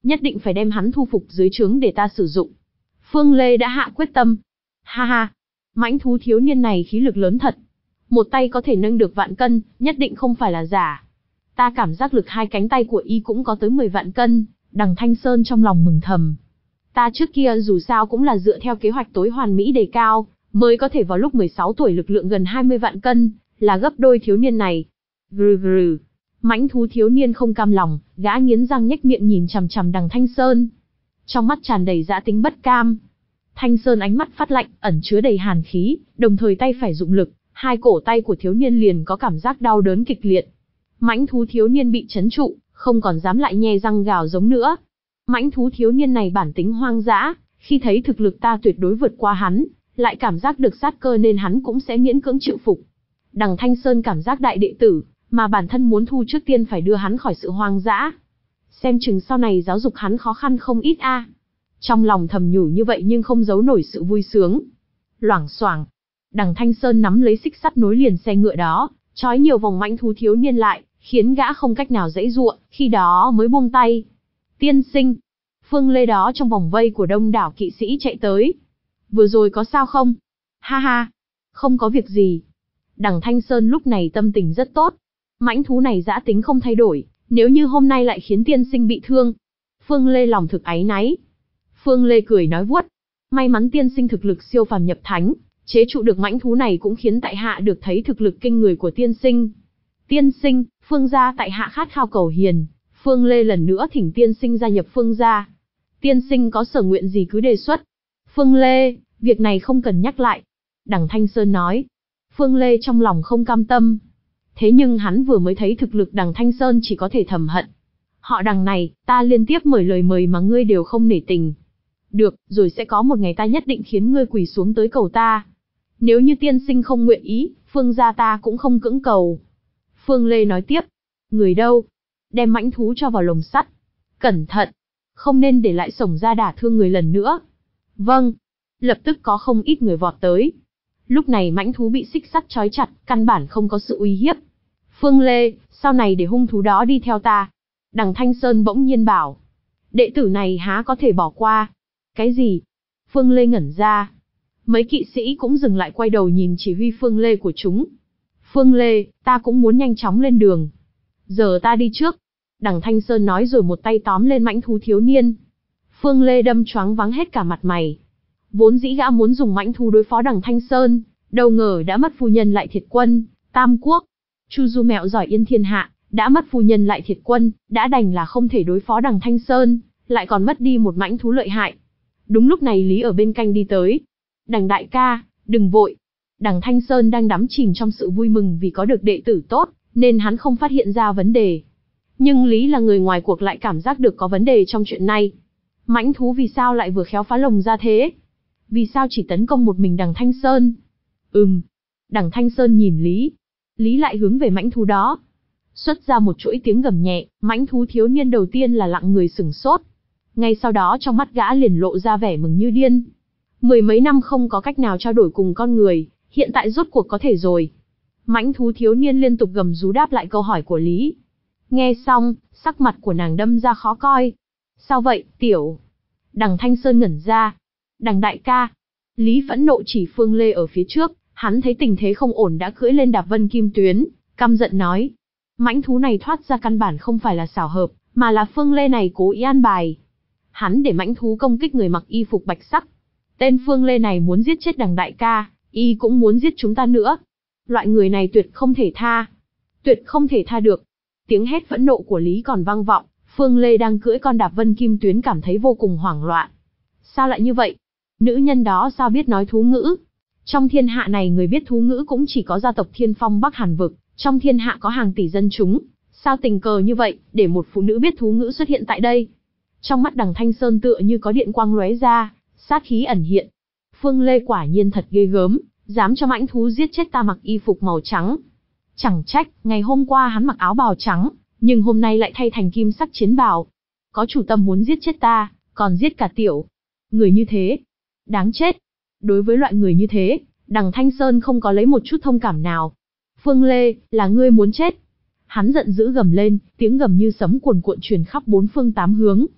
nhất định phải đem hắn thu phục dưới trướng để ta sử dụng. Phương Lê đã hạ quyết tâm. Ha ha, mãnh thú thiếu niên này khí lực lớn thật. Một tay có thể nâng được vạn cân, nhất định không phải là giả. Ta cảm giác lực hai cánh tay của y cũng có tới mười vạn cân, Đằng Thanh Sơn trong lòng mừng thầm. Ta trước kia dù sao cũng là dựa theo kế hoạch tối hoàn mỹ đề cao, mới có thể vào lúc mười sáu tuổi lực lượng gần hai mươi vạn cân, là gấp đôi thiếu niên này. Gừ gừ. Mãnh thú thiếu niên không cam lòng, gã nghiến răng nhếch miệng nhìn chằm chằm Đằng Thanh Sơn. Trong mắt tràn đầy dã tính bất cam. Thanh Sơn ánh mắt phát lạnh, ẩn chứa đầy hàn khí, đồng thời tay phải dụng lực, hai cổ tay của thiếu niên liền có cảm giác đau đớn kịch liệt. Mãnh thú thiếu niên bị trấn trụ, không còn dám lại nhe răng gào giống nữa. Mãnh thú thiếu niên này bản tính hoang dã, khi thấy thực lực ta tuyệt đối vượt qua hắn, lại cảm giác được sát cơ nên hắn cũng sẽ miễn cưỡng chịu phục. Đằng Thanh Sơn cảm giác đại đệ tử, mà bản thân muốn thu trước tiên phải đưa hắn khỏi sự hoang dã. Xem chừng sau này giáo dục hắn khó khăn không ít a. À. Trong lòng thầm nhủ như vậy nhưng không giấu nổi sự vui sướng. Loảng xoảng, Đằng Thanh Sơn nắm lấy xích sắt nối liền xe ngựa đó, trói nhiều vòng mãnh thú thiếu niên lại, khiến gã không cách nào giãy giụa, khi đó mới buông tay. Tiên sinh, Phương Lê đó trong vòng vây của đông đảo kỵ sĩ chạy tới. Vừa rồi có sao không? Ha ha, không có việc gì. Đằng Thanh Sơn lúc này tâm tình rất tốt. Mãnh thú này dã tính không thay đổi, nếu như hôm nay lại khiến tiên sinh bị thương. Phương Lê lòng thực áy náy. Phương Lê cười nói vuốt. May mắn tiên sinh thực lực siêu phàm nhập thánh, chế trụ được mãnh thú này cũng khiến tại hạ được thấy thực lực kinh người của tiên sinh. Tiên sinh, Phương gia tại hạ khát khao cầu hiền. Phương Lê lần nữa thỉnh tiên sinh gia nhập Phương gia. Tiên sinh có sở nguyện gì cứ đề xuất. Phương Lê, việc này không cần nhắc lại. Đằng Thanh Sơn nói. Phương Lê trong lòng không cam tâm. Thế nhưng hắn vừa mới thấy thực lực Đằng Thanh Sơn chỉ có thể thầm hận. Họ Đằng này, ta liên tiếp mời lời mời mà ngươi đều không nể tình. Được, rồi sẽ có một ngày ta nhất định khiến ngươi quỳ xuống tới cầu ta. Nếu như tiên sinh không nguyện ý, Phương gia ta cũng không cưỡng cầu. Phương Lê nói tiếp. Người đâu? Đem mãnh thú cho vào lồng sắt. Cẩn thận, không nên để lại sổng ra đả thương người lần nữa. Vâng. Lập tức có không ít người vọt tới. Lúc này mãnh thú bị xích sắt trói chặt, căn bản không có sự uy hiếp. Phương Lê, sau này để hung thú đó đi theo ta. Đằng Thanh Sơn bỗng nhiên bảo. Đệ tử này há có thể bỏ qua. Cái gì? Phương Lê ngẩn ra. Mấy kỵ sĩ cũng dừng lại quay đầu nhìn chỉ huy Phương Lê của chúng. Phương Lê, ta cũng muốn nhanh chóng lên đường. Giờ ta đi trước. Đằng Thanh Sơn nói rồi một tay tóm lên mãnh thú thiếu niên. Phương Lê đâm choáng váng hết cả mặt mày. Vốn dĩ gã muốn dùng mãnh thú đối phó Đằng Thanh Sơn, đâu ngờ đã mất phu nhân lại thiệt quân, tam quốc. Chu Du mẹo giỏi yên thiên hạ, đã mất phu nhân lại thiệt quân, đã đành là không thể đối phó Đằng Thanh Sơn, lại còn mất đi một mãnh thú lợi hại. Đúng lúc này Lý ở bên cạnh đi tới. Đằng đại ca, đừng vội. Đằng Thanh Sơn đang đắm chìm trong sự vui mừng vì có được đệ tử tốt, nên hắn không phát hiện ra vấn đề. Nhưng Lý là người ngoài cuộc lại cảm giác được có vấn đề trong chuyện này. Mãnh thú vì sao lại vừa khéo phá lồng ra thế? Vì sao chỉ tấn công một mình Đằng Thanh Sơn? Ừm. Đằng Thanh Sơn nhìn Lý. Lý lại hướng về mãnh thú đó. Xuất ra một chuỗi tiếng gầm nhẹ, mãnh thú thiếu niên đầu tiên là lặng người sửng sốt. Ngay sau đó trong mắt gã liền lộ ra vẻ mừng như điên. Mười mấy năm không có cách nào trao đổi cùng con người, hiện tại rốt cuộc có thể rồi. Mãnh thú thiếu niên liên tục gầm rú đáp lại câu hỏi của Lý. Nghe xong, sắc mặt của nàng đâm ra khó coi. Sao vậy, tiểu? Đằng Thanh Sơn ngẩn ra. Đằng đại ca. Lý phẫn nộ chỉ Phương Lê ở phía trước, hắn thấy tình thế không ổn đã cưỡi lên đạp vân kim tuyến, căm giận nói. Mãnh thú này thoát ra căn bản không phải là xảo hợp, mà là Phương Lê này cố ý an bài. Hắn để mãnh thú công kích người mặc y phục bạch sắc. Tên Phương Lê này muốn giết chết Đằng đại ca, y cũng muốn giết chúng ta nữa. Loại người này tuyệt không thể tha. Tuyệt không thể tha được. Tiếng hét phẫn nộ của Lý còn vang vọng, Phương Lê đang cưỡi con đạp vân kim tuyến cảm thấy vô cùng hoảng loạn. Sao lại như vậy? Nữ nhân đó sao biết nói thú ngữ? Trong thiên hạ này người biết thú ngữ cũng chỉ có gia tộc Thiên Phong Bắc Hàn Vực, trong thiên hạ có hàng tỷ dân chúng. Sao tình cờ như vậy, để một phụ nữ biết thú ngữ xuất hiện tại đây? Trong mắt Đằng Thanh Sơn tựa như có điện quang lóe ra, sát khí ẩn hiện. Phương Lê quả nhiên thật ghê gớm, dám cho mãnh thú giết chết ta mặc y phục màu trắng. Chẳng trách, ngày hôm qua hắn mặc áo bào trắng, nhưng hôm nay lại thay thành kim sắc chiến bào. Có chủ tâm muốn giết chết ta, còn giết cả tiểu. Người như thế, đáng chết. Đối với loại người như thế, Đằng Thanh Sơn không có lấy một chút thông cảm nào. Phương Lê, là ngươi muốn chết. Hắn giận dữ gầm lên, tiếng gầm như sấm cuồn cuộn truyền khắp bốn phương tám hướng.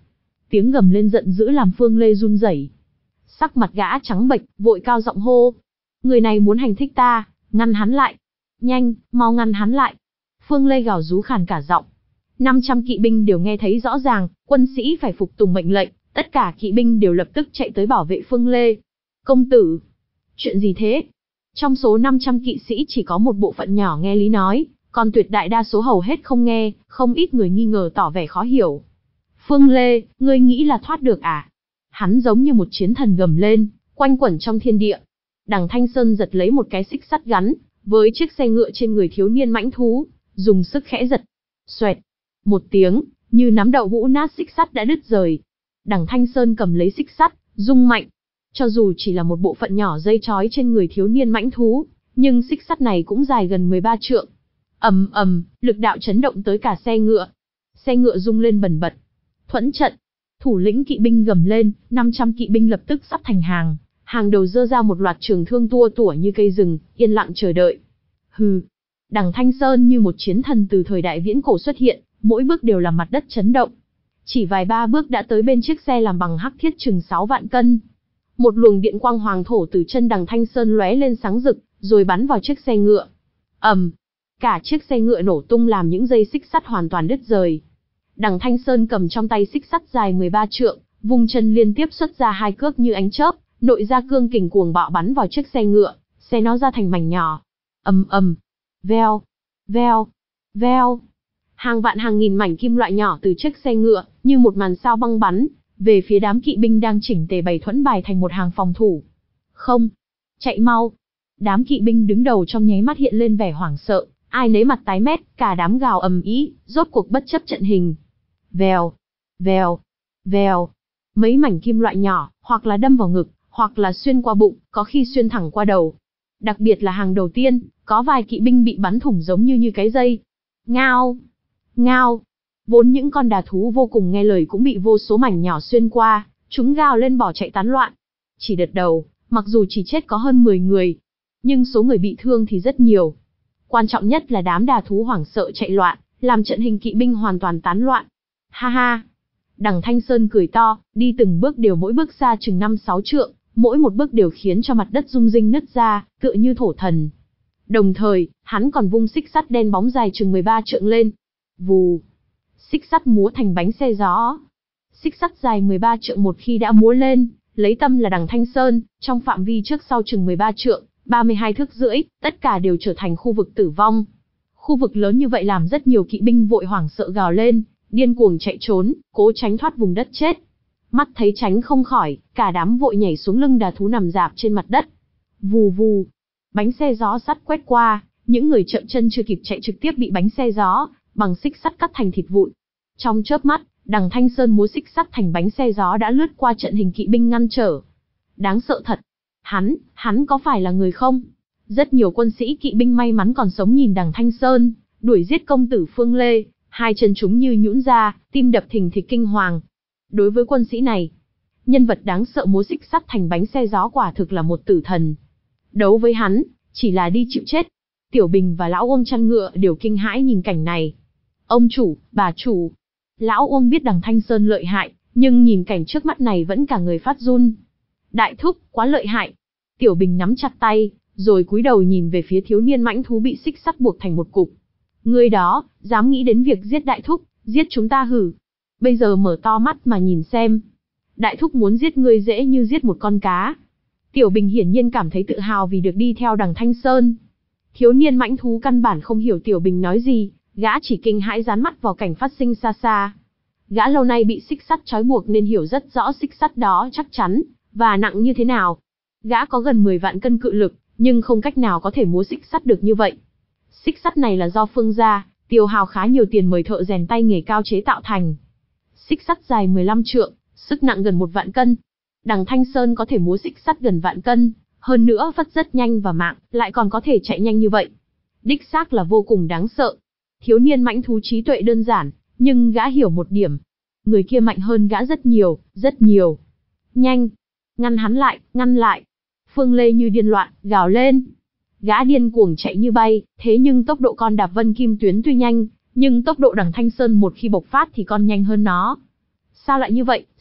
Tiếng gầm lên giận dữ làm Phương Lê run rẩy. Sắc mặt gã trắng bệch, vội cao giọng hô. Người này muốn hành thích ta, ngăn hắn lại. Nhanh, mau ngăn hắn lại. Phương Lê gào rú khàn cả giọng. năm trăm kỵ binh đều nghe thấy rõ ràng, quân sĩ phải phục tùng mệnh lệnh, tất cả kỵ binh đều lập tức chạy tới bảo vệ Phương Lê. Công tử, chuyện gì thế? Trong số năm trăm kỵ sĩ chỉ có một bộ phận nhỏ nghe lý nói, còn tuyệt đại đa số hầu hết không nghe, không ít người nghi ngờ tỏ vẻ khó hiểu. Phương Lê, ngươi nghĩ là thoát được à? Hắn giống như một chiến thần gầm lên, quanh quẩn trong thiên địa. Đằng Thanh Sơn giật lấy một cái xích sắt gắn với chiếc xe ngựa trên người thiếu niên mãnh thú, dùng sức khẽ giật. Xoẹt, một tiếng, như nắm đậu hũ nát, xích sắt đã đứt rời. Đằng Thanh Sơn cầm lấy xích sắt, rung mạnh. Cho dù chỉ là một bộ phận nhỏ dây trói trên người thiếu niên mãnh thú, nhưng xích sắt này cũng dài gần mười ba trượng. Ầm ầm, lực đạo chấn động tới cả xe ngựa. Xe ngựa rung lên bần bật. Thuẫn trận. Thủ lĩnh kỵ binh gầm lên, năm trăm kỵ binh lập tức sắp thành hàng, hàng đầu giơ ra một loạt trường thương tua tủa như cây rừng, yên lặng chờ đợi. Hừ. Đằng Thanh Sơn như một chiến thần từ thời đại viễn cổ xuất hiện, mỗi bước đều làm mặt đất chấn động. Chỉ vài ba bước đã tới bên chiếc xe làm bằng hắc thiết chừng sáu vạn cân. Một luồng điện quang hoàng thổ từ chân đằng Thanh Sơn lóe lên sáng rực, rồi bắn vào chiếc xe ngựa. Ầm, cả chiếc xe ngựa nổ tung làm những dây xích sắt hoàn toàn đứt rời. Đằng Thanh Sơn cầm trong tay xích sắt dài mười ba trượng, vung chân liên tiếp xuất ra hai cước như ánh chớp, nội ra cương kình cuồng bạo bắn vào chiếc xe ngựa, xé nó ra thành mảnh nhỏ. Ầm ầm, veo, veo, veo. Hàng vạn hàng nghìn mảnh kim loại nhỏ từ chiếc xe ngựa, như một màn sao băng bắn về phía đám kỵ binh đang chỉnh tề bày thuẫn bài thành một hàng phòng thủ. Không, chạy mau. Đám kỵ binh đứng đầu trong nháy mắt hiện lên vẻ hoảng sợ, ai nấy mặt tái mét, cả đám gào ầm ĩ, rốt cuộc bất chấp trận hình. Vèo, vèo, vèo. Mấy mảnh kim loại nhỏ, hoặc là đâm vào ngực, hoặc là xuyên qua bụng, có khi xuyên thẳng qua đầu. Đặc biệt là hàng đầu tiên, có vài kỵ binh bị bắn thủng giống như như cái dây. Ngao, ngao. Vốn những con đà thú vô cùng nghe lời cũng bị vô số mảnh nhỏ xuyên qua, chúng gào lên bỏ chạy tán loạn. Chỉ đợt đầu, mặc dù chỉ chết có hơn mười người, nhưng số người bị thương thì rất nhiều. Quan trọng nhất là đám đà thú hoảng sợ chạy loạn, làm trận hình kỵ binh hoàn toàn tán loạn. Ha ha! Đằng Thanh Sơn cười to, đi từng bước đều mỗi bước xa chừng năm sáu trượng, mỗi một bước đều khiến cho mặt đất rung rinh nứt ra, tựa như thổ thần. Đồng thời, hắn còn vung xích sắt đen bóng dài chừng mười ba trượng lên. Vù! Xích sắt múa thành bánh xe gió. Xích sắt dài mười ba trượng một khi đã múa lên, lấy tâm là đằng Thanh Sơn, trong phạm vi trước sau chừng mười ba trượng, ba mươi hai thước rưỡi, tất cả đều trở thành khu vực tử vong. Khu vực lớn như vậy làm rất nhiều kỵ binh vội hoảng sợ gào lên, điên cuồng chạy trốn, cố tránh thoát vùng đất chết. Mắt thấy tránh không khỏi, cả đám vội nhảy xuống lưng đà thú nằm rạp trên mặt đất. Vù vù, bánh xe gió sắt quét qua, những người chậm chân chưa kịp chạy trực tiếp bị bánh xe gió bằng xích sắt cắt thành thịt vụn. Trong chớp mắt, đằng Thanh Sơn múa xích sắt thành bánh xe gió đã lướt qua trận hình kỵ binh ngăn trở. Đáng sợ thật. Hắn, hắn có phải là người không? Rất nhiều quân sĩ kỵ binh may mắn còn sống nhìn đằng Thanh Sơn đuổi giết công tử Phương Lê, hai chân chúng như nhũn ra, tim đập thình thịch kinh hoàng. Đối với quân sĩ này, nhân vật đáng sợ múa xích sắt thành bánh xe gió quả thực là một tử thần. Đấu với hắn, chỉ là đi chịu chết. Tiểu Bình và Lão Uông chăn ngựa đều kinh hãi nhìn cảnh này. Ông chủ, bà chủ. Lão Uông biết đằng Thanh Sơn lợi hại, nhưng nhìn cảnh trước mắt này vẫn cả người phát run. Đại thúc, quá lợi hại. Tiểu Bình nắm chặt tay, rồi cúi đầu nhìn về phía thiếu niên mãnh thú bị xích sắt buộc thành một cục. Ngươi đó, dám nghĩ đến việc giết đại thúc, giết chúng ta hử? Bây giờ mở to mắt mà nhìn xem. Đại thúc muốn giết ngươi dễ như giết một con cá. Tiểu Bình hiển nhiên cảm thấy tự hào vì được đi theo đằng Thanh Sơn. Thiếu niên mãnh thú căn bản không hiểu Tiểu Bình nói gì, gã chỉ kinh hãi dán mắt vào cảnh phát sinh xa xa. Gã lâu nay bị xích sắt trói buộc nên hiểu rất rõ xích sắt đó chắc chắn và nặng như thế nào. Gã có gần mười vạn cân cự lực, nhưng không cách nào có thể múa xích sắt được như vậy. Xích sắt này là do Phương gia tiêu hao khá nhiều tiền mời thợ rèn tay nghề cao chế tạo thành. Xích sắt dài mười lăm trượng, sức nặng gần một vạn cân. Đằng Thanh Sơn có thể múa xích sắt gần vạn cân, hơn nữa vất rất nhanh và mạng, lại còn có thể chạy nhanh như vậy. Đích xác là vô cùng đáng sợ. Thiếu niên mãnh thú trí tuệ đơn giản, nhưng gã hiểu một điểm. Người kia mạnh hơn gã rất nhiều, rất nhiều. Nhanh! Ngăn hắn lại, ngăn lại! Phương Lê như điên loạn, gào lên. Gã điên cuồng chạy như bay, thế nhưng tốc độ con đạp vân kim tuyến tuy nhanh, nhưng tốc độ đằng Thanh Sơn một khi bộc phát thì con nhanh hơn nó. Sao lại như vậy,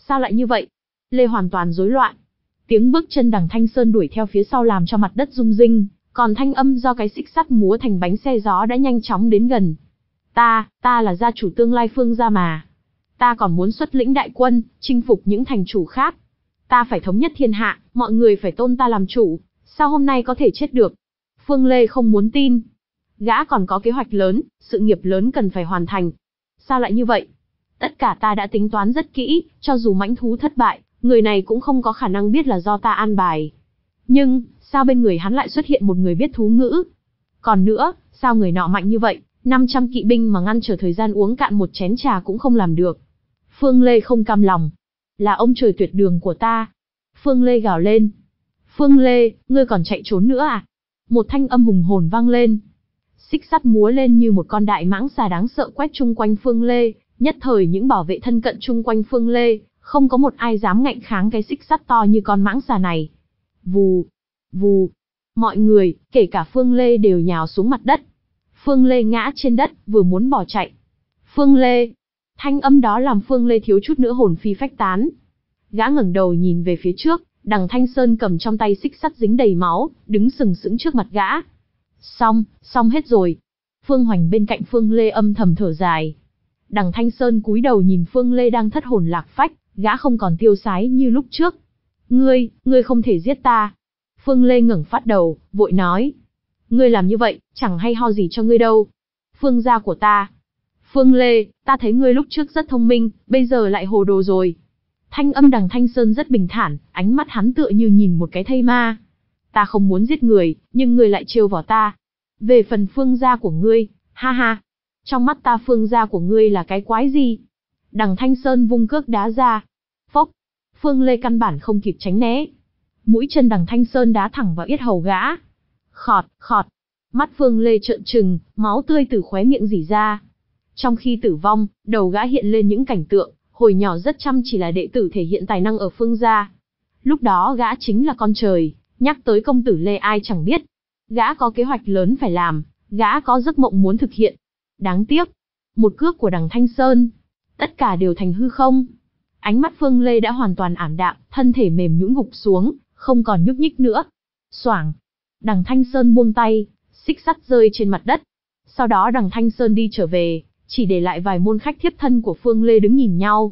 Sao lại như vậy? Lê hoàn toàn rối loạn. Tiếng bước chân đằng Thanh Sơn đuổi theo phía sau làm cho mặt đất rung rinh, còn thanh âm do cái xích sắt múa thành bánh xe gió đã nhanh chóng đến gần. Ta, ta là gia chủ tương lai Phương gia mà. Ta còn muốn xuất lĩnh đại quân, chinh phục những thành chủ khác. Ta phải thống nhất thiên hạ, mọi người phải tôn ta làm chủ, sao hôm nay có thể chết được? Phương Lê không muốn tin. Gã còn có kế hoạch lớn, sự nghiệp lớn cần phải hoàn thành. Sao lại như vậy? Tất cả ta đã tính toán rất kỹ, cho dù mãnh thú thất bại, người này cũng không có khả năng biết là do ta an bài. Nhưng, sao bên người hắn lại xuất hiện một người biết thú ngữ? Còn nữa, sao người nọ mạnh như vậy, năm trăm kỵ binh mà ngăn trở thời gian uống cạn một chén trà cũng không làm được. Phương Lê không cam lòng. Là ông trời tuyệt đường của ta. Phương Lê gào lên. Phương Lê, ngươi còn chạy trốn nữa à? Một thanh âm hùng hồn vang lên. Xích sắt múa lên như một con đại mãng xà đáng sợ quét chung quanh Phương Lê, nhất thời những bảo vệ thân cận chung quanh Phương Lê, không có một ai dám ngạnh kháng cái xích sắt to như con mãng xà này. Vù, vù, mọi người, kể cả Phương Lê đều nhào xuống mặt đất. Phương Lê ngã trên đất, vừa muốn bỏ chạy. Phương Lê, thanh âm đó làm Phương Lê thiếu chút nữa hồn phi phách tán. Gã ngẩng đầu nhìn về phía trước, đằng Thanh Sơn cầm trong tay xích sắt dính đầy máu, đứng sừng sững trước mặt gã. Xong, xong hết rồi. Phương Hoành bên cạnh Phương Lê âm thầm thở dài. Đằng Thanh Sơn cúi đầu nhìn Phương Lê đang thất hồn lạc phách, gã không còn tiêu sái như lúc trước. Ngươi, ngươi không thể giết ta. Phương Lê ngẩng phát đầu, vội nói. Ngươi làm như vậy, chẳng hay ho gì cho ngươi đâu. Phương gia của ta. Phương Lê, ta thấy ngươi lúc trước rất thông minh, bây giờ lại hồ đồ rồi. Thanh âm đằng Thanh Sơn rất bình thản, ánh mắt hắn tựa như nhìn một cái thây ma. Ta không muốn giết người, nhưng ngươi lại trêu vào ta. Về phần Phương gia của ngươi, ha ha. Trong mắt ta Phương gia của ngươi là cái quái gì? Đằng Thanh Sơn vung cước đá ra. Phốc. Phương Lê căn bản không kịp tránh né. Mũi chân đằng Thanh Sơn đá thẳng vào yết hầu gã. Khọt, khọt. Mắt Phương Lê trợn trừng, máu tươi từ khóe miệng rỉ ra. Trong khi tử vong, đầu gã hiện lên những cảnh tượng, hồi nhỏ rất chăm chỉ là đệ tử thể hiện tài năng ở Phương gia. Lúc đó gã chính là con trời, nhắc tới công tử Lê ai chẳng biết. Gã có kế hoạch lớn phải làm, gã có giấc mộng muốn thực hiện. Đáng tiếc, một cước của đằng Thanh Sơn, tất cả đều thành hư không. Ánh mắt Phương Lê đã hoàn toàn ảm đạm, thân thể mềm nhũn gục xuống, không còn nhúc nhích nữa. Xoảng, đằng Thanh Sơn buông tay, xích sắt rơi trên mặt đất. Sau đó đằng Thanh Sơn đi trở về, chỉ để lại vài môn khách thiếp thân của Phương Lê đứng nhìn nhau.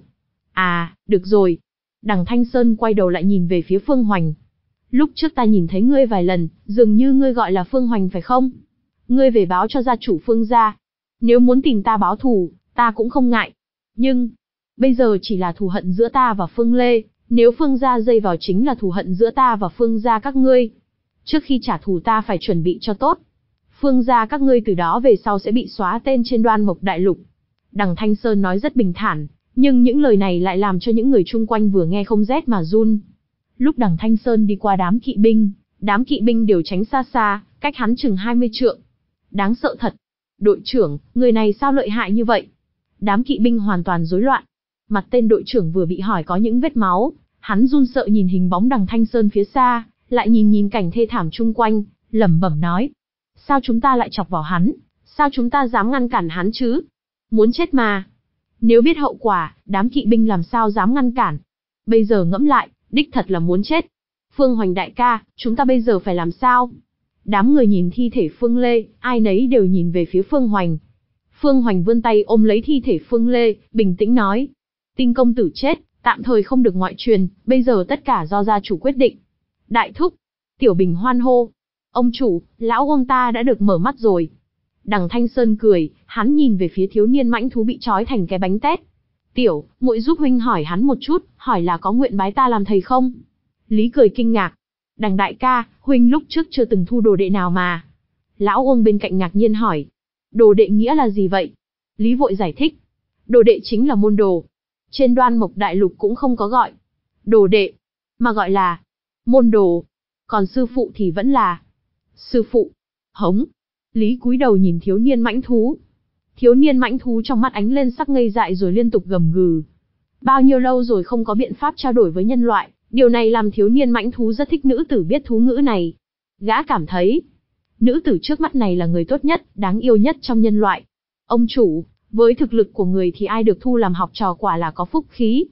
À, được rồi. Đằng Thanh Sơn quay đầu lại nhìn về phía Phương Hoành. Lúc trước ta nhìn thấy ngươi vài lần, dường như ngươi gọi là Phương Hoành phải không? Ngươi về báo cho gia chủ Phương gia. Nếu muốn tìm ta báo thù, ta cũng không ngại. Nhưng, bây giờ chỉ là thù hận giữa ta và Phương Lê, nếu Phương gia dây vào chính là thù hận giữa ta và Phương gia các ngươi. Trước khi trả thù ta phải chuẩn bị cho tốt. Phương gia các ngươi từ đó về sau sẽ bị xóa tên trên Đoan Mộc Đại Lục. Đằng Thanh Sơn nói rất bình thản, nhưng những lời này lại làm cho những người chung quanh vừa nghe không rét mà run. Lúc đằng Thanh Sơn đi qua đám kỵ binh, đám kỵ binh đều tránh xa xa, cách hắn chừng hai mươi trượng. Đáng sợ thật. Đội trưởng, người này sao lợi hại như vậy? Đám kỵ binh hoàn toàn rối loạn. Mặt tên đội trưởng vừa bị hỏi có những vết máu, hắn run sợ nhìn hình bóng đằng Thanh Sơn phía xa, lại nhìn nhìn cảnh thê thảm chung quanh, lẩm bẩm nói. Sao chúng ta lại chọc vào hắn? Sao chúng ta dám ngăn cản hắn chứ? Muốn chết mà. Nếu biết hậu quả, đám kỵ binh làm sao dám ngăn cản? Bây giờ ngẫm lại, đích thật là muốn chết. Phương Hoành đại ca, chúng ta bây giờ phải làm sao? Đám người nhìn thi thể Phương Lê, ai nấy đều nhìn về phía Phương Hoành. Phương Hoành vươn tay ôm lấy thi thể Phương Lê, bình tĩnh nói. Tinh công tử chết, tạm thời không được ngoại truyền, bây giờ tất cả do gia chủ quyết định. Đại thúc, Tiểu Bình hoan hô. Ông chủ, lão ông ta đã được mở mắt rồi. Đằng Thanh Sơn cười, hắn nhìn về phía thiếu niên mãnh thú bị trói thành cái bánh tét. Tiểu, muội giúp huynh hỏi hắn một chút, hỏi là có nguyện bái ta làm thầy không? Lý cười kinh ngạc. Đằng đại ca, huynh lúc trước chưa từng thu đồ đệ nào mà. Lão ông bên cạnh ngạc nhiên hỏi. Đồ đệ nghĩa là gì vậy? Lý vội giải thích. Đồ đệ chính là môn đồ. Trên Đoan Mộc Đại Lục cũng không có gọi đồ đệ, mà gọi là môn đồ. Còn sư phụ thì vẫn là sư phụ. Hống. Lý cúi đầu nhìn thiếu niên mãnh thú. Thiếu niên mãnh thú trong mắt ánh lên sắc ngây dại rồi liên tục gầm gừ. Bao nhiêu lâu rồi không có biện pháp trao đổi với nhân loại, điều này làm thiếu niên mãnh thú rất thích nữ tử biết thú ngữ này. Gã cảm thấy, nữ tử trước mắt này là người tốt nhất, đáng yêu nhất trong nhân loại. Ông chủ, với thực lực của người thì ai được thu làm học trò quả là có phúc khí.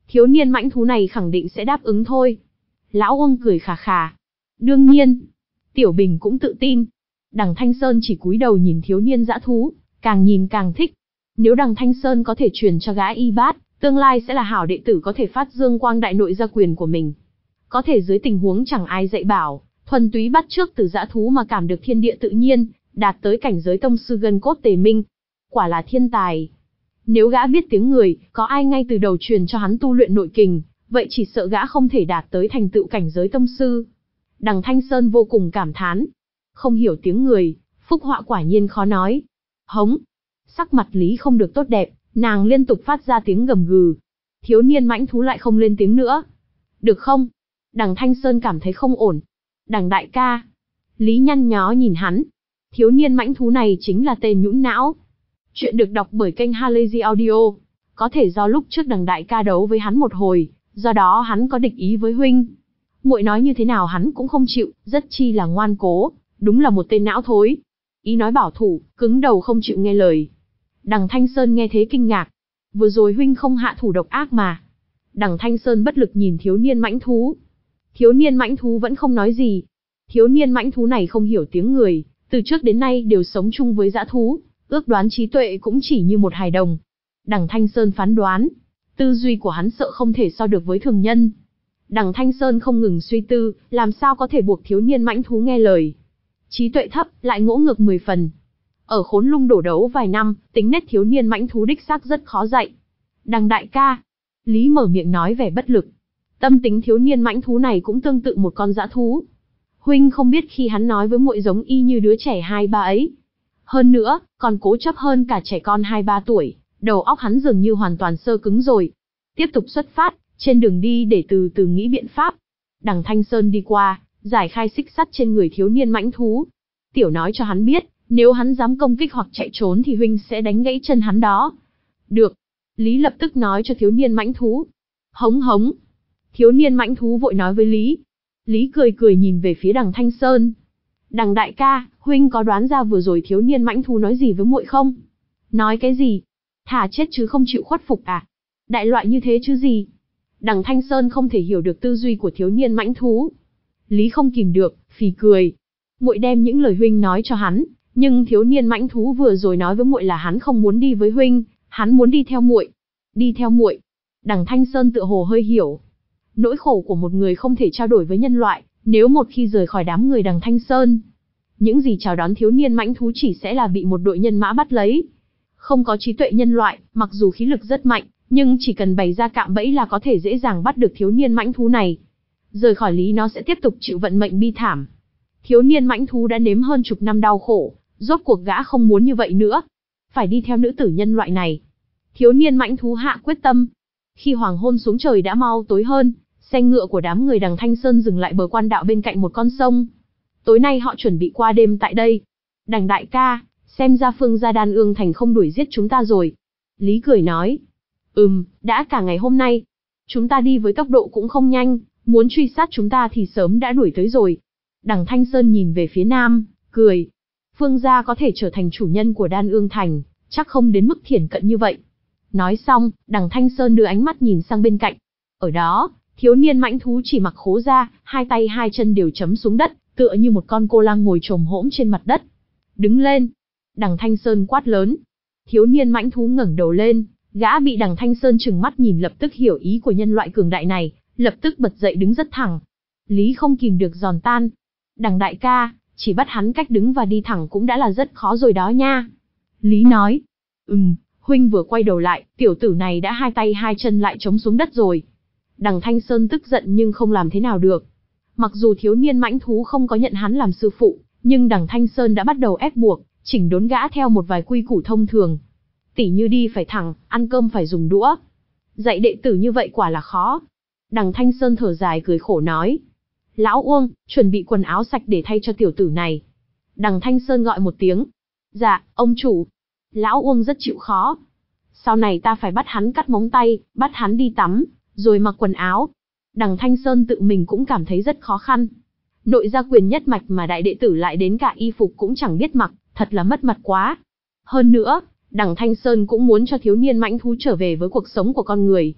thiếu niên mãnh thú này khẳng định sẽ đáp ứng thôi. Lão Uông cười khà khà. Đương nhiên. Tiểu Bình cũng tự tin. Đằng Thanh Sơn chỉ cúi đầu nhìn thiếu niên dã thú, càng nhìn càng thích. Nếu đằng Thanh Sơn có thể truyền cho gã y bát, tương lai sẽ là hảo đệ tử có thể phát dương quang đại nội gia quyền của mình. Có thể dưới tình huống chẳng ai dạy bảo, thuần túy bắt chước từ dã thú mà cảm được thiên địa tự nhiên, đạt tới cảnh giới tông sư gân cốt tề minh. Quả là thiên tài. Nếu gã biết tiếng người, có ai ngay từ đầu truyền cho hắn tu luyện nội kình, vậy chỉ sợ gã không thể đạt tới thành tựu cảnh giới tông sư. Đằng Thanh Sơn vô cùng cảm thán. Không hiểu tiếng người, phúc họa quả nhiên khó nói. Hống. Sắc mặt Lý không được tốt đẹp, nàng liên tục phát ra tiếng gầm gừ. Thiếu niên mãnh thú lại không lên tiếng nữa. Được không? Đằng Thanh Sơn cảm thấy không ổn. Đằng đại ca. Lý nhăn nhó nhìn hắn. Thiếu niên mãnh thú này chính là tên nhũn não. Chuyện được đọc bởi kênh Halazy Audio. Có thể do lúc trước đằng đại ca đấu với hắn một hồi, do đó hắn có địch ý với huynh. Muội nói như thế nào hắn cũng không chịu, rất chi là ngoan cố, đúng là một tên não thối. Ý nói bảo thủ, cứng đầu không chịu nghe lời. Đằng Thanh Sơn nghe thế kinh ngạc. Vừa rồi huynh không hạ thủ độc ác mà. Đằng Thanh Sơn bất lực nhìn thiếu niên mãnh thú. Thiếu niên mãnh thú vẫn không nói gì. Thiếu niên mãnh thú này không hiểu tiếng người, từ trước đến nay đều sống chung với dã thú, ước đoán trí tuệ cũng chỉ như một hài đồng. Đằng Thanh Sơn phán đoán, tư duy của hắn sợ không thể so được với thường nhân. Đằng Thanh Sơn không ngừng suy tư, làm sao có thể buộc thiếu niên mãnh thú nghe lời. Trí tuệ thấp, lại ngỗ ngược mười phần. Ở Khốn Lung đổ đấu vài năm, tính nết thiếu niên mãnh thú đích xác rất khó dạy. Đằng đại ca. Lý mở miệng nói vẻ bất lực. Tâm tính thiếu niên mãnh thú này cũng tương tự một con dã thú. Huynh không biết khi hắn nói với muội giống y như đứa trẻ hai ba ấy. Hơn nữa, còn cố chấp hơn cả trẻ con hai ba tuổi, đầu óc hắn dường như hoàn toàn sơ cứng rồi. Tiếp tục xuất phát, trên đường đi để từ từ nghĩ biện pháp. Đằng Thanh Sơn đi qua, giải khai xích sắt trên người thiếu niên mãnh thú. Tiểu nói cho hắn biết, nếu hắn dám công kích hoặc chạy trốn thì huynh sẽ đánh gãy chân hắn đó. Được. Lý lập tức nói cho thiếu niên mãnh thú. Hống hống. Thiếu niên mãnh thú vội nói với Lý. Lý cười cười nhìn về phía đằng Thanh Sơn. Đằng đại ca, huynh có đoán ra vừa rồi thiếu niên mãnh thú nói gì với muội không? Nói cái gì? Thà chết chứ không chịu khuất phục à? Đại loại như thế chứ gì? Đằng Thanh Sơn không thể hiểu được tư duy của thiếu niên mãnh thú. Lý không kìm được, phì cười. Muội đem những lời huynh nói cho hắn, nhưng thiếu niên mãnh thú vừa rồi nói với muội là hắn không muốn đi với huynh, hắn muốn đi theo muội. Đi theo muội. Đằng Thanh Sơn tựa hồ hơi hiểu. Nỗi khổ của một người không thể trao đổi với nhân loại, nếu một khi rời khỏi đám người đằng Thanh Sơn, những gì chào đón thiếu niên mãnh thú chỉ sẽ là bị một đội nhân mã bắt lấy. Không có trí tuệ nhân loại, mặc dù khí lực rất mạnh, nhưng chỉ cần bày ra cạm bẫy là có thể dễ dàng bắt được thiếu niên mãnh thú này. Rời khỏi Lý nó sẽ tiếp tục chịu vận mệnh bi thảm. Thiếu niên mãnh thú đã nếm hơn chục năm đau khổ, rốt cuộc gã không muốn như vậy nữa. Phải đi theo nữ tử nhân loại này. Thiếu niên mãnh thú hạ quyết tâm. Khi hoàng hôn xuống trời đã mau tối hơn, xe ngựa của đám người đằng Thanh Sơn dừng lại bờ quan đạo bên cạnh một con sông. Tối nay họ chuẩn bị qua đêm tại đây. Đằng đại ca, xem ra Phương gia Đan Ương Thành không đuổi giết chúng ta rồi. Lý cười nói. Ừm, đã cả ngày hôm nay. Chúng ta đi với tốc độ cũng không nhanh, muốn truy sát chúng ta thì sớm đã đuổi tới rồi. Đằng Thanh Sơn nhìn về phía nam, cười. Phương gia có thể trở thành chủ nhân của Đan Ương Thành, chắc không đến mức thiển cận như vậy. Nói xong, đằng Thanh Sơn đưa ánh mắt nhìn sang bên cạnh. Ở đó, thiếu niên mãnh thú chỉ mặc khố ra, hai tay hai chân đều chấm xuống đất, tựa như một con cô lang ngồi chồm hỗn trên mặt đất. Đứng lên. Đằng Thanh Sơn quát lớn. Thiếu niên mãnh thú ngẩng đầu lên, gã bị đằng Thanh Sơn trừng mắt nhìn lập tức hiểu ý của nhân loại cường đại này, lập tức bật dậy đứng rất thẳng. Lý không kìm được giòn tan. Đằng đại ca, chỉ bắt hắn cách đứng và đi thẳng cũng đã là rất khó rồi đó nha. Lý nói. Ừm, huynh vừa quay đầu lại, tiểu tử này đã hai tay hai chân lại chống xuống đất rồi. Đằng Thanh Sơn tức giận nhưng không làm thế nào được. Mặc dù thiếu niên mãnh thú không có nhận hắn làm sư phụ, nhưng đằng Thanh Sơn đã bắt đầu ép buộc, chỉnh đốn gã theo một vài quy củ thông thường. Tỉ như đi phải thẳng, ăn cơm phải dùng đũa. Dạy đệ tử như vậy quả là khó. Đằng Thanh Sơn thở dài cười khổ nói. Lão Uông, chuẩn bị quần áo sạch để thay cho tiểu tử này. Đằng Thanh Sơn gọi một tiếng. Dạ, ông chủ. Lão Uông rất chịu khó. Sau này ta phải bắt hắn cắt móng tay, bắt hắn đi tắm, rồi mặc quần áo. Đằng Thanh Sơn tự mình cũng cảm thấy rất khó khăn. Nội gia quyền nhất mạch mà đại đệ tử lại đến cả y phục cũng chẳng biết mặc, thật là mất mặt quá. Hơn nữa, đằng Thanh Sơn cũng muốn cho thiếu niên mãnh thú trở về với cuộc sống của con người.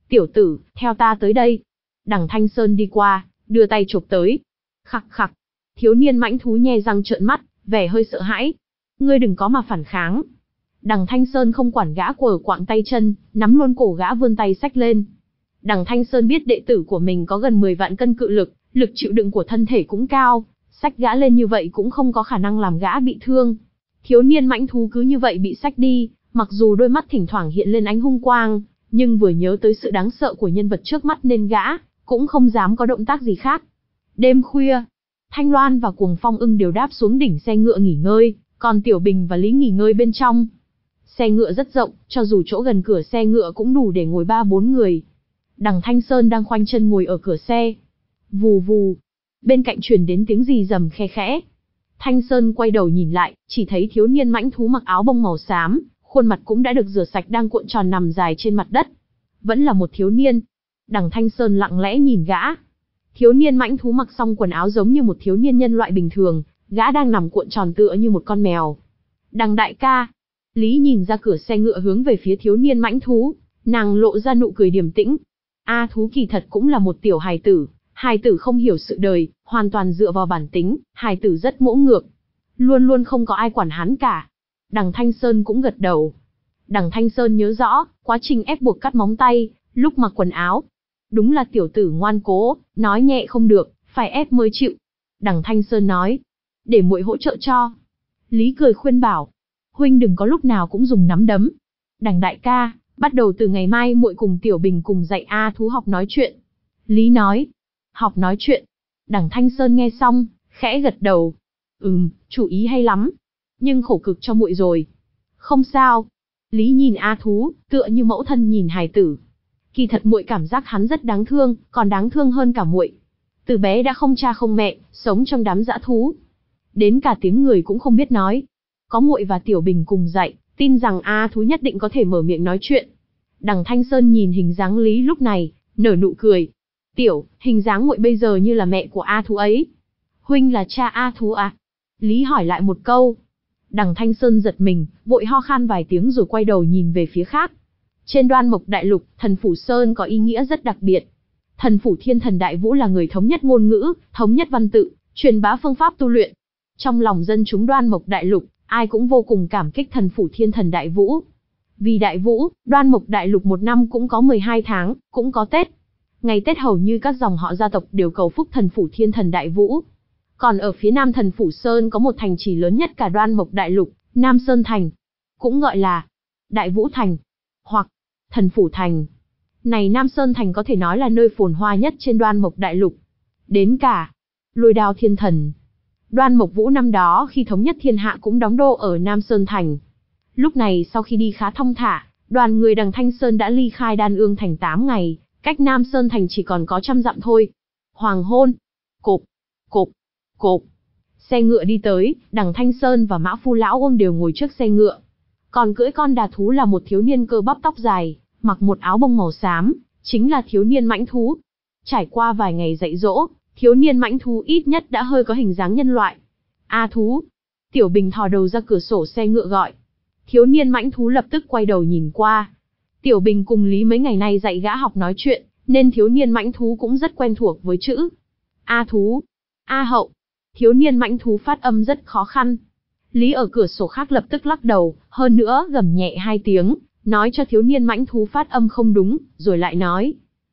Tiểu tử, theo ta tới đây. Đằng Thanh Sơn đi qua, đưa tay chộp tới. Khặc khặc. Thiếu niên mãnh thú nhe răng trợn mắt, vẻ hơi sợ hãi. Ngươi đừng có mà phản kháng. Đằng Thanh Sơn không quản gã quờ quạng tay chân, nắm luôn cổ gã vươn tay xách lên. Đằng Thanh Sơn biết đệ tử của mình có gần mười vạn cân cự lực, lực chịu đựng của thân thể cũng cao, xách gã lên như vậy cũng không có khả năng làm gã bị thương. Thiếu niên mãnh thú cứ như vậy bị xách đi, mặc dù đôi mắt thỉnh thoảng hiện lên ánh hung quang, nhưng vừa nhớ tới sự đáng sợ của nhân vật trước mắt nên gã cũng không dám có động tác gì khác. Đêm khuya, Thanh Loan và Cuồng Phong Ưng đều đáp xuống đỉnh xe ngựa nghỉ ngơi, còn Tiểu Bình và Lý nghỉ ngơi bên trong. Xe ngựa rất rộng, cho dù chỗ gần cửa xe ngựa cũng đủ để ngồi ba bốn người. Đằng Thanh Sơn đang khoanh chân ngồi ở cửa xe. Vù vù, bên cạnh truyền đến tiếng rì rầm khe khẽ. Thanh Sơn quay đầu nhìn lại, chỉ thấy thiếu niên mãnh thú mặc áo bông màu xám, khuôn mặt cũng đã được rửa sạch đang cuộn tròn nằm dài trên mặt đất. Vẫn là một thiếu niên. Đằng Thanh Sơn lặng lẽ nhìn gã. Thiếu niên mãnh thú mặc xong quần áo giống như một thiếu niên nhân loại bình thường, gã đang nằm cuộn tròn tựa như một con mèo. Đằng đại ca. Lý nhìn ra cửa xe ngựa hướng về phía thiếu niên mãnh thú, nàng lộ ra nụ cười điềm tĩnh. A thú kỳ thật cũng là một tiểu hài tử, hài tử không hiểu sự đời, hoàn toàn dựa vào bản tính, hài tử rất ngỗ ngược. Luôn luôn không có ai quản hắn cả. Đằng Thanh Sơn cũng gật đầu. Đằng Thanh Sơn nhớ rõ, quá trình ép buộc cắt móng tay, lúc mặc quần áo. Đúng là tiểu tử ngoan cố, nói nhẹ không được, phải ép mới chịu. Đằng Thanh Sơn nói, để muội hỗ trợ cho. Lý cười khuyên bảo, huynh đừng có lúc nào cũng dùng nắm đấm. Đằng đại ca, bắt đầu từ ngày mai muội cùng Tiểu Bình cùng dạy A thú học nói chuyện. Lý nói, học nói chuyện. Đằng Thanh Sơn nghe xong, khẽ gật đầu. Ừm, chủ ý hay lắm. Nhưng khổ cực cho muội rồi. Không sao. Lý nhìn A thú, tựa như mẫu thân nhìn hài tử. Kỳ thật muội cảm giác hắn rất đáng thương, còn đáng thương hơn cả muội. Từ bé đã không cha không mẹ, sống trong đám dã thú. Đến cả tiếng người cũng không biết nói. Có muội và Tiểu Bình cùng dạy, tin rằng A thú nhất định có thể mở miệng nói chuyện. Đằng Thanh Sơn nhìn hình dáng Lý lúc này, nở nụ cười. Tiểu, hình dáng muội bây giờ như là mẹ của A thú ấy. Huynh là cha A thú à? Lý hỏi lại một câu. Đằng Thanh Sơn giật mình, vội ho khan vài tiếng rồi quay đầu nhìn về phía khác. Trên Đoan Mộc Đại Lục, Thần Phủ Sơn có ý nghĩa rất đặc biệt. Thần Phủ Thiên Thần Đại Vũ là người thống nhất ngôn ngữ, thống nhất văn tự, truyền bá phương pháp tu luyện. Trong lòng dân chúng Đoan Mộc Đại Lục, ai cũng vô cùng cảm kích Thần Phủ Thiên Thần Đại Vũ. Vì Đại Vũ, Đoan Mộc Đại Lục một năm cũng có mười hai tháng, cũng có Tết. Ngày Tết hầu như các dòng họ gia tộc đều cầu phúc Thần Phủ Thiên Thần Đại Vũ. Còn ở phía nam Thần Phủ Sơn có một thành trì lớn nhất cả Đoan Mộc Đại Lục, Nam Sơn Thành. Cũng gọi là Đại Vũ Thành, hoặc Thần Phủ Thành. Này Nam Sơn Thành có thể nói là nơi phồn hoa nhất trên Đoan Mộc Đại Lục. Đến cả Lôi Đao Thiên Thần. Đoan Mộc Vũ năm đó khi thống nhất thiên hạ cũng đóng đô ở Nam Sơn Thành. Lúc này sau khi đi khá thong thả, đoàn người đằng Thanh Sơn đã ly khai Đan Ương Thành tám ngày, cách Nam Sơn Thành chỉ còn có trăm dặm thôi. Hoàng hôn. Cộp, cộp, cộp. Xe ngựa đi tới, đằng Thanh Sơn và Mã Phu Lão Ông đều ngồi trước xe ngựa. Còn cưỡi con đà thú là một thiếu niên cơ bắp tóc dài, mặc một áo bông màu xám, chính là thiếu niên mãnh thú. Trải qua vài ngày dạy dỗ, thiếu niên mãnh thú ít nhất đã hơi có hình dáng nhân loại. A thú. Tiểu Bình thò đầu ra cửa sổ xe ngựa gọi. Thiếu niên mãnh thú lập tức quay đầu nhìn qua. Tiểu Bình cùng Lý mấy ngày nay dạy gã học nói chuyện, nên thiếu niên mãnh thú cũng rất quen thuộc với chữ. A thú. A hậu. Thiếu niên mãnh thú phát âm rất khó khăn. Lý ở cửa sổ khác lập tức lắc đầu, hơn nữa gầm nhẹ hai tiếng, nói cho thiếu niên mãnh thú phát âm không đúng, rồi lại nói.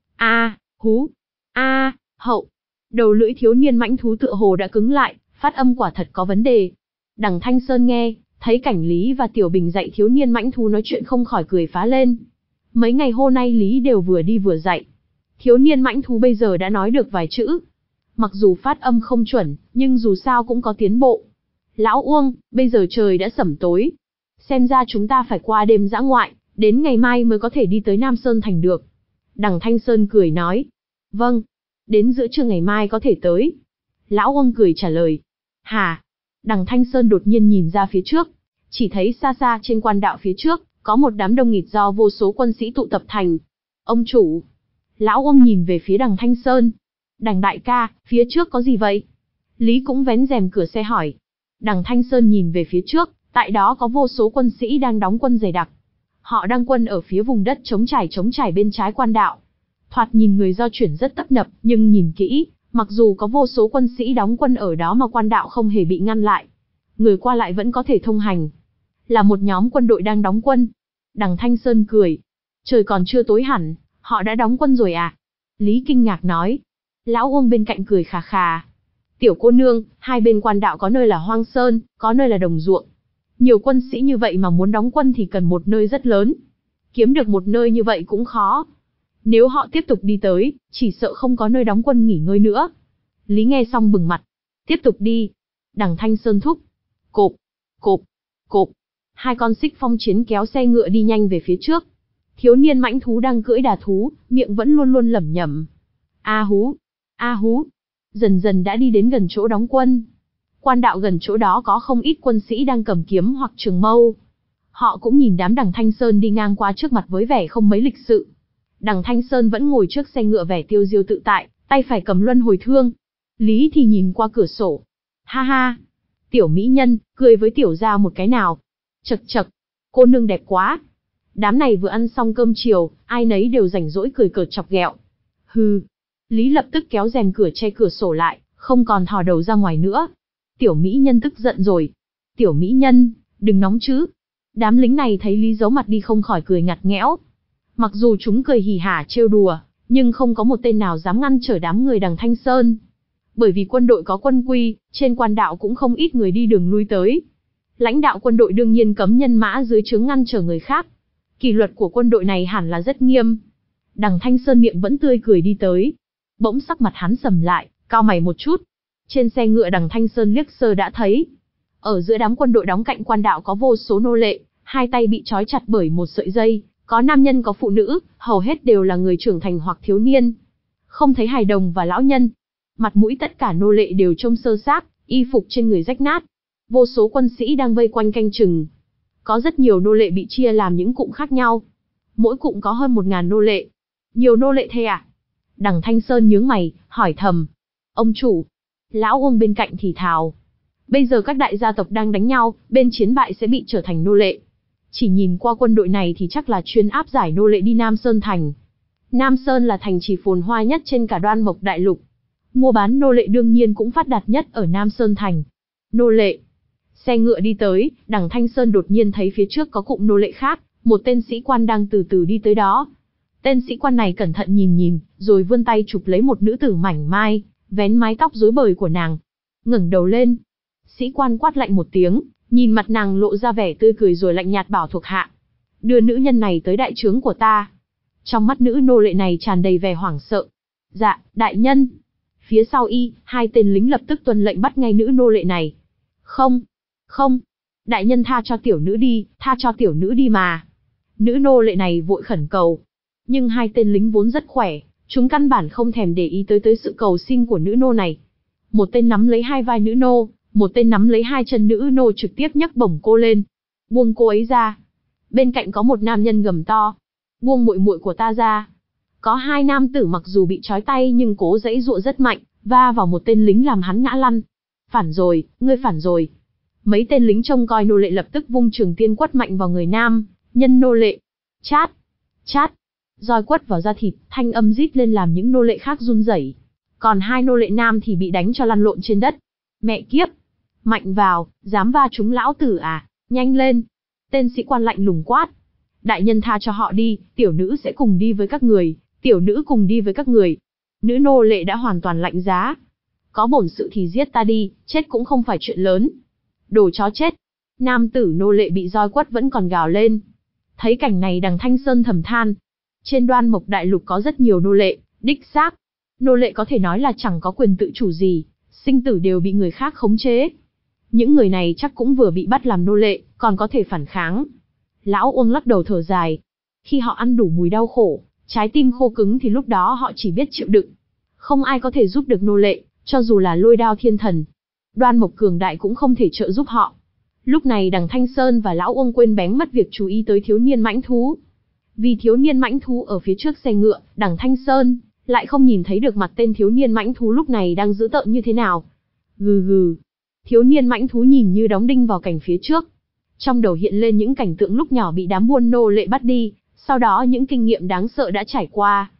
A, hú. A, hậu. Đầu lưỡi thiếu niên mãnh thú tựa hồ đã cứng lại, phát âm quả thật có vấn đề. Đằng Thanh Sơn nghe, thấy cảnh Lý và Tiểu Bình dạy thiếu niên mãnh thú nói chuyện không khỏi cười phá lên. Mấy ngày hôm nay Lý đều vừa đi vừa dạy. Thiếu niên mãnh thú bây giờ đã nói được vài chữ. Mặc dù phát âm không chuẩn, nhưng dù sao cũng có tiến bộ. Lão Uông, bây giờ trời đã sẩm tối. Xem ra chúng ta phải qua đêm dã ngoại, đến ngày mai mới có thể đi tới Nam Sơn Thành được. Đằng Thanh Sơn cười nói. Vâng, đến giữa trưa ngày mai có thể tới. Lão Uông cười trả lời. Hả? Đằng Thanh Sơn đột nhiên nhìn ra phía trước. Chỉ thấy xa xa trên quan đạo phía trước, có một đám đông nghịt do vô số quân sĩ tụ tập thành. Ông chủ. Lão Uông nhìn về phía đằng Thanh Sơn. Đằng đại ca, phía trước có gì vậy? Lý cũng vén rèm cửa xe hỏi. Đằng Thanh Sơn nhìn về phía trước, tại đó có vô số quân sĩ đang đóng quân dày đặc. Họ đang quân ở phía vùng đất trống trải trống trải bên trái quan đạo, Thoạt nhìn người do chuyển rất tấp nập, nhưng nhìn kỹ, mặc dù có vô số quân sĩ đóng quân ở đó mà quan đạo không hề bị ngăn lại. Người qua lại vẫn có thể thông hành. Là một nhóm quân đội đang đóng quân. Đằng Thanh Sơn cười. Trời còn chưa tối hẳn, họ đã đóng quân rồi à? Lý kinh ngạc nói. Lão Uông bên cạnh cười khà khà. Tiểu cô nương, hai bên quan đạo có nơi là hoang sơn, có nơi là đồng ruộng. Nhiều quân sĩ như vậy mà muốn đóng quân thì cần một nơi rất lớn. Kiếm được một nơi như vậy cũng khó. Nếu họ tiếp tục đi tới, chỉ sợ không có nơi đóng quân nghỉ ngơi nữa. Lý nghe xong bừng mặt. Tiếp tục đi. Đằng Thanh Sơn thúc. Cộp, cộp, cộp. Hai con xích phong chiến kéo xe ngựa đi nhanh về phía trước. Thiếu niên mãnh thú đang cưỡi đà thú, miệng vẫn luôn luôn lẩm nhẩm. A hú, a hú. Dần dần đã đi đến gần chỗ đóng quân. Quan đạo gần chỗ đó có không ít quân sĩ đang cầm kiếm hoặc trường mâu. Họ cũng nhìn đám đằng Thanh Sơn đi ngang qua trước mặt với vẻ không mấy lịch sự. Đằng Thanh Sơn vẫn ngồi trước xe ngựa vẻ tiêu diêu tự tại, tay phải cầm luân hồi thương. Lý thì nhìn qua cửa sổ. Ha ha, tiểu mỹ nhân, cười với tiểu gia một cái nào. Chậc chậc, cô nương đẹp quá. Đám này vừa ăn xong cơm chiều, ai nấy đều rảnh rỗi cười cợt chọc ghẹo. Hừ. Lý lập tức kéo rèm cửa che cửa sổ lại, không còn thò đầu ra ngoài nữa. Tiểu mỹ nhân tức giận rồi. Tiểu mỹ nhân, đừng nóng chứ. Đám lính này thấy Lý giấu mặt đi không khỏi cười ngặt nghẽo. Mặc dù chúng cười hì hả trêu đùa, nhưng không có một tên nào dám ngăn trở đám người đằng Thanh Sơn. Bởi vì quân đội có quân quy, trên quan đạo cũng không ít người đi đường lui tới. Lãnh đạo quân đội đương nhiên cấm nhân mã dưới trướng ngăn trở người khác. Kỷ luật của quân đội này hẳn là rất nghiêm. Đằng Thanh Sơn miệng vẫn tươi cười đi tới. Bỗng sắc mặt hắn sầm lại, cau mày một chút. Trên xe ngựa đằng Thanh Sơn liếc sơ đã thấy. Ở giữa đám quân đội đóng cạnh quan đạo có vô số nô lệ, hai tay bị trói chặt bởi một sợi dây. Có nam nhân có phụ nữ, hầu hết đều là người trưởng thành hoặc thiếu niên. Không thấy hài đồng và lão nhân. Mặt mũi tất cả nô lệ đều trông sơ xác, y phục trên người rách nát. Vô số quân sĩ đang vây quanh canh chừng. Có rất nhiều nô lệ bị chia làm những cụm khác nhau. Mỗi cụm có hơn một ngàn nô lệ. Nhiều nô lệ thế à? Đằng Thanh Sơn nhướng mày, hỏi thầm. Ông chủ. Lão Uông bên cạnh thì thào. Bây giờ các đại gia tộc đang đánh nhau, bên chiến bại sẽ bị trở thành nô lệ. Chỉ nhìn qua quân đội này thì chắc là chuyên áp giải nô lệ đi Nam Sơn Thành. Nam Sơn là thành trì phồn hoa nhất trên cả Đoan Mộc Đại Lục. Mua bán nô lệ đương nhiên cũng phát đạt nhất ở Nam Sơn Thành. Nô lệ. Xe ngựa đi tới, đằng Thanh Sơn đột nhiên thấy phía trước có cụm nô lệ khác, một tên sĩ quan đang từ từ đi tới đó. Tên sĩ quan này cẩn thận nhìn nhìn, rồi vươn tay chụp lấy một nữ tử mảnh mai, vén mái tóc rối bời của nàng. Ngẩng đầu lên. Sĩ quan quát lạnh một tiếng, nhìn mặt nàng lộ ra vẻ tươi cười rồi lạnh nhạt bảo thuộc hạ. Đưa nữ nhân này tới đại trướng của ta. Trong mắt nữ nô lệ này tràn đầy vẻ hoảng sợ. Dạ, đại nhân. Phía sau y, hai tên lính lập tức tuân lệnh bắt ngay nữ nô lệ này. Không, không. Đại nhân tha cho tiểu nữ đi, tha cho tiểu nữ đi mà. Nữ nô lệ này vội khẩn cầu. Nhưng hai tên lính vốn rất khỏe, chúng căn bản không thèm để ý tới tới sự cầu xin của nữ nô này. Một tên nắm lấy hai vai nữ nô, một tên nắm lấy hai chân nữ nô trực tiếp nhấc bổng cô lên. Buông cô ấy ra. Bên cạnh có một nam nhân gầm to. Buông muội muội của ta ra. Có hai nam tử mặc dù bị trói tay nhưng cố giãy giụa rất mạnh, va vào một tên lính làm hắn ngã lăn. Phản rồi, ngươi phản rồi. Mấy tên lính trông coi nô lệ lập tức vung trường tiên quất mạnh vào người nam nhân nô lệ. Chát, chát. Roi quất vào da thịt, thanh âm rít lên làm những nô lệ khác run rẩy. Còn hai nô lệ nam thì bị đánh cho lăn lộn trên đất. Mẹ kiếp! Mạnh vào, dám va trúng lão tử à? Nhanh lên! Tên sĩ quan lạnh lùng quát. Đại nhân tha cho họ đi, tiểu nữ sẽ cùng đi với các người, tiểu nữ cùng đi với các người. Nữ nô lệ đã hoàn toàn lạnh giá. Có bổn sự thì giết ta đi, chết cũng không phải chuyện lớn. Đồ chó chết! Nam tử nô lệ bị roi quất vẫn còn gào lên. Thấy cảnh này đằng Thanh Sơn thầm than. Trên Đoan Mộc Đại Lục có rất nhiều nô lệ, đích xác. Nô lệ có thể nói là chẳng có quyền tự chủ gì, sinh tử đều bị người khác khống chế. Những người này chắc cũng vừa bị bắt làm nô lệ, còn có thể phản kháng. Lão Uông lắc đầu thở dài. Khi họ ăn đủ mùi đau khổ, trái tim khô cứng thì lúc đó họ chỉ biết chịu đựng. Không ai có thể giúp được nô lệ, cho dù là Lôi Đao Thiên Thần. Đoan Mộc cường đại cũng không thể trợ giúp họ. Lúc này đằng Thanh Sơn và Lão Uông quên bén mất việc chú ý tới thiếu niên mãnh thú. Vì thiếu niên mãnh thú ở phía trước xe ngựa, đằng Thanh Sơn lại không nhìn thấy được mặt tên thiếu niên mãnh thú lúc này đang dữ tợn như thế nào. Gừ gừ. Thiếu niên mãnh thú nhìn như đóng đinh vào cảnh phía trước. Trong đầu hiện lên những cảnh tượng lúc nhỏ bị đám buôn nô lệ bắt đi, sau đó những kinh nghiệm đáng sợ đã trải qua.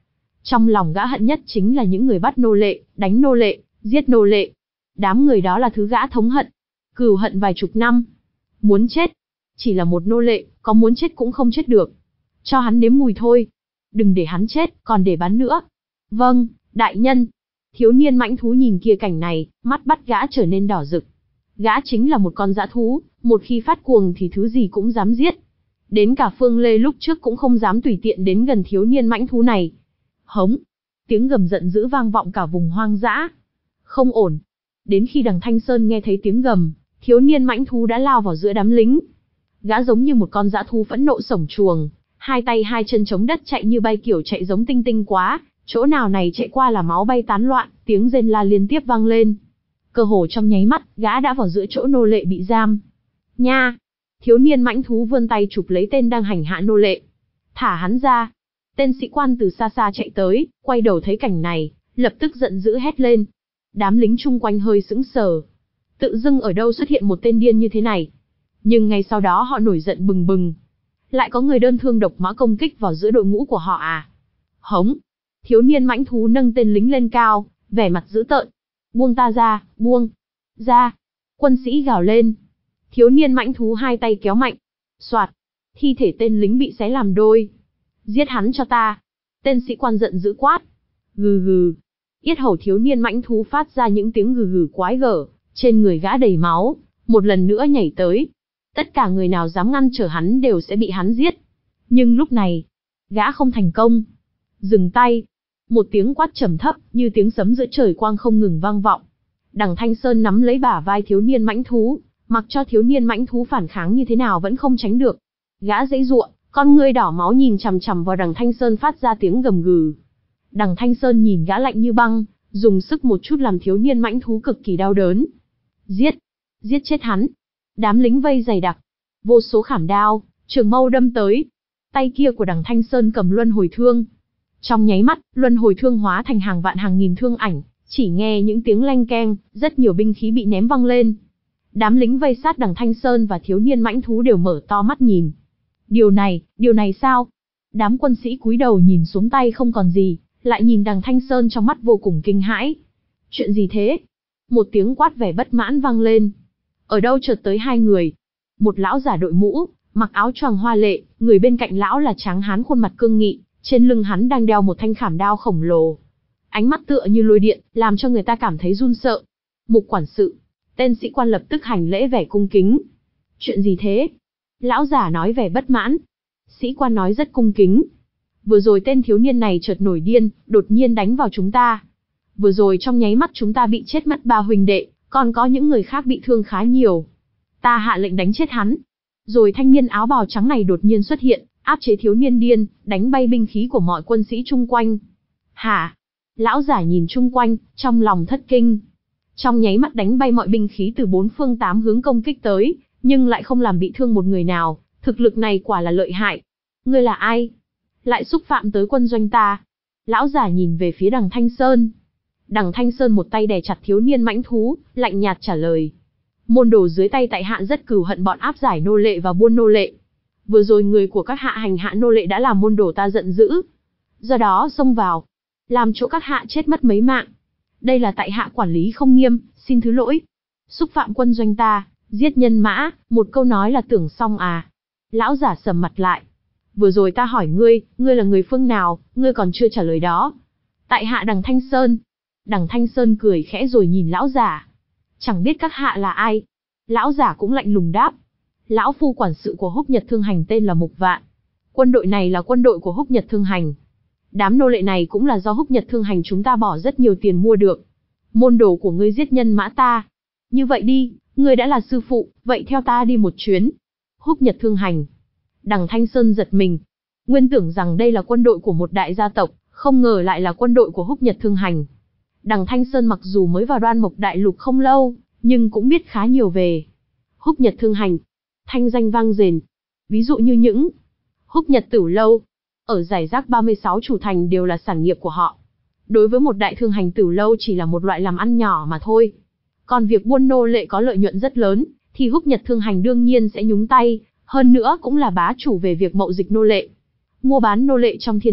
Trong lòng gã hận nhất chính là những người bắt nô lệ, đánh nô lệ, giết nô lệ. Đám người đó là thứ gã thống hận. Cừu hận vài chục năm. Muốn chết. Chỉ là một nô lệ, có muốn chết cũng không chết được. Cho hắn nếm mùi thôi. Đừng để hắn chết, còn để bán nữa. Vâng, đại nhân. Thiếu niên mãnh thú nhìn kia cảnh này, mắt bắt gã trở nên đỏ rực. Gã chính là một con dã thú, một khi phát cuồng thì thứ gì cũng dám giết. Đến cả Phương Lê lúc trước cũng không dám tùy tiện đến gần thiếu niên mãnh thú này. Hống! Tiếng gầm giận dữ vang vọng cả vùng hoang dã. Không ổn. Đến khi Đằng Thanh Sơn nghe thấy tiếng gầm, thiếu niên mãnh thú đã lao vào giữa đám lính. Gã giống như một con dã thú phẫn nộ sổng chuồng, hai tay hai chân chống đất chạy như bay, kiểu chạy giống tinh tinh quá, chỗ nào này chạy qua là máu bay tán loạn, tiếng rên la liên tiếp vang lên. Cơ hồ trong nháy mắt, gã đã vào giữa chỗ nô lệ bị giam. Nha! Thiếu niên mãnh thú vươn tay chụp lấy tên đang hành hạ nô lệ. Thả hắn ra! Tên sĩ quan từ xa xa chạy tới, quay đầu thấy cảnh này, lập tức giận dữ hét lên. Đám lính chung quanh hơi sững sờ. Tự dưng ở đâu xuất hiện một tên điên như thế này. Nhưng ngay sau đó họ nổi giận bừng bừng. Lại có người đơn thương độc mã công kích vào giữa đội ngũ của họ à? Hống! Thiếu niên mãnh thú nâng tên lính lên cao, vẻ mặt dữ tợn. Buông ta ra, buông! Ra! Quân sĩ gào lên. Thiếu niên mãnh thú hai tay kéo mạnh. Soạt! Thi thể tên lính bị xé làm đôi. Giết hắn cho ta! Tên sĩ quan giận dữ quát. Gừ gừ! Yết hầu thiếu niên mãnh thú phát ra những tiếng gừ gừ quái gở, trên người gã đầy máu, một lần nữa nhảy tới. Tất cả người nào dám ngăn trở hắn đều sẽ bị hắn giết. Nhưng lúc này, gã không thành công. Dừng tay! Một tiếng quát trầm thấp, như tiếng sấm giữa trời quang không ngừng vang vọng. Đằng Thanh Sơn nắm lấy bả vai thiếu niên mãnh thú, mặc cho thiếu niên mãnh thú phản kháng như thế nào vẫn không tránh được. Gã giãy giụa, con ngươi đỏ máu nhìn chằm chằm vào Đằng Thanh Sơn phát ra tiếng gầm gừ. Đằng Thanh Sơn nhìn gã lạnh như băng, dùng sức một chút làm thiếu niên mãnh thú cực kỳ đau đớn. Giết! Giết chết hắn! Đám lính vây dày đặc. Vô số khảm đao, trường mâu đâm tới. Tay kia của Đằng Thanh Sơn cầm luân hồi thương. Trong nháy mắt, luân hồi thương hóa thành hàng vạn hàng nghìn thương ảnh, chỉ nghe những tiếng leng keng, rất nhiều binh khí bị ném văng lên. Đám lính vây sát Đằng Thanh Sơn và thiếu niên mãnh thú đều mở to mắt nhìn. Điều này, điều này sao? Đám quân sĩ cúi đầu nhìn xuống tay không còn gì, lại nhìn Đằng Thanh Sơn trong mắt vô cùng kinh hãi. Chuyện gì thế? Một tiếng quát vẻ bất mãn vang lên. Ở đâu chợt tới hai người. Một lão giả đội mũ, mặc áo choàng hoa lệ, người bên cạnh lão là tráng hán khuôn mặt cương nghị, trên lưng hắn đang đeo một thanh khảm đao khổng lồ. Ánh mắt tựa như lôi điện, làm cho người ta cảm thấy run sợ. Mục quản sự. Tên sĩ quan lập tức hành lễ vẻ cung kính. Chuyện gì thế? Lão giả nói vẻ bất mãn. Sĩ quan nói rất cung kính. Vừa rồi tên thiếu niên này chợt nổi điên, đột nhiên đánh vào chúng ta. Vừa rồi trong nháy mắt chúng ta bị chết mất ba huynh đệ, còn có những người khác bị thương khá nhiều. Ta hạ lệnh đánh chết hắn. Rồi thanh niên áo bào trắng này đột nhiên xuất hiện, áp chế thiếu niên điên, đánh bay binh khí của mọi quân sĩ chung quanh. Hả? Lão giả nhìn chung quanh, trong lòng thất kinh. Trong nháy mắt đánh bay mọi binh khí từ bốn phương tám hướng công kích tới, nhưng lại không làm bị thương một người nào, thực lực này quả là lợi hại. Ngươi là ai? Lại xúc phạm tới quân doanh ta. Lão giả nhìn về phía Đằng Thanh Sơn. Đằng Thanh Sơn một tay đè chặt thiếu niên mãnh thú, lạnh nhạt trả lời. Môn đồ dưới tay tại hạ rất cừu hận bọn áp giải nô lệ và buôn nô lệ. Vừa rồi người của các hạ hành hạ nô lệ đã làm môn đồ ta giận dữ. Do đó xông vào, làm chỗ các hạ chết mất mấy mạng. Đây là tại hạ quản lý không nghiêm, xin thứ lỗi. Xúc phạm quân doanh ta, giết nhân mã, một câu nói là tưởng xong à. Lão giả sầm mặt lại. Vừa rồi ta hỏi ngươi, ngươi là người phương nào, ngươi còn chưa trả lời đó. Tại hạ Đằng Thanh Sơn. Đằng Thanh Sơn cười khẽ rồi nhìn lão giả. Chẳng biết các hạ là ai. Lão giả cũng lạnh lùng đáp. Lão phu quản sự của Húc Nhật Thương Hành tên là Mục Vạn. Quân đội này là quân đội của Húc Nhật Thương Hành. Đám nô lệ này cũng là do Húc Nhật Thương Hành chúng ta bỏ rất nhiều tiền mua được. Môn đồ của ngươi giết nhân mã ta. Như vậy đi, ngươi đã là sư phụ, vậy theo ta đi một chuyến. Húc Nhật Thương Hành. Đằng Thanh Sơn giật mình. Nguyên tưởng rằng đây là quân đội của một đại gia tộc, không ngờ lại là quân đội của Húc Nhật Thương Hành. Đằng Thanh Sơn mặc dù mới vào Đoan Mộc Đại Lục không lâu, nhưng cũng biết khá nhiều về Húc Nhật Thương Hành. Thanh danh vang dền. Ví dụ như những Húc Nhật Tửu Lâu, ở giải rác ba mươi sáu chủ thành đều là sản nghiệp của họ. Đối với một đại thương hành Tửu Lâu chỉ là một loại làm ăn nhỏ mà thôi. Còn việc buôn nô lệ có lợi nhuận rất lớn, thì Húc Nhật Thương Hành đương nhiên sẽ nhúng tay, hơn nữa cũng là bá chủ về việc mậu dịch nô lệ. Mua bán nô lệ trong thiên hạ,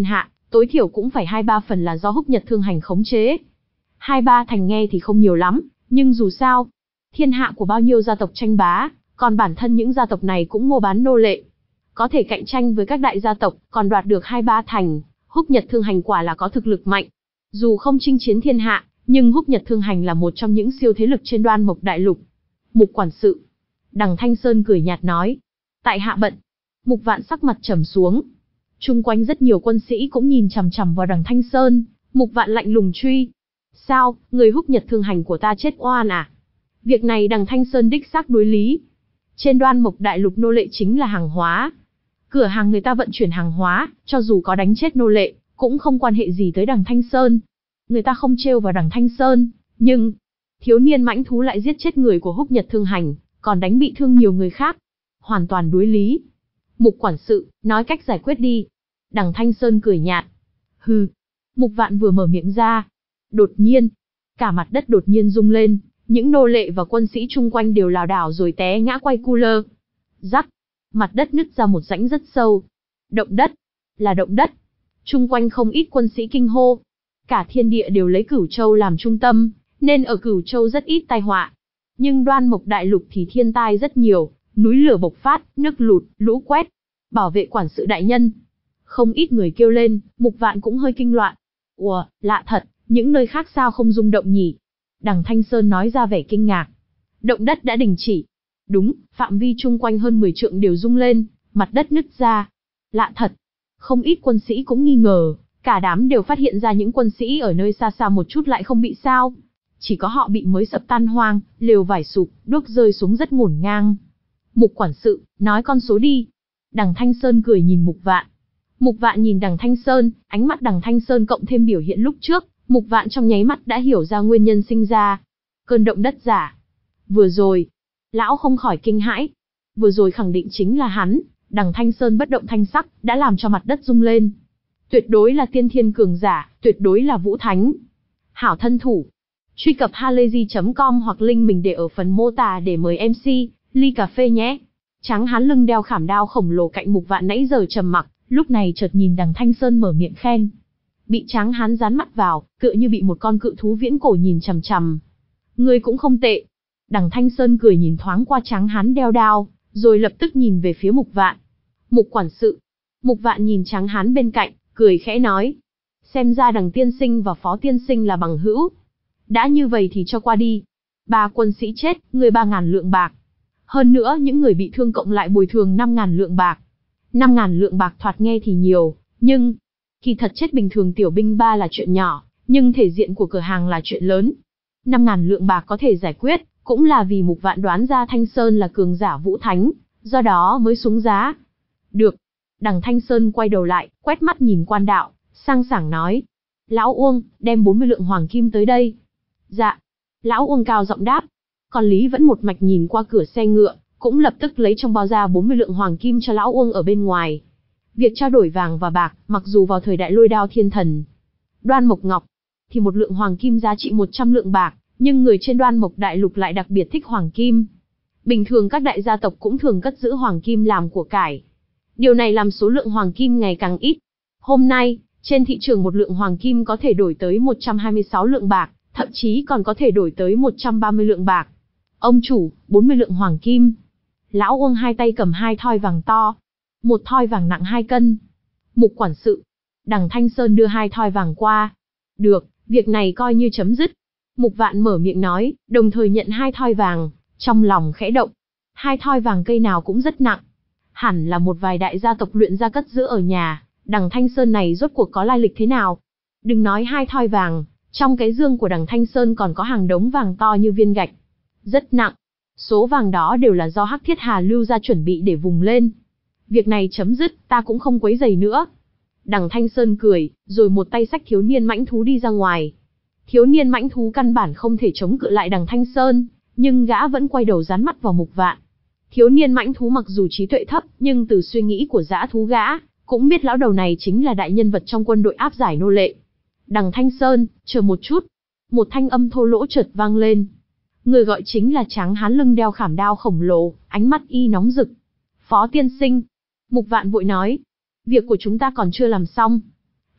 tối thiểu cũng phải hai ba phần là do Húc Nhật Thương Hành khống chế. Hai ba thành nghe thì không nhiều lắm, nhưng dù sao, thiên hạ của bao nhiêu gia tộc tranh bá, còn bản thân những gia tộc này cũng mua bán nô lệ. Có thể cạnh tranh với các đại gia tộc, còn đoạt được hai ba thành, Húc Nhật Thương Hành quả là có thực lực mạnh. Dù không chinh chiến thiên hạ, nhưng Húc Nhật Thương Hành là một trong những siêu thế lực trên Đoan Mộc Đại Lục. Mục quản sự. Đằng Thanh Sơn cười nhạt nói. Tại hạ bận. Mục Vạn sắc mặt trầm xuống. Chung quanh rất nhiều quân sĩ cũng nhìn chằm chằm vào đằng Thanh Sơn. Mục Vạn lạnh lùng truy. Sao, người Húc Nhật Thương Hành của ta chết oan à? Việc này đằng Thanh Sơn đích xác đối lý. Trên Đoan Mộc Đại Lục nô lệ chính là hàng hóa. Cửa hàng người ta vận chuyển hàng hóa, cho dù có đánh chết nô lệ, cũng không quan hệ gì tới đằng Thanh Sơn. Người ta không trêu vào đằng Thanh Sơn, nhưng thiếu niên mãnh thú lại giết chết người của Húc Nhật Thương Hành, còn đánh bị thương nhiều người khác. Hoàn toàn đối lý. Mục quản sự, nói cách giải quyết đi. Đằng Thanh Sơn cười nhạt. Hừ. Mục Vạn vừa mở miệng ra. Đột nhiên, cả mặt đất đột nhiên rung lên, những nô lệ và quân sĩ chung quanh đều lảo đảo rồi té ngã quay cu lơ. Rắc. Mặt đất nứt ra một rãnh rất sâu. Động đất. Là động đất. Chung quanh không ít quân sĩ kinh hô. Cả thiên địa đều lấy Cửu Châu làm trung tâm, nên ở Cửu Châu rất ít tai họa. Nhưng Đoan Mộc Đại Lục thì thiên tai rất nhiều, núi lửa bộc phát, nước lụt, lũ quét. Bảo vệ quản sự đại nhân. Không ít người kêu lên, Mục Vạn cũng hơi kinh loạn. Ủa, lạ thật, những nơi khác sao không rung động nhỉ? Đằng Thanh Sơn nói ra vẻ kinh ngạc. Động đất đã đình chỉ. Đúng, phạm vi chung quanh hơn mười trượng đều rung lên, mặt đất nứt ra. Lạ thật. Không ít quân sĩ cũng nghi ngờ, cả đám đều phát hiện ra những quân sĩ ở nơi xa xa một chút lại không bị sao. Chỉ có họ bị mới sập tan hoang, lều vải sụp, đuốc rơi xuống rất ngổn ngang. Mục quản sự, nói con số đi. Đằng Thanh Sơn cười nhìn Mục Vạn. Mục Vạn nhìn đằng Thanh Sơn, ánh mắt đằng Thanh Sơn cộng thêm biểu hiện lúc trước, Mục Vạn trong nháy mắt đã hiểu ra nguyên nhân sinh ra. Cơn động đất giả. Vừa rồi, lão không khỏi kinh hãi. Vừa rồi khẳng định chính là hắn, đằng Thanh Sơn bất động thanh sắc, đã làm cho mặt đất rung lên. Tuyệt đối là tiên thiên cường giả, tuyệt đối là vũ thánh. Hảo thân thủ. Truy cập halayzi chấm com hoặc link mình để ở phần mô tả để mời em xê, ly cà phê nhé. Tráng hán lưng đeo khảm đao khổng lồ cạnh Mục Vạn nãy giờ trầm mặc, lúc này chợt nhìn đằng Thanh Sơn mở miệng khen. Bị tráng hán dán mắt vào, tựa như bị một con cự thú viễn cổ nhìn chằm chằm. Ngươi cũng không tệ. Đằng Thanh Sơn cười nhìn thoáng qua tráng hán đeo đao, rồi lập tức nhìn về phía Mục Vạn. Mục quản sự. Mục Vạn nhìn tráng hán bên cạnh, cười khẽ nói. Xem ra đằng tiên sinh và phó tiên sinh là bằng hữu. Đã như vậy thì cho qua đi. Ba quân sĩ chết, người ba ngàn lượng bạc. Hơn nữa những người bị thương cộng lại bồi thường năm ngàn lượng bạc. Năm ngàn lượng bạc thoạt nghe thì nhiều, nhưng kỳ thật chết bình thường tiểu binh ba là chuyện nhỏ, nhưng thể diện của cửa hàng là chuyện lớn. Năm ngàn lượng bạc có thể giải quyết, cũng là vì Mục Vạn đoán ra Thanh Sơn là cường giả vũ thánh, do đó mới xuống giá. Được. Đằng Thanh Sơn quay đầu lại, quét mắt nhìn quan đạo, sang sảng nói. Lão Uông, đem bốn mươi lượng hoàng kim tới đây. Dạ. Lão Uông cao giọng đáp. Còn Lý vẫn một mạch nhìn qua cửa xe ngựa, cũng lập tức lấy trong bao ra bốn mươi lượng hoàng kim cho Lão Uông ở bên ngoài. Việc trao đổi vàng và bạc, mặc dù vào thời đại lôi đao thiên thần, Đoan Mộc Ngọc, thì một lượng hoàng kim giá trị một trăm lượng bạc, nhưng người trên Đoan Mộc Đại Lục lại đặc biệt thích hoàng kim. Bình thường các đại gia tộc cũng thường cất giữ hoàng kim làm của cải. Điều này làm số lượng hoàng kim ngày càng ít. Hôm nay, trên thị trường một lượng hoàng kim có thể đổi tới một trăm hai mươi sáu lượng bạc, thậm chí còn có thể đổi tới một trăm ba mươi lượng bạc. Ông chủ, bốn mươi lượng hoàng kim. Lão Uông hai tay cầm hai thoi vàng to. Một thoi vàng nặng hai cân. Mục quản sự. Đằng Thanh Sơn đưa hai thoi vàng qua. Được, việc này coi như chấm dứt. Mục Vạn mở miệng nói, đồng thời nhận hai thoi vàng, trong lòng khẽ động. Hai thoi vàng cây nào cũng rất nặng. Hẳn là một vài đại gia tộc luyện ra cất giữ ở nhà, đằng Thanh Sơn này rốt cuộc có lai lịch thế nào. Đừng nói hai thoi vàng, trong cái dương của đằng Thanh Sơn còn có hàng đống vàng to như viên gạch. Rất nặng. Số vàng đó đều là do Hắc Thiết Hà lưu ra chuẩn bị để vùng lên. Việc này chấm dứt, ta cũng không quấy rầy nữa. Đằng Thanh Sơn cười, rồi một tay xách thiếu niên mãnh thú đi ra ngoài. Thiếu niên mãnh thú căn bản không thể chống cự lại đằng Thanh Sơn, nhưng gã vẫn quay đầu dán mắt vào Mục Vạn. Thiếu niên mãnh thú mặc dù trí tuệ thấp, nhưng từ suy nghĩ của dã thú gã, cũng biết lão đầu này chính là đại nhân vật trong quân đội áp giải nô lệ. Đằng Thanh Sơn, chờ một chút. Một thanh âm thô lỗ chợt vang lên. Người gọi chính là tráng hán lưng đeo khảm đao khổng lồ, ánh mắt y nóng rực. Phó tiên sinh. Mục Vạn vội nói. Việc của chúng ta còn chưa làm xong.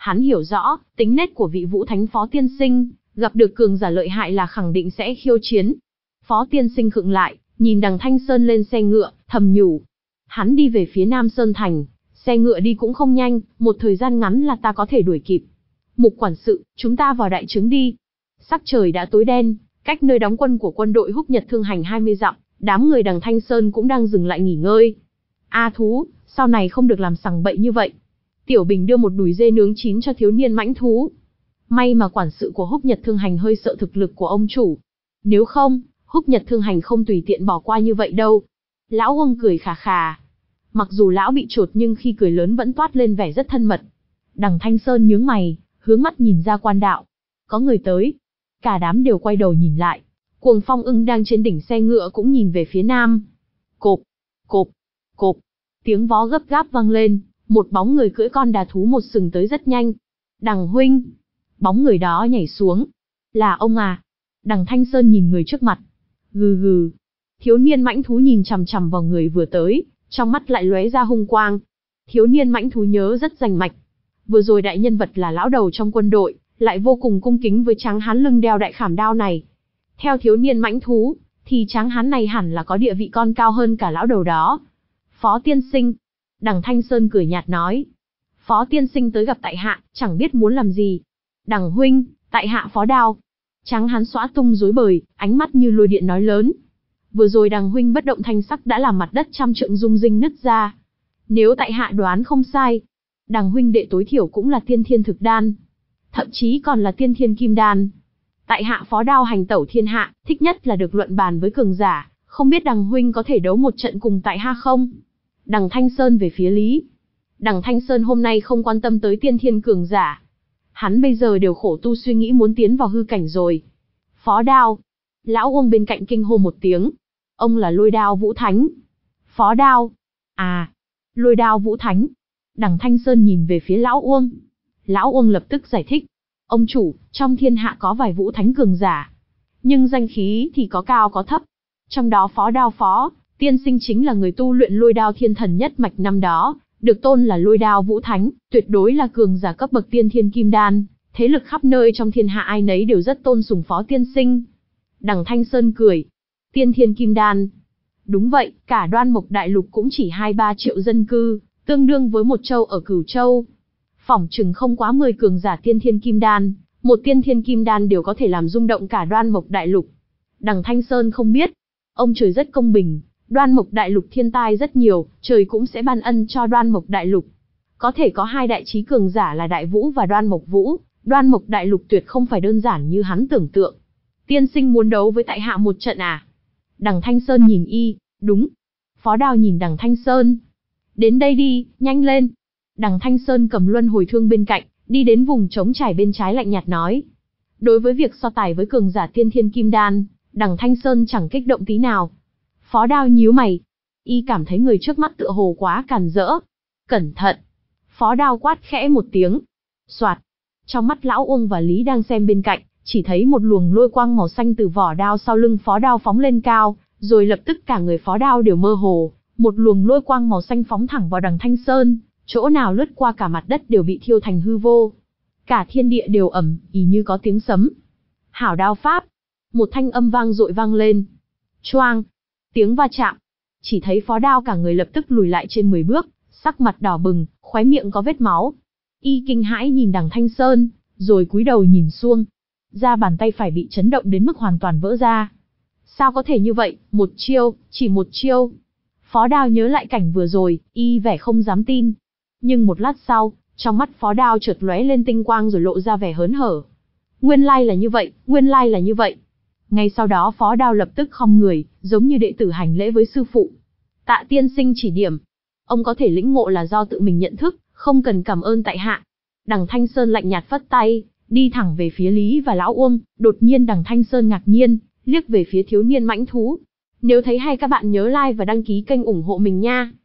Hắn hiểu rõ, tính nết của vị Vũ Thánh Phó Tiên Sinh, gặp được cường giả lợi hại là khẳng định sẽ khiêu chiến. Phó Tiên Sinh khựng lại, nhìn Đằng Thanh Sơn lên xe ngựa, thầm nhủ. Hắn đi về phía Nam Sơn Thành, xe ngựa đi cũng không nhanh, một thời gian ngắn là ta có thể đuổi kịp. Mục quản sự, chúng ta vào đại trướng đi. Sắc trời đã tối đen, cách nơi đóng quân của quân đội Húc Nhật Thương Hành hai mươi dặm, đám người Đằng Thanh Sơn cũng đang dừng lại nghỉ ngơi. A thú, sau này không được làm sằng bậy như vậy. Tiểu Bình đưa một đùi dê nướng chín cho thiếu niên mãnh thú. May mà quản sự của Húc Nhật Thương Hành hơi sợ thực lực của ông chủ. Nếu không, Húc Nhật Thương Hành không tùy tiện bỏ qua như vậy đâu. Lão Uông cười khà khà. Mặc dù lão bị chột nhưng khi cười lớn vẫn toát lên vẻ rất thân mật. Đằng Thanh Sơn nhướng mày, hướng mắt nhìn ra quan đạo. Có người tới. Cả đám đều quay đầu nhìn lại. Cuồng Phong Ưng đang trên đỉnh xe ngựa cũng nhìn về phía nam. Cộp, cộp, cộp. Tiếng vó gấp gáp vang lên, một bóng người cưỡi con đà thú một sừng tới rất nhanh. Đằng huynh. Bóng người đó nhảy xuống. Là ông à? Đằng Thanh Sơn nhìn người trước mặt. Gừ gừ. Thiếu niên mãnh thú nhìn chằm chằm vào người vừa tới, trong mắt lại lóe ra hung quang. Thiếu niên mãnh thú nhớ rất rành mạch. Vừa rồi đại nhân vật là lão đầu trong quân đội, lại vô cùng cung kính với tráng hán lưng đeo đại khảm đao này. Theo thiếu niên mãnh thú, thì tráng hán này hẳn là có địa vị con cao hơn cả lão đầu đó. Phó tiên sinh. Đằng Thanh Sơn cười nhạt nói. Phó tiên sinh tới gặp tại hạ, chẳng biết muốn làm gì. Đằng huynh, tại hạ Phó Đao. Tráng hán xõa tung rối bời, ánh mắt như lôi điện nói lớn. Vừa rồi đằng huynh bất động thanh sắc đã làm mặt đất trăm trượng rung rinh nứt ra. Nếu tại hạ đoán không sai, đằng huynh đệ tối thiểu cũng là tiên thiên thực đan. Thậm chí còn là tiên thiên kim đan. Tại hạ Phó Đao hành tẩu thiên hạ, thích nhất là được luận bàn với cường giả, không biết đằng huynh có thể đấu một trận cùng tại hạ không? Đằng Thanh Sơn về phía Lý. Đằng Thanh Sơn hôm nay không quan tâm tới tiên thiên cường giả. Hắn bây giờ đều khổ tu suy nghĩ muốn tiến vào hư cảnh rồi. Phó Đao. Lão Uông bên cạnh kinh hô một tiếng. Ông là Lôi Đao Vũ Thánh. Phó Đao. À, Lôi Đao Vũ Thánh. Đằng Thanh Sơn nhìn về phía Lão Uông. Lão Uông lập tức giải thích. Ông chủ, trong thiên hạ có vài Vũ Thánh cường giả. Nhưng danh khí thì có cao có thấp. Trong đó Phó Đao Phó Tiên Sinh chính là người tu luyện lôi đao thiên thần nhất mạch năm đó, được tôn là Lôi Đao Vũ Thánh, tuyệt đối là cường giả cấp bậc tiên thiên kim đan, thế lực khắp nơi trong thiên hạ ai nấy đều rất tôn sùng Phó Tiên Sinh. Đằng Thanh Sơn cười. Tiên thiên kim đan. Đúng vậy, cả Đoan Mộc Đại Lục cũng chỉ hai ba triệu dân cư, tương đương với một châu ở Cửu Châu. Phỏng chừng không quá mười cường giả tiên thiên kim đan, một tiên thiên kim đan đều có thể làm rung động cả Đoan Mộc Đại Lục. Đằng Thanh Sơn không biết, ông trời rất công bình. Đoan Mộc Đại Lục thiên tai rất nhiều, trời cũng sẽ ban ân cho Đoan Mộc Đại Lục. Có thể có hai đại chí cường giả là Đại Vũ và Đoan Mộc Vũ, Đoan Mộc Đại Lục tuyệt không phải đơn giản như hắn tưởng tượng. Tiên sinh muốn đấu với tại hạ một trận à? Đằng Thanh Sơn nhìn y, đúng. Phó Đao nhìn Đằng Thanh Sơn. Đến đây đi, nhanh lên. Đằng Thanh Sơn cầm luân hồi thương bên cạnh, đi đến vùng trống trải bên trái lạnh nhạt nói. Đối với việc so tài với cường giả tiên thiên kim đan, Đằng Thanh Sơn chẳng kích động tí nào. Phó Đao nhíu mày. Y cảm thấy người trước mắt tựa hồ quá càn rỡ. Cẩn thận. Phó Đao quát khẽ một tiếng. Soạt. Trong mắt Lão Uông và Lý đang xem bên cạnh, chỉ thấy một luồng lôi quang màu xanh từ vỏ đao sau lưng Phó Đao phóng lên cao, rồi lập tức cả người Phó Đao đều mơ hồ, một luồng lôi quang màu xanh phóng thẳng vào Đằng Thanh Sơn, chỗ nào lướt qua cả mặt đất đều bị thiêu thành hư vô. Cả thiên địa đều ầm ĩ như có tiếng sấm. Hảo đao pháp. Một thanh âm vang dội vang lên. Choang. Tiếng va chạm. Chỉ thấy Phó Đao cả người lập tức lùi lại trên mười bước, sắc mặt đỏ bừng, khóe miệng có vết máu. Y kinh hãi nhìn Đằng Thanh Sơn, rồi cúi đầu nhìn xuống. Da bàn tay phải bị chấn động đến mức hoàn toàn vỡ ra. Sao có thể như vậy, một chiêu, chỉ một chiêu. Phó Đao nhớ lại cảnh vừa rồi, y vẻ không dám tin. Nhưng một lát sau, trong mắt Phó Đao chợt lóe lên tinh quang rồi lộ ra vẻ hớn hở. Nguyên lai là như vậy, nguyên lai là như vậy. Ngay sau đó Phó Đao lập tức khom người, giống như đệ tử hành lễ với sư phụ. Tạ tiên sinh chỉ điểm. Ông có thể lĩnh ngộ là do tự mình nhận thức, không cần cảm ơn tại hạ. Đằng Thanh Sơn lạnh nhạt phất tay, đi thẳng về phía Lý và Lão Uông. Đột nhiên Đằng Thanh Sơn ngạc nhiên, liếc về phía thiếu niên mãnh thú. Nếu thấy hay các bạn nhớ like và đăng ký kênh ủng hộ mình nha.